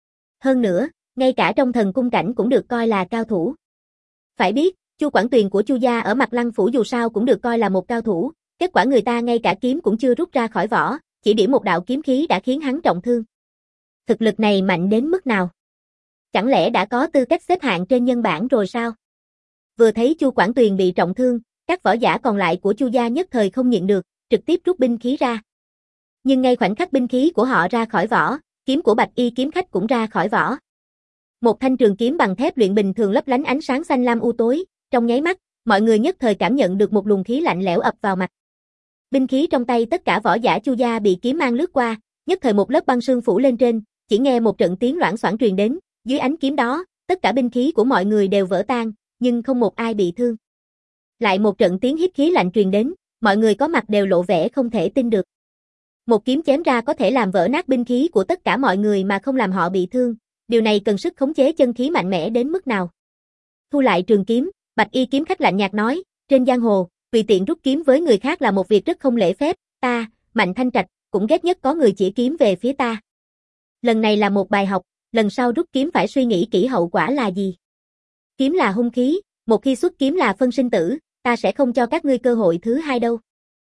Hơn nữa, ngay cả trong thần cung cảnh cũng được coi là cao thủ. Phải biết, Chu Quản Tuyền của Chu gia ở Mặt Lăng phủ dù sao cũng được coi là một cao thủ, kết quả người ta ngay cả kiếm cũng chưa rút ra khỏi vỏ, chỉ điểm một đạo kiếm khí đã khiến hắn trọng thương. Thực lực này mạnh đến mức nào? Chẳng lẽ đã có tư cách xếp hạng trên nhân bảng rồi sao? Vừa thấy Chu Quản Tuyền bị trọng thương, các võ giả còn lại của Chu gia nhất thời không nhịn được, trực tiếp rút binh khí ra. Nhưng ngay khoảnh khắc binh khí của họ ra khỏi vỏ, kiếm của bạch y kiếm khách cũng ra khỏi vỏ. Một thanh trường kiếm bằng thép luyện bình thường lấp lánh ánh sáng xanh lam u tối, trong nháy mắt, mọi người nhất thời cảm nhận được một luồng khí lạnh lẽo ập vào mặt. Binh khí trong tay tất cả võ giả Chu gia bị kiếm mang lướt qua, nhất thời một lớp băng sương phủ lên trên, chỉ nghe một trận tiếng loảng xoảng truyền đến, dưới ánh kiếm đó, tất cả binh khí của mọi người đều vỡ tan, nhưng không một ai bị thương. Lại một trận tiếng hít khí lạnh truyền đến, mọi người có mặt đều lộ vẻ không thể tin được. Một kiếm chém ra có thể làm vỡ nát binh khí của tất cả mọi người mà không làm họ bị thương, điều này cần sức khống chế chân khí mạnh mẽ đến mức nào. Thu lại trường kiếm, bạch y kiếm khách lạnh nhạt nói, trên giang hồ, tùy tiện rút kiếm với người khác là một việc rất không lễ phép, ta, Mạnh Thanh Trạch, cũng ghét nhất có người chỉ kiếm về phía ta. Lần này là một bài học, lần sau rút kiếm phải suy nghĩ kỹ hậu quả là gì. Kiếm là hung khí, một khi xuất kiếm là phân sinh tử, ta sẽ không cho các ngươi cơ hội thứ hai đâu.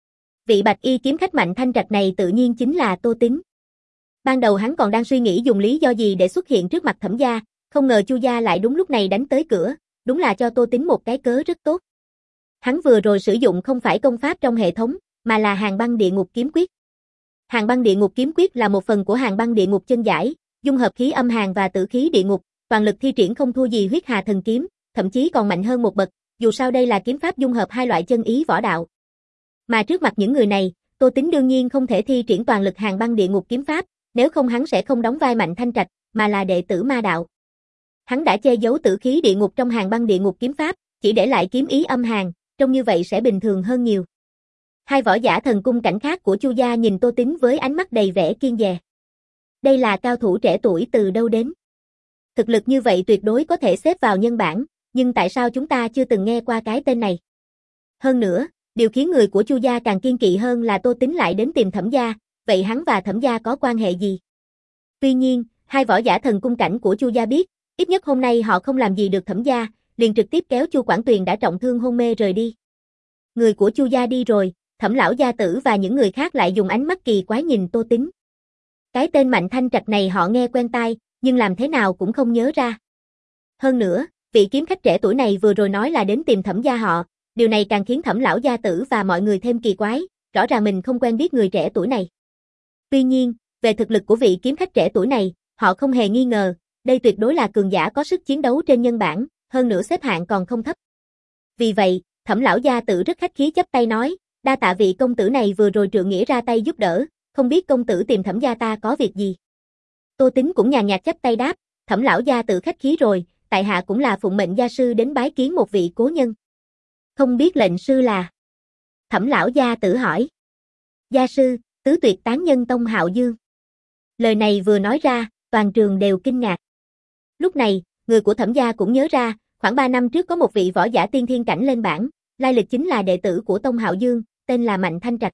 Vị bạch y kiếm khách Mạnh Thanh Trạch này tự nhiên chính là Tô Tín. Ban đầu hắn còn đang suy nghĩ dùng lý do gì để xuất hiện trước mặt Thẩm gia, không ngờ Chu gia lại đúng lúc này đánh tới cửa, đúng là cho Tô Tín một cái cớ rất tốt. Hắn vừa rồi sử dụng không phải công pháp trong hệ thống, mà là Hàn Băng Địa Ngục Kiếm Quyết. Hàn Băng Địa Ngục Kiếm Quyết là một phần của Hàn Băng Địa Ngục chân giải, dung hợp khí âm hàn và tử khí địa ngục, toàn lực thi triển không thua gì Huyết Hà Thần Kiếm, thậm chí còn mạnh hơn một bậc, dù sao đây là kiếm pháp dung hợp hai loại chân ý võ đạo. Mà trước mặt những người này, Tô Tín đương nhiên không thể thi triển toàn lực Hàn Băng Địa Ngục Kiếm Pháp, nếu không hắn sẽ không đóng vai Mạnh Thanh Trạch, mà là đệ tử ma đạo. Hắn đã che giấu tử khí địa ngục trong Hàn Băng Địa Ngục Kiếm Pháp, chỉ để lại kiếm ý âm hàn, trông như vậy sẽ bình thường hơn nhiều. Hai võ giả thần cung cảnh khác của Chu gia nhìn Tô Tín với ánh mắt đầy vẻ kiêng dè. Đây là cao thủ trẻ tuổi từ đâu đến? Thực lực như vậy tuyệt đối có thể xếp vào nhân bảng, nhưng tại sao chúng ta chưa từng nghe qua cái tên này? Hơn nữa, điều khiến người của Chu gia càng kiên kỵ hơn là Tô Tín lại đến tìm Thẩm gia, vậy hắn và Thẩm gia có quan hệ gì? Tuy nhiên, hai võ giả thần cung cảnh của Chu gia biết, ít nhất hôm nay họ không làm gì được Thẩm gia, liền trực tiếp kéo Chu Quảng Tuyền đã trọng thương hôn mê rời đi. Người của Chu gia đi rồi, Thẩm lão gia tử và những người khác lại dùng ánh mắt kỳ quái nhìn Tô Tín. Cái tên Mạnh Thanh Trạch này họ nghe quen tai, nhưng làm thế nào cũng không nhớ ra. Hơn nữa, vị kiếm khách trẻ tuổi này vừa rồi nói là đến tìm Thẩm gia họ, điều này càng khiến Thẩm lão gia tử và mọi người thêm kỳ quái, rõ ràng mình không quen biết người trẻ tuổi này. Tuy nhiên, về thực lực của vị kiếm khách trẻ tuổi này, họ không hề nghi ngờ, đây tuyệt đối là cường giả có sức chiến đấu trên nhân bảng, hơn nữa xếp hạng còn không thấp. Vì vậy, Thẩm lão gia tử rất khách khí chắp tay nói, đa tạ vị công tử này vừa rồi trượng nghĩa ra tay giúp đỡ, không biết công tử tìm Thẩm gia ta có việc gì. Tô Tín cũng nhàn nhạt chắp tay đáp, Thẩm lão gia tử khách khí rồi, tại hạ cũng là phụng mệnh gia sư đến bái kiến một vị cố nhân. Không biết lệnh sư là? Thẩm lão gia tử hỏi. Gia sư, tứ tuyệt tán nhân Tông Hạo Dương. Lời này vừa nói ra, toàn trường đều kinh ngạc. Lúc này, người của Thẩm gia cũng nhớ ra, khoảng ba năm trước có một vị võ giả tiên thiên cảnh lên bảng, lai lịch chính là đệ tử của Tông Hạo Dương, tên là Mạnh Thanh Trạch.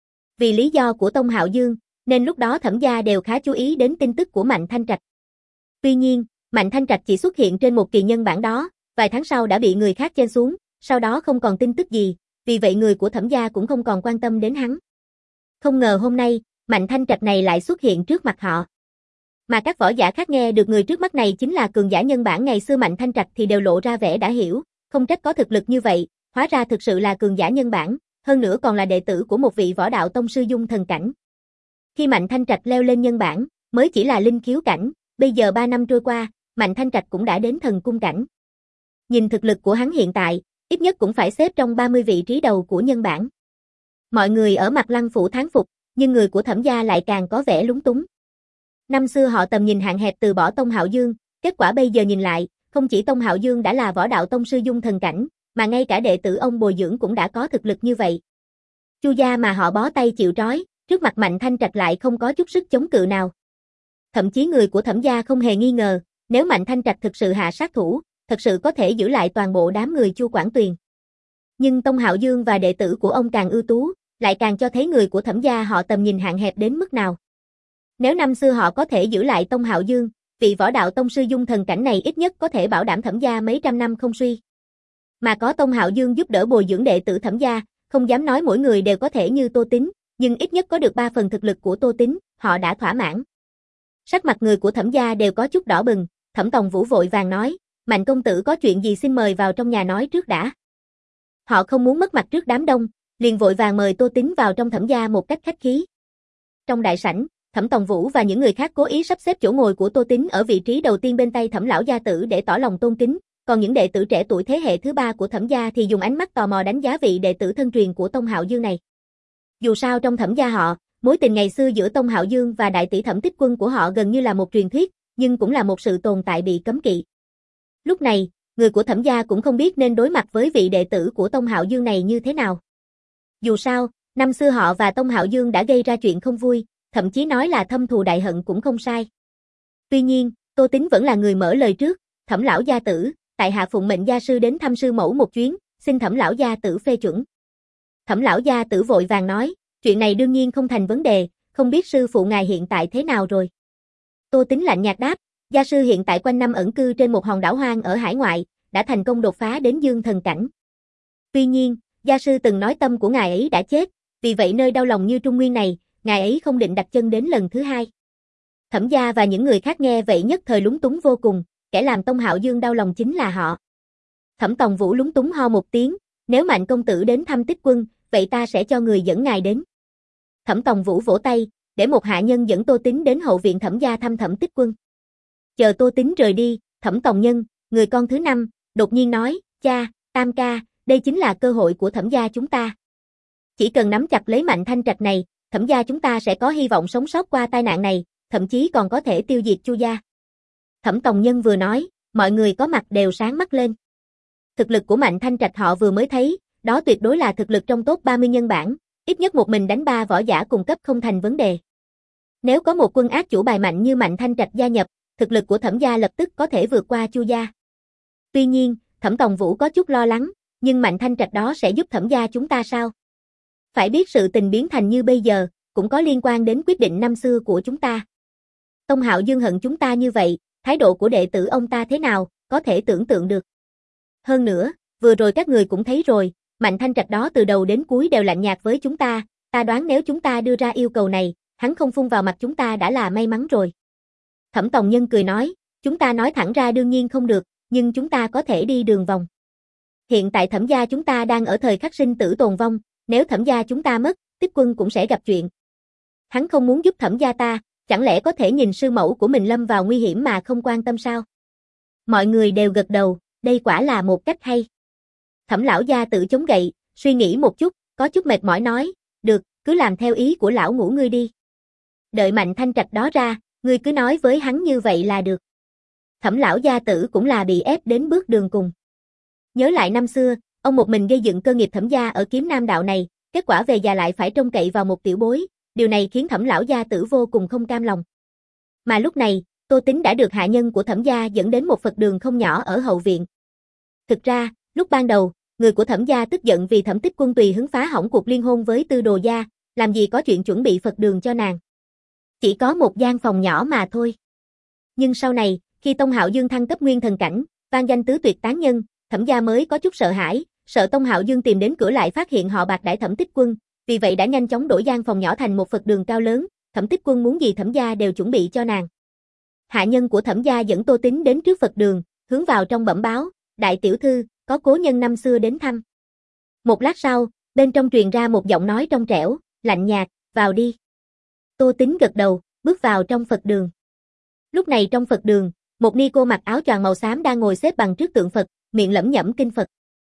Vì lý do của Tông Hạo Dương, nên lúc đó Thẩm gia đều khá chú ý đến tin tức của Mạnh Thanh Trạch. Tuy nhiên, Mạnh Thanh Trạch chỉ xuất hiện trên một kỳ nhân bảng đó, vài tháng sau đã bị người khác chen xuống, sau đó không còn tin tức gì, vì vậy người của Thẩm gia cũng không còn quan tâm đến hắn. Không ngờ hôm nay, Mạnh Thanh Trạch này lại xuất hiện trước mặt họ. Mà các võ giả khác nghe được người trước mắt này chính là cường giả nhân bảng ngày xưa Mạnh Thanh Trạch thì đều lộ ra vẻ đã hiểu, không trách có thực lực như vậy, hóa ra thực sự là cường giả nhân bảng, hơn nữa còn là đệ tử của một vị võ đạo tông sư dung thần cảnh. Khi Mạnh Thanh Trạch leo lên nhân bảng, mới chỉ là linh khiếu cảnh, bây giờ ba năm trôi qua, Mạnh Thanh Trạch cũng đã đến thần cung cảnh. Nhìn thực lực của hắn hiện tại, ít nhất cũng phải xếp trong ba mươi vị trí đầu của nhân bảng. Mọi người ở Mặt Lăng phủ thán phục, nhưng người của Thẩm gia lại càng có vẻ lúng túng. Năm xưa họ tầm nhìn hạn hẹp từ bỏ Tông Hạo Dương, kết quả bây giờ nhìn lại, không chỉ Tông Hạo Dương đã là võ đạo tông sư dung thần cảnh, mà ngay cả đệ tử ông bồi dưỡng cũng đã có thực lực như vậy. Chu gia mà họ bó tay chịu trói, trước mặt Mạnh Thanh Trạch lại không có chút sức chống cự nào. Thậm chí người của Thẩm gia không hề nghi ngờ, nếu Mạnh Thanh Trạch thực sự hạ sát thủ, thật sự có thể giữ lại toàn bộ đám người Chu Quảng Tuyền. Nhưng Tông Hạo Dương và đệ tử của ông càng ưu tú, lại càng cho thấy người của Thẩm gia họ tầm nhìn hạn hẹp đến mức nào. Nếu năm xưa họ có thể giữ lại Tông Hạo Dương, vị võ đạo tông sư dung thần cảnh này ít nhất có thể bảo đảm Thẩm gia mấy trăm năm không suy. Mà có Tông Hạo Dương giúp đỡ bồi dưỡng đệ tử Thẩm gia, không dám nói mỗi người đều có thể như Tô Tín, nhưng ít nhất có được ba phần thực lực của Tô Tín, họ đã thỏa mãn. Sắc mặt người của Thẩm gia đều có chút đỏ bừng, Thẩm Tòng Vũ vội vàng nói, Mạnh công tử có chuyện gì xin mời vào trong nhà nói trước đã. Họ không muốn mất mặt trước đám đông, liền vội vàng mời Tô Tín vào trong Thẩm gia một cách khách khí. Trong đại sảnh, Thẩm Tòng Vũ và những người khác cố ý sắp xếp chỗ ngồi của Tô Tín ở vị trí đầu tiên bên tay Thẩm lão gia tử để tỏ lòng tôn kính, còn những đệ tử trẻ tuổi thế hệ thứ ba của Thẩm gia thì dùng ánh mắt tò mò đánh giá vị đệ tử thân truyền của Tông Hạo Dương này. Dù sao trong Thẩm gia họ, mối tình ngày xưa giữa Tông Hạo Dương và đại tỷ Thẩm Tích Quân của họ gần như là một truyền thuyết, nhưng cũng là một sự tồn tại bị cấm kỵ. Lúc này, người của Thẩm gia cũng không biết nên đối mặt với vị đệ tử của Tông Hạo Dương này như thế nào. Dù sao, năm xưa họ và Tông Hạo Dương đã gây ra chuyện không vui, thậm chí nói là thâm thù đại hận cũng không sai. Tuy nhiên, Tô Tín vẫn là người mở lời trước, Thẩm lão gia tử, tại hạ phụng mệnh gia sư đến thăm sư mẫu một chuyến, xin Thẩm lão gia tử phê chuẩn. Thẩm lão gia tử vội vàng nói, chuyện này đương nhiên không thành vấn đề, không biết sư phụ ngài hiện tại thế nào rồi. Tô Tín lạnh nhạt đáp, gia sư hiện tại quanh năm ẩn cư trên một hòn đảo hoang ở hải ngoại, đã thành công đột phá đến dương thần cảnh. Tuy nhiên, gia sư từng nói tâm của ngài ấy đã chết, vì vậy nơi đau lòng như Trung Nguyên này, ngài ấy không định đặt chân đến lần thứ hai. Thẩm gia và những người khác nghe vậy nhất thời lúng túng vô cùng, kẻ làm Tông Hạo Dương đau lòng chính là họ. Thẩm Tòng Vũ lúng túng ho một tiếng, nếu Mạnh công tử đến thăm Tích Quân, vậy ta sẽ cho người dẫn ngài đến. Thẩm Tòng Vũ vỗ tay, để một hạ nhân dẫn Tô Tín đến hậu viện Thẩm gia thăm Thẩm Tích Quân. Chờ Tô Tín rời đi, Thẩm Tòng Nhân, người con thứ năm, đột nhiên nói, cha, Tam ca, đây chính là cơ hội của Thẩm gia chúng ta. Chỉ cần nắm chặt lấy Mạnh Thanh Trạch này, Thẩm gia chúng ta sẽ có hy vọng sống sót qua tai nạn này, thậm chí còn có thể tiêu diệt Chu gia. Thẩm Tòng Nhân vừa nói, mọi người có mặt đều sáng mắt lên. Thực lực của Mạnh Thanh Trạch họ vừa mới thấy, đó tuyệt đối là thực lực trong top ba mươi nhân bảng, ít nhất một mình đánh ba võ giả cùng cấp không thành vấn đề. Nếu có một quân ác chủ bài mạnh như Mạnh Thanh Trạch gia nhập, thực lực của Thẩm gia lập tức có thể vượt qua Chu gia. Tuy nhiên, Thẩm Tòng Vũ có chút lo lắng, nhưng Mạnh Thanh Trạch đó sẽ giúp Thẩm gia chúng ta sao? Phải biết sự tình biến thành như bây giờ, cũng có liên quan đến quyết định năm xưa của chúng ta. Tông Hạo Dương hận chúng ta như vậy, thái độ của đệ tử ông ta thế nào, có thể tưởng tượng được. Hơn nữa, vừa rồi các người cũng thấy rồi, Mạnh Thanh Trạch đó từ đầu đến cuối đều lạnh nhạt với chúng ta, ta đoán nếu chúng ta đưa ra yêu cầu này, hắn không phun vào mặt chúng ta đã là may mắn rồi. Thẩm Tòng Nhân cười nói, chúng ta nói thẳng ra đương nhiên không được, nhưng chúng ta có thể đi đường vòng. Hiện tại Thẩm gia chúng ta đang ở thời khắc sinh tử tồn vong, nếu Thẩm gia chúng ta mất, Tích Quân cũng sẽ gặp chuyện. Hắn không muốn giúp Thẩm gia ta, chẳng lẽ có thể nhìn sư mẫu của mình lâm vào nguy hiểm mà không quan tâm sao? Mọi người đều gật đầu, đây quả là một cách hay. Thẩm lão gia tự chống gậy, suy nghĩ một chút, có chút mệt mỏi nói, được, cứ làm theo ý của lão ngũ ngươi đi. Đợi Mạnh Thanh Trạch đó ra, ngươi cứ nói với hắn như vậy là được. Thẩm lão gia tử cũng là bị ép đến bước đường cùng. Nhớ lại năm xưa, ông một mình gây dựng cơ nghiệp Thẩm gia ở Kiếm Nam đạo này, kết quả về già lại phải trông cậy vào một tiểu bối, điều này khiến Thẩm lão gia tử vô cùng không cam lòng. Mà lúc này, Tô Tín đã được hạ nhân của Thẩm gia dẫn đến một Phật đường không nhỏ ở hậu viện. Thực ra, lúc ban đầu, người của Thẩm gia tức giận vì Thẩm Tích Quân tùy hứng phá hỏng cuộc liên hôn với Tư Đồ gia, làm gì có chuyện chuẩn bị Phật đường cho nàng. Chỉ có một gian phòng nhỏ mà thôi. Nhưng sau này, khi Tông Hạo Dương thăng cấp nguyên thần cảnh, vang danh tứ tuyệt tán nhân, Thẩm gia mới có chút sợ hãi, sợ Tông Hạo Dương tìm đến cửa lại phát hiện họ bạc đãi Thẩm Tích Quân, vì vậy đã nhanh chóng đổi gian phòng nhỏ thành một Phật đường cao lớn, Thẩm Tích Quân muốn gì Thẩm gia đều chuẩn bị cho nàng. Hạ nhân của Thẩm gia dẫn Tô Tín đến trước Phật đường, hướng vào trong bẩm báo, đại tiểu thư, có cố nhân năm xưa đến thăm. Một lát sau, bên trong truyền ra một giọng nói trong trẻo, lạnh nhạt, vào đi. Tô Tín gật đầu, bước vào trong Phật đường. Lúc này trong Phật đường, một ni cô mặc áo choàng màu xám đang ngồi xếp bằng trước tượng Phật, miệng lẩm nhẩm kinh Phật.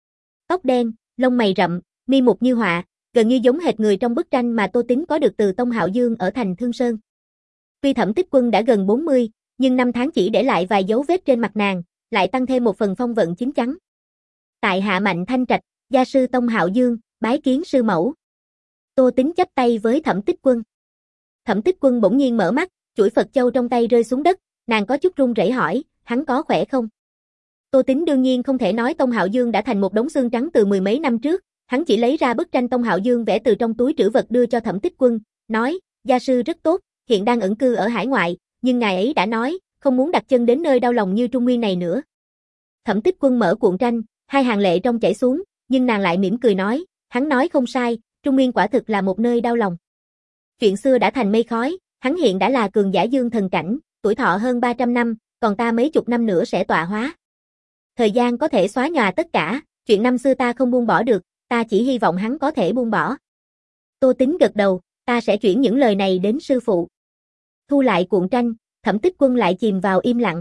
Tóc đen, lông mày rậm, mi mục như họa, gần như giống hệt người trong bức tranh mà Tô Tín có được từ Tông Hạo Dương ở thành Thương Sơn. Tuy Thẩm Tích Quân đã gần bốn mươi, nhưng năm tháng chỉ để lại vài dấu vết trên mặt nàng, lại tăng thêm một phần phong vận chín chắn. Tại hạ Mạnh Thanh Trạch, gia sư Tông Hạo Dương, bái kiến sư mẫu. Tô Tín chắp tay với Thẩm Tích Quân. Thẩm Tích Quân bỗng nhiên mở mắt, chuỗi Phật châu trong tay rơi xuống đất, nàng có chút run rẩy hỏi, hắn có khỏe không? Tô Tín đương nhiên không thể nói Tông Hạo Dương đã thành một đống xương trắng từ mười mấy năm trước, hắn chỉ lấy ra bức tranh Tông Hạo Dương vẽ từ trong túi trữ vật đưa cho Thẩm Tích Quân, nói, gia sư rất tốt, hiện đang ẩn cư ở hải ngoại, nhưng ngài ấy đã nói, không muốn đặt chân đến nơi đau lòng như Trung Nguyên này nữa. Thẩm Tích Quân mở cuộn tranh, hai hàng lệ trong chảy xuống, nhưng nàng lại mỉm cười nói, hắn nói không sai, Trung Nguyên quả thực là một nơi đau lòng. Chuyện xưa đã thành mây khói, hắn hiện đã là cường giả dương thần cảnh, tuổi thọ hơn ba trăm năm, còn ta mấy chục năm nữa sẽ tọa hóa. Thời gian có thể xóa nhòa tất cả, chuyện năm xưa ta không buông bỏ được, ta chỉ hy vọng hắn có thể buông bỏ. Tô Tín gật đầu, ta sẽ chuyển những lời này đến sư phụ. Thu lại cuộn tranh, Thẩm Tích Quân lại chìm vào im lặng.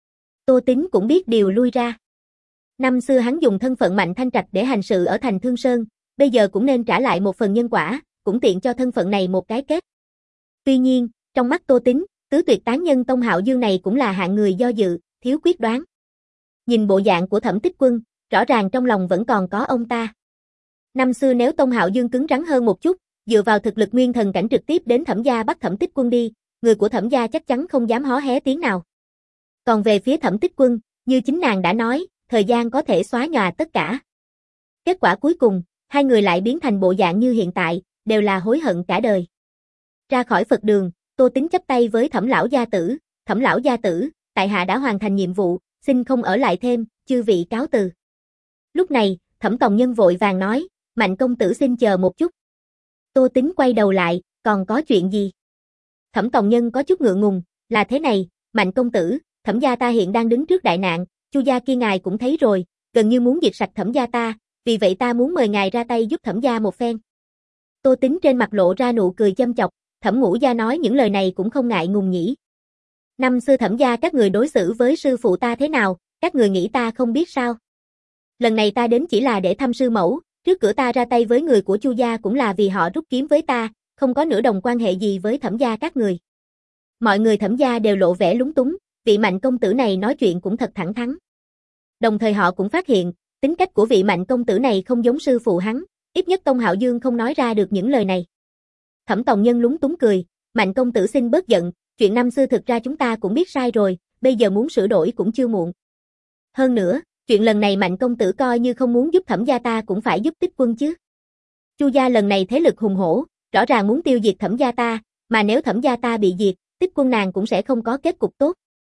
Tô Tín cũng biết điều lui ra. Năm xưa hắn dùng thân phận Mạnh Thanh Trạch để hành sự ở thành Thương Sơn, bây giờ cũng nên trả lại một phần nhân quả, cũng tiện cho thân phận này một cái kết. Tuy nhiên, trong mắt Tô Tín, tứ tuyệt tán nhân Tông Hạo Dương này cũng là hạng người do dự, thiếu quyết đoán. Nhìn bộ dạng của Thẩm Tích Quân, rõ ràng trong lòng vẫn còn có ông ta. Năm xưa nếu Tông Hạo Dương cứng rắn hơn một chút, dựa vào thực lực nguyên thần cảnh trực tiếp đến Thẩm gia bắt Thẩm Tích Quân đi, người của Thẩm gia chắc chắn không dám hó hé tiếng nào. Còn về phía Thẩm Tích Quân, như chính nàng đã nói, thời gian có thể xóa nhòa tất cả. Kết quả cuối cùng, hai người lại biến thành bộ dạng như hiện tại, đều là hối hận cả đời. Ra khỏi Phật đường, Tô Tín chắp tay với Thẩm lão gia tử, Thẩm lão gia tử, tại hạ đã hoàn thành nhiệm vụ, xin không ở lại thêm, chư vị cáo từ. Lúc này, Thẩm Tòng Nhân vội vàng nói, Mạnh công tử xin chờ một chút. Tô Tính quay đầu lại, còn có chuyện gì? Thẩm Tòng Nhân có chút ngượng ngùng, là thế này, Mạnh công tử, Thẩm gia ta hiện đang đứng trước đại nạn, Chu gia kia ngài cũng thấy rồi, gần như muốn diệt sạch Thẩm gia ta, vì vậy ta muốn mời ngài ra tay giúp Thẩm gia một phen. Tô Tính trên mặt lộ ra nụ cười châm chọc, Thẩm Ngũ gia nói những lời này cũng không ngại ngùng nhỉ. Năm xưa Thẩm gia các người đối xử với sư phụ ta thế nào, các người nghĩ ta không biết sao? Lần này ta đến chỉ là để thăm sư mẫu, trước cửa ta ra tay với người của Chu gia cũng là vì họ rút kiếm với ta, không có nửa đồng quan hệ gì với Thẩm gia các người. Mọi người Thẩm gia đều lộ vẻ lúng túng, vị Mạnh công tử này nói chuyện cũng thật thẳng thắn. Đồng thời họ cũng phát hiện, tính cách của vị Mạnh công tử này không giống sư phụ hắn, ít nhất Tông Hạo Dương không nói ra được những lời này. Thẩm Tòng Nhân lúng túng cười, Mạnh công tử xin bớt giận, chuyện năm xưa thực ra chúng ta cũng biết sai rồi, bây giờ muốn sửa đổi cũng chưa muộn. Hơn nữa, chuyện lần này Mạnh công tử coi như không muốn giúp Thẩm gia ta cũng phải giúp Tích Quân chứ. Chu gia lần này thế lực hùng hổ, rõ ràng muốn tiêu diệt Thẩm gia ta, mà nếu Thẩm gia ta bị diệt, Tích Quân nàng cũng sẽ không có kết cục tốt.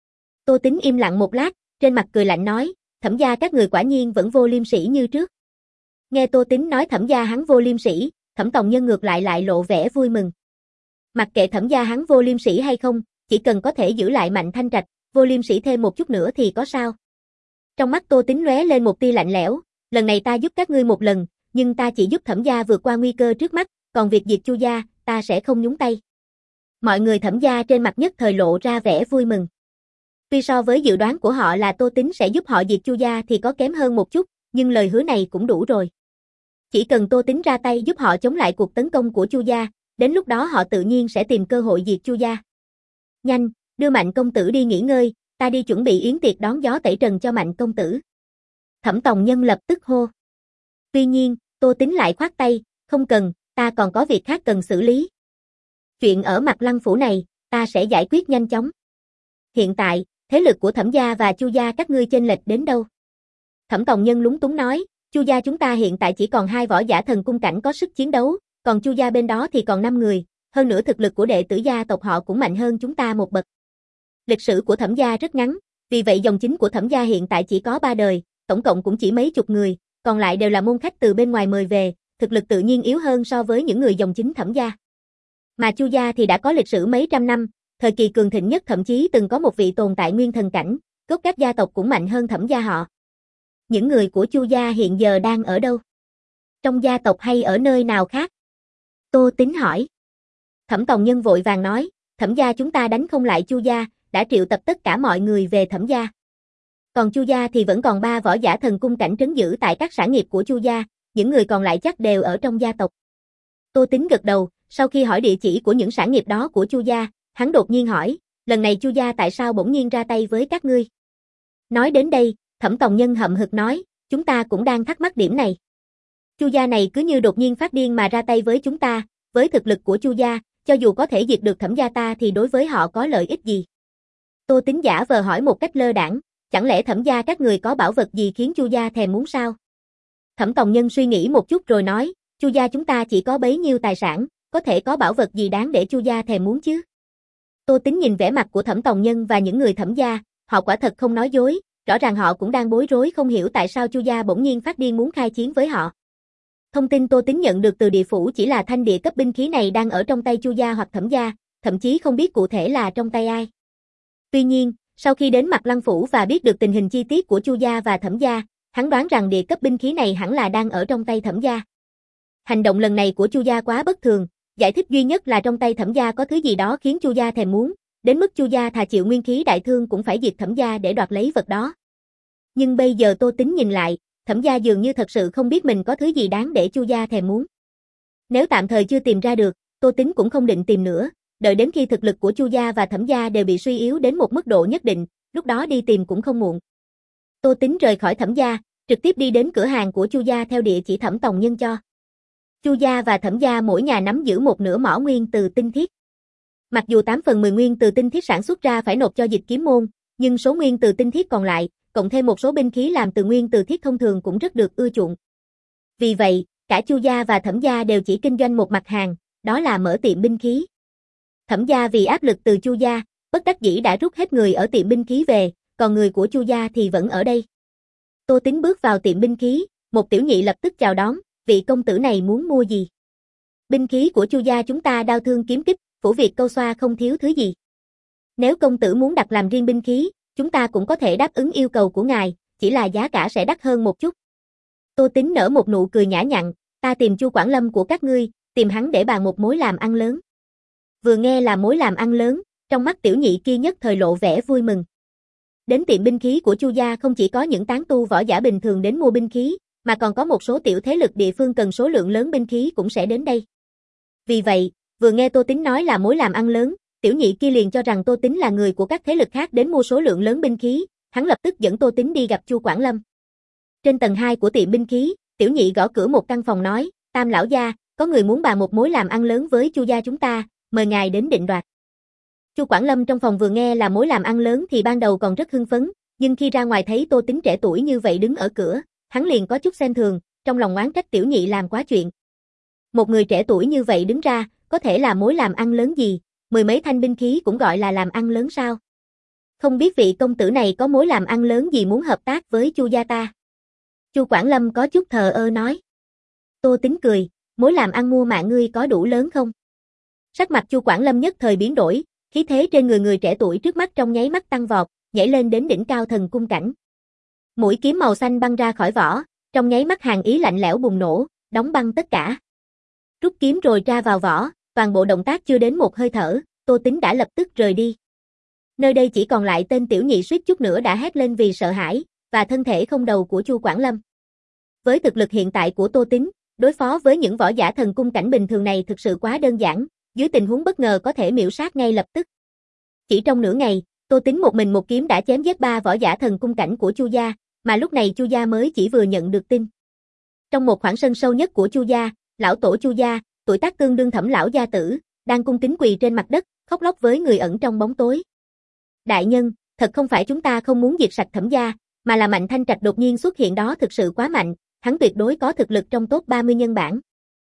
Tô Tính im lặng một lát, trên mặt cười lạnh nói, Thẩm gia các người quả nhiên vẫn vô liêm sỉ như trước. Nghe Tô Tính nói Thẩm gia hắn vô liêm sỉ, Thẩm Tòng Nhân ngược lại lại lộ vẻ vui mừng. Mặc kệ Thẩm gia hắn vô liêm sỉ hay không, chỉ cần có thể giữ lại Mạnh Thanh Trạch, vô liêm sỉ thêm một chút nữa thì có sao. Trong mắt Tô Tính lóe lên một tia lạnh lẽo, lần này ta giúp các ngươi một lần, nhưng ta chỉ giúp Thẩm gia vượt qua nguy cơ trước mắt, còn việc diệt Chu gia, ta sẽ không nhúng tay. Mọi người Thẩm gia trên mặt nhất thời lộ ra vẻ vui mừng. Tuy so với dự đoán của họ là Tô Tính sẽ giúp họ diệt Chu gia thì có kém hơn một chút, nhưng lời hứa này cũng đủ rồi. Chỉ cần Tô Tính ra tay giúp họ chống lại cuộc tấn công của Chu gia, đến lúc đó họ tự nhiên sẽ tìm cơ hội diệt Chu gia. Nhanh, đưa Mạnh công tử đi nghỉ ngơi, ta đi chuẩn bị yến tiệc đón gió tẩy trần cho Mạnh công tử. Thẩm Tòng Nhân lập tức hô. Tuy nhiên, Tô Tính lại khoát tay, không cần, ta còn có việc khác cần xử lý. Chuyện ở Mặt Lăng phủ này, ta sẽ giải quyết nhanh chóng. Hiện tại, thế lực của Thẩm gia và Chu gia các ngươi chênh lệch đến đâu? Thẩm Tòng Nhân lúng túng nói, Chu gia chúng ta hiện tại chỉ còn hai võ giả thần cung cảnh có sức chiến đấu, còn Chu gia bên đó thì còn năm người, hơn nữa thực lực của đệ tử gia tộc họ cũng mạnh hơn chúng ta một bậc. Lịch sử của Thẩm gia rất ngắn, vì vậy dòng chính của Thẩm gia hiện tại chỉ có ba đời, tổng cộng cũng chỉ mấy chục người, còn lại đều là môn khách từ bên ngoài mời về, thực lực tự nhiên yếu hơn so với những người dòng chính Thẩm gia. Mà Chu gia thì đã có lịch sử mấy trăm năm, thời kỳ cường thịnh nhất thậm chí từng có một vị tồn tại nguyên thần cảnh, gốc các gia tộc cũng mạnh hơn Thẩm gia họ. Những người của Chu gia hiện giờ đang ở đâu? Trong gia tộc hay ở nơi nào khác? Tô Tính hỏi. Thẩm Tòng Nhân vội vàng nói, Thẩm gia chúng ta đánh không lại Chu gia, đã triệu tập tất cả mọi người về Thẩm gia. Còn Chu gia thì vẫn còn ba võ giả thần cung cảnh trấn giữ tại các sản nghiệp của Chu gia, những người còn lại chắc đều ở trong gia tộc. Tô Tính gật đầu, sau khi hỏi địa chỉ của những sản nghiệp đó của Chu gia, hắn đột nhiên hỏi, lần này Chu gia tại sao bỗng nhiên ra tay với các ngươi? Nói đến đây, Thẩm Tòng Nhân hậm hực nói, chúng ta cũng đang thắc mắc điểm này. Chu gia này cứ như đột nhiên phát điên mà ra tay với chúng ta, với thực lực của Chu gia, cho dù có thể diệt được Thẩm gia ta thì đối với họ có lợi ích gì? Tô Tính giả vờ hỏi một cách lơ đãng, chẳng lẽ Thẩm gia các người có bảo vật gì khiến Chu gia thèm muốn sao? Thẩm Tòng Nhân suy nghĩ một chút rồi nói, Chu gia chúng ta chỉ có bấy nhiêu tài sản, có thể có bảo vật gì đáng để Chu gia thèm muốn chứ? Tô Tính nhìn vẻ mặt của Thẩm Tòng Nhân và những người Thẩm gia, họ quả thật không nói dối, rõ ràng họ cũng đang bối rối không hiểu tại sao Chu gia bỗng nhiên phát điên muốn khai chiến với họ. Thông tin Tô Tính nhận được từ địa phủ chỉ là thanh địa cấp binh khí này đang ở trong tay Chu gia hoặc Thẩm gia, thậm chí không biết cụ thể là trong tay ai. Tuy nhiên, sau khi đến Mặt Lăng phủ và biết được tình hình chi tiết của Chu gia và Thẩm gia, hắn đoán rằng địa cấp binh khí này hẳn là đang ở trong tay Thẩm gia. Hành động lần này của Chu gia quá bất thường, giải thích duy nhất là trong tay Thẩm gia có thứ gì đó khiến Chu gia thèm muốn, đến mức Chu gia thà chịu nguyên khí đại thương cũng phải diệt Thẩm gia để đoạt lấy vật đó. Nhưng bây giờ Tô Tính nhìn lại, Thẩm gia dường như thật sự không biết mình có thứ gì đáng để Chu gia thèm muốn. Nếu tạm thời chưa tìm ra được, Tô Tính cũng không định tìm nữa, đợi đến khi thực lực của Chu gia và Thẩm gia đều bị suy yếu đến một mức độ nhất định, lúc đó đi tìm cũng không muộn. Tô Tính rời khỏi Thẩm gia, trực tiếp đi đến cửa hàng của Chu gia theo địa chỉ Thẩm Tòng Nhân cho. Chu gia và Thẩm gia mỗi nhà nắm giữ một nửa mỏ nguyên từ tinh thiết. Mặc dù tám phần mười nguyên từ tinh thiết sản xuất ra phải nộp cho Dịch Kiếm môn, nhưng số nguyên từ tinh thiết còn lại, cộng thêm một số binh khí làm từ nguyên từ thiết thông thường cũng rất được ưa chuộng. Vì vậy, cả Chu gia và Thẩm gia đều chỉ kinh doanh một mặt hàng, đó là mở tiệm binh khí. Thẩm gia vì áp lực từ Chu gia, bất đắc dĩ đã rút hết người ở tiệm binh khí về, còn người của Chu gia thì vẫn ở đây. Tô Tính bước vào tiệm binh khí, một tiểu nhị lập tức chào đón, vị công tử này muốn mua gì? Binh khí của Chu gia chúng ta đao thương kiếm kích, phủ Việt câu xoa không thiếu thứ gì. Nếu công tử muốn đặt làm riêng binh khí, chúng ta cũng có thể đáp ứng yêu cầu của ngài, chỉ là giá cả sẽ đắt hơn một chút. Tô Tín nở một nụ cười nhã nhặn, ta tìm Chu Quảng Lâm của các ngươi, tìm hắn để bàn một mối làm ăn lớn. Vừa nghe là mối làm ăn lớn, trong mắt tiểu nhị kia nhất thời lộ vẻ vui mừng. Đến tiệm binh khí của Chu gia không chỉ có những tán tu võ giả bình thường đến mua binh khí, mà còn có một số tiểu thế lực địa phương cần số lượng lớn binh khí cũng sẽ đến đây. Vì vậy, vừa nghe Tô Tín nói là mối làm ăn lớn, tiểu nhị kia liền cho rằng Tô Tín là người của các thế lực khác đến mua số lượng lớn binh khí, hắn lập tức dẫn Tô Tín đi gặp Chu Quảng Lâm. Trên tầng hai của tiệm binh khí, tiểu nhị gõ cửa một căn phòng nói, Tam lão gia, có người muốn bàn một mối làm ăn lớn với Chu gia chúng ta, mời ngài đến định đoạt. Chu Quảng Lâm trong phòng vừa nghe là mối làm ăn lớn thì ban đầu còn rất hưng phấn, nhưng khi ra ngoài thấy Tô Tín trẻ tuổi như vậy đứng ở cửa, hắn liền có chút xem thường, trong lòng oán trách tiểu nhị làm quá chuyện. Một người trẻ tuổi như vậy đứng ra, có thể là mối làm ăn lớn gì, mười mấy thanh binh khí cũng gọi là làm ăn lớn sao? Không biết vị công tử này có mối làm ăn lớn gì muốn hợp tác với Chu gia ta? Chu Quảng Lâm có chút thờ ơ nói. Tô Tín cười, mối làm ăn mua mạng ngươi có đủ lớn không? Sắc mặt Chu Quảng Lâm nhất thời biến đổi, khí thế trên người người trẻ tuổi trước mắt trong nháy mắt tăng vọt, nhảy lên đến đỉnh cao thần cung cảnh. Mũi kiếm màu xanh băng ra khỏi vỏ, trong nháy mắt hàn ý lạnh lẽo bùng nổ, đóng băng tất cả. Rút kiếm rồi tra vào vỏ, toàn bộ động tác chưa đến một hơi thở, Tô Tín đã lập tức rời đi. Nơi đây chỉ còn lại tên tiểu nhị suýt chút nữa đã hét lên vì sợ hãi, và thân thể không đầu của Chu Quảng Lâm. Với thực lực hiện tại của Tô Tín, đối phó với những võ giả thần cung cảnh bình thường này thực sự quá đơn giản, dưới tình huống bất ngờ có thể miểu sát ngay lập tức. Chỉ trong nửa ngày, Tô Tín một mình một kiếm đã chém giết ba võ giả thần cung cảnh của Chu gia, mà lúc này Chu gia mới chỉ vừa nhận được tin. Trong một khoảng sân sâu nhất của Chu gia, lão tổ Chu gia, tuổi tác tương đương Thẩm lão gia tử, đang cung kính quỳ trên mặt đất, khóc lóc với người ẩn trong bóng tối. Đại nhân, thật không phải chúng ta không muốn diệt sạch Thẩm gia, mà là Mạnh Thanh Trạch đột nhiên xuất hiện đó thực sự quá mạnh, hắn tuyệt đối có thực lực trong top ba mươi nhân bảng.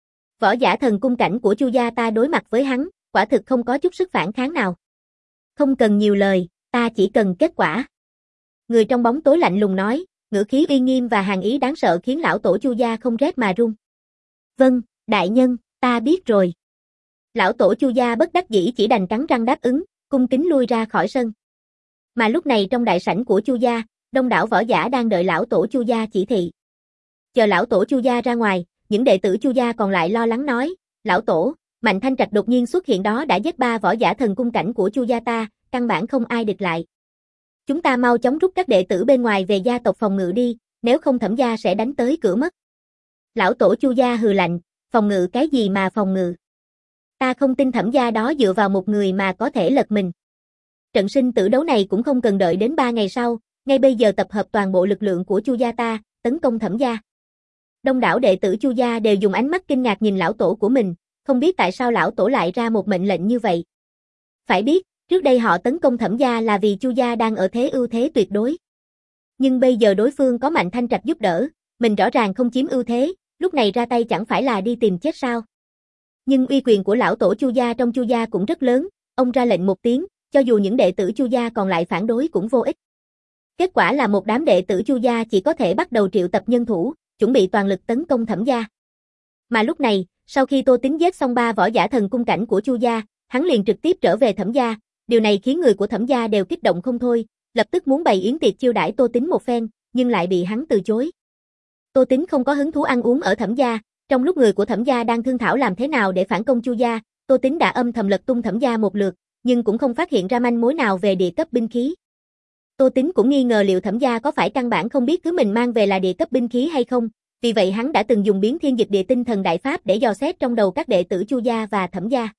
Võ giả thần cung cảnh của Chu gia ta đối mặt với hắn, quả thực không có chút sức phản kháng nào. Không cần nhiều lời, ta chỉ cần kết quả. Người trong bóng tối lạnh lùng nói, ngữ khí uy nghiêm và hàn ý đáng sợ khiến lão tổ Chu gia không rét mà run. Vâng, đại nhân, ta biết rồi. Lão tổ Chu gia bất đắc dĩ chỉ đành cắn răng đáp ứng, cung kính lui ra khỏi sân. Mà lúc này trong đại sảnh của Chu gia, đông đảo võ giả đang đợi lão tổ Chu gia chỉ thị. Chờ lão tổ Chu gia ra ngoài, những đệ tử Chu gia còn lại lo lắng nói, lão tổ, Mạnh Thanh Trạch đột nhiên xuất hiện đó đã giết ba võ giả thần cung cảnh của Chu gia ta, căn bản không ai địch lại. Chúng ta mau chóng rút các đệ tử bên ngoài về gia tộc phòng ngự đi, nếu không Thẩm gia sẽ đánh tới cửa mất. Lão tổ Chu gia hừ lạnh, phòng ngự cái gì mà phòng ngự? Ta không tin Thẩm gia đó dựa vào một người mà có thể lật mình. Trận sinh tử đấu này cũng không cần đợi đến ba ngày sau, ngay bây giờ tập hợp toàn bộ lực lượng của Chu gia ta, tấn công Thẩm gia. Đông đảo đệ tử Chu gia đều dùng ánh mắt kinh ngạc nhìn lão tổ của mình, không biết tại sao lão tổ lại ra một mệnh lệnh như vậy. Phải biết, trước đây họ tấn công Thẩm gia là vì Chu gia đang ở thế ưu thế tuyệt đối. Nhưng bây giờ đối phương có Mạnh Thanh Trạch giúp đỡ, mình rõ ràng không chiếm ưu thế, lúc này ra tay chẳng phải là đi tìm chết sao. Nhưng uy quyền của lão tổ Chu gia trong Chu gia cũng rất lớn, ông ra lệnh một tiếng, cho dù những đệ tử Chu gia còn lại phản đối cũng vô ích. Kết quả là một đám đệ tử Chu gia chỉ có thể bắt đầu triệu tập nhân thủ, chuẩn bị toàn lực tấn công Thẩm gia. Mà lúc này, sau khi Tô Tín giết xong ba võ giả thần cung cảnh của Chu gia, hắn liền trực tiếp trở về Thẩm gia, điều này khiến người của Thẩm gia đều kích động không thôi, lập tức muốn bày yến tiệc chiêu đãi Tô Tín một phen, nhưng lại bị hắn từ chối. Tô Tín không có hứng thú ăn uống ở Thẩm gia, trong lúc người của Thẩm gia đang thương thảo làm thế nào để phản công Chu gia, Tô Tín đã âm thầm lật tung Thẩm gia một lượt, nhưng cũng không phát hiện ra manh mối nào về địa cấp binh khí. Tô Tín cũng nghi ngờ liệu Thẩm gia có phải căn bản không biết thứ mình mang về là địa cấp binh khí hay không, vì vậy hắn đã từng dùng biến thiên dịch địa tinh thần đại pháp để dò xét trong đầu các đệ tử Chu gia và Thẩm gia.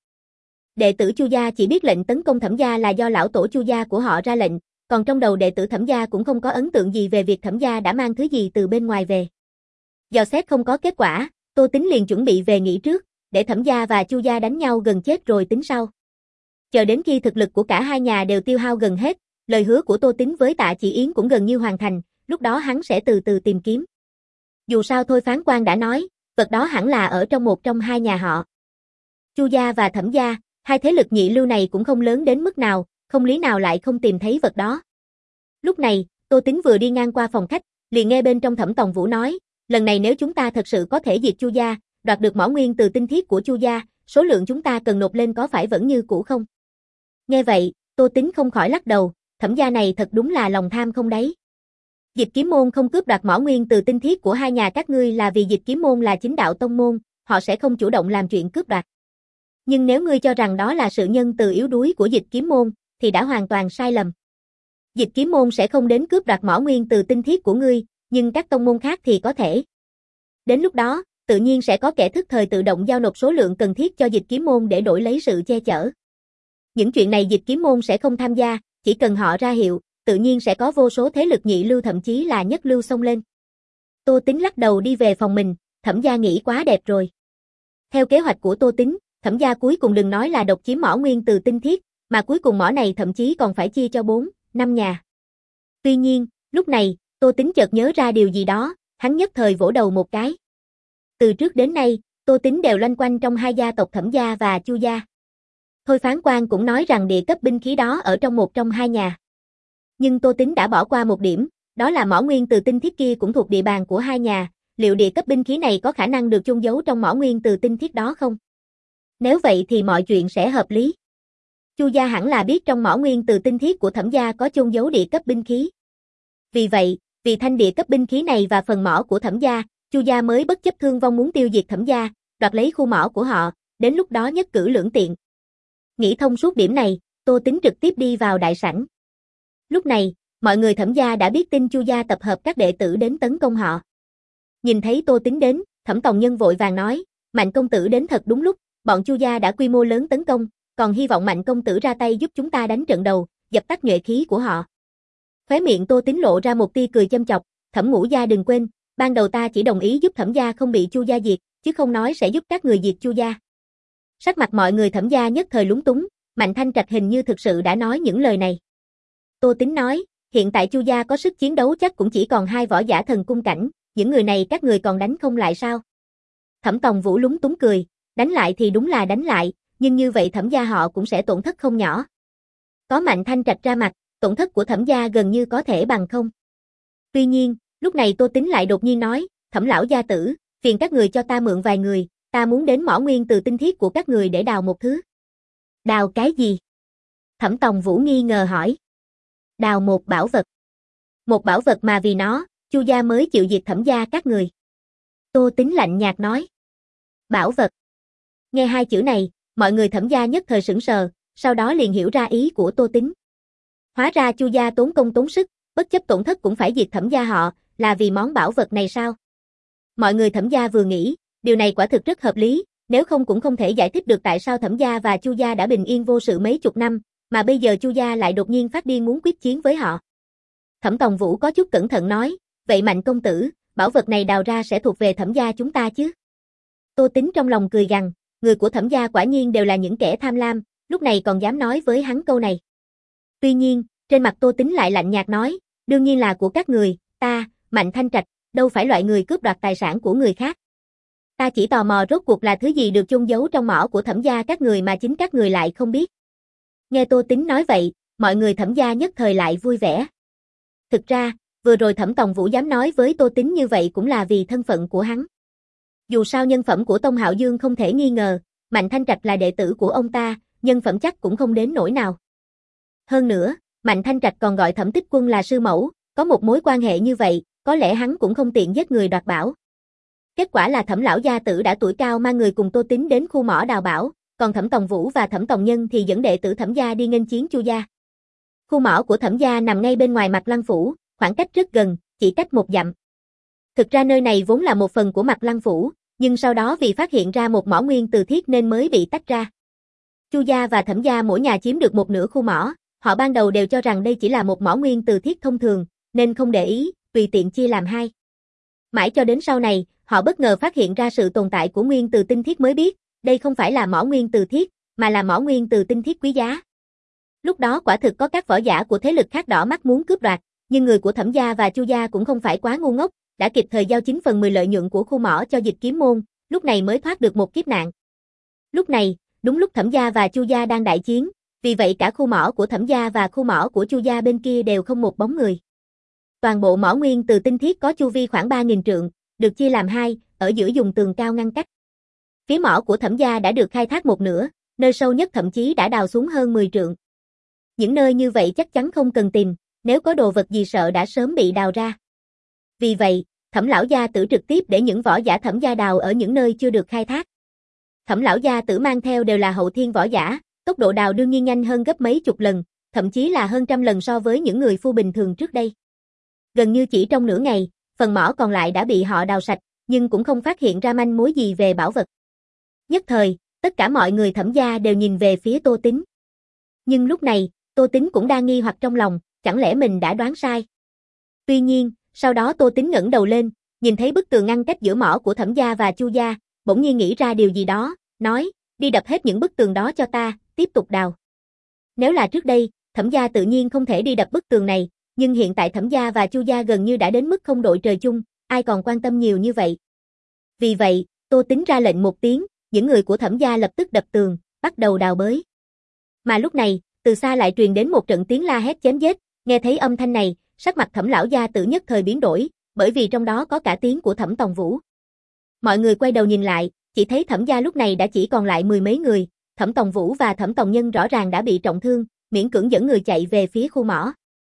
Đệ tử Chu gia chỉ biết lệnh tấn công Thẩm gia là do lão tổ Chu gia của họ ra lệnh, còn trong đầu đệ tử Thẩm gia cũng không có ấn tượng gì về việc Thẩm gia đã mang thứ gì từ bên ngoài về. Dò xét không có kết quả, Tô Tín liền chuẩn bị về nghỉ trước, để Thẩm gia và Chu gia đánh nhau gần chết rồi tính sau. Chờ đến khi thực lực của cả hai nhà đều tiêu hao gần hết, lời hứa của Tô Tín với Tạ Chỉ Yến cũng gần như hoàn thành, lúc đó hắn sẽ từ từ tìm kiếm. Dù sao thôi phán quan đã nói, vật đó hẳn là ở trong một trong hai nhà họ. Chu gia và Thẩm gia, hai thế lực nhị lưu này cũng không lớn đến mức nào, không lý nào lại không tìm thấy vật đó. Lúc này, Tô Tín vừa đi ngang qua phòng khách, liền nghe bên trong Thẩm Tòng Vũ nói, lần này nếu chúng ta thật sự có thể diệt Chu gia, đoạt được mỏ nguyên từ tinh thiết của Chu gia, số lượng chúng ta cần nộp lên có phải vẫn như cũ không? Nghe vậy, Tô Tính không khỏi lắc đầu, Thẩm gia này thật đúng là lòng tham không đáy. Dịch Kiếm môn không cướp đoạt mỏ nguyên từ tinh thiết của hai nhà các ngươi là vì Dịch Kiếm môn là chính đạo tông môn, họ sẽ không chủ động làm chuyện cướp đoạt. Nhưng nếu ngươi cho rằng đó là sự nhân từ yếu đuối của Dịch Kiếm môn, thì đã hoàn toàn sai lầm. Dịch Kiếm môn sẽ không đến cướp đoạt mỏ nguyên từ tinh thiết của ngươi, nhưng các tông môn khác thì có thể. Đến lúc đó, tự nhiên sẽ có kẻ thức thời tự động giao nộp số lượng cần thiết cho Dịch Kiếm môn để đổi lấy sự che chở. Những chuyện này Dịch Kiếm môn sẽ không tham gia, chỉ cần họ ra hiệu, tự nhiên sẽ có vô số thế lực nhị lưu thậm chí là nhất lưu xông lên. Tô Tính lắc đầu đi về phòng mình, Thẩm gia nghĩ quá đẹp rồi. Theo kế hoạch của Tô Tính, Thẩm gia cuối cùng đừng nói là độc chiếm mỏ nguyên từ tinh thiết, mà cuối cùng mỏ này thậm chí còn phải chia cho bốn, năm nhà. Tuy nhiên, lúc này, Tô Tính chợt nhớ ra điều gì đó, hắn nhất thời vỗ đầu một cái. Từ trước đến nay, Tô Tính đều loanh quanh trong hai gia tộc Thẩm gia và Chu gia. Thôi phán quan cũng nói rằng địa cấp binh khí đó ở trong một trong hai nhà. Nhưng Tô Tính đã bỏ qua một điểm, đó là mỏ nguyên từ tinh thiết kia cũng thuộc địa bàn của hai nhà, liệu địa cấp binh khí này có khả năng được chôn giấu trong mỏ nguyên từ tinh thiết đó không? Nếu vậy thì mọi chuyện sẽ hợp lý. Chu gia hẳn là biết trong mỏ nguyên từ tinh thiết của Thẩm gia có chôn giấu địa cấp binh khí. Vì vậy, vì thanh địa cấp binh khí này và phần mỏ của Thẩm gia, Chu gia mới bất chấp thương vong muốn tiêu diệt Thẩm gia, đoạt lấy khu mỏ của họ, đến lúc đó nhất cử lưỡng tiện. Nghĩ thông suốt điểm này, Tô Tính trực tiếp đi vào đại sảnh. Lúc này, mọi người Thẩm gia đã biết tin Chu gia tập hợp các đệ tử đến tấn công họ. Nhìn thấy Tô Tính đến, Thẩm Tòng Nhân vội vàng nói, Mạnh công tử đến thật đúng lúc, bọn Chu gia đã quy mô lớn tấn công, còn hy vọng Mạnh công tử ra tay giúp chúng ta đánh trận đầu, dập tắt nhuệ khí của họ. Khóe miệng Tô Tính lộ ra một tia cười châm chọc, Thẩm Ngũ gia đừng quên, ban đầu ta chỉ đồng ý giúp Thẩm gia không bị Chu gia diệt, chứ không nói sẽ giúp các người diệt Chu gia. Sắc mặt mọi người Thẩm gia nhất thời lúng túng, Mạnh Thanh Trạch hình như thực sự đã nói những lời này. Tô Tính nói, hiện tại Chu gia có sức chiến đấu chắc cũng chỉ còn hai võ giả thần cung cảnh, những người này các người còn đánh không lại sao? Thẩm Tòng Vũ lúng túng cười, đánh lại thì đúng là đánh lại, nhưng như vậy Thẩm gia họ cũng sẽ tổn thất không nhỏ. Có Mạnh Thanh Trạch ra mặt, tổn thất của Thẩm gia gần như có thể bằng không. Tuy nhiên, lúc này Tô Tính lại đột nhiên nói, Thẩm lão gia tử, phiền các người cho ta mượn vài người, ta muốn đến mỏ nguyên từ tinh thiết của các người để đào một thứ. Đào cái gì? Thẩm Tòng Vũ nghi ngờ hỏi. Đào một bảo vật. Một bảo vật mà vì nó, Chu gia mới chịu diệt Thẩm gia các người. Tô Tính lạnh nhạt nói. Bảo vật. Nghe hai chữ này, mọi người Thẩm gia nhất thời sửng sờ, sau đó liền hiểu ra ý của Tô Tính. Hóa ra Chu gia tốn công tốn sức, bất chấp tổn thất cũng phải diệt Thẩm gia họ, là vì món bảo vật này sao? Mọi người Thẩm gia vừa nghĩ, điều này quả thực rất hợp lý, nếu không cũng không thể giải thích được tại sao Thẩm gia và Chu gia đã bình yên vô sự mấy chục năm, mà bây giờ Chu gia lại đột nhiên phát điên muốn quyết chiến với họ. Thẩm Tòng Vũ có chút cẩn thận nói, vậy Mạnh công tử, bảo vật này đào ra sẽ thuộc về Thẩm gia chúng ta chứ? Tô Tính trong lòng cười gằn, người của Thẩm gia quả nhiên đều là những kẻ tham lam, lúc này còn dám nói với hắn câu này. Tuy nhiên, trên mặt Tô Tính lại lạnh nhạt nói, đương nhiên là của các người, ta, Mạnh Thanh Trạch, đâu phải loại người cướp đoạt tài sản của người khác. Ta chỉ tò mò rốt cuộc là thứ gì được chôn giấu trong mỏ của Thẩm gia các người mà chính các người lại không biết. Nghe Tô Tính nói vậy, mọi người Thẩm gia nhất thời lại vui vẻ. Thực ra, vừa rồi Thẩm Tòng Vũ dám nói với Tô Tính như vậy cũng là vì thân phận của hắn. Dù sao nhân phẩm của Tông Hạo Dương không thể nghi ngờ, Mạnh Thanh Trạch là đệ tử của ông ta, nhân phẩm chắc cũng không đến nỗi nào. Hơn nữa, Mạnh Thanh Trạch còn gọi Thẩm Tích Quân là sư mẫu, có một mối quan hệ như vậy, có lẽ hắn cũng không tiện giết người đoạt bảo. Kết quả là Thẩm lão gia tử đã tuổi cao mang người cùng Tô Tính đến khu mỏ đào bảo, còn Thẩm Tòng Vũ và Thẩm Tòng Nhân thì dẫn đệ tử Thẩm gia đi nghênh chiến Chu gia. Khu mỏ của Thẩm gia nằm ngay bên ngoài Mạc Lăng phủ, khoảng cách rất gần, chỉ cách một dặm. Thực ra nơi này vốn là một phần của Mạc Lăng phủ, nhưng sau đó vì phát hiện ra một mỏ nguyên từ thiết nên mới bị tách ra. Chu gia và Thẩm gia mỗi nhà chiếm được một nửa khu mỏ, họ ban đầu đều cho rằng đây chỉ là một mỏ nguyên từ thiết thông thường, nên không để ý, tùy tiện chia làm hai. Mãi cho đến sau này, họ bất ngờ phát hiện ra sự tồn tại của nguyên từ tinh thiết mới biết, đây không phải là mỏ nguyên từ thiết, mà là mỏ nguyên từ tinh thiết quý giá. Lúc đó quả thực có các võ giả của thế lực khác đỏ mắt muốn cướp đoạt, nhưng người của Thẩm gia và Chu gia cũng không phải quá ngu ngốc, đã kịp thời giao chín phần mười lợi nhuận của khu mỏ cho Dịch Kiếm môn, lúc này mới thoát được một kiếp nạn. Lúc này, đúng lúc Thẩm gia và Chu gia đang đại chiến, vì vậy cả khu mỏ của Thẩm gia và khu mỏ của Chu gia bên kia đều không một bóng người. Toàn bộ mỏ nguyên từ tinh thiết có chu vi khoảng ba nghìn trượng, được chia làm hai, ở giữa dùng tường cao ngăn cách. Phía mỏ của Thẩm gia đã được khai thác một nửa, nơi sâu nhất thậm chí đã đào xuống hơn mười trượng. Những nơi như vậy chắc chắn không cần tìm, nếu có đồ vật gì sợ đã sớm bị đào ra. Vì vậy, Thẩm lão gia tử trực tiếp để những võ giả Thẩm gia đào ở những nơi chưa được khai thác. Thẩm lão gia tử mang theo đều là hậu thiên võ giả, tốc độ đào đương nhiên nhanh hơn gấp mấy chục lần, thậm chí là hơn trăm lần so với những người phu bình thường trước đây. Gần như chỉ trong nửa ngày, phần mỏ còn lại đã bị họ đào sạch, nhưng cũng không phát hiện ra manh mối gì về bảo vật. Nhất thời, tất cả mọi người Thẩm gia đều nhìn về phía Tô Tín. Nhưng lúc này, Tô Tín cũng đang nghi hoặc trong lòng, chẳng lẽ mình đã đoán sai. Tuy nhiên, sau đó Tô Tín ngẩng đầu lên, nhìn thấy bức tường ngăn cách giữa mỏ của Thẩm gia và Chu gia, bỗng nhiên nghĩ ra điều gì đó, nói, đi đập hết những bức tường đó cho ta, tiếp tục đào. Nếu là trước đây, Thẩm gia tự nhiên không thể đi đập bức tường này, nhưng hiện tại Thẩm gia và Chu gia gần như đã đến mức không đội trời chung, ai còn quan tâm nhiều như vậy. Vì vậy, Tô Tín ra lệnh một tiếng, những người của Thẩm gia lập tức đập tường, bắt đầu đào bới. Mà lúc này, từ xa lại truyền đến một trận tiếng la hét chém giết, nghe thấy âm thanh này, sắc mặt Thẩm lão gia tử nhất thời biến đổi, bởi vì trong đó có cả tiếng của Thẩm Tòng Vũ. Mọi người quay đầu nhìn lại, chỉ thấy Thẩm gia lúc này đã chỉ còn lại mười mấy người, Thẩm Tòng Vũ và Thẩm Tòng Nhân rõ ràng đã bị trọng thương, miễn cưỡng dẫn người chạy về phía khu mỏ.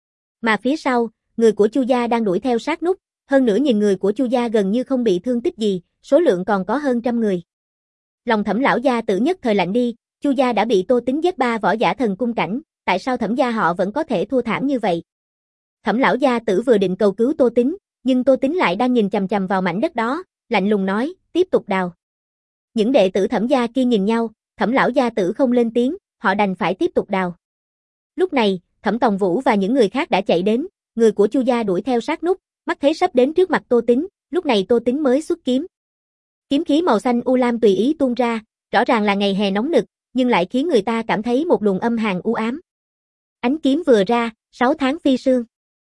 Mà phía sau, người của Chu gia đang đuổi theo sát nút, hơn nữa nhìn người của Chu gia gần như không bị thương tích gì, số lượng còn có hơn trăm người. Lòng Thẩm lão gia tử nhất thời lạnh đi, Chu gia đã bị Tô Tín giết ba võ giả thần cung cảnh, tại sao Thẩm gia họ vẫn có thể thua thảm như vậy? Thẩm lão gia tử vừa định cầu cứu Tô Tín, nhưng Tô Tín lại đang nhìn chằm chằm vào mảnh đất đó, lạnh lùng nói, tiếp tục đào. Những đệ tử Thẩm gia kia nhìn nhau, Thẩm lão gia tử không lên tiếng, họ đành phải tiếp tục đào. Lúc này, Thẩm Tòng Vũ và những người khác đã chạy đến, người của Chu gia đuổi theo sát nút, mắt thấy sắp đến trước mặt Tô Tín, lúc này Tô Tín mới xuất kiếm. Kiếm khí màu xanh u lam tùy ý tuôn ra, rõ ràng là ngày hè nóng nực, nhưng lại khiến người ta cảm thấy một luồng âm hàn u ám. Ánh kiếm vừa ra, sáu tháng phi sương.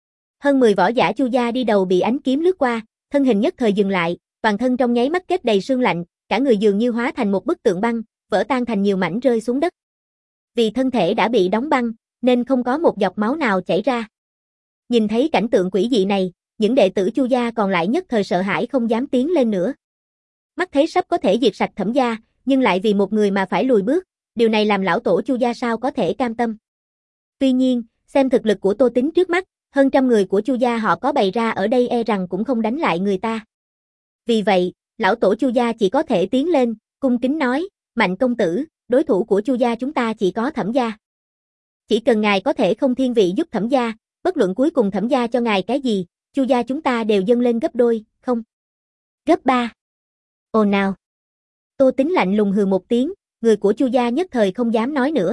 Hơn mười võ giả Chu gia đi đầu bị ánh kiếm lướt qua, thân hình nhất thời dừng lại, toàn thân trong nháy mắt kết đầy sương lạnh, cả người dường như hóa thành một bức tượng băng, vỡ tan thành nhiều mảnh rơi xuống đất. Vì thân thể đã bị đóng băng, nên không có một giọt máu nào chảy ra. Nhìn thấy cảnh tượng quỷ dị này, những đệ tử Chu gia còn lại nhất thời sợ hãi không dám tiến lên nữa. Mắt thấy sắp có thể diệt sạch Thẩm gia, nhưng lại vì một người mà phải lùi bước, điều này làm lão tổ Chu gia sao có thể cam tâm. Tuy nhiên, xem thực lực của Tô Tín trước mắt, hơn trăm người của Chu gia họ có bày ra ở đây e rằng cũng không đánh lại người ta. Vì vậy, lão tổ Chu gia chỉ có thể tiến lên, cung kính nói, Mạnh công tử, đối thủ của Chu gia chúng ta chỉ có Thẩm gia. Chỉ cần ngài có thể không thiên vị giúp Thẩm gia, bất luận cuối cùng Thẩm gia cho ngài cái gì, Chu gia chúng ta đều dâng lên gấp đôi, không? Gấp ba. Ồn nào. Tô Tín lạnh lùng hừ một tiếng, người của Chu gia nhất thời không dám nói nữa.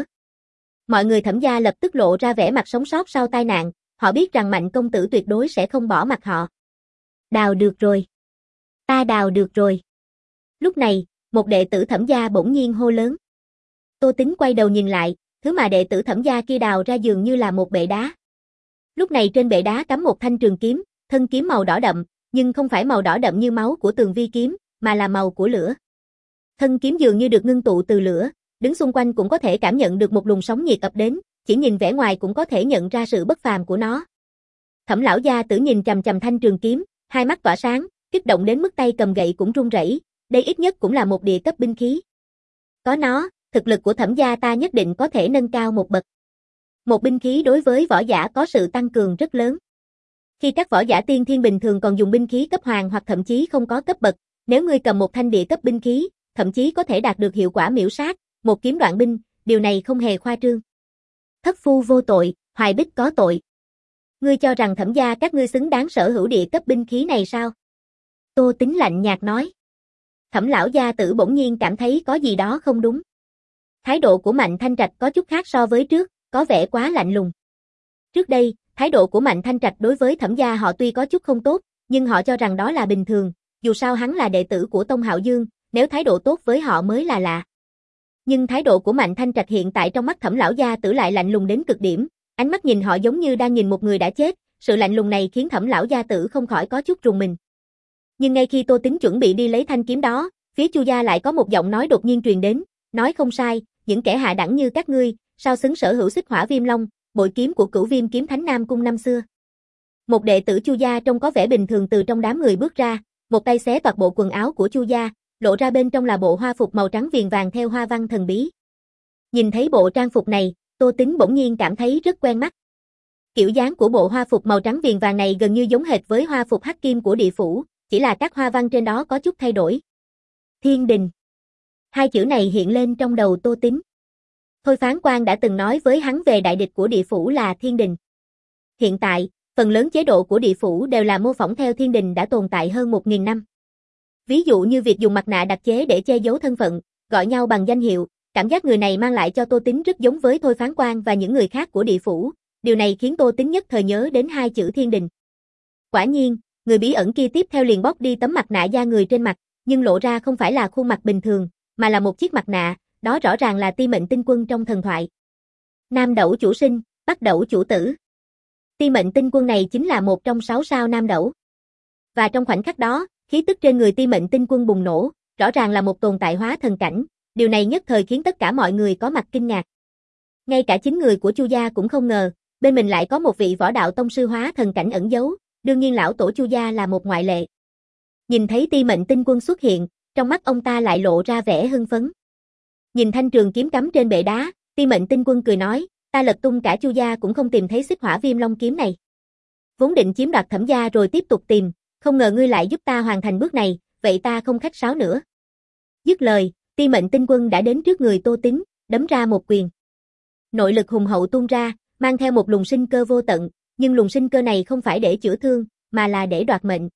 Mọi người Thẩm gia lập tức lộ ra vẻ mặt sống sót sau tai nạn, họ biết rằng Mạnh công tử tuyệt đối sẽ không bỏ mặc họ. Đào được rồi. Ta đào được rồi. Lúc này, một đệ tử Thẩm gia bỗng nhiên hô lớn. Tô Tín quay đầu nhìn lại, thứ mà đệ tử Thẩm gia kia đào ra dường như là một bệ đá. Lúc này trên bệ đá cắm một thanh trường kiếm, thân kiếm màu đỏ đậm, nhưng không phải màu đỏ đậm như máu của Tường Vi kiếm, mà là màu của lửa. Thân kiếm dường như được ngưng tụ từ lửa, đứng xung quanh cũng có thể cảm nhận được một luồng sóng nhiệt ập đến, chỉ nhìn vẻ ngoài cũng có thể nhận ra sự bất phàm của nó. Thẩm lão gia tử nhìn chằm chằm thanh trường kiếm, hai mắt tỏa sáng, kích động đến mức tay cầm gậy cũng run rẩy, đây ít nhất cũng là một địa cấp binh khí. Có nó, thực lực của Thẩm gia ta nhất định có thể nâng cao một bậc. Một binh khí đối với võ giả có sự tăng cường rất lớn. Khi các võ giả tiên thiên bình thường còn dùng binh khí cấp hoàng hoặc thậm chí không có cấp bậc, nếu ngươi cầm một thanh địa cấp binh khí, thậm chí có thể đạt được hiệu quả miểu sát, một kiếm đoạn binh, điều này không hề khoa trương. Thất phu vô tội, Hoài Bích có tội. Ngươi cho rằng Thẩm gia các ngươi xứng đáng sở hữu địa cấp binh khí này sao? Tô Tín lạnh nhạt nói. Thẩm lão gia tử bỗng nhiên cảm thấy có gì đó không đúng. Thái độ của Mạnh Thanh Trạch có chút khác so với trước, có vẻ quá lạnh lùng. Trước đây, thái độ của Mạnh Thanh Trạch đối với Thẩm gia họ tuy có chút không tốt, nhưng họ cho rằng đó là bình thường, dù sao hắn là đệ tử của Tông Hạo Dương, nếu thái độ tốt với họ mới là lạ. Nhưng thái độ của Mạnh Thanh Trạch hiện tại trong mắt Thẩm lão gia tử lại lạnh lùng đến cực điểm, ánh mắt nhìn họ giống như đang nhìn một người đã chết, sự lạnh lùng này khiến Thẩm lão gia tử không khỏi có chút rùng mình. Nhưng ngay khi Tô Tín chuẩn bị đi lấy thanh kiếm đó, phía Chu gia lại có một giọng nói đột nhiên truyền đến, nói không sai, những kẻ hạ đẳng như các ngươi, sao xứng sở hữu Xích Hỏa Viêm Long, bội kiếm của Cửu Viêm kiếm thánh Nam cung năm xưa. Một đệ tử Chu gia trông có vẻ bình thường từ trong đám người bước ra, một tay xé toạc bộ quần áo của Chu gia, lộ ra bên trong là bộ hoa phục màu trắng viền vàng theo hoa văn thần bí. Nhìn thấy bộ trang phục này, Tô Tính bỗng nhiên cảm thấy rất quen mắt. Kiểu dáng của bộ hoa phục màu trắng viền vàng này gần như giống hệt với hoa phục hắc kim của địa phủ, chỉ là các hoa văn trên đó có chút thay đổi. Thiên đình. Hai chữ này hiện lên trong đầu Tô Tính. Thôi Phán Quan đã từng nói với hắn về đại địch của địa phủ là thiên đình. Hiện tại, phần lớn chế độ của địa phủ đều là mô phỏng theo thiên đình đã tồn tại hơn một nghìn năm. Ví dụ như việc dùng mặt nạ đặc chế để che giấu thân phận, gọi nhau bằng danh hiệu, cảm giác người này mang lại cho Tô Tính rất giống với Thôi Phán Quan và những người khác của địa phủ, điều này khiến Tô Tính nhất thời nhớ đến hai chữ thiên đình. Quả nhiên, người bí ẩn kia tiếp theo liền bóc đi tấm mặt nạ da người trên mặt, nhưng lộ ra không phải là khuôn mặt bình thường, mà là một chiếc mặt nạ, đó rõ ràng là Ti Mệnh Tinh Quân trong thần thoại. Nam Đẩu chủ sinh, Bắc Đẩu chủ tử. Ti Mệnh Tinh Quân này chính là một trong sáu sao Nam Đẩu. Và trong khoảnh khắc đó, khí tức trên người Ti Mệnh Tinh Quân bùng nổ, rõ ràng là một tồn tại hóa thần cảnh, điều này nhất thời khiến tất cả mọi người có mặt kinh ngạc. Ngay cả chính người của Chu gia cũng không ngờ, bên mình lại có một vị võ đạo tông sư hóa thần cảnh ẩn giấu, đương nhiên lão tổ Chu gia là một ngoại lệ. Nhìn thấy Ti Mệnh Tinh Quân xuất hiện, trong mắt ông ta lại lộ ra vẻ hưng phấn. Nhìn thanh trường kiếm cắm trên bệ đá, Ti Mệnh Tinh Quân cười nói, ta lật tung cả Chu gia cũng không tìm thấy xích hỏa viêm long kiếm này. Vốn định chiếm đoạt Thẩm gia rồi tiếp tục tìm, không ngờ ngươi lại giúp ta hoàn thành bước này, vậy ta không khách sáo nữa. Dứt lời, Ti Mệnh Tinh Quân đã đến trước người Tô Tính, đấm ra một quyền. Nội lực hùng hậu tuôn ra, mang theo một luồng sinh cơ vô tận, nhưng luồng sinh cơ này không phải để chữa thương, mà là để đoạt mệnh.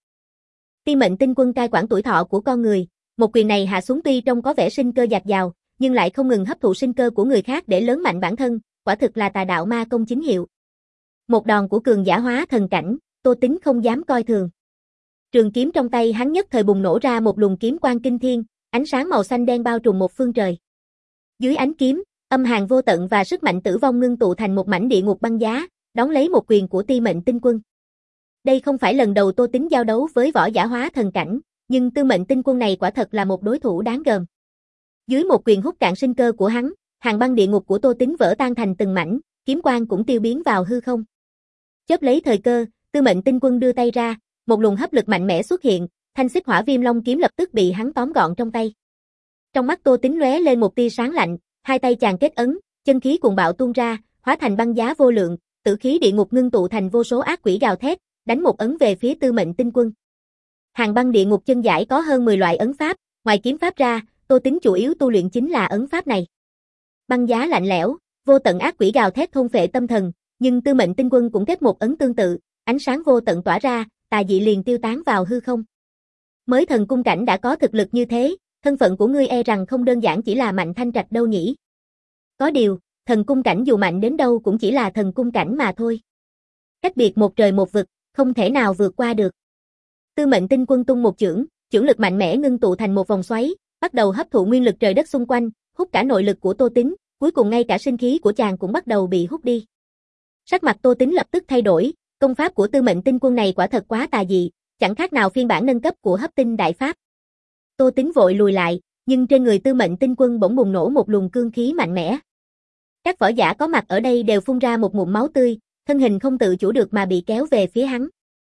Ti Mệnh Tinh Quân cai quản tuổi thọ của con người, một quyền này hạ xuống tuy trông có vẻ sinh cơ dạt dào, nhưng lại không ngừng hấp thụ sinh cơ của người khác để lớn mạnh bản thân, quả thực là tà đạo ma công chính hiệu. Một đòn của cường giả hóa thần cảnh, Tô Tính không dám coi thường. Trường kiếm trong tay hắn nhất thời bùng nổ ra một luồng kiếm quang kinh thiên, ánh sáng màu xanh đen bao trùm một phương trời. Dưới ánh kiếm, âm hàn vô tận và sức mạnh tử vong ngưng tụ thành một mảnh địa ngục băng giá, đón lấy một quyền của Ti Mệnh Tinh Quân. Đây không phải lần đầu Tô Tính giao đấu với võ giả hóa thần cảnh, nhưng Ti Mệnh Tinh Quân này quả thật là một đối thủ đáng gờm. Dưới một quyền hút cạn sinh cơ của hắn, hàng băng địa ngục của Tô Tính vỡ tan thành từng mảnh, kiếm quang cũng tiêu biến vào hư không. Chớp lấy thời cơ, Ti Mệnh Tinh Quân đưa tay ra, một luồng hấp lực mạnh mẽ xuất hiện, thanh xích hỏa viêm long kiếm lập tức bị hắn tóm gọn trong tay. Trong mắt Tô Tính lóe lên một tia sáng lạnh, hai tay chàng kết ấn, chân khí cuồng bạo tuôn ra, hóa thành băng giá vô lượng, tử khí địa ngục ngưng tụ thành vô số ác quỷ gào thét, đánh một ấn về phía Ti Mệnh Tinh Quân. Hàng băng địa ngục chân giải có hơn mười loại ấn pháp, ngoài kiếm pháp ra, Tô Tính chủ yếu tu luyện chính là ấn pháp này. Băng giá lạnh lẽo, vô tận ác quỷ gào thét thôn phệ tâm thần, nhưng Ti Mệnh Tinh Quân cũng kết một ấn tương tự, ánh sáng vô tận tỏa ra, tà dị liền tiêu tán vào hư không. Mới thần cung cảnh đã có thực lực như thế, thân phận của ngươi e rằng không đơn giản chỉ là Mạnh Thanh Trạch đâu nhỉ. Có điều, thần cung cảnh dù mạnh đến đâu cũng chỉ là thần cung cảnh mà thôi. Cách biệt một trời một vực, không thể nào vượt qua được. Ti Mệnh Tinh Quân tung một chưởng, chưởng lực mạnh mẽ ngưng tụ thành một vòng xoáy, bắt đầu hấp thụ nguyên lực trời đất xung quanh, hút cả nội lực của Tô Tính, cuối cùng ngay cả sinh khí của chàng cũng bắt đầu bị hút đi. Sắc mặt Tô Tính lập tức thay đổi, công pháp của Ti Mệnh Tinh Quân này quả thật quá tà dị, chẳng khác nào phiên bản nâng cấp của Hấp Tinh Đại Pháp. Tô Tính vội lùi lại, nhưng trên người Ti Mệnh Tinh Quân bỗng bùng nổ một luồng cương khí mạnh mẽ. Các võ giả có mặt ở đây đều phun ra một ngụm máu tươi, thân hình không tự chủ được mà bị kéo về phía hắn.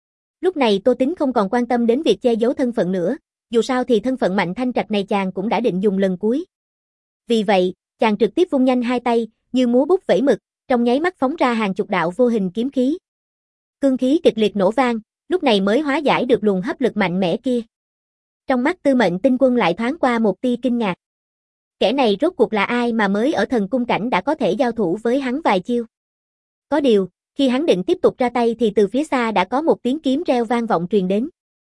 Lúc này Tô Tính không còn quan tâm đến việc che giấu thân phận nữa, dù sao thì thân phận Mạnh Thanh Trạch này chàng cũng đã định dùng lần cuối. Vì vậy, chàng trực tiếp vung nhanh hai tay, như múa bút vẩy mực, trong nháy mắt phóng ra hàng chục đạo vô hình kiếm khí. Cương khí kịch liệt nổ vang, lúc này mới hóa giải được luồng hấp lực mạnh mẽ kia. Trong mắt Ti Mệnh Tinh Quân lại thoáng qua một tia kinh ngạc. Kẻ này rốt cuộc là ai mà mới ở thần cung cảnh đã có thể giao thủ với hắn vài chiêu. Có điều, khi hắn định tiếp tục ra tay thì từ phía xa đã có một tiếng kiếm reo vang vọng truyền đến.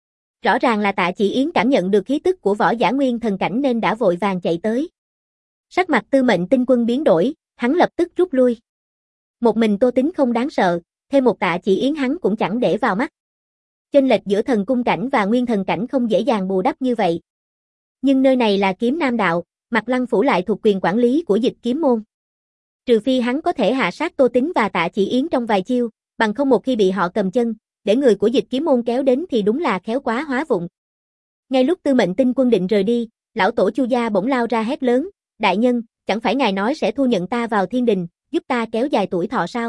Rõ ràng là Tạ Chỉ Yến cảm nhận được khí tức của võ giả nguyên thần cảnh nên đã vội vàng chạy tới. Sắc mặt Ti Mệnh Tinh Quân biến đổi, hắn lập tức rút lui. Một mình Tô Tính không đáng sợ, thêm một Tạ Chỉ Yến hắn cũng chẳng để vào mắt. Chênh lệch giữa thần cung cảnh và nguyên thần cảnh không dễ dàng bù đắp như vậy. Nhưng nơi này là Kiếm Nam đạo, Mạc Lăng phủ lại thuộc quyền quản lý của Dịch Kiếm môn. Trừ phi hắn có thể hạ sát Tô Tính và Tạ Chỉ Yến trong vài chiêu, bằng không một khi bị họ cầm chân, để người của Dịch Kiếm môn kéo đến thì đúng là khéo quá hóa vụng. Ngay lúc Ti Mệnh Tinh Quân định rời đi, lão tổ Chu gia bỗng lao ra hét lớn, đại nhân, chẳng phải ngài nói sẽ thu nhận ta vào thiên đình, giúp ta kéo dài tuổi thọ sao?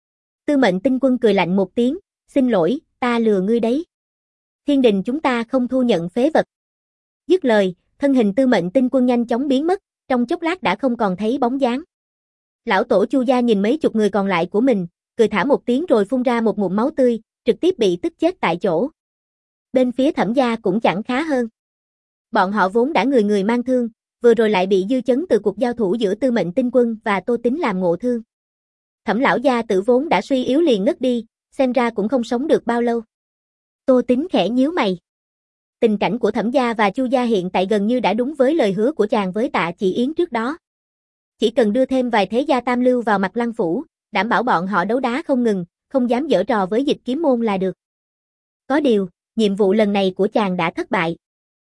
Ti Mệnh Tinh Quân cười lạnh một tiếng, xin lỗi, ta lừa ngươi đấy. Thiên đình chúng ta không thu nhận phế vật. Dứt lời, thân hình Tư Mệnh Tinh Quân nhanh chóng biến mất, trong chốc lát đã không còn thấy bóng dáng. Lão tổ Chu gia nhìn mấy chục người còn lại của mình, cười thả một tiếng rồi phun ra một ngụm máu tươi, trực tiếp bị tức chết tại chỗ. Bên phía Thẩm gia cũng chẳng khá hơn. Bọn họ vốn đã người người mang thương, vừa rồi lại bị dư chấn từ cuộc giao thủ giữa Tư Mệnh Tinh Quân và Tô Tín làm ngộ thương. Thẩm lão gia tử vốn đã suy yếu liền ngất đi, xem ra cũng không sống được bao lâu. Tô Tín khẽ nhíu mày. Tình cảnh của Thẩm gia và Chu gia hiện tại gần như đã đúng với lời hứa của chàng với Tạ Chỉ Yến trước đó. Chỉ cần đưa thêm vài thế gia tam lưu vào Mặt Lăng phủ, đảm bảo bọn họ đấu đá không ngừng, không dám giở trò với Dịch Kiếm môn là được. Có điều, nhiệm vụ lần này của chàng đã thất bại.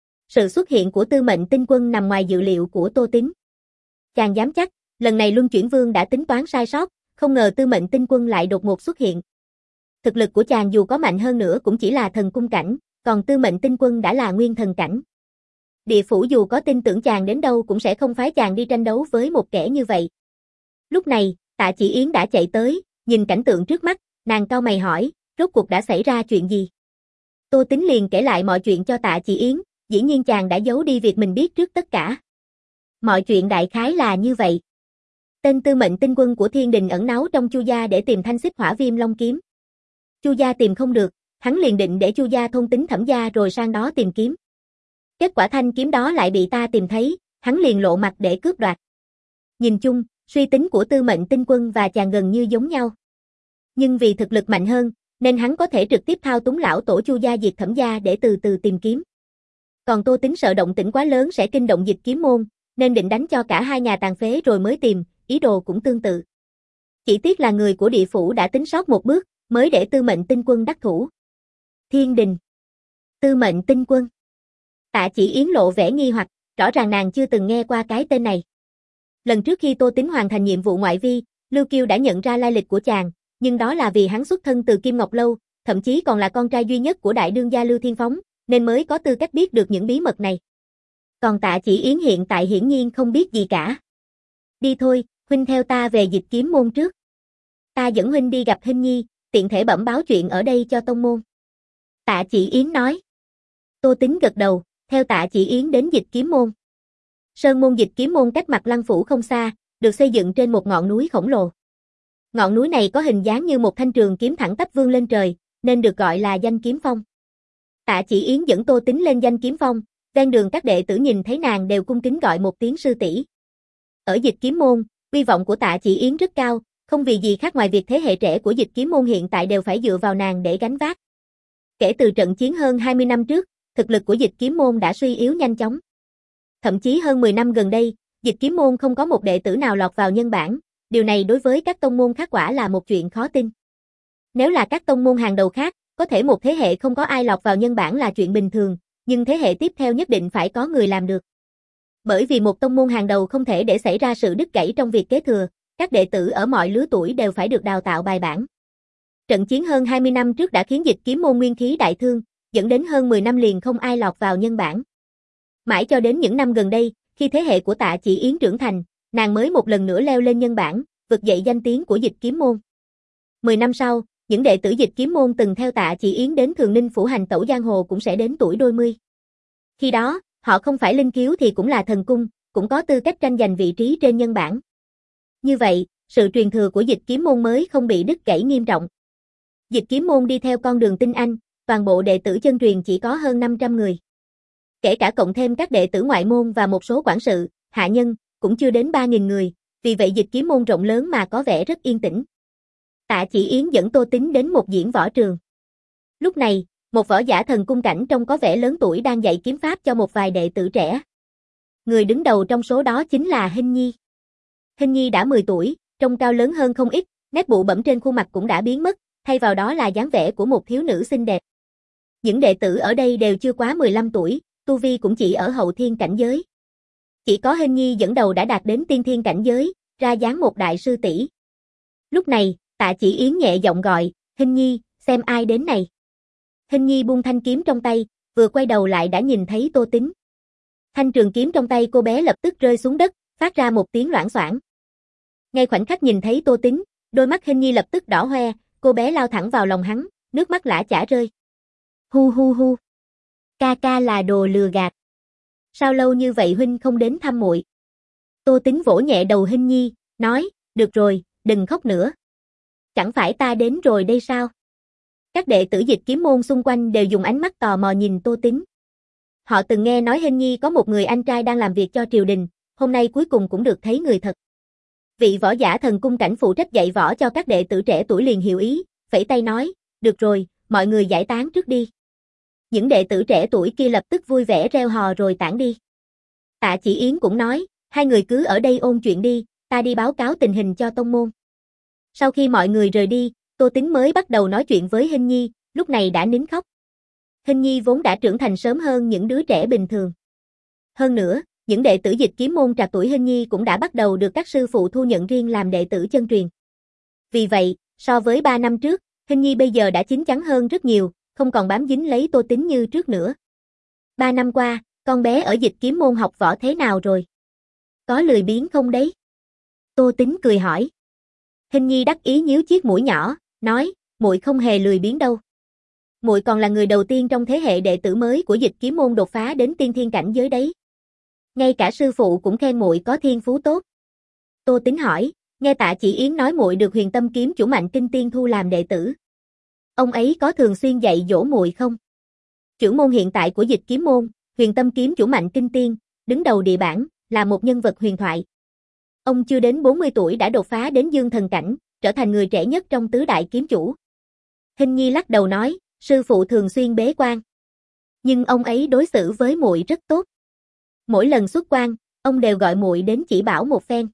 Sự xuất hiện của Tư Mệnh Tinh Quân nằm ngoài dự liệu của Tô Tín. Chàng dám chắc, lần này Luân Chuyển Vương đã tính toán sai sót, không ngờ Tư Mệnh Tinh Quân lại đột ngột xuất hiện. Thực lực của chàng dù có mạnh hơn nữa cũng chỉ là thần cung cảnh, còn Tư Mệnh Tinh Quân đã là nguyên thần cảnh. Địa phủ dù có tin tưởng chàng đến đâu cũng sẽ không phái chàng đi tranh đấu với một kẻ như vậy. Lúc này, Tạ Chỉ Yến đã chạy tới, nhìn cảnh tượng trước mắt, nàng cau mày hỏi, rốt cuộc đã xảy ra chuyện gì? Tô Tín liền kể lại mọi chuyện cho Tạ Chỉ Yến, dĩ nhiên chàng đã giấu đi việc mình biết trước tất cả. Mọi chuyện đại khái là như vậy. Tên Tư Mệnh Tinh Quân của Thiên Đình ẩn náu trong Chu gia để tìm thanh xích hỏa viêm long kiếm. Chu gia tìm không được, hắn liền định để Chu gia thôn tính Thẩm gia rồi sang đó tìm kiếm. Kết quả thanh kiếm đó lại bị ta tìm thấy, hắn liền lộ mặt để cướp đoạt. Nhìn chung, suy tính của Tư Mệnh Tinh Quân và chàng gần như giống nhau. Nhưng vì thực lực mạnh hơn, nên hắn có thể trực tiếp thao túng lão tổ Chu gia diệt Thẩm gia để từ từ tìm kiếm. Còn Tô Tín sợ động tĩnh quá lớn sẽ kinh động Dịch Kiếm môn, nên định đánh cho cả hai nhà tàn phế rồi mới tìm, ý đồ cũng tương tự. Chỉ tiếc là người của địa phủ đã tính sót một bước, mới để Tư Mệnh Tinh Quân đắc thủ. Thiên Đình. Tư Mệnh Tinh Quân. Tạ Chỉ Yến lộ vẻ nghi hoặc, rõ ràng nàng chưa từng nghe qua cái tên này. Lần trước khi Tô Tín hoàn thành nhiệm vụ ngoại vi, Lưu Kiêu đã nhận ra lai lịch của chàng, nhưng đó là vì hắn xuất thân từ Kim Ngọc Lâu, thậm chí còn là con trai duy nhất của đại đương gia Lưu Thiên Phóng, nên mới có tư cách biết được những bí mật này. Còn Tạ Chỉ Yến hiện tại hiển nhiên không biết gì cả. Đi thôi, huynh theo ta về Dịch Kiếm môn trước. Ta dẫn huynh đi gặp Hinh Nhi, tiện thể bẩm báo chuyện ở đây cho tông môn. Tạ Chỉ Yến nói. Tô Tín gật đầu, theo Tạ Chỉ Yến đến Dịch Kiếm môn. Sơn môn Dịch Kiếm môn cách Mặt Lăng phủ không xa, được xây dựng trên một ngọn núi khổng lồ. Ngọn núi này có hình dáng như một thanh trường kiếm thẳng tắp vươn lên trời, nên được gọi là Danh Kiếm Phong. Tạ Chỉ Yến dẫn Tô Tín lên Danh Kiếm Phong, ven đường các đệ tử nhìn thấy nàng đều cung kính gọi một tiếng sư tỷ. Ở Dịch Kiếm môn, uy vọng của Tạ Chỉ Yến rất cao, không vì gì khác ngoài việc thế hệ trẻ của Dịch Kiếm môn hiện tại đều phải dựa vào nàng để gánh vác. Kể từ trận chiến hơn hai mươi năm trước, thực lực của Dịch Kiếm môn đã suy yếu nhanh chóng. Thậm chí hơn mười năm gần đây, Dịch Kiếm môn không có một đệ tử nào lọt vào nhân bảng, điều này đối với các tông môn khác quả là một chuyện khó tin. Nếu là các tông môn hàng đầu khác, có thể một thế hệ không có ai lọt vào nhân bảng là chuyện bình thường, nhưng thế hệ tiếp theo nhất định phải có người làm được. Bởi vì một tông môn hàng đầu không thể để xảy ra sự đứt gãy trong việc kế thừa, các đệ tử ở mọi lứa tuổi đều phải được đào tạo bài bản. Trận chiến hơn hai mươi năm trước đã khiến Dịch Kiếm môn nguyên khí đại thương, dẫn đến hơn mười năm liền không ai lọt vào nhân bảng. Mãi cho đến những năm gần đây, khi thế hệ của Tạ Chỉ Yến trưởng thành, nàng mới một lần nữa leo lên nhân bảng, vực dậy danh tiếng của Dịch Kiếm môn. Mười năm sau, những đệ tử Dịch Kiếm môn từng theo Tạ Chỉ Yến đến Thường Ninh phủ hành tẩu giang hồ cũng sẽ đến tuổi đôi mươi. Khi đó, họ không phải linh kiếu thì cũng là thần cung, cũng có tư cách tranh giành vị trí trên nhân bảng. Như vậy, sự truyền thừa của Dịch Kiếm môn mới không bị đứt gãy nghiêm trọng. Dịch Kiếm môn đi theo con đường tinh anh, toàn bộ đệ tử chân truyền chỉ có hơn năm trăm người. Kể cả cộng thêm các đệ tử ngoại môn và một số quản sự, hạ nhân, cũng chưa đến ba nghìn người, vì vậy Dịch Kiếm môn rộng lớn mà có vẻ rất yên tĩnh. Tạ Chỉ Yến dẫn Tô Tín đến một diễn võ trường. Lúc này, một võ giả thần cung cảnh trông có vẻ lớn tuổi đang dạy kiếm pháp cho một vài đệ tử trẻ. Người đứng đầu trong số đó chính là Hinh Nhi. Hinh Nhi đã mười tuổi, trông cao lớn hơn không ít, nét bụ bẫm trên khuôn mặt cũng đã biến mất, thay vào đó là dáng vẻ của một thiếu nữ xinh đẹp. Những đệ tử ở đây đều chưa quá mười lăm tuổi, tu vi cũng chỉ ở hậu thiên cảnh giới. Chỉ có Hinh Nhi dẫn đầu đã đạt đến tiên thiên cảnh giới, ra dáng một đại sư tỷ. Lúc này, Tạ Chỉ Yến nhẹ giọng gọi, Hinh Nhi, xem ai đến này. Hinh Nhi buông thanh kiếm trong tay, vừa quay đầu lại đã nhìn thấy Tô Tín. Thanh trường kiếm trong tay cô bé lập tức rơi xuống đất, phát ra một tiếng loảng xoảng. Ngay khoảnh khắc nhìn thấy Tô Tín, đôi mắt Hinh Nhi lập tức đỏ hoe, cô bé lao thẳng vào lòng hắn, nước mắt lã chả rơi. Hu hu hu. Ca ca là đồ lừa gạt. Sao lâu như vậy huynh không đến thăm muội? Tô Tính vỗ nhẹ đầu Hinh Nhi, nói, được rồi, đừng khóc nữa. Chẳng phải ta đến rồi đây sao? Các đệ tử Dịch Kiếm môn xung quanh đều dùng ánh mắt tò mò nhìn Tô Tính. Họ từng nghe nói Hinh Nhi có một người anh trai đang làm việc cho triều đình, hôm nay cuối cùng cũng được thấy người thật. Vị võ giả thần cung cảnh phụ trách dạy võ cho các đệ tử trẻ tuổi liền hiểu ý, phẩy tay nói, được rồi, mọi người giải tán trước đi. Những đệ tử trẻ tuổi kia lập tức vui vẻ reo hò rồi tản đi. Tạ Chỉ Yến cũng nói, hai người cứ ở đây ôn chuyện đi, ta đi báo cáo tình hình cho tông môn. Sau khi mọi người rời đi, Tô Tính mới bắt đầu nói chuyện với Hinh Nhi, lúc này đã nín khóc. Hinh Nhi vốn đã trưởng thành sớm hơn những đứa trẻ bình thường. Hơn nữa, những đệ tử Dịch Kiếm môn trạc tuổi Hinh Nhi cũng đã bắt đầu được các sư phụ thu nhận riêng làm đệ tử chân truyền. Vì vậy, so với ba năm trước, Hinh Nhi bây giờ đã chín chắn hơn rất nhiều, không còn bám dính lấy Tô Tính như trước nữa. Ba năm qua, con bé ở Dịch Kiếm môn học võ thế nào rồi? Có lười biếng không đấy? Tô Tính cười hỏi. Hinh Nhi đắc ý nhíu chiếc mũi nhỏ, nói, muội không hề lười biếng đâu. Muội còn là người đầu tiên trong thế hệ đệ tử mới của Dịch Kiếm môn đột phá đến tiên thiên cảnh giới đấy. Ngay cả sư phụ cũng khen muội có thiên phú tốt. Tô Tính hỏi, nghe Tạ Chỉ Yến nói muội được Huyền Tâm kiếm chủ Mạnh Kinh Tiên thu làm đệ tử. Ông ấy có thường xuyên dạy dỗ muội không? Trưởng môn hiện tại của Dịch Kiếm môn, Huyền Tâm kiếm chủ Mạnh Kinh Tiên, đứng đầu địa bảng, là một nhân vật huyền thoại. Ông chưa đến bốn mươi tuổi đã đột phá đến dương thần cảnh, trở thành người trẻ nhất trong tứ đại kiếm chủ. Hinh Nhi lắc đầu nói, sư phụ thường xuyên bế quan. Nhưng ông ấy đối xử với muội rất tốt. Mỗi lần xuất quan, ông đều gọi muội đến chỉ bảo một phen.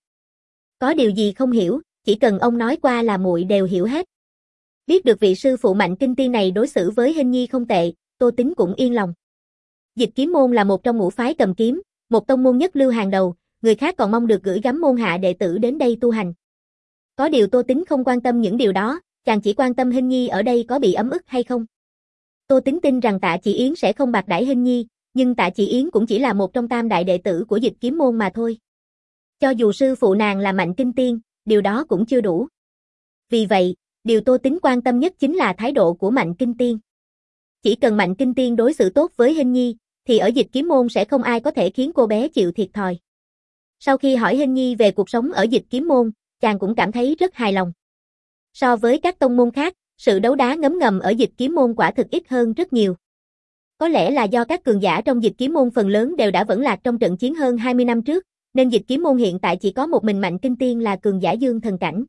Có điều gì không hiểu, chỉ cần ông nói qua là muội đều hiểu hết. Biết được vị sư phụ Mạnh Kinh Tiên này đối xử với Hinh Nhi không tệ, Tô Tính cũng yên lòng. Dịch Kiếm môn là một trong ngũ phái cầm kiếm, một tông môn nhất lưu hàng đầu, người khác còn mong được gửi gắm môn hạ đệ tử đến đây tu hành. Có điều Tô Tính không quan tâm những điều đó, chàng chỉ quan tâm Hinh Nhi ở đây có bị ấm ức hay không. Tô Tính tin rằng Tạ Chỉ Yến sẽ không bạc đãi Hinh Nhi, nhưng Tạ Chỉ Yến cũng chỉ là một trong tam đại đệ tử của Dịch Kiếm môn mà thôi. Cho dù sư phụ nàng là Mạnh Kinh Tiên, điều đó cũng chưa đủ. Vì vậy, điều Tô Tính quan tâm nhất chính là thái độ của Mạnh Kinh Tiên. Chỉ cần Mạnh Kinh Tiên đối xử tốt với Hinh Nhi, thì ở Dịch Kiếm môn sẽ không ai có thể khiến cô bé chịu thiệt thòi. Sau khi hỏi Hinh Nhi về cuộc sống ở Dịch Kiếm môn, chàng cũng cảm thấy rất hài lòng. So với các tông môn khác, sự đấu đá ngấm ngầm ở Dịch Kiếm môn quả thực ít hơn rất nhiều. Có lẽ là do các cường giả trong Dịch Kiếm môn phần lớn đều đã vẫn lạc trong trận chiến hơn hai mươi năm trước, nên Dịch Kiếm môn hiện tại chỉ có một mình Mạnh Kinh Tiên là cường giả dương thần cảnh.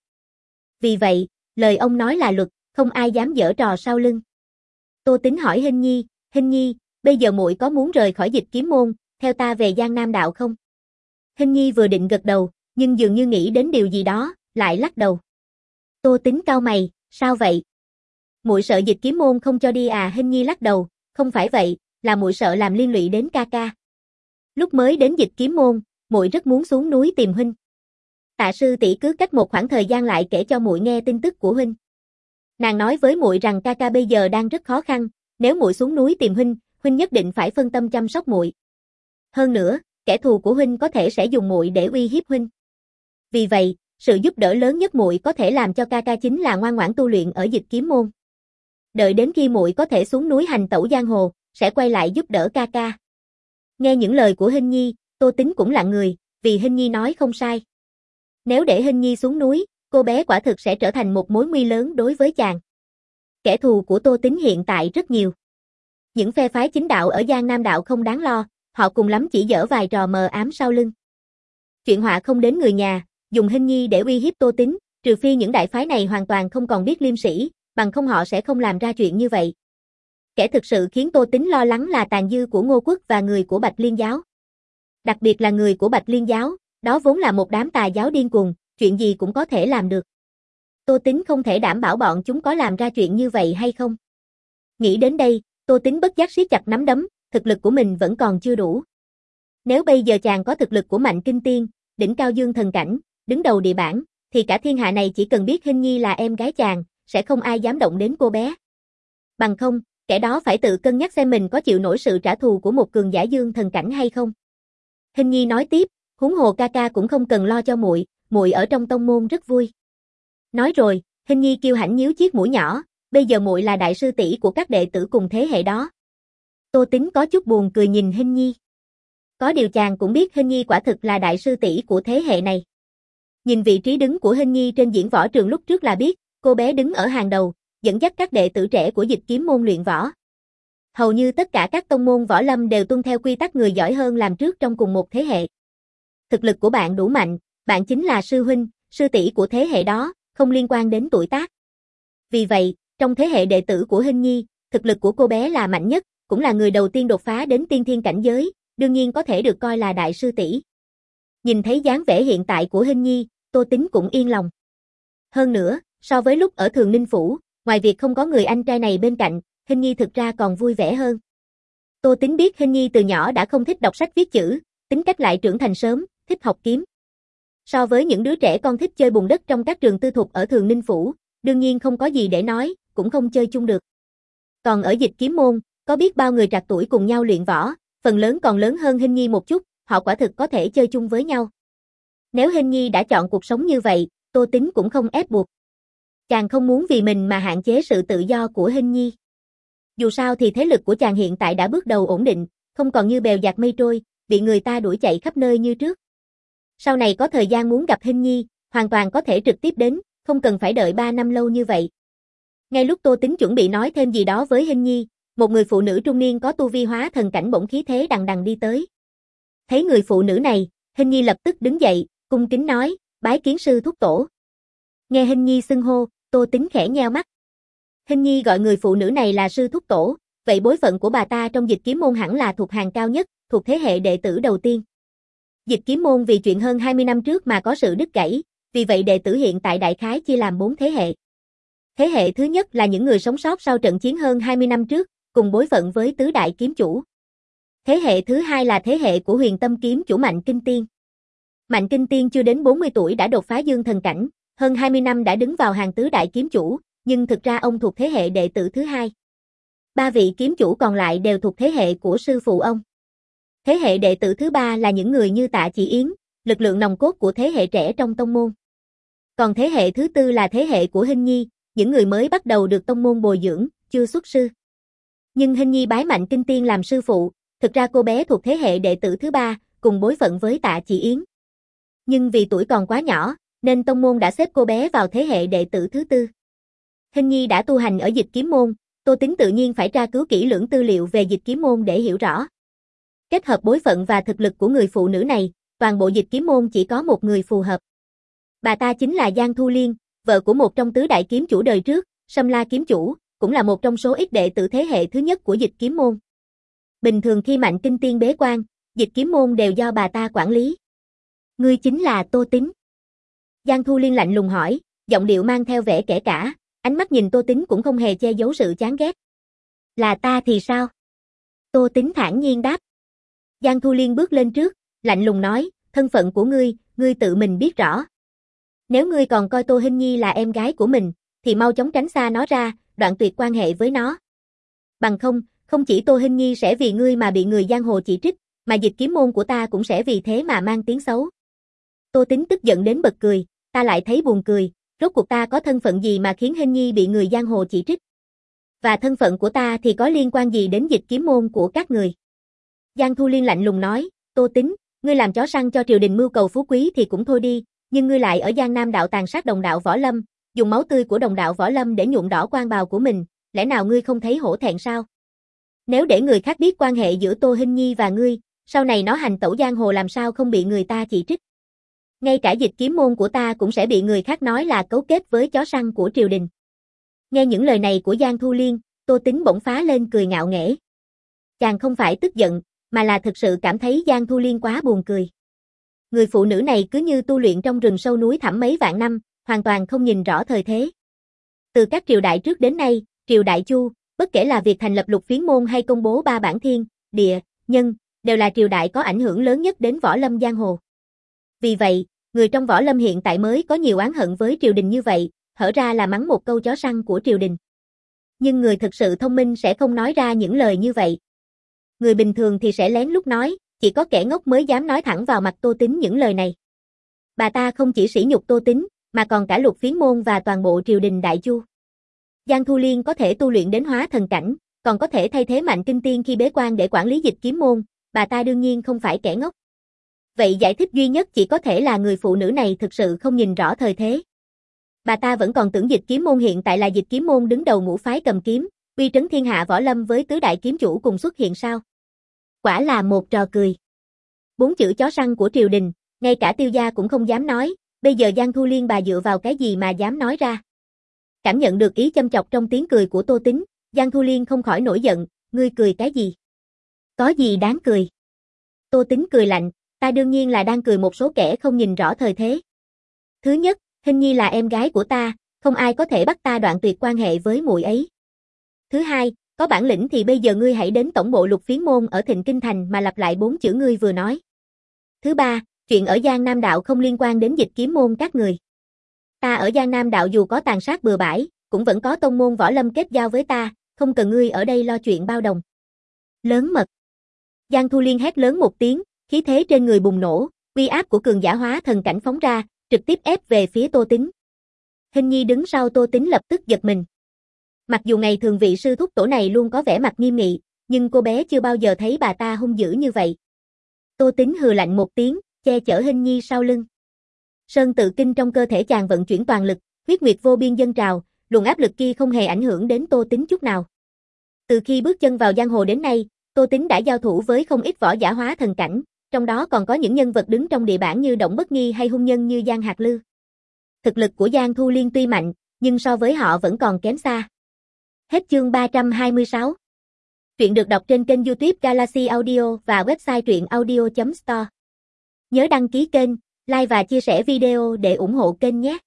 Vì vậy, lời ông nói là luật, không ai dám giở trò sau lưng. Tô Tính hỏi Hinh Nhi, Hinh Nhi, bây giờ muội có muốn rời khỏi Dịch Kiếm môn, theo ta về Giang Nam đạo không? Hinh Nhi vừa định gật đầu, nhưng dường như nghĩ đến điều gì đó, lại lắc đầu. Tô Tính cau mày, sao vậy? Muội sợ Dịch Kiếm môn không cho đi à? Hinh Nhi lắc đầu, không phải vậy, là muội sợ làm liên lụy đến ca ca. Lúc mới đến Dịch Kiếm môn, muội rất muốn xuống núi tìm huynh. Tạ sư tỷ cứ cách một khoảng thời gian lại kể cho muội nghe tin tức của huynh. Nàng nói với muội rằng ca ca bây giờ đang rất khó khăn, nếu muội xuống núi tìm huynh, huynh nhất định phải phân tâm chăm sóc muội. Hơn nữa, kẻ thù của huynh có thể sẽ dùng muội để uy hiếp huynh. Vì vậy, sự giúp đỡ lớn nhất muội có thể làm cho ca ca chính là ngoan ngoãn tu luyện ở Dịch Kiếm môn. Đợi đến khi muội có thể xuống núi hành tẩu giang hồ, sẽ quay lại giúp đỡ ca ca. Nghe những lời của Hinh Nhi, Tô Tính cũng lặng người, vì Hinh Nhi nói không sai. Nếu để Hinh Nhi xuống núi, cô bé quả thực sẽ trở thành một mối nguy lớn đối với chàng. Kẻ thù của Tô Tính hiện tại rất nhiều. Những phe phái chính đạo ở Giang Nam đạo không đáng lo, họ cùng lắm chỉ giở vài trò mờ ám sau lưng. Chuyện họa không đến người nhà, dùng Hinh Nhi để uy hiếp Tô Tính, trừ phi những đại phái này hoàn toàn không còn biết liêm sĩ, bằng không họ sẽ không làm ra chuyện như vậy. Kẻ thực sự khiến Tô Tính lo lắng là tàn dư của Ngô Quốc và người của Bạch Liên giáo. Đặc biệt là người của Bạch Liên giáo, đó vốn là một đám tà giáo điên cuồng, chuyện gì cũng có thể làm được. Tô Tính không thể đảm bảo bọn chúng có làm ra chuyện như vậy hay không. Nghĩ đến đây, Tô Tính bất giác siết chặt nắm đấm, thực lực của mình vẫn còn chưa đủ. Nếu bây giờ chàng có thực lực của Mạnh Kinh Tiên, đỉnh cao dương thần cảnh, đứng đầu địa bảng, thì cả thiên hạ này chỉ cần biết Hinh Nhi là em gái chàng, sẽ không ai dám động đến cô bé. Bằng không, kẻ đó phải tự cân nhắc xem mình có chịu nổi sự trả thù của một cường giả dương thần cảnh hay không. Hinh Nhi nói tiếp, huống hồ ca ca cũng không cần lo cho muội, muội ở trong tông môn rất vui. Nói rồi, Hinh Nhi kiêu hãnh nhíu chiếc mũi nhỏ, bây giờ muội là đại sư tỷ của các đệ tử cùng thế hệ đó. Tô Tính có chút buồn cười nhìn Hinh Nhi. Có điều chàng cũng biết Hình Nhi quả thực là đại sư tỷ của thế hệ này. Nhìn vị trí đứng của Hình Nhi trên diễn võ trường lúc trước là biết, cô bé đứng ở hàng đầu, dẫn dắt các đệ tử trẻ của Dịch Kiếm môn luyện võ. Hầu như tất cả các tông môn võ lâm đều tuân theo quy tắc người giỏi hơn làm trước trong cùng một thế hệ. Thực lực của bạn đủ mạnh, bạn chính là sư huynh, sư tỷ của thế hệ đó, không liên quan đến tuổi tác. Vì vậy, trong thế hệ đệ tử của Hình Nhi, thực lực của cô bé là mạnh nhất, cũng là người đầu tiên đột phá đến tiên thiên cảnh giới, đương nhiên có thể được coi là đại sư tỷ. Nhìn thấy dáng vẻ hiện tại của Hình Nhi, Tô Tính cũng yên lòng. Hơn nữa, so với lúc ở Thường Ninh Phủ, ngoài việc không có người anh trai này bên cạnh, Hình Nhi thực ra còn vui vẻ hơn. Tô Tính biết Hình Nhi từ nhỏ đã không thích đọc sách viết chữ, tính cách lại trưởng thành sớm, thích học kiếm. So với những đứa trẻ con thích chơi bùn đất trong các trường tư thục ở Thường Ninh Phủ, đương nhiên không có gì để nói, cũng không chơi chung được. Còn ở Dịch Kiếm môn, có biết bao người trạc tuổi cùng nhau luyện võ, phần lớn còn lớn hơn Hình Nhi một chút, họ quả thực có thể chơi chung với nhau. Nếu Hình Nhi đã chọn cuộc sống như vậy, Tô Tính cũng không ép buộc. Chàng không muốn vì mình mà hạn chế sự tự do của Hình Nhi. Dù sao thì thế lực của chàng hiện tại đã bước đầu ổn định, không còn như bèo dạt mây trôi, bị người ta đuổi chạy khắp nơi như trước. Sau này có thời gian muốn gặp Hình Nhi, hoàn toàn có thể trực tiếp đến, không cần phải đợi ba năm lâu như vậy. Ngay lúc Tô Tính chuẩn bị nói thêm gì đó với Hình Nhi, một người phụ nữ trung niên có tu vi hóa thần cảnh bỗng khí thế đằng đằng đi tới. Thấy người phụ nữ này, Hình Nhi lập tức đứng dậy, cung kính nói, bái kiến sư thúc tổ. Nghe Hình Nhi xưng hô, Tô Tính khẽ nheo mắt. Hình Nhi gọi người phụ nữ này là sư thúc tổ, vậy bối phận của bà ta trong Dịch Kiếm môn hẳn là thuộc hàng cao nhất, thuộc thế hệ đệ tử đầu tiên. Dịch Kiếm môn vì chuyện hơn hai mươi năm trước mà có sự đứt gãy, vì vậy đệ tử hiện tại đại khái chia làm bốn thế hệ. Thế hệ thứ nhất là những người sống sót sau trận chiến hơn hai mươi năm trước, cùng bối phận với tứ đại kiếm chủ. Thế hệ thứ hai là thế hệ của Huyền Tâm kiếm chủ Mạnh Kinh Tiên. Mạnh Kinh Tiên chưa đến bốn mươi tuổi đã đột phá dương thần cảnh, hơn hai mươi năm đã đứng vào hàng tứ đại kiếm chủ, nhưng thực ra ông thuộc thế hệ đệ tử thứ hai. Ba vị kiếm chủ còn lại đều thuộc thế hệ của sư phụ ông. Thế hệ đệ tử thứ ba là những người như Tạ Chỉ Yến, lực lượng nòng cốt của thế hệ trẻ trong tông môn. Còn thế hệ thứ tư là thế hệ của Hình Nhi, những người mới bắt đầu được tông môn bồi dưỡng, chưa xuất sư. Nhưng Hình Nhi bái Mạnh Kinh Tiên làm sư phụ, thực ra cô bé thuộc thế hệ đệ tử thứ ba, cùng bối phận với Tạ Chỉ Yến. Nhưng vì tuổi còn quá nhỏ, nên tông môn đã xếp cô bé vào thế hệ đệ tử thứ tư. Hình Nhi đã tu hành ở Dịch Kiếm môn, Tô Tính tự nhiên phải tra cứu kỹ lưỡng tư liệu về Dịch Kiếm môn để hiểu rõ. Kết hợp bối phận và thực lực của người phụ nữ này, toàn bộ Dịch Kiếm môn chỉ có một người phù hợp. Bà ta chính là Giang Thu Liên, vợ của một trong tứ đại kiếm chủ đời trước, Sâm La kiếm chủ, cũng là một trong số ít đệ tử thế hệ thứ nhất của Dịch Kiếm môn. Bình thường khi Mạnh Kinh Tiên bế quan, Dịch Kiếm môn đều do bà ta quản lý. Ngươi chính là Tô Tính. Giang Thu Liên lạnh lùng hỏi, giọng điệu mang theo vẻ kẻ cả, ánh mắt nhìn Tô Tính cũng không hề che giấu sự chán ghét. Là ta thì sao? Tô Tính thản nhiên đáp. Giang Thu Liên bước lên trước, lạnh lùng nói, thân phận của ngươi, ngươi tự mình biết rõ. Nếu ngươi còn coi Tô Hình Nhi là em gái của mình, thì mau chóng tránh xa nó ra, đoạn tuyệt quan hệ với nó. Bằng không, không chỉ Tô Hình Nhi sẽ vì ngươi mà bị người giang hồ chỉ trích, mà Dịch Kiếm môn của ta cũng sẽ vì thế mà mang tiếng xấu. Tô Tính tức giận đến bật cười, ta lại thấy buồn cười, rốt cuộc ta có thân phận gì mà khiến Hình Nhi bị người giang hồ chỉ trích? Và thân phận của ta thì có liên quan gì đến Dịch Kiếm môn của các người? Giang Thu Liên lạnh lùng nói, Tô Tính, ngươi làm chó săn cho triều đình mưu cầu phú quý thì cũng thôi đi, nhưng ngươi lại ở Giang Nam đạo tàn sát đồng đạo võ lâm, dùng máu tươi của đồng đạo võ lâm để nhuộm đỏ quan bào của mình, lẽ nào ngươi không thấy hổ thẹn sao? Nếu để người khác biết quan hệ giữa Tô Hình Nhi và ngươi, sau này nó hành tẩu giang hồ làm sao không bị người ta chỉ trích? Ngay cả Dịch Kiếm môn của ta cũng sẽ bị người khác nói là cấu kết với chó săn của triều đình. Nghe những lời này của Giang Thu Liên, Tô Tính bỗng phá lên cười ngạo nghễ. Chàng không phải tức giận, mà là thực sự cảm thấy Giang Thu Liên quá buồn cười. Người phụ nữ này cứ như tu luyện trong rừng sâu núi thẳm mấy vạn năm, hoàn toàn không nhìn rõ thời thế. Từ các triều đại trước đến nay, triều đại Chu, bất kể là việc thành lập Lục Phiến môn hay công bố ba bản thiên, địa, nhân, đều là triều đại có ảnh hưởng lớn nhất đến võ lâm giang hồ. Vì vậy, người trong võ lâm hiện tại mới có nhiều oán hận với triều đình như vậy, hở ra là mắng một câu chó săn của triều đình. Nhưng người thực sự thông minh sẽ không nói ra những lời như vậy. Người bình thường thì sẽ lén lút nói, chỉ có kẻ ngốc mới dám nói thẳng vào mặt Tô Tính những lời này. Bà ta không chỉ sỉ nhục Tô Tính, mà còn cả Lục Phiến môn và toàn bộ triều đình Đại Chu. Giang Thu Liên có thể tu luyện đến hóa thần cảnh, còn có thể thay thế Mạnh Kinh Tiên khi bế quan để quản lý Dịch Kiếm môn, bà ta đương nhiên không phải kẻ ngốc. Vậy giải thích duy nhất chỉ có thể là người phụ nữ này thực sự không nhìn rõ thời thế. Bà ta vẫn còn tưởng Dịch Kiếm môn hiện tại là Dịch Kiếm môn đứng đầu ngũ phái cầm kiếm, uy trấn thiên hạ võ lâm với tứ đại kiếm chủ cùng xuất hiện sao? Quả là một trò cười. Bốn chữ chó săn của triều đình, ngay cả Tiêu gia cũng không dám nói, bây giờ Giang Thu Liên bà dựa vào cái gì mà dám nói ra? Cảm nhận được ý châm chọc trong tiếng cười của Tô Tính, Giang Thu Liên không khỏi nổi giận, ngươi cười cái gì? Có gì đáng cười? Tô Tính cười lạnh, ta đương nhiên là đang cười một số kẻ không nhìn rõ thời thế. Thứ nhất, Hình Nhi là em gái của ta, không ai có thể bắt ta đoạn tuyệt quan hệ với muội ấy. Thứ hai, có bản lĩnh thì bây giờ ngươi hãy đến tổng bộ Lục Phiến môn ở Thịnh Kinh thành mà lặp lại bốn chữ ngươi vừa nói. Thứ ba, chuyện ở Giang Nam đạo không liên quan đến Dịch Kiếm môn các người. Ta ở Giang Nam đạo dù có tàn sát bừa bãi, cũng vẫn có tông môn võ lâm kết giao với ta, không cần ngươi ở đây lo chuyện bao đồng. Lớn mật. Giang Thu Liên hét lớn một tiếng, khí thế trên người bùng nổ, uy áp của cường giả hóa thần cảnh phóng ra, trực tiếp ép về phía Tô Tính. Hình Nhi đứng sau Tô Tính lập tức giật mình. Mặc dù ngày thường vị sư thúc tổ này luôn có vẻ mặt nghiêm nghị, nhưng cô bé chưa bao giờ thấy bà ta hung dữ như vậy. Tô Tính hừ lạnh một tiếng, che chở Hình Nhi sau lưng. Sơn tự kinh trong cơ thể chàng vận chuyển toàn lực, huyết nguyệt vô biên dâng trào, luồng áp lực kia không hề ảnh hưởng đến Tô Tính chút nào. Từ khi bước chân vào giang hồ đến nay, Tô Tính đã giao thủ với không ít võ giả hóa thần cảnh, trong đó còn có những nhân vật đứng trong địa bảng như Động Bất Nghi hay hung nhân như Giang Hạc Lư. Thực lực của Giang Thu Liên tuy mạnh, nhưng so với họ vẫn còn kém xa. Hết chương ba trăm hai mươi sáu. Truyện được đọc trên kênh YouTube Galaxy Audio và website truyện audio chấm store. Nhớ đăng ký kênh, like và chia sẻ video để ủng hộ kênh nhé.